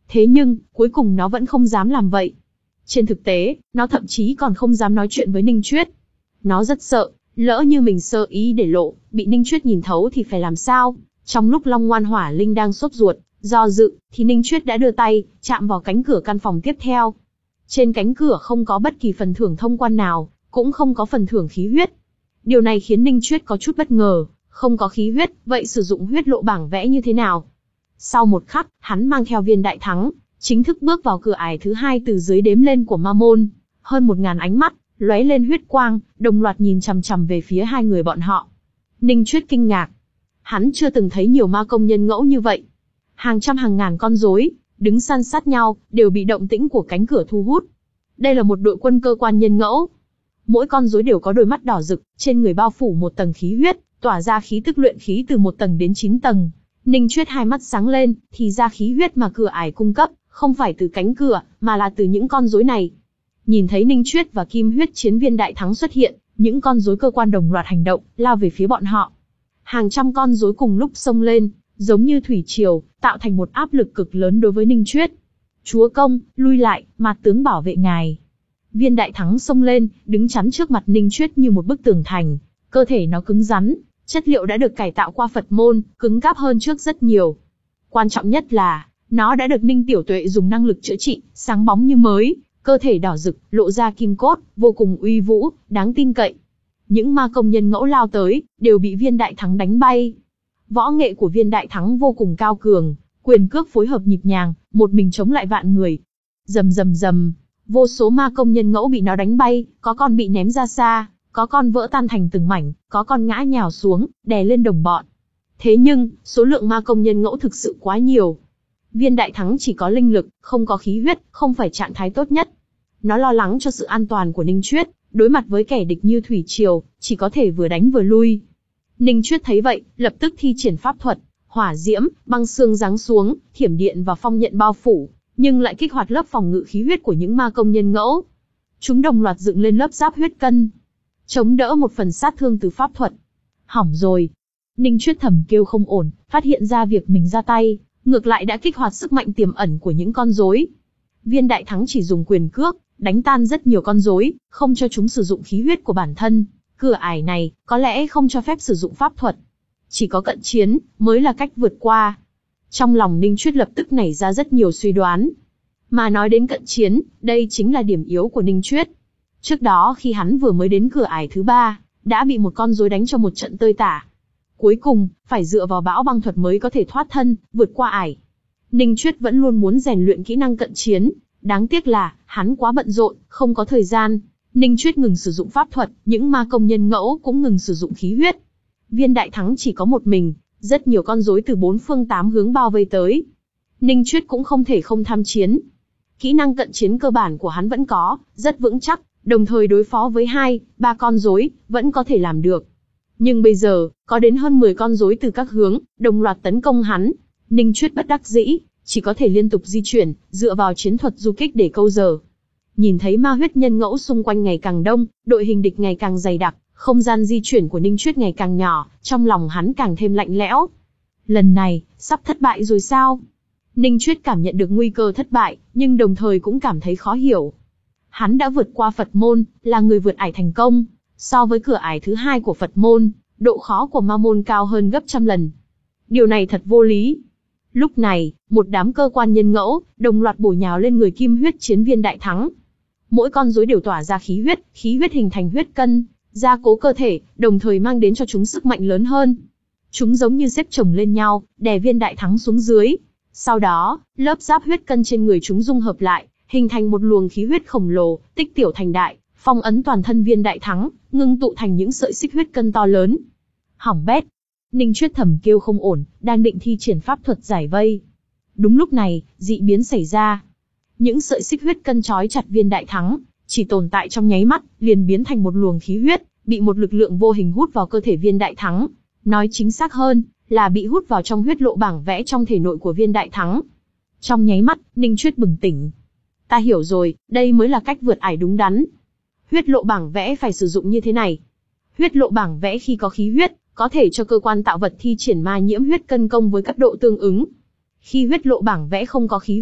Thế nhưng, cuối cùng nó vẫn không dám làm vậy. Trên thực tế, nó thậm chí còn không dám nói chuyện với Ninh Chuyết. Nó rất sợ, lỡ như mình sơ ý để lộ, bị Ninh Chuyết nhìn thấu thì phải làm sao? Trong lúc Long Ngoan Hỏa Linh đang sốt ruột, do dự, thì Ninh Chuyết đã đưa tay, chạm vào cánh cửa căn phòng tiếp theo. Trên cánh cửa không có bất kỳ phần thưởng thông quan nào, cũng không có phần thưởng khí huyết. Điều này khiến Ninh Chuyết có chút bất ngờ, không có khí huyết, vậy sử dụng huyết lộ bảng vẽ như thế nào? Sau một khắc, hắn mang theo viên đại thắng, chính thức bước vào cửa ải thứ hai từ dưới đếm lên của ma môn. Hơn một ngàn ánh mắt, lóe lên huyết quang, đồng loạt nhìn chằm chằm về phía hai người bọn họ. Ninh Chuyết kinh ngạc. Hắn chưa từng thấy nhiều ma công nhân ngẫu như vậy. Hàng trăm hàng ngàn con rối, đứng san sát nhau, đều bị động tĩnh của cánh cửa thu hút. Đây là một đội quân cơ quan nhân ngẫu. Mỗi con rối đều có đôi mắt đỏ rực, trên người bao phủ một tầng khí huyết, tỏa ra khí tức luyện khí từ một tầng đến chín tầng. Ninh Chuyết hai mắt sáng lên, thì ra khí huyết mà cửa ải cung cấp, không phải từ cánh cửa, mà là từ những con rối này. Nhìn thấy Ninh Chuyết và Kim Huyết Chiến Viên đại thắng xuất hiện, những con rối cơ quan đồng loạt hành động, lao về phía bọn họ. Hàng trăm con rối cùng lúc xông lên, giống như thủy triều, tạo thành một áp lực cực lớn đối với Ninh Chuyết. Chúa công, lui lại, Mạt tướng bảo vệ ngài. Viên đại thắng xông lên, đứng chắn trước mặt Ninh Chuyết như một bức tường thành. Cơ thể nó cứng rắn, chất liệu đã được cải tạo qua Phật môn, cứng cáp hơn trước rất nhiều. Quan trọng nhất là, nó đã được Ninh Tiểu Tuệ dùng năng lực chữa trị, sáng bóng như mới, cơ thể đỏ rực, lộ ra kim cốt, vô cùng uy vũ, đáng tin cậy. Những ma công nhân ngẫu lao tới, đều bị Viên đại thắng đánh bay. Võ nghệ của Viên đại thắng vô cùng cao cường, quyền cước phối hợp nhịp nhàng, một mình chống lại vạn người. Rầm rầm rầm, vô số ma công nhân ngẫu bị nó đánh bay, có con bị ném ra xa, có con vỡ tan thành từng mảnh, có con ngã nhào xuống, đè lên đồng bọn. Thế nhưng, số lượng ma công nhân ngẫu thực sự quá nhiều. Viên đại thắng chỉ có linh lực, không có khí huyết, không phải trạng thái tốt nhất. Nó lo lắng cho sự an toàn của Ninh Chuyết, đối mặt với kẻ địch như thủy triều, chỉ có thể vừa đánh vừa lui. Ninh Chuyết thấy vậy, lập tức thi triển pháp thuật, hỏa diễm, băng xương giáng xuống, thiểm điện và phong nhận bao phủ, nhưng lại kích hoạt lớp phòng ngự khí huyết của những ma công nhân ngẫu. Chúng đồng loạt dựng lên lớp giáp huyết cân, chống đỡ một phần sát thương từ pháp thuật. Hỏng rồi. Ninh Chuyết thầm kêu không ổn, phát hiện ra việc mình ra tay, ngược lại đã kích hoạt sức mạnh tiềm ẩn của những con rối. Viên đại thắng chỉ dùng quyền cước, đánh tan rất nhiều con rối, không cho chúng sử dụng khí huyết của bản thân. Cửa ải này, có lẽ không cho phép sử dụng pháp thuật. Chỉ có cận chiến, mới là cách vượt qua. Trong lòng Ninh Chuyết lập tức nảy ra rất nhiều suy đoán. Mà nói đến cận chiến, đây chính là điểm yếu của Ninh Chuyết. Trước đó khi hắn vừa mới đến cửa ải thứ ba, đã bị một con rối đánh cho một trận tơi tả. Cuối cùng, phải dựa vào bão băng thuật mới có thể thoát thân, vượt qua ải. Ninh Chuyết vẫn luôn muốn rèn luyện kỹ năng cận chiến, đáng tiếc là, hắn quá bận rộn, không có thời gian. Ninh Chuyết ngừng sử dụng pháp thuật, những ma công nhân ngẫu cũng ngừng sử dụng khí huyết. Viên đại thắng chỉ có một mình, rất nhiều con rối từ bốn phương tám hướng bao vây tới. Ninh Chuyết cũng không thể không tham chiến. Kỹ năng cận chiến cơ bản của hắn vẫn có, rất vững chắc, đồng thời đối phó với hai, ba con rối, vẫn có thể làm được. Nhưng bây giờ, có đến hơn mười con rối từ các hướng, đồng loạt tấn công hắn. Ninh Chuyết bất đắc dĩ, chỉ có thể liên tục di chuyển, dựa vào chiến thuật du kích để câu giờ. Nhìn thấy ma huyết nhân ngẫu xung quanh ngày càng đông, đội hình địch ngày càng dày đặc, không gian di chuyển của Ninh Chuyết ngày càng nhỏ, trong lòng hắn càng thêm lạnh lẽo. Lần này, sắp thất bại rồi sao? Ninh Chuyết cảm nhận được nguy cơ thất bại, nhưng đồng thời cũng cảm thấy khó hiểu. Hắn đã vượt qua Phật môn, là người vượt ải thành công. So với cửa ải thứ hai của Phật môn, độ khó của ma môn cao hơn gấp trăm lần. Điều này thật vô lý. Lúc này, một đám cơ quan nhân ngẫu, đồng loạt bổ nhào lên người Kim Huyết Chiến Viên đại thắng. Mỗi con rối đều tỏa ra khí huyết, khí huyết hình thành huyết cân, gia cố cơ thể, đồng thời mang đến cho chúng sức mạnh lớn hơn. Chúng giống như xếp chồng lên nhau, đè Viên đại thắng xuống dưới. Sau đó, lớp giáp huyết cân trên người chúng dung hợp lại, hình thành một luồng khí huyết khổng lồ, tích tiểu thành đại, phong ấn toàn thân Viên đại thắng, ngưng tụ thành những sợi xích huyết cân to lớn. Hỏng bét. Ninh Chuyết thầm kêu không ổn, đang định thi triển pháp thuật giải vây. Đúng lúc này, dị biến xảy ra. Những sợi xích huyết cân trói chặt Viên đại thắng, chỉ tồn tại trong nháy mắt, liền biến thành một luồng khí huyết, bị một lực lượng vô hình hút vào cơ thể Viên đại thắng. Nói chính xác hơn, là bị hút vào trong huyết lộ bảng vẽ trong thể nội của Viên đại thắng. Trong nháy mắt, Ninh Chuyết bừng tỉnh. Ta hiểu rồi, đây mới là cách vượt ải đúng đắn. Huyết lộ bảng vẽ phải sử dụng như thế này. Huyết lộ bảng vẽ khi có khí huyết, có thể cho cơ quan tạo vật thi triển ma nhiễm huyết cân công với cấp độ tương ứng. Khi huyết lộ bảng vẽ không có khí huyết,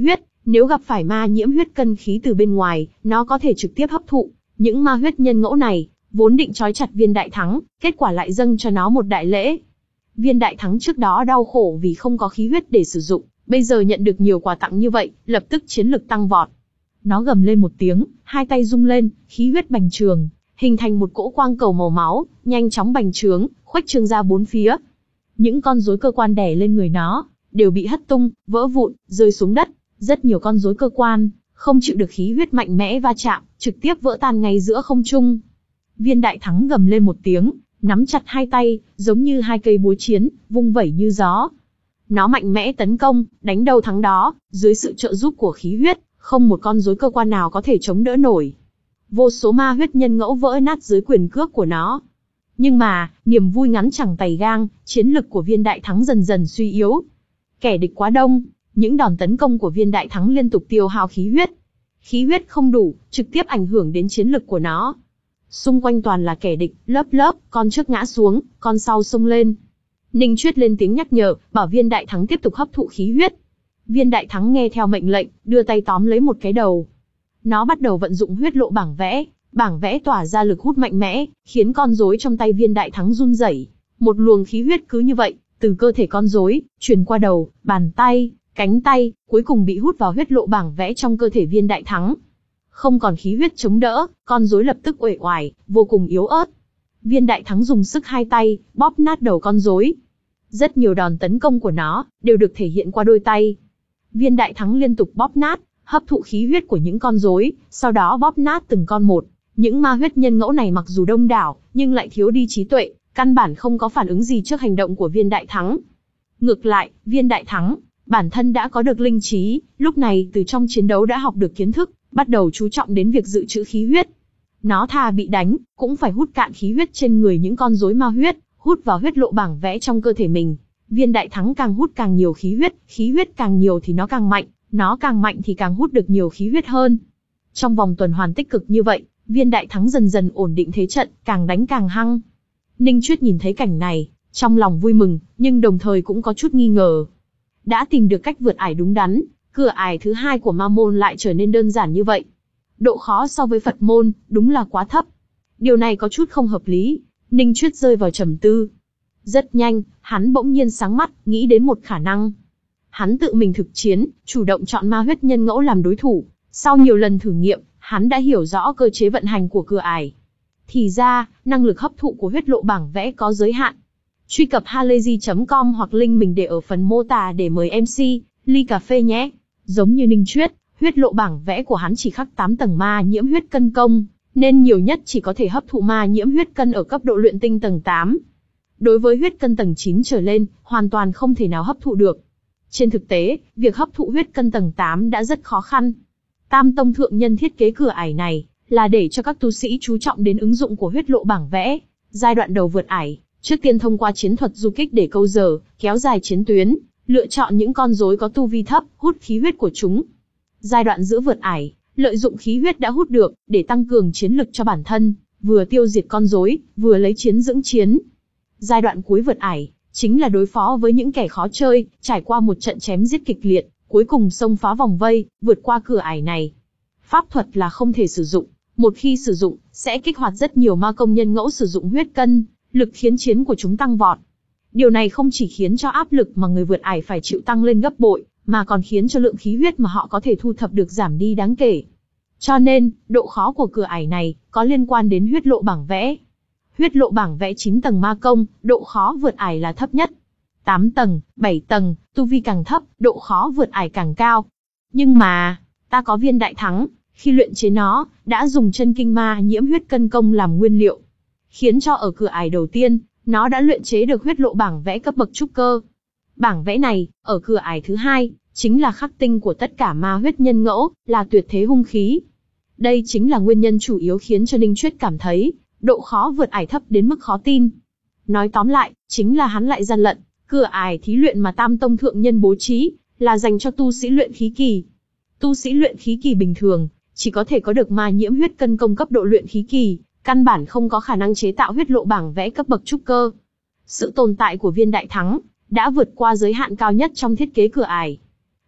Nếu gặp phải ma nhiễm huyết cân khí từ bên ngoài, nó có thể trực tiếp hấp thụ. Những ma huyết nhân ngẫu này, vốn định trói chặt Viên Đại Thắng, kết quả lại dâng cho nó một đại lễ. Viên Đại Thắng trước đó đau khổ vì không có khí huyết để sử dụng, bây giờ nhận được nhiều quà tặng như vậy, lập tức chiến lực tăng vọt. Nó gầm lên một tiếng, hai tay rung lên, khí huyết bành trướng, hình thành một cỗ quang cầu màu máu, nhanh chóng bành trướng, khuếch trương ra bốn phía. Những con rối cơ quan đè lên người nó, đều bị hất tung, vỡ vụn, rơi xuống đất. Rất nhiều con rối cơ quan, không chịu được khí huyết mạnh mẽ va chạm, trực tiếp vỡ tan ngay giữa không trung. Viên Đại Thắng gầm lên một tiếng, nắm chặt hai tay, giống như hai cây búa chiến, vung vẩy như gió. Nó mạnh mẽ tấn công, đánh đâu thắng đó, dưới sự trợ giúp của khí huyết, không một con rối cơ quan nào có thể chống đỡ nổi. Vô số ma huyết nhân ngẫu vỡ nát dưới quyền cước của nó. Nhưng mà, niềm vui ngắn chẳng tày gang, chiến lực của Viên Đại Thắng dần dần suy yếu. Kẻ địch quá đông, những đòn tấn công của Viên Đại Thắng liên tục tiêu hao khí huyết. Khí huyết không đủ, trực tiếp ảnh hưởng đến chiến lực của nó. Xung quanh toàn là kẻ địch, lớp lớp, con trước ngã xuống, con sau xông lên. Ninh Chuyết lên tiếng nhắc nhở, bảo Viên Đại Thắng tiếp tục hấp thụ khí huyết. Viên Đại Thắng nghe theo mệnh lệnh, đưa tay tóm lấy một cái đầu. Nó bắt đầu vận dụng huyết lộ bảng vẽ, bảng vẽ tỏa ra lực hút mạnh mẽ, khiến con rối trong tay Viên Đại Thắng run rẩy. Một luồng khí huyết cứ như vậy, từ cơ thể con rối, truyền qua đầu, bàn tay, cánh tay, cuối cùng bị hút vào huyết lộ bảng vẽ trong cơ thể Viên Đại Thắng. Không còn khí huyết chống đỡ, con rối lập tức uể oải, vô cùng yếu ớt. Viên Đại Thắng dùng sức hai tay, bóp nát đầu con rối. Rất nhiều đòn tấn công của nó, đều được thể hiện qua đôi tay. Viên Đại Thắng liên tục bóp nát, hấp thụ khí huyết của những con rối, sau đó bóp nát từng con một. Những ma huyết nhân ngẫu này mặc dù đông đảo, nhưng lại thiếu đi trí tuệ, căn bản không có phản ứng gì trước hành động của Viên Đại Thắng. Ngược lại, Viên Đại Thắng, bản thân đã có được linh trí, lúc này từ trong chiến đấu đã học được kiến thức, bắt đầu chú trọng đến việc dự trữ khí huyết. Nó thà bị đánh, cũng phải hút cạn khí huyết trên người những con rối ma huyết, hút vào huyết lộ bảng vẽ trong cơ thể mình. Viên Đại Thắng càng hút càng nhiều khí huyết, khí huyết càng nhiều thì nó càng mạnh, nó càng mạnh thì càng hút được nhiều khí huyết hơn. Trong vòng tuần hoàn tích cực như vậy, Viên Đại Thắng dần dần ổn định thế trận, càng đánh càng hăng. Ninh Chuyết nhìn thấy cảnh này, trong lòng vui mừng, nhưng đồng thời cũng có chút nghi ngờ. Đã tìm được cách vượt ải đúng đắn, cửa ải thứ hai của ma môn lại trở nên đơn giản như vậy. Độ khó so với Phật môn, đúng là quá thấp. Điều này có chút không hợp lý, Ninh Chuyết rơi vào trầm tư. Rất nhanh, hắn bỗng nhiên sáng mắt, nghĩ đến một khả năng. Hắn tự mình thực chiến, chủ động chọn ma huyết nhân ngẫu làm đối thủ. Sau nhiều lần thử nghiệm, hắn đã hiểu rõ cơ chế vận hành của cửa ải. Thì ra, năng lực hấp thụ của huyết lộ bảng vẽ có giới hạn. Truy cập halayzi chấm com hoặc link mình để ở phần mô tả để mời em xê, ly cà phê nhé. Giống như Ninh Chuyết, huyết lộ bảng vẽ của hắn chỉ khắc tám tầng ma nhiễm huyết cân công, nên nhiều nhất chỉ có thể hấp thụ ma nhiễm huyết cân ở cấp độ luyện tinh tầng tám. Đối với huyết cân tầng chín trở lên, hoàn toàn không thể nào hấp thụ được. Trên thực tế, việc hấp thụ huyết cân tầng tám đã rất khó khăn. Tam Tông thượng nhân thiết kế cửa ải này, là để cho các tu sĩ chú trọng đến ứng dụng của huyết lộ bảng vẽ. Giai đoạn đầu vượt ải, trước tiên thông qua chiến thuật du kích để câu giờ, kéo dài chiến tuyến, lựa chọn những con rối có tu vi thấp, hút khí huyết của chúng. Giai đoạn giữa vượt ải, lợi dụng khí huyết đã hút được, để tăng cường chiến lực cho bản thân, vừa tiêu diệt con rối, vừa lấy chiến dưỡng chiến. Giai đoạn cuối vượt ải, chính là đối phó với những kẻ khó chơi, trải qua một trận chém giết kịch liệt, cuối cùng xông phá vòng vây, vượt qua cửa ải này. Pháp thuật là không thể sử dụng, một khi sử dụng, sẽ kích hoạt rất nhiều ma công nhân ngẫu sử dụng huyết cân, lực khiến chiến của chúng tăng vọt. Điều này không chỉ khiến cho áp lực mà người vượt ải phải chịu tăng lên gấp bội, mà còn khiến cho lượng khí huyết mà họ có thể thu thập được giảm đi đáng kể. Cho nên, độ khó của cửa ải này có liên quan đến huyết lộ bảng vẽ. Huyết lộ bảng vẽ chín tầng ma công, độ khó vượt ải là thấp nhất. tám tầng, bảy tầng, tu vi càng thấp, độ khó vượt ải càng cao. Nhưng mà, ta có Viên Đại Thắng, khi luyện chế nó, đã dùng chân kinh ma nhiễm huyết cân công làm nguyên liệu, khiến cho ở cửa ải đầu tiên, nó đã luyện chế được huyết lộ bảng vẽ cấp bậc trúc cơ. Bảng vẽ này, ở cửa ải thứ hai, chính là khắc tinh của tất cả ma huyết nhân ngẫu, là tuyệt thế hung khí. Đây chính là nguyên nhân chủ yếu khiến cho Ninh Chuyết cảm thấy, độ khó vượt ải thấp đến mức khó tin. Nói tóm lại, chính là hắn lại gian lận, cửa ải thí luyện mà Tam Tông thượng nhân bố trí, là dành cho tu sĩ luyện khí kỳ. Tu sĩ luyện khí kỳ bình thường, chỉ có thể có được ma nhiễm huyết cân công cấp độ luyện khí kỳ, căn bản không có khả năng chế tạo huyết lộ bảng vẽ cấp bậc trúc cơ. Sự tồn tại của Viên Đại Thắng đã vượt qua giới hạn cao nhất trong thiết kế cửa ải.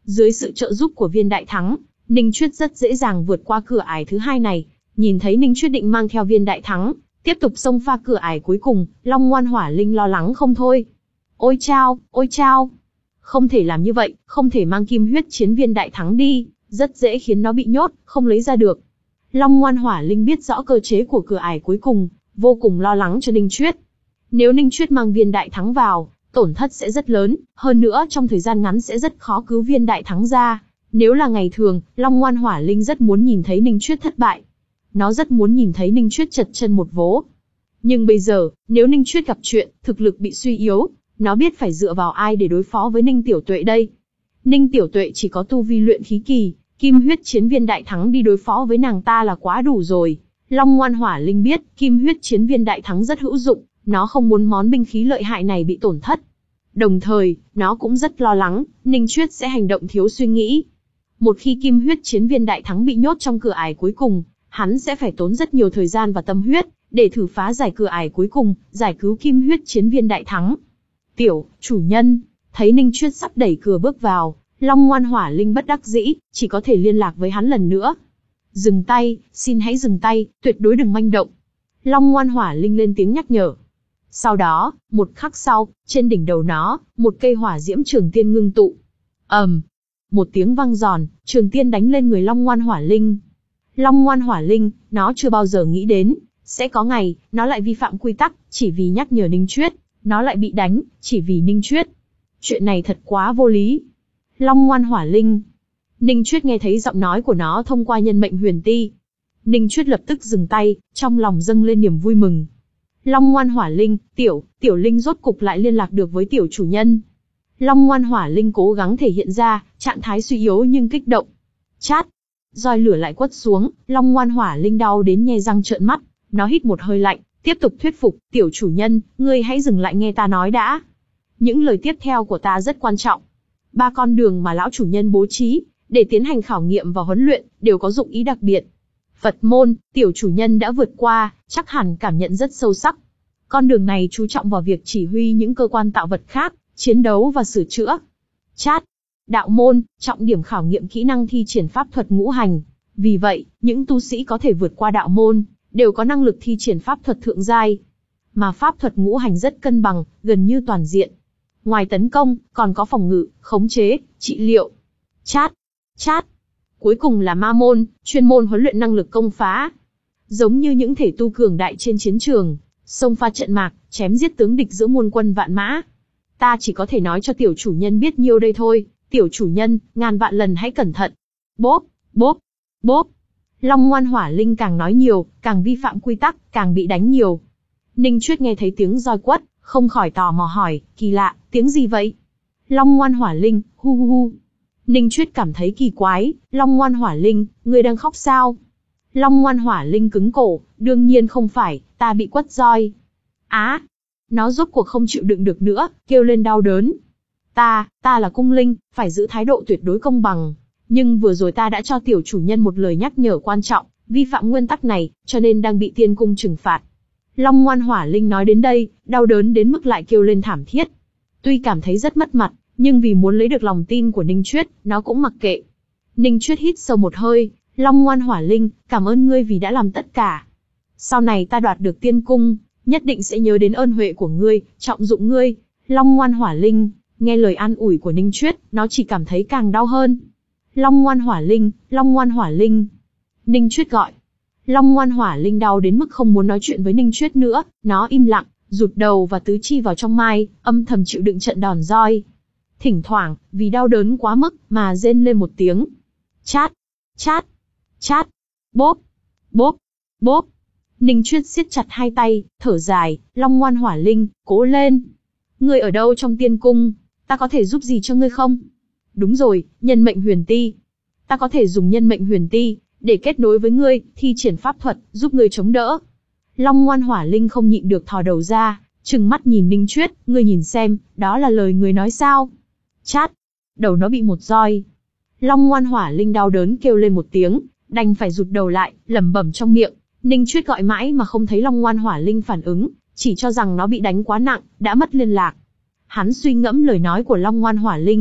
Dưới sự trợ giúp của viên đại thắng, Ninh Chuyết rất dễ dàng vượt qua cửa ải thứ hai này. Nhìn thấy Ninh Chuyết định mang theo viên đại thắng, tiếp tục xông pha cửa ải cuối cùng, Long Ngoan Hỏa Linh lo lắng không thôi. Ôi chao, ôi chao! Không thể làm như vậy, không thể mang kim huyết chiến viên đại thắng đi, rất dễ khiến nó bị nhốt, không lấy ra được. Long Ngoan Hỏa Linh biết rõ cơ chế của cửa ải cuối cùng, vô cùng lo lắng cho Ninh Chuyết. Nếu Ninh Chuyết mang viên đại thắng vào, tổn thất sẽ rất lớn, hơn nữa trong thời gian ngắn sẽ rất khó cứu viên đại thắng ra. Nếu là ngày thường, Long Ngoan Hỏa Linh rất muốn nhìn thấy Ninh Chuyết thất bại. Nó rất muốn nhìn thấy Ninh Chuyết chật chân một vố. Nhưng bây giờ, nếu Ninh Chuyết gặp chuyện, thực lực bị suy yếu, nó biết phải dựa vào ai để đối phó với Ninh Tiểu Tuệ đây. Ninh Tiểu Tuệ chỉ có tu vi luyện khí kỳ, kim huyết chiến viên đại thắng đi đối phó với nàng ta là quá đủ rồi. Long Ngoan Hỏa Linh biết, kim huyết chiến viên đại thắng rất hữu dụng, nó không muốn món binh khí lợi hại này bị tổn thất. Đồng thời, nó cũng rất lo lắng, Ninh Chuyết sẽ hành động thiếu suy nghĩ. Một khi kim huyết chiến viên đại thắng bị nhốt trong cửa ải cuối cùng, hắn sẽ phải tốn rất nhiều thời gian và tâm huyết, để thử phá giải cửa ải cuối cùng, giải cứu kim huyết chiến viên đại thắng. Tiểu, chủ nhân, thấy Ninh Chuyết sắp đẩy cửa bước vào, Long Ngoan Hỏa Linh bất đắc dĩ, chỉ có thể liên lạc với hắn lần nữa. Dừng tay, xin hãy dừng tay, tuyệt đối đừng manh động. Long Ngoan Hỏa Linh lên tiếng nhắc nhở. Sau đó, một khắc sau, trên đỉnh đầu nó, một cây hỏa diễm trường tiên ngưng tụ. ầm, um, một tiếng vang giòn, trường tiên đánh lên người Long Ngoan Hỏa Linh. Long Ngoan Hỏa Linh, nó chưa bao giờ nghĩ đến, sẽ có ngày, nó lại vi phạm quy tắc, chỉ vì nhắc nhở Ninh Chuyết, nó lại bị đánh, chỉ vì Ninh Chuyết. Chuyện này thật quá vô lý. Long Ngoan Hỏa Linh. Ninh Chuyết nghe thấy giọng nói của nó thông qua nhân mệnh huyền ti. Ninh Chuyết lập tức dừng tay, trong lòng dâng lên niềm vui mừng. Long Ngoan Hỏa Linh, tiểu, tiểu Linh rốt cục lại liên lạc được với tiểu chủ nhân. Long Ngoan Hỏa Linh cố gắng thể hiện ra, trạng thái suy yếu nhưng kích động. Chát, roi lửa lại quất xuống, Long Ngoan Hỏa Linh đau đến nhe răng trợn mắt, nó hít một hơi lạnh, tiếp tục thuyết phục, tiểu chủ nhân, ngươi hãy dừng lại nghe ta nói đã. Những lời tiếp theo của ta rất quan trọng. Ba con đường mà lão chủ nhân bố trí, để tiến hành khảo nghiệm và huấn luyện, đều có dụng ý đặc biệt. Phật môn, tiểu chủ nhân đã vượt qua, chắc hẳn cảm nhận rất sâu sắc. Con đường này chú trọng vào việc chỉ huy những cơ quan tạo vật khác, chiến đấu và sửa chữa. Chát, đạo môn, trọng điểm khảo nghiệm kỹ năng thi triển pháp thuật ngũ hành. Vì vậy, những tu sĩ có thể vượt qua đạo môn, đều có năng lực thi triển pháp thuật thượng giai. Mà pháp thuật ngũ hành rất cân bằng, gần như toàn diện. Ngoài tấn công, còn có phòng ngự, khống chế, trị liệu. Chát, chát. Cuối cùng là ma môn, chuyên môn huấn luyện năng lực công phá. Giống như những thể tu cường đại trên chiến trường, xông pha trận mạc, chém giết tướng địch giữa muôn quân vạn mã. Ta chỉ có thể nói cho tiểu chủ nhân biết nhiêu đây thôi, tiểu chủ nhân, ngàn vạn lần hãy cẩn thận. Bốp, bốp, bốp. Long Ngoan Hỏa Linh càng nói nhiều, càng vi phạm quy tắc, càng bị đánh nhiều. Ninh Chuyết nghe thấy tiếng roi quất, không khỏi tò mò hỏi, kỳ lạ, tiếng gì vậy? Long Ngoan Hỏa Linh, hu hu hu. Ninh Chuyết cảm thấy kỳ quái, Long Ngoan Hỏa Linh, ngươi đang khóc sao? Long Ngoan Hỏa Linh cứng cổ, đương nhiên không phải, ta bị quất roi. Á, nó rốt cuộc không chịu đựng được nữa, kêu lên đau đớn. Ta, ta là cung linh, phải giữ thái độ tuyệt đối công bằng. Nhưng vừa rồi ta đã cho tiểu chủ nhân một lời nhắc nhở quan trọng, vi phạm nguyên tắc này, cho nên đang bị tiên cung trừng phạt. Long Ngoan Hỏa Linh nói đến đây, đau đớn đến mức lại kêu lên thảm thiết. Tuy cảm thấy rất mất mặt, nhưng vì muốn lấy được lòng tin của Ninh Chuyết, nó cũng mặc kệ. Ninh Chuyết hít sâu một hơi, Long Ngoan Hỏa Linh, cảm ơn ngươi vì đã làm tất cả. Sau này ta đoạt được tiên cung, nhất định sẽ nhớ đến ơn huệ của ngươi, trọng dụng ngươi. Long Ngoan Hỏa Linh, nghe lời an ủi của Ninh Chuyết, nó chỉ cảm thấy càng đau hơn. Long Ngoan Hỏa Linh, Long Ngoan Hỏa Linh. Ninh Chuyết gọi. Long Ngoan Hỏa Linh đau đến mức không muốn nói chuyện với Ninh Chuyết nữa, nó im lặng, rụt đầu và tứ chi vào trong mai, âm thầm chịu đựng trận đòn roi. Thỉnh thoảng, vì đau đớn quá mức, mà rên lên một tiếng. Chát, chát, chát, bốp, bốp, bốp. Ninh Chuyết siết chặt hai tay, thở dài, Long Ngoan Hỏa Linh, cố lên. Ngươi ở đâu trong tiên cung, ta có thể giúp gì cho ngươi không? Đúng rồi, nhân mệnh huyền ti. Ta có thể dùng nhân mệnh huyền ti, để kết nối với ngươi, thi triển pháp thuật, giúp ngươi chống đỡ. Long Ngoan Hỏa Linh không nhịn được thò đầu ra, trừng mắt nhìn Ninh Chuyết, ngươi nhìn xem, đó là lời ngươi nói sao? Chát, đầu nó bị một roi. Long Ngoan Hỏa Linh đau đớn kêu lên một tiếng, đành phải rụt đầu lại, lẩm bẩm trong miệng. Ninh Chuyết gọi mãi mà không thấy Long Ngoan Hỏa Linh phản ứng, chỉ cho rằng nó bị đánh quá nặng, đã mất liên lạc. Hắn suy ngẫm lời nói của Long Ngoan Hỏa Linh,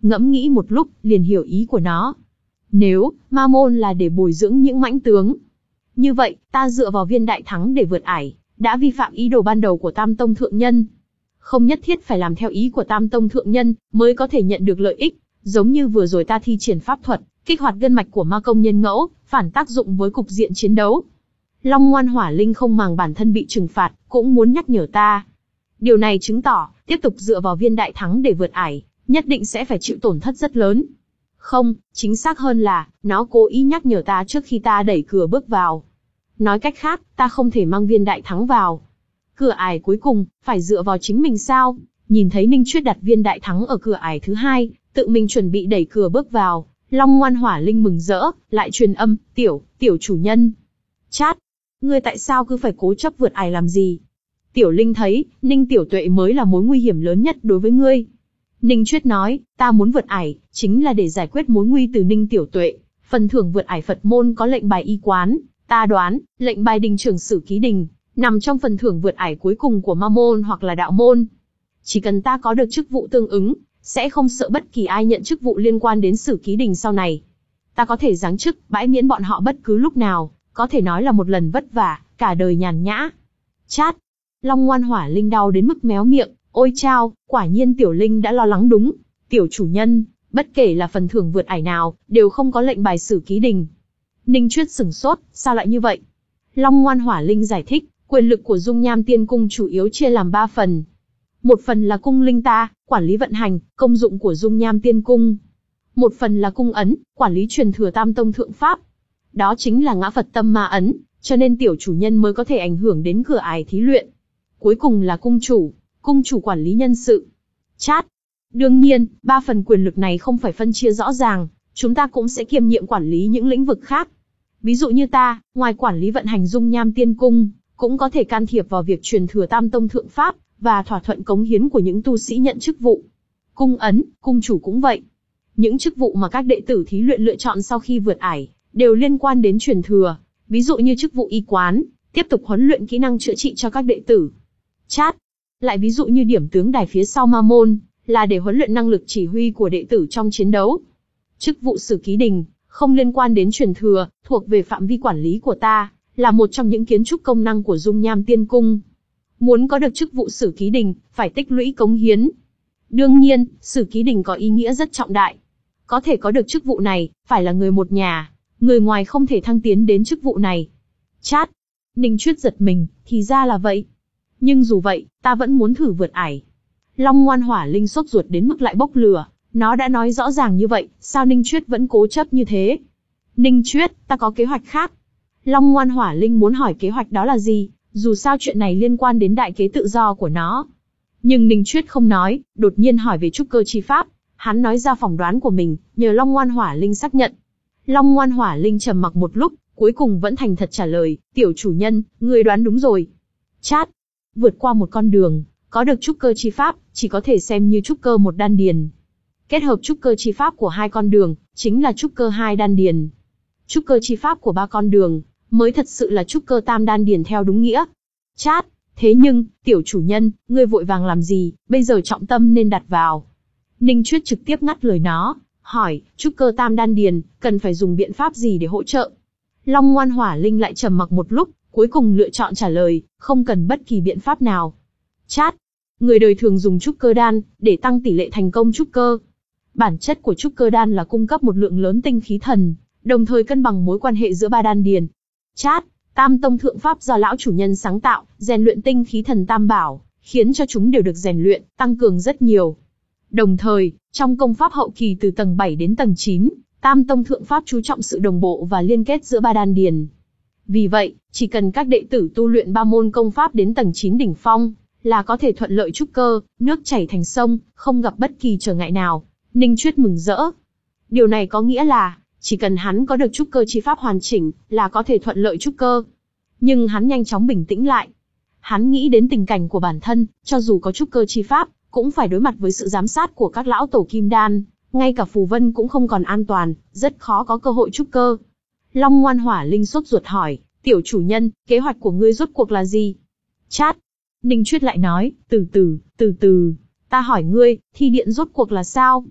ngẫm nghĩ một lúc, liền hiểu ý của nó. Nếu ma môn là để bồi dưỡng những mãnh tướng, như vậy, ta dựa vào viên đại thắng để vượt ải, đã vi phạm ý đồ ban đầu của Tam Tông Thượng Nhân. Không nhất thiết phải làm theo ý của Tam Tông Thượng Nhân, mới có thể nhận được lợi ích, giống như vừa rồi ta thi triển pháp thuật, kích hoạt gân mạch của ma công nhân ngẫu, phản tác dụng với cục diện chiến đấu. Long Ngoan Hỏa Linh không màng bản thân bị trừng phạt, cũng muốn nhắc nhở ta. Điều này chứng tỏ, tiếp tục dựa vào viên đại thắng để vượt ải, nhất định sẽ phải chịu tổn thất rất lớn. Không, chính xác hơn là, nó cố ý nhắc nhở ta trước khi ta đẩy cửa bước vào. Nói cách khác, ta không thể mang viên đại thắng vào. Cửa ải cuối cùng, phải dựa vào chính mình sao? Nhìn thấy Ninh Chuyết đặt viên đại thắng ở cửa ải thứ hai, tự mình chuẩn bị đẩy cửa bước vào, Long Ngoan Hỏa Linh mừng rỡ, lại truyền âm, tiểu, tiểu chủ nhân. Chát, ngươi tại sao cứ phải cố chấp vượt ải làm gì? Tiểu Linh thấy, Ninh Tiểu Tuệ mới là mối nguy hiểm lớn nhất đối với ngươi. Ninh Chuyết nói, ta muốn vượt ải, chính là để giải quyết mối nguy từ Ninh Tiểu Tuệ. Phần thưởng vượt ải Phật môn có lệnh bài y quán, ta đoán, lệnh bài đình trưởng Sử Ký Đình, nằm trong phần thưởng vượt ải cuối cùng của ma môn hoặc là đạo môn. Chỉ cần ta có được chức vụ tương ứng, sẽ không sợ bất kỳ ai nhận chức vụ liên quan đến Sử Ký Đình sau này. Ta có thể giáng chức, bãi miễn bọn họ bất cứ lúc nào, có thể nói là một lần vất vả, cả đời nhàn nhã. Chát, Long Ngoan Hỏa Linh đau đến mức méo miệng, ôi chao, quả nhiên Tiểu Linh đã lo lắng đúng. Tiểu chủ nhân, bất kể là phần thưởng vượt ải nào, đều không có lệnh bài Sử Ký Đình. Ninh Chuyết sửng sốt, sao lại như vậy? Long Ngoan Hỏa Linh giải thích, quyền lực của Dung Nham Tiên Cung chủ yếu chia làm ba phần. Một phần là cung linh ta, quản lý vận hành, công dụng của Dung Nham Tiên Cung. Một phần là cung ấn, quản lý truyền thừa Tam Tông Thượng Pháp. Đó chính là ngã Phật tâm ma ấn, cho nên tiểu chủ nhân mới có thể ảnh hưởng đến cửa ải thí luyện. Cuối cùng là cung chủ, cung chủ quản lý nhân sự. Chát. Đương nhiên, ba phần quyền lực này không phải phân chia rõ ràng, chúng ta cũng sẽ kiêm nhiệm quản lý những lĩnh vực khác. Ví dụ như ta, ngoài quản lý vận hành Dung Nham Tiên Cung, cũng có thể can thiệp vào việc truyền thừa Tam Tông Thượng Pháp, và thỏa thuận cống hiến của những tu sĩ nhận chức vụ. Cung ấn, cung chủ cũng vậy. Những chức vụ mà các đệ tử thí luyện lựa chọn sau khi vượt ải, đều liên quan đến truyền thừa, ví dụ như chức vụ y quán, tiếp tục huấn luyện kỹ năng chữa trị cho các đệ tử. Chát. Lại ví dụ như điểm tướng đài phía sau ma môn, là để huấn luyện năng lực chỉ huy của đệ tử trong chiến đấu. Chức vụ Sử Ký Đình, không liên quan đến truyền thừa, thuộc về phạm vi quản lý của ta, là một trong những kiến trúc công năng của Dung Nham Tiên Cung. Muốn có được chức vụ Sử Ký Đình, phải tích lũy cống hiến. Đương nhiên, Sử Ký Đình có ý nghĩa rất trọng đại. Có thể có được chức vụ này, phải là người một nhà, người ngoài không thể thăng tiến đến chức vụ này. Chát. Ninh Chuyết giật mình, thì ra là vậy. Nhưng dù vậy, ta vẫn muốn thử vượt ải. Long Ngoan Hỏa Linh sốt ruột đến mức lại bốc lửa, nó đã nói rõ ràng như vậy, sao Ninh Chuyết vẫn cố chấp như thế? Ninh Chuyết, ta có kế hoạch khác. Long Ngoan Hỏa Linh muốn hỏi kế hoạch đó là gì, dù sao chuyện này liên quan đến đại kế tự do của nó. Nhưng Ninh Chuyết không nói, đột nhiên hỏi về trúc cơ chi pháp. Hắn nói ra phỏng đoán của mình, nhờ Long Ngoan Hỏa Linh xác nhận. Long Ngoan Hỏa Linh trầm mặc một lúc, cuối cùng vẫn thành thật trả lời, tiểu chủ nhân, người đoán đúng rồi. Chát. Vượt qua một con đường, có được trúc cơ chi pháp, chỉ có thể xem như trúc cơ một đan điền. Kết hợp trúc cơ chi pháp của hai con đường, chính là trúc cơ hai đan điền. Trúc cơ chi pháp của ba con đường, mới thật sự là trúc cơ tam đan điền theo đúng nghĩa. Chát. Thế nhưng, tiểu chủ nhân, ngươi vội vàng làm gì, bây giờ trọng tâm nên đặt vào. Ninh Chuyết trực tiếp ngắt lời nó, hỏi, trúc cơ tam đan điền, cần phải dùng biện pháp gì để hỗ trợ? Long Ngoan Hỏa Linh lại trầm mặc một lúc, cuối cùng lựa chọn trả lời, không cần bất kỳ biện pháp nào. Chát. Người đời thường dùng trúc cơ đan, để tăng tỷ lệ thành công trúc cơ. Bản chất của trúc cơ đan là cung cấp một lượng lớn tinh khí thần, đồng thời cân bằng mối quan hệ giữa ba đan điền. Chát. Tam Tông Thượng Pháp do lão chủ nhân sáng tạo, rèn luyện tinh khí thần tam bảo, khiến cho chúng đều được rèn luyện, tăng cường rất nhiều. Đồng thời, trong công pháp hậu kỳ từ tầng bảy đến tầng chín, Tam Tông Thượng Pháp chú trọng sự đồng bộ và liên kết giữa ba đan điền. Vì vậy, chỉ cần các đệ tử tu luyện ba môn công pháp đến tầng chín đỉnh phong, là có thể thuận lợi trúc cơ, nước chảy thành sông, không gặp bất kỳ trở ngại nào. Ninh Chuyết mừng rỡ. Điều này có nghĩa là, chỉ cần hắn có được trúc cơ chi pháp hoàn chỉnh, là có thể thuận lợi trúc cơ. Nhưng hắn nhanh chóng bình tĩnh lại. Hắn nghĩ đến tình cảnh của bản thân, cho dù có trúc cơ chi pháp, cũng phải đối mặt với sự giám sát của các lão tổ kim đan, ngay cả phù vân cũng không còn an toàn, rất khó có cơ hội trúc cơ. Long Ngoan Hỏa Linh sốt ruột hỏi, tiểu chủ nhân, kế hoạch của ngươi rốt cuộc là gì? Chát. Ninh Chuyết lại nói, từ từ, từ từ, ta hỏi ngươi, thi điện rốt cuộc là sao?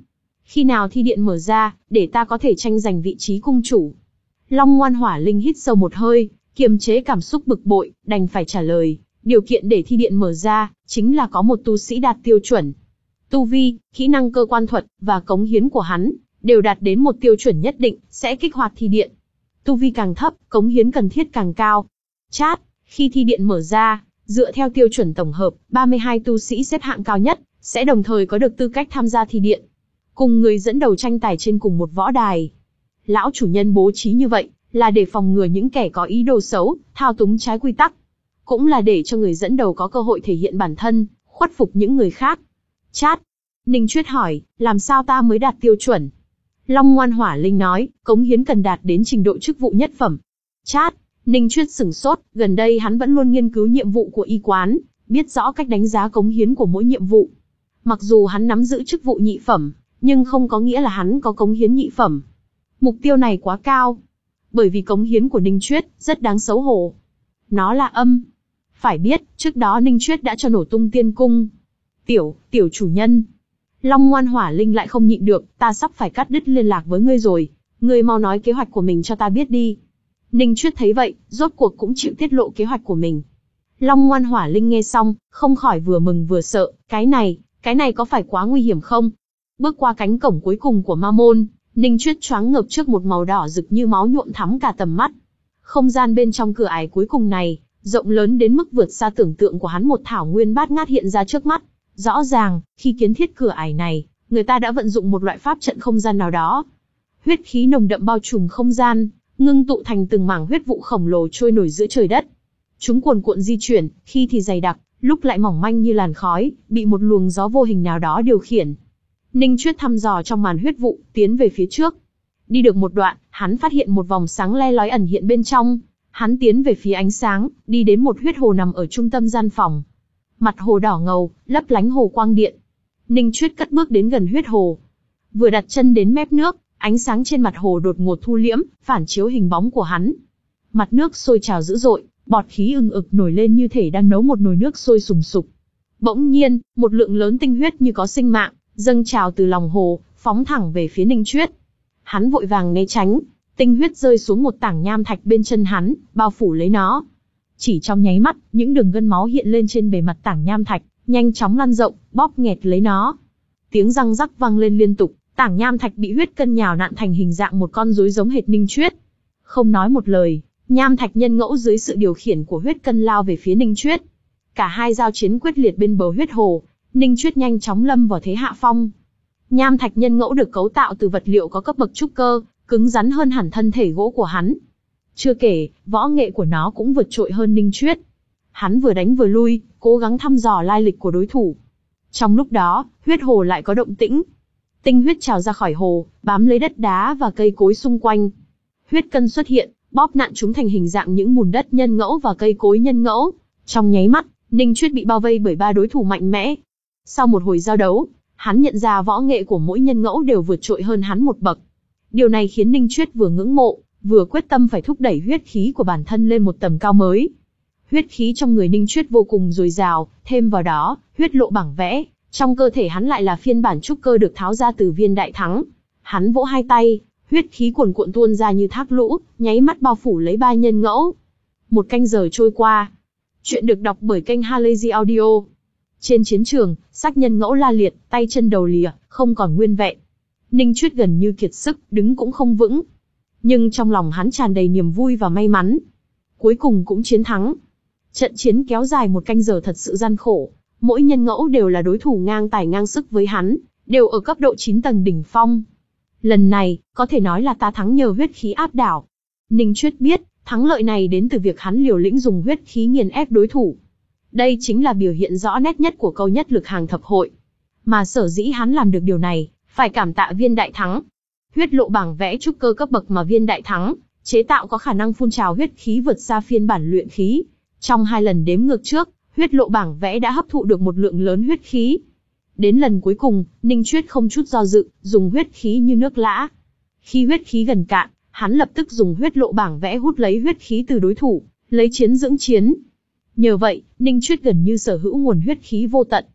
Khi nào thi điện mở ra, để ta có thể tranh giành vị trí cung chủ. Long Ngoan Hỏa Linh hít sâu một hơi, kiềm chế cảm xúc bực bội, đành phải trả lời. Điều kiện để thi điện mở ra, chính là có một tu sĩ đạt tiêu chuẩn. Tu vi, kỹ năng cơ quan thuật, và cống hiến của hắn, đều đạt đến một tiêu chuẩn nhất định, sẽ kích hoạt thi điện. Tu vi càng thấp, cống hiến cần thiết càng cao. Chat, khi thi điện mở ra, dựa theo tiêu chuẩn tổng hợp, ba mươi hai tu sĩ xếp hạng cao nhất, sẽ đồng thời có được tư cách tham gia thi điện. Cùng người dẫn đầu tranh tài trên cùng một võ đài. Lão chủ nhân bố trí như vậy, là để phòng ngừa những kẻ có ý đồ xấu, thao túng trái quy tắc. Cũng là để cho người dẫn đầu có cơ hội thể hiện bản thân, khuất phục những người khác. Chat. Ninh Chuyết hỏi, làm sao ta mới đạt tiêu chuẩn? Long Ngoan Hỏa Linh nói, cống hiến cần đạt đến trình độ chức vụ nhất phẩm. Chat. Ninh Chuyết sửng sốt, gần đây hắn vẫn luôn nghiên cứu nhiệm vụ của y quán, biết rõ cách đánh giá cống hiến của mỗi nhiệm vụ. Mặc dù hắn nắm giữ chức vụ nhị phẩm, nhưng không có nghĩa là hắn có cống hiến nhị phẩm. Mục tiêu này quá cao. Bởi vì cống hiến của Ninh Chuyết rất đáng xấu hổ. Nó là âm. Phải biết, trước đó Ninh Chuyết đã cho nổ tung tiên cung. Tiểu, tiểu chủ nhân. Long Ngoan Hỏa Linh lại không nhịn được, ta sắp phải cắt đứt liên lạc với ngươi rồi. Ngươi mau nói kế hoạch của mình cho ta biết đi. Ninh Chuyết thấy vậy, rốt cuộc cũng chịu tiết lộ kế hoạch của mình. Long Ngoan Hỏa Linh nghe xong, không khỏi vừa mừng vừa sợ, cái này, cái này có phải quá nguy hiểm không? Bước qua cánh cổng cuối cùng của ma môn, Ninh Chuyết choáng ngợp trước một màu đỏ rực như máu nhuộm thắm cả tầm mắt. Không gian bên trong cửa ải cuối cùng này, rộng lớn đến mức vượt xa tưởng tượng của hắn, một thảo nguyên bát ngát hiện ra trước mắt. Rõ ràng, khi kiến thiết cửa ải này, người ta đã vận dụng một loại pháp trận không gian nào đó. Huyết khí nồng đậm bao trùm không gian, ngưng tụ thành từng mảng huyết vụ khổng lồ trôi nổi giữa trời đất. Chúng cuồn cuộn di chuyển, khi thì dày đặc, lúc lại mỏng manh như làn khói, bị một luồng gió vô hình nào đó điều khiển. Ninh Chuyết thăm dò trong màn huyết vụ, tiến về phía trước. Đi được một đoạn, hắn phát hiện một vòng sáng le lói ẩn hiện bên trong. Hắn tiến về phía ánh sáng, đi đến một huyết hồ nằm ở trung tâm gian phòng. Mặt hồ đỏ ngầu, lấp lánh hồ quang điện. Ninh Chuyết cất bước đến gần huyết hồ. Vừa đặt chân đến mép nước, ánh sáng trên mặt hồ đột ngột thu liễm, phản chiếu hình bóng của hắn. Mặt nước sôi trào dữ dội, bọt khí ừng ực nổi lên như thể đang nấu một nồi nước sôi sùng sục. Bỗng nhiên, một lượng lớn tinh huyết như có sinh mạng, dâng trào từ lòng hồ, phóng thẳng về phía Ninh Chuyết. Hắn vội vàng né tránh, tinh huyết rơi xuống một tảng nham thạch bên chân hắn, bao phủ lấy nó. Chỉ trong nháy mắt, những đường gân máu hiện lên trên bề mặt tảng nham thạch, nhanh chóng lan rộng, bóp nghẹt lấy nó. Tiếng răng rắc vang lên liên tục, tảng nham thạch bị huyết cân nhào nặn thành hình dạng một con rối giống hệt Ninh Chuyết. Không nói một lời, nham thạch nhân ngẫu dưới sự điều khiển của huyết cân lao về phía Ninh Chuyết. Cả hai giao chiến quyết liệt bên bờ huyết hồ, Ninh Chuyết nhanh chóng lâm vào thế hạ phong. Nham thạch nhân ngẫu được cấu tạo từ vật liệu có cấp bậc trúc cơ, cứng rắn hơn hẳn thân thể gỗ của hắn. Chưa kể, võ nghệ của nó cũng vượt trội hơn Ninh Chuyết. Hắn vừa đánh vừa lui, cố gắng thăm dò lai lịch của đối thủ. Trong lúc đó, huyết hồ lại có động tĩnh. Tinh huyết trào ra khỏi hồ, bám lấy đất đá và cây cối xung quanh. Huyết cân xuất hiện, bóp nặn chúng thành hình dạng những bùn đất nhân ngẫu và cây cối nhân ngẫu. Trong nháy mắt, Ninh Chuyết bị bao vây bởi ba đối thủ mạnh mẽ. Sau một hồi giao đấu, hắn nhận ra võ nghệ của mỗi nhân ngẫu đều vượt trội hơn hắn một bậc. Điều này khiến Ninh Chuyết vừa ngưỡng mộ, vừa quyết tâm phải thúc đẩy huyết khí của bản thân lên một tầm cao mới. Huyết khí trong người Ninh Chuyết vô cùng dồi dào, thêm vào đó, huyết lộ bảng vẽ, trong cơ thể hắn lại là phiên bản trúc cơ được tháo ra từ viên đại thắng. Hắn vỗ hai tay, huyết khí cuồn cuộn tuôn ra như thác lũ, nháy mắt bao phủ lấy ba nhân ngẫu. Một canh giờ trôi qua. Chuyện được đọc bởi kênh Halazy Audio. Trên chiến trường, xác nhân ngẫu la liệt, tay chân đầu lìa, không còn nguyên vẹn. Ninh Chuyết gần như kiệt sức, đứng cũng không vững. Nhưng trong lòng hắn tràn đầy niềm vui và may mắn. Cuối cùng cũng chiến thắng. Trận chiến kéo dài một canh giờ thật sự gian khổ. Mỗi nhân ngẫu đều là đối thủ ngang tài ngang sức với hắn, đều ở cấp độ chín tầng đỉnh phong. Lần này, có thể nói là ta thắng nhờ huyết khí áp đảo. Ninh Chuyết biết, thắng lợi này đến từ việc hắn liều lĩnh dùng huyết khí nghiền ép đối thủ. Đây chính là biểu hiện rõ nét nhất của câu nhất lực hàng thập hội. Mà sở dĩ hắn làm được điều này, phải cảm tạ viên đại thắng. Huyết lộ bảng vẽ trúc cơ cấp bậc mà viên đại thắng chế tạo có khả năng phun trào huyết khí vượt xa phiên bản luyện khí. Trong hai lần đếm ngược trước, huyết lộ bảng vẽ đã hấp thụ được một lượng lớn huyết khí. Đến lần cuối cùng, Ninh Chuyết không chút do dự, dùng huyết khí như nước lã. Khi huyết khí gần cạn, hắn lập tức dùng huyết lộ bảng vẽ hút lấy huyết khí từ đối thủ, lấy chiến dưỡng chiến. Nhờ vậy, Ninh Chuyết gần như sở hữu nguồn huyết khí vô tận.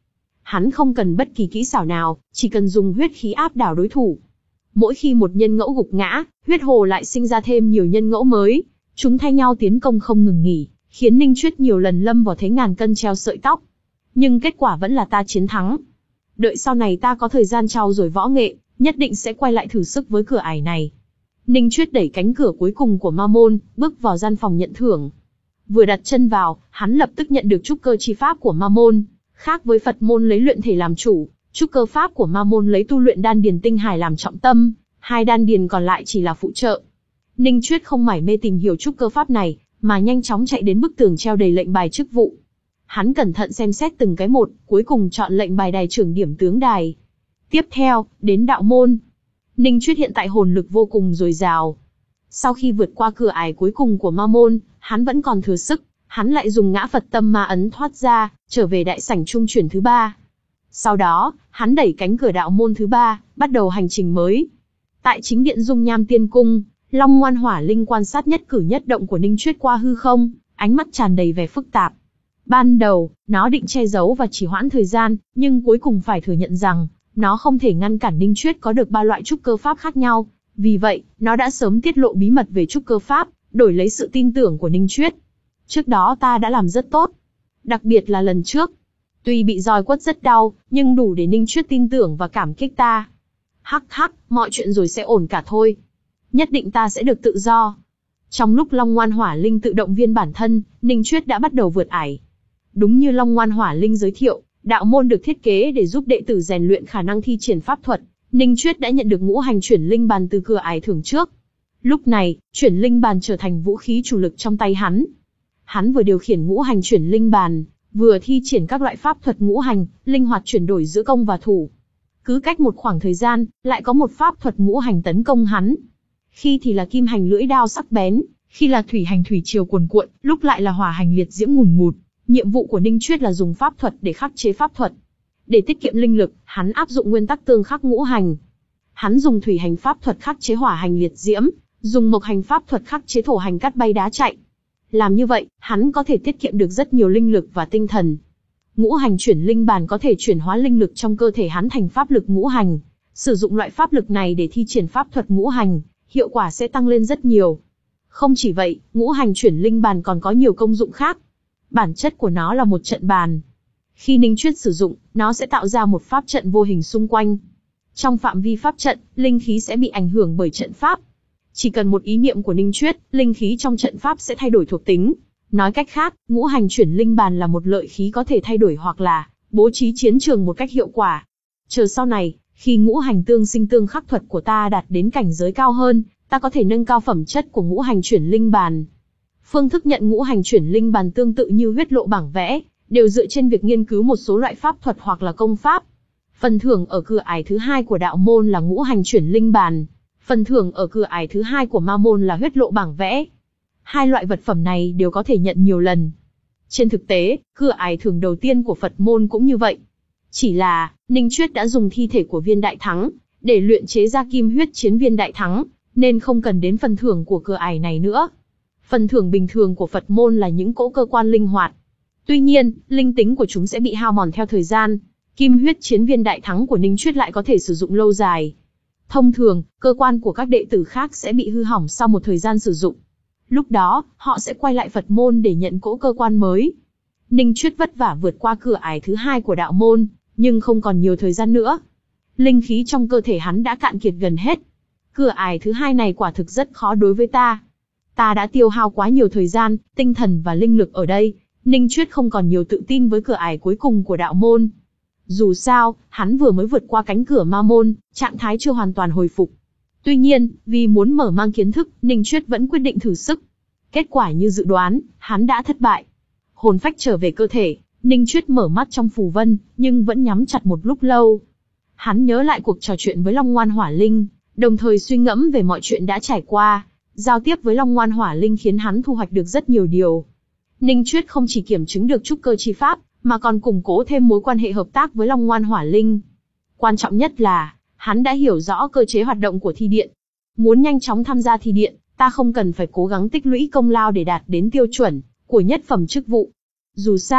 Hắn không cần bất kỳ kỹ xảo nào, chỉ cần dùng huyết khí áp đảo đối thủ. Mỗi khi một nhân ngẫu gục ngã, huyết hồ lại sinh ra thêm nhiều nhân ngẫu mới. Chúng thay nhau tiến công không ngừng nghỉ, khiến Ninh Chuyết nhiều lần lâm vào thế ngàn cân treo sợi tóc. Nhưng kết quả vẫn là ta chiến thắng. Đợi sau này ta có thời gian trau dồi võ nghệ, nhất định sẽ quay lại thử sức với cửa ải này. Ninh Chuyết đẩy cánh cửa cuối cùng của ma môn, bước vào gian phòng nhận thưởng. Vừa đặt chân vào, hắn lập tức nhận được trúc cơ chi pháp của ma môn. Khác với Phật môn lấy luyện thể làm chủ, trúc cơ pháp của ma môn lấy tu luyện đan điền tinh hải làm trọng tâm, hai đan điền còn lại chỉ là phụ trợ. Ninh Chuyết không mải mê tìm hiểu trúc cơ pháp này, mà nhanh chóng chạy đến bức tường treo đầy lệnh bài chức vụ. Hắn cẩn thận xem xét từng cái một, cuối cùng chọn lệnh bài đài trưởng điểm tướng đài. Tiếp theo, đến đạo môn. Ninh Chuyết hiện tại hồn lực vô cùng dồi dào. Sau khi vượt qua cửa ải cuối cùng của ma môn, hắn vẫn còn thừa sức, hắn lại dùng ngã Phật tâm ma ấn thoát ra, trở về đại sảnh trung chuyển thứ ba. Sau đó, hắn đẩy cánh cửa đạo môn thứ ba, bắt đầu hành trình mới. Tại chính điện Dung Nham Tiên Cung, Long Ngoan Hỏa Linh quan sát nhất cử nhất động của Ninh Chuyết qua hư không, ánh mắt tràn đầy vẻ phức tạp. Ban đầu, nó định che giấu và trì hoãn thời gian, nhưng cuối cùng phải thừa nhận rằng, nó không thể ngăn cản Ninh Chuyết có được ba loại trúc cơ pháp khác nhau. Vì vậy, nó đã sớm tiết lộ bí mật về trúc cơ pháp, đổi lấy sự tin tưởng của Ninh Chuyết. Trước đó ta đã làm rất tốt. Đặc biệt là lần trước. Tuy bị roi quất rất đau, nhưng đủ để Ninh Chuyết tin tưởng và cảm kích ta. Hắc hắc, mọi chuyện rồi sẽ ổn cả thôi. Nhất định ta sẽ được tự do. Trong lúc Long Ngoan Hỏa Linh tự động viên bản thân, Ninh Chuyết đã bắt đầu vượt ải. Đúng như Long Ngoan Hỏa Linh giới thiệu, đạo môn được thiết kế để giúp đệ tử rèn luyện khả năng thi triển pháp thuật. Ninh Chuyết đã nhận được ngũ hành chuyển linh bàn từ cửa ải thưởng trước. Lúc này, chuyển linh bàn trở thành vũ khí chủ lực trong tay hắn. Hắn vừa điều khiển ngũ hành chuyển linh bàn, vừa thi triển các loại pháp thuật ngũ hành, linh hoạt chuyển đổi giữa công và thủ. Cứ cách một khoảng thời gian, lại có một pháp thuật ngũ hành tấn công hắn. Khi thì là kim hành lưỡi đao sắc bén, khi là thủy hành thủy triều cuồn cuộn, lúc lại là hỏa hành liệt diễm ngùn ngụt. Nhiệm vụ của Ninh Chuyết là dùng pháp thuật để khắc chế pháp thuật. Để tiết kiệm linh lực, hắn áp dụng nguyên tắc tương khắc ngũ hành. Hắn dùng thủy hành pháp thuật khắc chế hỏa hành liệt diễm, dùng mộc hành pháp thuật khắc chế thổ hành cắt bay đá chạy. Làm như vậy, hắn có thể tiết kiệm được rất nhiều linh lực và tinh thần. Ngũ hành chuyển linh bàn có thể chuyển hóa linh lực trong cơ thể hắn thành pháp lực ngũ hành. Sử dụng loại pháp lực này để thi triển pháp thuật ngũ hành, hiệu quả sẽ tăng lên rất nhiều. Không chỉ vậy, ngũ hành chuyển linh bàn còn có nhiều công dụng khác. Bản chất của nó là một trận bàn. Khi Ninh Chuyết sử dụng, nó sẽ tạo ra một pháp trận vô hình xung quanh. Trong phạm vi pháp trận, linh khí sẽ bị ảnh hưởng bởi trận pháp. Chỉ cần một ý niệm của Ninh Chuyết, linh khí trong trận pháp sẽ thay đổi thuộc tính. Nói cách khác, ngũ hành chuyển linh bàn là một lợi khí có thể thay đổi hoặc là bố trí chiến trường một cách hiệu quả. Chờ sau này, khi ngũ hành tương sinh tương khắc thuật của ta đạt đến cảnh giới cao hơn, ta có thể nâng cao phẩm chất của ngũ hành chuyển linh bàn. Phương thức nhận ngũ hành chuyển linh bàn tương tự như huyết lộ bảng vẽ, đều dựa trên việc nghiên cứu một số loại pháp thuật hoặc là công pháp. Phần thưởng ở cửa ải thứ hai của đạo môn là ngũ hành chuyển linh bàn. Phần thưởng ở cửa ải thứ hai của ma môn là huyết lộ bảng vẽ. Hai loại vật phẩm này đều có thể nhận nhiều lần. Trên thực tế, cửa ải thưởng đầu tiên của Phật môn cũng như vậy. Chỉ là, Ninh Chuyết đã dùng thi thể của viên đại thắng, để luyện chế ra kim huyết chiến viên đại thắng, nên không cần đến phần thưởng của cửa ải này nữa. Phần thưởng bình thường của Phật môn là những cỗ cơ quan linh hoạt. Tuy nhiên, linh tính của chúng sẽ bị hao mòn theo thời gian. Kim huyết chiến viên đại thắng của Ninh Chuyết lại có thể sử dụng lâu dài. Thông thường, cơ quan của các đệ tử khác sẽ bị hư hỏng sau một thời gian sử dụng. Lúc đó, họ sẽ quay lại Phật môn để nhận cỗ cơ quan mới. Ninh Chuyết vất vả vượt qua cửa ải thứ hai của đạo môn, nhưng không còn nhiều thời gian nữa. Linh khí trong cơ thể hắn đã cạn kiệt gần hết. Cửa ải thứ hai này quả thực rất khó đối với ta. Ta đã tiêu hao quá nhiều thời gian, tinh thần và linh lực ở đây. Ninh Chuyết không còn nhiều tự tin với cửa ải cuối cùng của đạo môn. Dù sao, hắn vừa mới vượt qua cánh cửa ma môn, trạng thái chưa hoàn toàn hồi phục. Tuy nhiên, vì muốn mở mang kiến thức, Ninh Chuyết vẫn quyết định thử sức. Kết quả như dự đoán, hắn đã thất bại. Hồn phách trở về cơ thể, Ninh Chuyết mở mắt trong phù vân, nhưng vẫn nhắm chặt một lúc lâu. Hắn nhớ lại cuộc trò chuyện với Long Ngoan Hỏa Linh, đồng thời suy ngẫm về mọi chuyện đã trải qua. Giao tiếp với Long Ngoan Hỏa Linh khiến hắn thu hoạch được rất nhiều điều. Ninh Chuyết không chỉ kiểm chứng được trúc cơ chi pháp, mà còn củng cố thêm mối quan hệ hợp tác với Long Ngoan Hỏa Linh. Quan trọng nhất là, hắn đã hiểu rõ cơ chế hoạt động của thi điện. Muốn nhanh chóng tham gia thi điện, ta không cần phải cố gắng tích lũy công lao để đạt đến tiêu chuẩn của nhất phẩm chức vụ. Dù sao,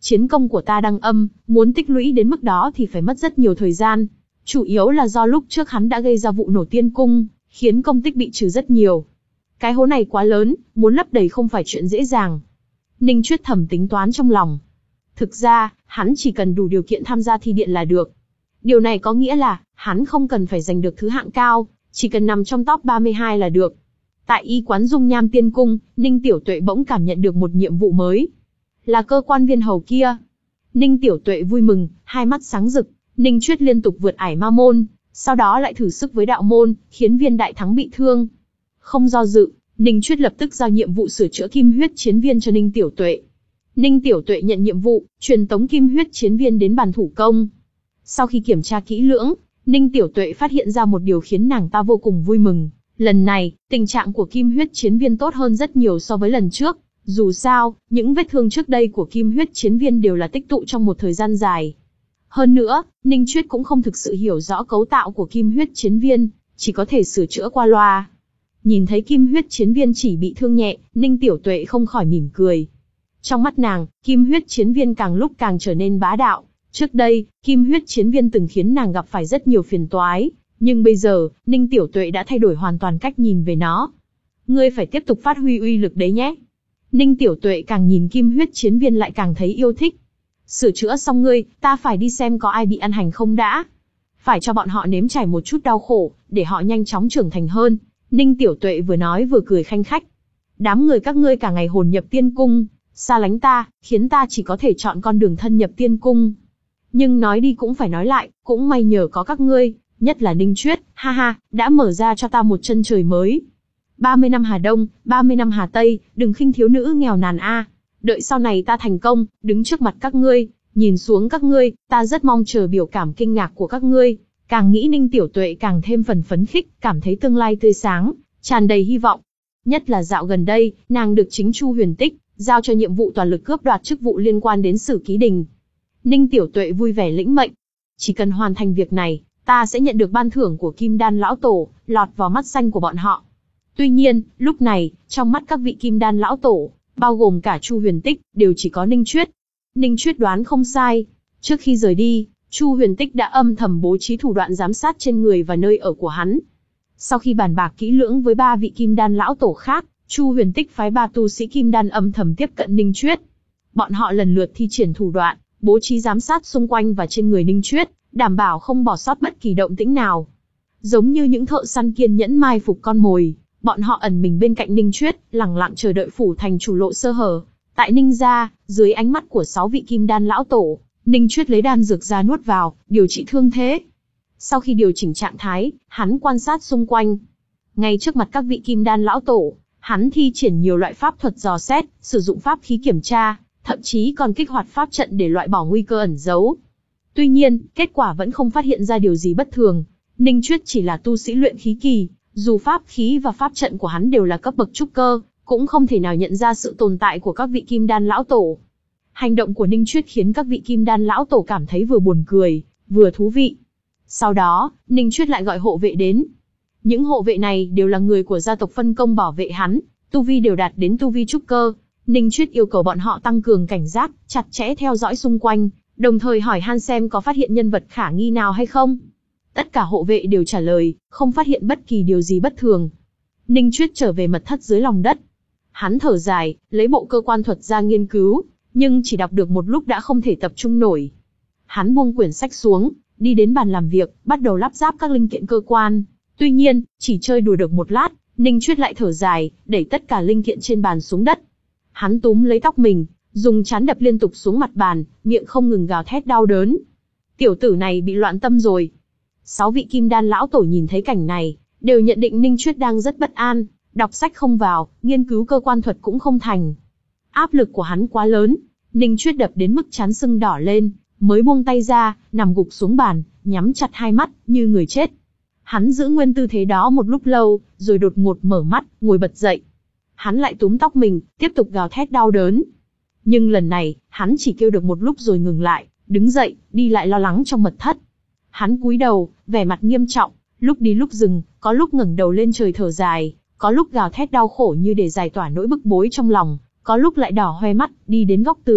chiến công của ta đang âm, muốn tích lũy đến mức đó thì phải mất rất nhiều thời gian. Chủ yếu là do lúc trước hắn đã gây ra vụ nổ tiên cung, khiến công tích bị trừ rất nhiều. Cái hố này quá lớn, muốn lấp đầy không phải chuyện dễ dàng. Ninh Chuyết thầm tính toán trong lòng. Thực ra, hắn chỉ cần đủ điều kiện tham gia thi điện là được. Điều này có nghĩa là, hắn không cần phải giành được thứ hạng cao, chỉ cần nằm trong top ba mươi hai là được. Tại y quán Dung Nham Tiên Cung, Ninh Tiểu Tuệ bỗng cảm nhận được một nhiệm vụ mới. Là cơ quan viên hầu kia. Ninh Tiểu Tuệ vui mừng, hai mắt sáng rực. Ninh Chuyết liên tục vượt ải ma môn, sau đó lại thử sức với đạo môn, khiến viên đại thắng bị thương. Không do dự, Ninh Chuyết lập tức giao nhiệm vụ sửa chữa kim huyết chiến viên cho Ninh Tiểu Tuệ. Ninh Tiểu Tuệ nhận nhiệm vụ, truyền tống kim huyết chiến viên đến bàn thủ công. Sau khi kiểm tra kỹ lưỡng, Ninh Tiểu Tuệ phát hiện ra một điều khiến nàng ta vô cùng vui mừng. Lần này, tình trạng của kim huyết chiến viên tốt hơn rất nhiều so với lần trước. Dù sao, những vết thương trước đây của kim huyết chiến viên đều là tích tụ trong một thời gian dài. Hơn nữa, Ninh Chuyết cũng không thực sự hiểu rõ cấu tạo của kim huyết chiến viên, chỉ có thể sửa chữa qua loa. Nhìn thấy kim huyết chiến viên chỉ bị thương nhẹ, Ninh Tiểu Tuệ không khỏi mỉm cười. Trong mắt nàng, kim huyết chiến viên càng lúc càng trở nên bá đạo. Trước đây, kim huyết chiến viên từng khiến nàng gặp phải rất nhiều phiền toái, nhưng bây giờ, Ninh Tiểu Tuệ đã thay đổi hoàn toàn cách nhìn về nó. Ngươi phải tiếp tục phát huy uy lực đấy nhé. Ninh Tiểu Tuệ càng nhìn kim huyết chiến viên lại càng thấy yêu thích. Sửa chữa xong ngươi, ta phải đi xem có ai bị ăn hành không đã. Phải cho bọn họ nếm trải một chút đau khổ, để họ nhanh chóng trưởng thành hơn. Ninh Tiểu Tuệ vừa nói vừa cười khanh khách. Đám người các ngươi cả ngày hồn nhập tiên cung, xa lánh ta, khiến ta chỉ có thể chọn con đường thân nhập tiên cung. Nhưng nói đi cũng phải nói lại, cũng may nhờ có các ngươi, nhất là Ninh Chuyết, ha ha, đã mở ra cho ta một chân trời mới. ba mươi năm Hà Đông, ba mươi năm Hà Tây, đừng khinh thiếu nữ nghèo nàn a. Đợi sau này ta thành công, đứng trước mặt các ngươi, nhìn xuống các ngươi, ta rất mong chờ biểu cảm kinh ngạc của các ngươi. Càng nghĩ Ninh Tiểu Tuệ càng thêm phần phấn khích, cảm thấy tương lai tươi sáng, tràn đầy hy vọng. Nhất là dạo gần đây, nàng được chính Chu Huyền Tích giao cho nhiệm vụ toàn lực cướp đoạt chức vụ liên quan đến Sử Ký Đình. Ninh Tiểu Tuệ vui vẻ lĩnh mệnh. Chỉ cần hoàn thành việc này, ta sẽ nhận được ban thưởng của Kim Đan Lão Tổ, lọt vào mắt xanh của bọn họ. Tuy nhiên, lúc này, trong mắt các vị Kim Đan Lão Tổ, bao gồm cả Chu Huyền Tích, đều chỉ có Ninh Chuyết. Ninh Chuyết đoán không sai. Trước khi rời đi, Chu Huyền Tích đã âm thầm bố trí thủ đoạn giám sát trên người và nơi ở của hắn. Sau khi bàn bạc kỹ lưỡng với ba vị Kim Đan Lão Tổ khác, Chu Huyền Tích phái ba tu sĩ Kim Đan âm thầm tiếp cận Ninh Chuyết. Bọn họ lần lượt thi triển thủ đoạn, bố trí giám sát xung quanh và trên người Ninh Chuyết, đảm bảo không bỏ sót bất kỳ động tĩnh nào. Giống như những thợ săn kiên nhẫn mai phục con mồi, bọn họ ẩn mình bên cạnh Ninh Chuyết, lẳng lặng chờ đợi phủ thành chủ lộ sơ hở. Tại Ninh gia, dưới ánh mắt của sáu vị Kim Đan Lão Tổ, Ninh Chuyết lấy đan dược ra nuốt vào, điều trị thương thế. Sau khi điều chỉnh trạng thái, hắn quan sát xung quanh. Ngay trước mặt các vị Kim Đan Lão Tổ, hắn thi triển nhiều loại pháp thuật dò xét, sử dụng pháp khí kiểm tra, thậm chí còn kích hoạt pháp trận để loại bỏ nguy cơ ẩn giấu. Tuy nhiên, kết quả vẫn không phát hiện ra điều gì bất thường. Ninh Chuyết chỉ là tu sĩ luyện khí kỳ, dù pháp khí và pháp trận của hắn đều là cấp bậc trúc cơ, cũng không thể nào nhận ra sự tồn tại của các vị Kim Đan Lão Tổ. Hành động của Ninh Chuyết khiến các vị Kim Đan Lão Tổ cảm thấy vừa buồn cười, vừa thú vị. Sau đó, Ninh Chuyết lại gọi hộ vệ đến. Những hộ vệ này đều là người của gia tộc phân công bảo vệ hắn, tu vi đều đạt đến tu vi trúc cơ. Ninh Chuyết yêu cầu bọn họ tăng cường cảnh giác, chặt chẽ theo dõi xung quanh, đồng thời hỏi han xem có phát hiện nhân vật khả nghi nào hay không. Tất cả hộ vệ đều trả lời, không phát hiện bất kỳ điều gì bất thường. Ninh Chuyết trở về mật thất dưới lòng đất. Hắn thở dài, lấy bộ cơ quan thuật ra nghiên cứu, nhưng chỉ đọc được một lúc đã không thể tập trung nổi. Hắn buông quyển sách xuống, đi đến bàn làm việc, bắt đầu lắp ráp các linh kiện cơ quan. Tuy nhiên, chỉ chơi đùa được một lát, Ninh Chuyết lại thở dài, đẩy tất cả linh kiện trên bàn xuống đất. Hắn túm lấy tóc mình, dùng trán đập liên tục xuống mặt bàn, miệng không ngừng gào thét đau đớn. Tiểu tử này bị loạn tâm rồi. Sáu vị Kim Đan Lão Tổ nhìn thấy cảnh này, đều nhận định Ninh Chuyết đang rất bất an, đọc sách không vào, nghiên cứu cơ quan thuật cũng không thành. Áp lực của hắn quá lớn, Ninh Chuyết đập đến mức trán sưng đỏ lên, mới buông tay ra, nằm gục xuống bàn, nhắm chặt hai mắt, như người chết. Hắn giữ nguyên tư thế đó một lúc lâu, rồi đột ngột mở mắt, ngồi bật dậy. Hắn lại túm tóc mình, tiếp tục gào thét đau đớn. Nhưng lần này, hắn chỉ kêu được một lúc rồi ngừng lại, đứng dậy, đi lại lo lắng trong mật thất. Hắn cúi đầu, vẻ mặt nghiêm trọng, lúc đi lúc dừng, có lúc ngẩng đầu lên trời thở dài, có lúc gào thét đau khổ như để giải tỏa nỗi bức bối trong lòng, có lúc lại đỏ hoe mắt, đi đến góc tường,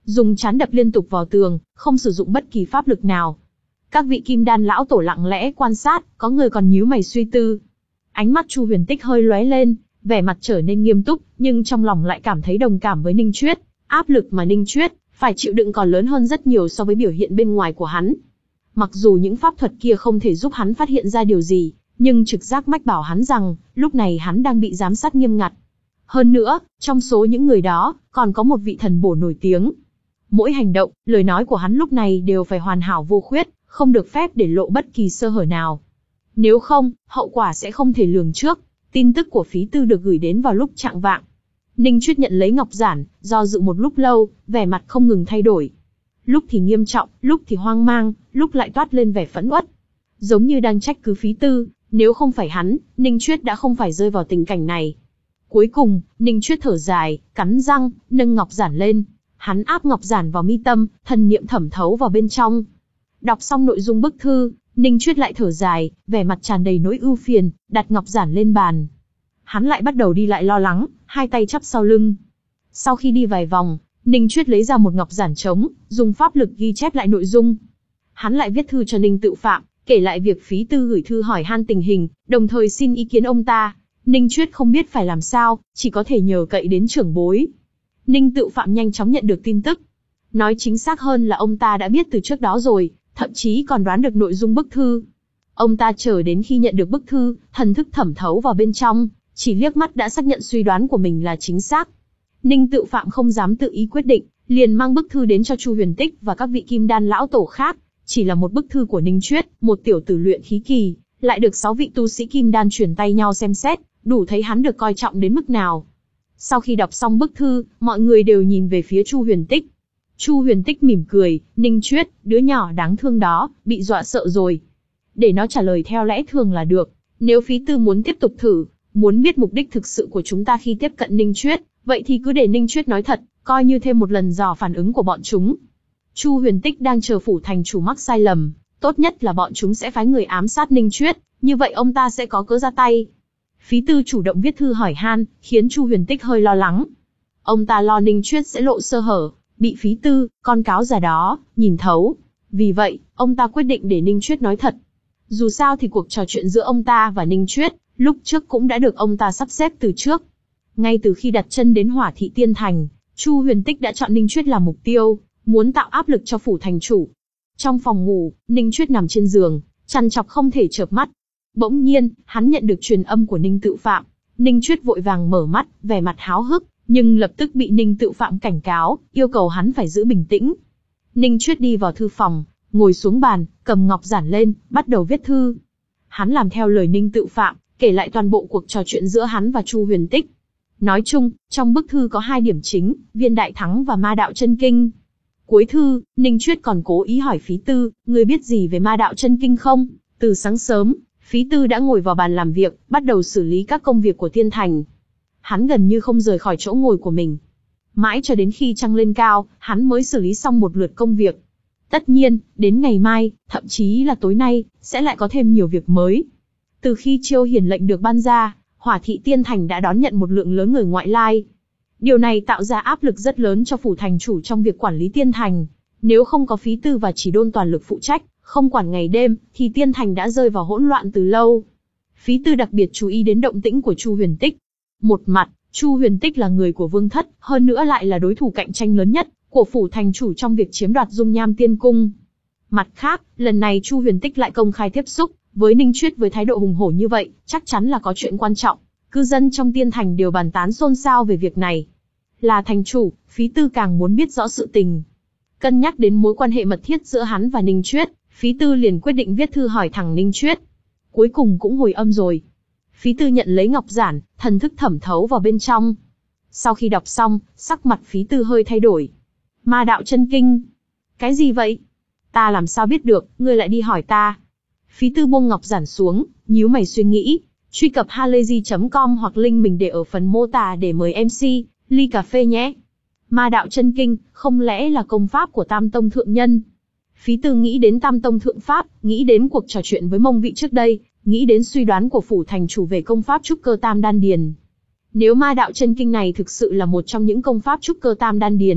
dùng trán đập liên tục vào tường, không sử dụng bất kỳ pháp lực nào. Các vị kim đan lão tổ lặng lẽ quan sát, có người còn nhíu mày suy tư. Ánh mắt Chu Huyền Tích hơi lóe lên, vẻ mặt trở nên nghiêm túc, nhưng trong lòng lại cảm thấy đồng cảm với Ninh Chuyết. Áp lực mà Ninh Chuyết phải chịu đựng còn lớn hơn rất nhiều so với biểu hiện bên ngoài của hắn. Mặc dù những pháp thuật kia không thể giúp hắn phát hiện ra điều gì, nhưng trực giác mách bảo hắn rằng, lúc này hắn đang bị giám sát nghiêm ngặt. Hơn nữa, trong số những người đó, còn có một vị thần bổ nổi tiếng. Mỗi hành động, lời nói của hắn lúc này đều phải hoàn hảo vô khuyết, không được phép để lộ bất kỳ sơ hở nào. Nếu không, hậu quả sẽ không thể lường trước. Tin tức của Phí Tư được gửi đến vào lúc chạng vạng. Ninh Chuyết nhận lấy ngọc giản, do dự một lúc lâu, vẻ mặt không ngừng thay đổi. Lúc thì nghiêm trọng, lúc thì hoang mang, lúc lại toát lên vẻ phẫn uất. Giống như đang trách cứ Phí Tư, nếu không phải hắn, Ninh Chuyết đã không phải rơi vào tình cảnh này. Cuối cùng, Ninh Chuyết thở dài, cắn răng, nâng ngọc giản lên. Hắn áp ngọc giản vào mi tâm, thần niệm thẩm thấu vào bên trong. Đọc xong nội dung bức thư, Ninh Chuyết lại thở dài, vẻ mặt tràn đầy nỗi ưu phiền, đặt ngọc giản lên bàn. Hắn lại bắt đầu đi lại lo lắng, hai tay chắp sau lưng. Sau khi đi vài vòng, Ninh Chuyết lấy ra một ngọc giản trống, dùng pháp lực ghi chép lại nội dung. Hắn lại viết thư cho Ninh Tự Phạm, kể lại việc Phí Tư gửi thư hỏi han tình hình, đồng thời xin ý kiến ông ta. Ninh Chuyết không biết phải làm sao, chỉ có thể nhờ cậy đến trưởng bối. Ninh Tự Phạm nhanh chóng nhận được tin tức. Nói chính xác hơn là ông ta đã biết từ trước đó rồi, thậm chí còn đoán được nội dung bức thư. Ông ta chờ đến khi nhận được bức thư, thần thức thẩm thấu vào bên trong, chỉ liếc mắt đã xác nhận suy đoán của mình là chính xác. Ninh Tự Phạm không dám tự ý quyết định, liền mang bức thư đến cho Chu Huyền Tích và các vị kim đan lão tổ khác. Chỉ là một bức thư của Ninh Chuyết, một tiểu tử luyện khí kỳ, lại được sáu vị tu sĩ kim đan chuyển tay nhau xem xét, đủ thấy hắn được coi trọng đến mức nào. Sau khi đọc xong bức thư, mọi người đều nhìn về phía Chu Huyền Tích. Chu Huyền Tích mỉm cười, Ninh Chuyết, đứa nhỏ đáng thương đó, bị dọa sợ rồi. Để nó trả lời theo lẽ thường là được. Nếu Phí Tư muốn tiếp tục thử, muốn biết mục đích thực sự của chúng ta khi tiếp cận Ninh Chuyết, vậy thì cứ để Ninh Chuyết nói thật, coi như thêm một lần dò phản ứng của bọn chúng. Chu Huyền Tích đang chờ phủ thành chủ mắc sai lầm, tốt nhất là bọn chúng sẽ phái người ám sát Ninh Chuyết, như vậy ông ta sẽ có cớ ra tay. Phí Tư chủ động viết thư hỏi han, khiến Chu Huyền Tích hơi lo lắng. Ông ta lo Ninh Chuyết sẽ lộ sơ hở, bị Phí Tư, con cáo già đó, nhìn thấu. Vì vậy, ông ta quyết định để Ninh Chuyết nói thật. Dù sao thì cuộc trò chuyện giữa ông ta và Ninh Chuyết, lúc trước cũng đã được ông ta sắp xếp từ trước. Ngay từ khi đặt chân đến Hỏa Thị Tiên Thành, Chu Huyền Tích đã chọn Ninh Chuyết làm mục tiêu, muốn tạo áp lực cho phủ thành chủ. Trong phòng ngủ, Ninh Chuyết nằm trên giường, trằn trọc không thể chợp mắt. Bỗng nhiên, hắn nhận được truyền âm của Ninh Tự Phạm. Ninh Chuyết vội vàng mở mắt, vẻ mặt háo hức, nhưng lập tức bị Ninh Tự Phạm cảnh cáo, yêu cầu hắn phải giữ bình tĩnh. Ninh Chuyết đi vào thư phòng, ngồi xuống bàn, cầm ngọc giản lên, bắt đầu viết thư. Hắn làm theo lời Ninh Tự Phạm, kể lại toàn bộ cuộc trò chuyện giữa hắn và Chu Huyền Tích. Nói chung, trong bức thư có hai điểm chính, viên đại thắng và ma đạo chân kinh. Cuối thư, Ninh Chuyết còn cố ý hỏi Phí Tư, ngươi biết gì về ma đạo chân kinh không? Từ sáng sớm, Phí Tư đã ngồi vào bàn làm việc, bắt đầu xử lý các công việc của Tiên Thành. Hắn gần như không rời khỏi chỗ ngồi của mình. Mãi cho đến khi trăng lên cao, hắn mới xử lý xong một lượt công việc. Tất nhiên, đến ngày mai, thậm chí là tối nay, sẽ lại có thêm nhiều việc mới. Từ khi Chiêu Hiền lệnh được ban ra, Hỏa Thị Tiên Thành đã đón nhận một lượng lớn người ngoại lai. Điều này tạo ra áp lực rất lớn cho phủ thành chủ trong việc quản lý Tiên Thành. Nếu không có Phí Tư và Chỉ Đôn toàn lực phụ trách, không quản ngày đêm, thì Tiên Thành đã rơi vào hỗn loạn từ lâu. Phí Tư đặc biệt chú ý đến động tĩnh của Chu Huyền Tích. Một mặt, Chu Huyền Tích là người của Vương Thất, hơn nữa lại là đối thủ cạnh tranh lớn nhất của phủ thành chủ trong việc chiếm đoạt Dung Nham Tiên Cung. Mặt khác, lần này Chu Huyền Tích lại công khai tiếp xúc với Ninh Chuyết với thái độ hùng hổ như vậy, chắc chắn là có chuyện quan trọng. Cư dân trong Tiên Thành đều bàn tán xôn xao về việc này. Là thành chủ, Phí Tư càng muốn biết rõ sự tình. Cân nhắc đến mối quan hệ mật thiết giữa hắn và Ninh Chuyết, Phí Tư liền quyết định viết thư hỏi thẳng Ninh Chuyết. Cuối cùng cũng hồi âm rồi. Phí Tư nhận lấy ngọc giản, thần thức thẩm thấu vào bên trong. Sau khi đọc xong, sắc mặt Phí Tư hơi thay đổi. Ma đạo chân kinh. Cái gì vậy? Ta làm sao biết được, ngươi lại đi hỏi ta. Phí Tư buông ngọc giản xuống, nhíu mày suy nghĩ. Truy cập halayzi chấm com hoặc link mình để ở phần mô tả để mời em xê, ly cà phê nhé. Ma đạo chân kinh, không lẽ là công pháp của Tam Tông Thượng Nhân? Phí Tư nghĩ đến Tam Tông Thượng Pháp, nghĩ đến cuộc trò chuyện với Mông Vị trước đây, nghĩ đến suy đoán của phủ thành chủ về công pháp trúc cơ Tam Đan Điền. Nếu ma đạo chân kinh này thực sự là một trong những công pháp trúc cơ Tam Đan Điền,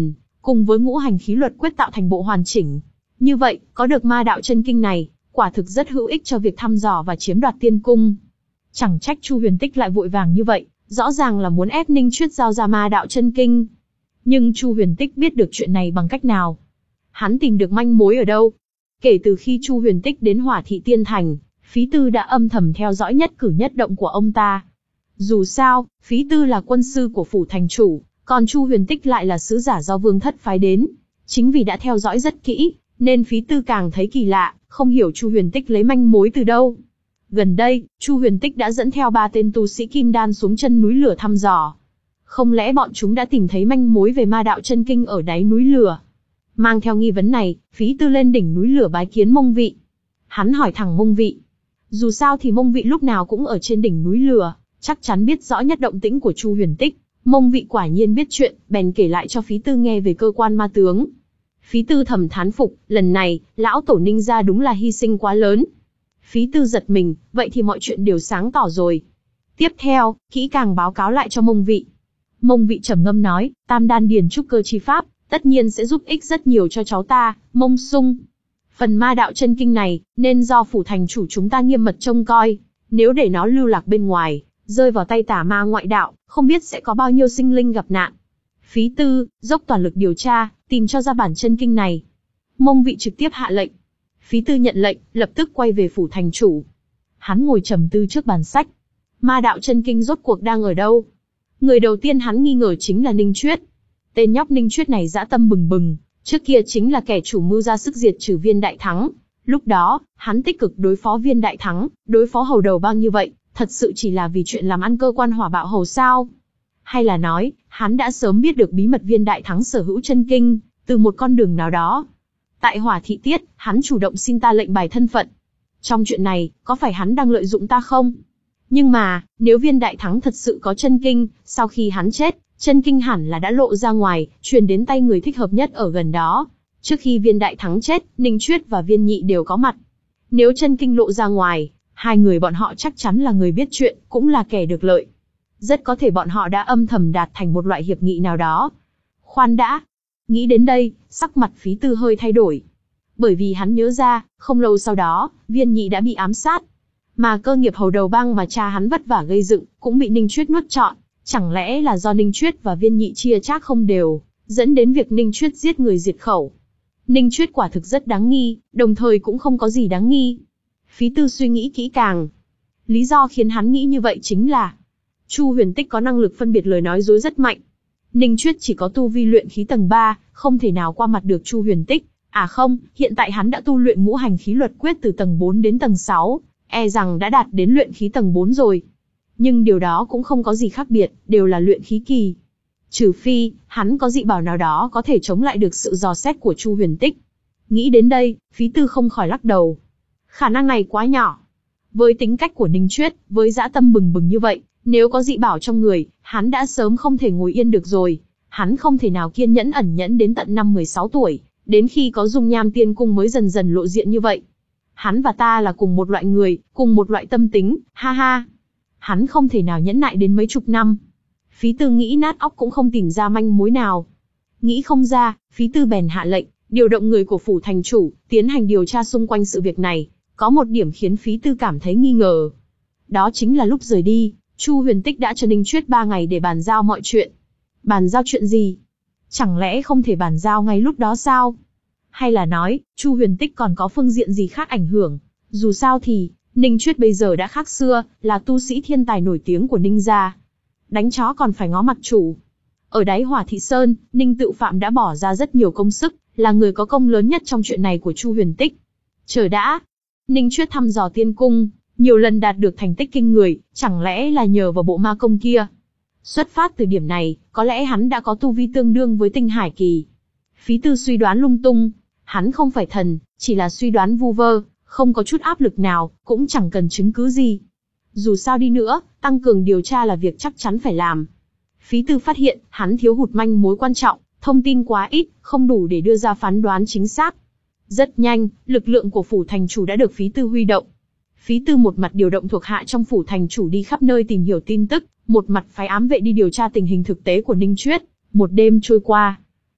cùng với ngũ hành khí luật quyết tạo thành bộ hoàn chỉnh. Như vậy, có được ma đạo chân kinh này, quả thực rất hữu ích cho việc thăm dò và chiếm đoạt tiên cung. Chẳng trách Chu Huyền Tích lại vội vàng như vậy, rõ ràng là muốn ép Ninh Chuyết giao ra ma đạo chân kinh. Nhưng Chu Huyền Tích biết được chuyện này bằng cách nào? Hắn tìm được manh mối ở đâu? Kể từ khi Chu Huyền Tích đến Hỏa Thị Tiên Thành, Phí Tư đã âm thầm theo dõi nhất cử nhất động của ông ta. Dù sao, Phí Tư là quân sư của phủ thành chủ, còn Chu Huyền Tích lại là sứ giả do Vương Thất phái đến. Chính vì đã theo dõi rất kỹ, nên Phí Tư càng thấy kỳ lạ, không hiểu Chu Huyền Tích lấy manh mối từ đâu. Gần đây, Chu Huyền Tích đã dẫn theo ba tên tu sĩ kim đan xuống chân núi lửa thăm dò. Không lẽ bọn chúng đã tìm thấy manh mối về ma đạo chân kinh ở đáy núi lửa? Mang theo nghi vấn này, Phí Tư lên đỉnh núi lửa bái kiến Mông Vị. Hắn hỏi thẳng Mông Vị. Dù sao thì Mông Vị lúc nào cũng ở trên đỉnh núi lửa, chắc chắn biết rõ nhất động tĩnh của Chu Huyền Tích. Mông Vị quả nhiên biết chuyện, bèn kể lại cho Phí Tư nghe về cơ quan ma tướng. Phí Tư thầm thán phục, lần này, lão tổ Ninh gia đúng là hy sinh quá lớn. Phí Tư giật mình, vậy thì mọi chuyện đều sáng tỏ rồi. Tiếp theo, kỹ càng báo cáo lại cho Mông Vị. Mông Vị trầm ngâm nói, Tam Đan Điền trúc cơ chi pháp, tất nhiên sẽ giúp ích rất nhiều cho cháu ta, Mông Sung. Phần ma đạo chân kinh này, nên do phủ thành chủ chúng ta nghiêm mật trông coi. Nếu để nó lưu lạc bên ngoài, rơi vào tay tà ma ngoại đạo, không biết sẽ có bao nhiêu sinh linh gặp nạn. Phí Tư, dốc toàn lực điều tra, tìm cho ra bản chân kinh này. Mông Vị trực tiếp hạ lệnh. Phí Tư nhận lệnh, lập tức quay về phủ thành chủ. Hắn ngồi trầm tư trước bàn sách. Ma đạo chân kinh rốt cuộc đang ở đâu? Người đầu tiên hắn nghi ngờ chính là Ninh Chuyết. Tên nhóc Ninh Chuyết này dã tâm bừng bừng, trước kia chính là kẻ chủ mưu ra sức diệt trừ Viên Đại Thắng. Lúc đó, hắn tích cực đối phó Viên Đại Thắng, đối phó hầu đầu bang như vậy, thật sự chỉ là vì chuyện làm ăn cơ quan hỏa bạo hầu sao? Hay là nói, hắn đã sớm biết được bí mật Viên Đại Thắng sở hữu chân kinh, từ một con đường nào đó? Tại Hỏa Thị Tiết, hắn chủ động xin ta lệnh bài thân phận. Trong chuyện này, có phải hắn đang lợi dụng ta không? Nhưng mà, nếu Viên Đại Thắng thật sự có chân kinh, sau khi hắn chết, chân kinh hẳn là đã lộ ra ngoài, truyền đến tay người thích hợp nhất ở gần đó. Trước khi Viên Đại Thắng chết, Ninh Chuyết và Viên Nhị đều có mặt. Nếu chân kinh lộ ra ngoài, hai người bọn họ chắc chắn là người biết chuyện, cũng là kẻ được lợi. Rất có thể bọn họ đã âm thầm đạt thành một loại hiệp nghị nào đó. Khoan đã. Nghĩ đến đây, sắc mặt Phí Tư hơi thay đổi. Bởi vì hắn nhớ ra, không lâu sau đó, Viên Nhị đã bị ám sát. Mà cơ nghiệp hầu đầu bang mà cha hắn vất vả gây dựng, cũng bị Ninh Chuyết nuốt trọn. Chẳng lẽ là do Ninh Chuyết và Viên Nhị chia chác không đều, dẫn đến việc Ninh Chuyết giết người diệt khẩu. Ninh Chuyết quả thực rất đáng nghi, đồng thời cũng không có gì đáng nghi. Phí Tư suy nghĩ kỹ càng. Lý do khiến hắn nghĩ như vậy chính là Chu Huyền Tích có năng lực phân biệt lời nói dối rất mạnh. Ninh Chuyết chỉ có tu vi luyện khí tầng ba, không thể nào qua mặt được Chu Huyền Tích. À không, hiện tại hắn đã tu luyện ngũ hành khí luật quyết từ tầng bốn đến tầng sáu, e rằng đã đạt đến luyện khí tầng bốn rồi. Nhưng điều đó cũng không có gì khác biệt, đều là luyện khí kỳ. Trừ phi, hắn có dị bảo nào đó có thể chống lại được sự dò xét của Chu Huyền Tích. Nghĩ đến đây, Phí Tư không khỏi lắc đầu. Khả năng này quá nhỏ. Với tính cách của Ninh Chuyết, với dã tâm bừng bừng như vậy, nếu có dị bảo trong người, hắn đã sớm không thể ngồi yên được rồi. Hắn không thể nào kiên nhẫn ẩn nhẫn đến tận năm mười sáu tuổi, đến khi có dung nham tiên cung mới dần dần lộ diện như vậy. Hắn và ta là cùng một loại người, cùng một loại tâm tính, ha ha. Hắn không thể nào nhẫn nại đến mấy chục năm. Phí Tư nghĩ nát óc cũng không tìm ra manh mối nào. Nghĩ không ra, Phí Tư bèn hạ lệnh, điều động người của phủ thành chủ, tiến hành điều tra xung quanh sự việc này. Có một điểm khiến Phí Tư cảm thấy nghi ngờ. Đó chính là lúc rời đi, Chu Huyền Tích đã cho Ninh Chuyết ba ngày để bàn giao mọi chuyện. Bàn giao chuyện gì? Chẳng lẽ không thể bàn giao ngay lúc đó sao? Hay là nói, Chu Huyền Tích còn có phương diện gì khác ảnh hưởng? Dù sao thì, Ninh Chuyết bây giờ đã khác xưa, là tu sĩ thiên tài nổi tiếng của Ninh gia. Đánh chó còn phải ngó mặt chủ. Ở đáy Hỏa Thị Sơn, Ninh Tự Phạm đã bỏ ra rất nhiều công sức, là người có công lớn nhất trong chuyện này của Chu Huyền Tích. Chờ đã, Ninh Chuyết thăm dò tiên cung, nhiều lần đạt được thành tích kinh người, chẳng lẽ là nhờ vào bộ ma công kia? Xuất phát từ điểm này, có lẽ hắn đã có tu vi tương đương với Tinh Hải Kỳ. Phí Tư suy đoán lung tung, hắn không phải thần, chỉ là suy đoán vu vơ, không có chút áp lực nào, cũng chẳng cần chứng cứ gì. Dù sao đi nữa, tăng cường điều tra là việc chắc chắn phải làm. Phí Tư phát hiện, hắn thiếu hụt manh mối quan trọng, thông tin quá ít, không đủ để đưa ra phán đoán chính xác. Rất nhanh, lực lượng của phủ thành chủ đã được Phí Tư huy động. Phí Tư một mặt điều động thuộc hạ trong phủ thành chủ đi khắp nơi tìm hiểu tin tức, một mặt phái ám vệ đi điều tra tình hình thực tế của Ninh Chuyết. Một đêm trôi qua.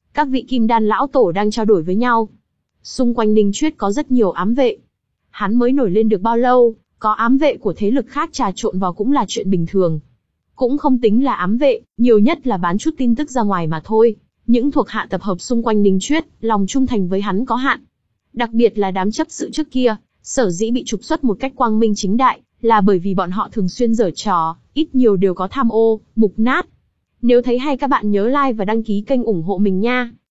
Các vị kim đan lão tổ đang trao đổi với nhau. Xung quanh Ninh Chuyết có rất nhiều ám vệ. Hắn mới nổi lên được bao lâu, có ám vệ của thế lực khác trà trộn vào cũng là chuyện bình thường. Cũng không tính là ám vệ, nhiều nhất là bán chút tin tức ra ngoài mà thôi. Những thuộc hạ tập hợp xung quanh Ninh Chuyết, lòng trung thành với hắn có hạn. Đặc biệt là đám chấp sự trước kia, sở dĩ bị trục xuất một cách quang minh chính đại, là bởi vì bọn họ thường xuyên giở trò, ít nhiều đều có tham ô, mục nát. Nếu thấy hay các bạn nhớ like và đăng ký kênh ủng hộ mình nha.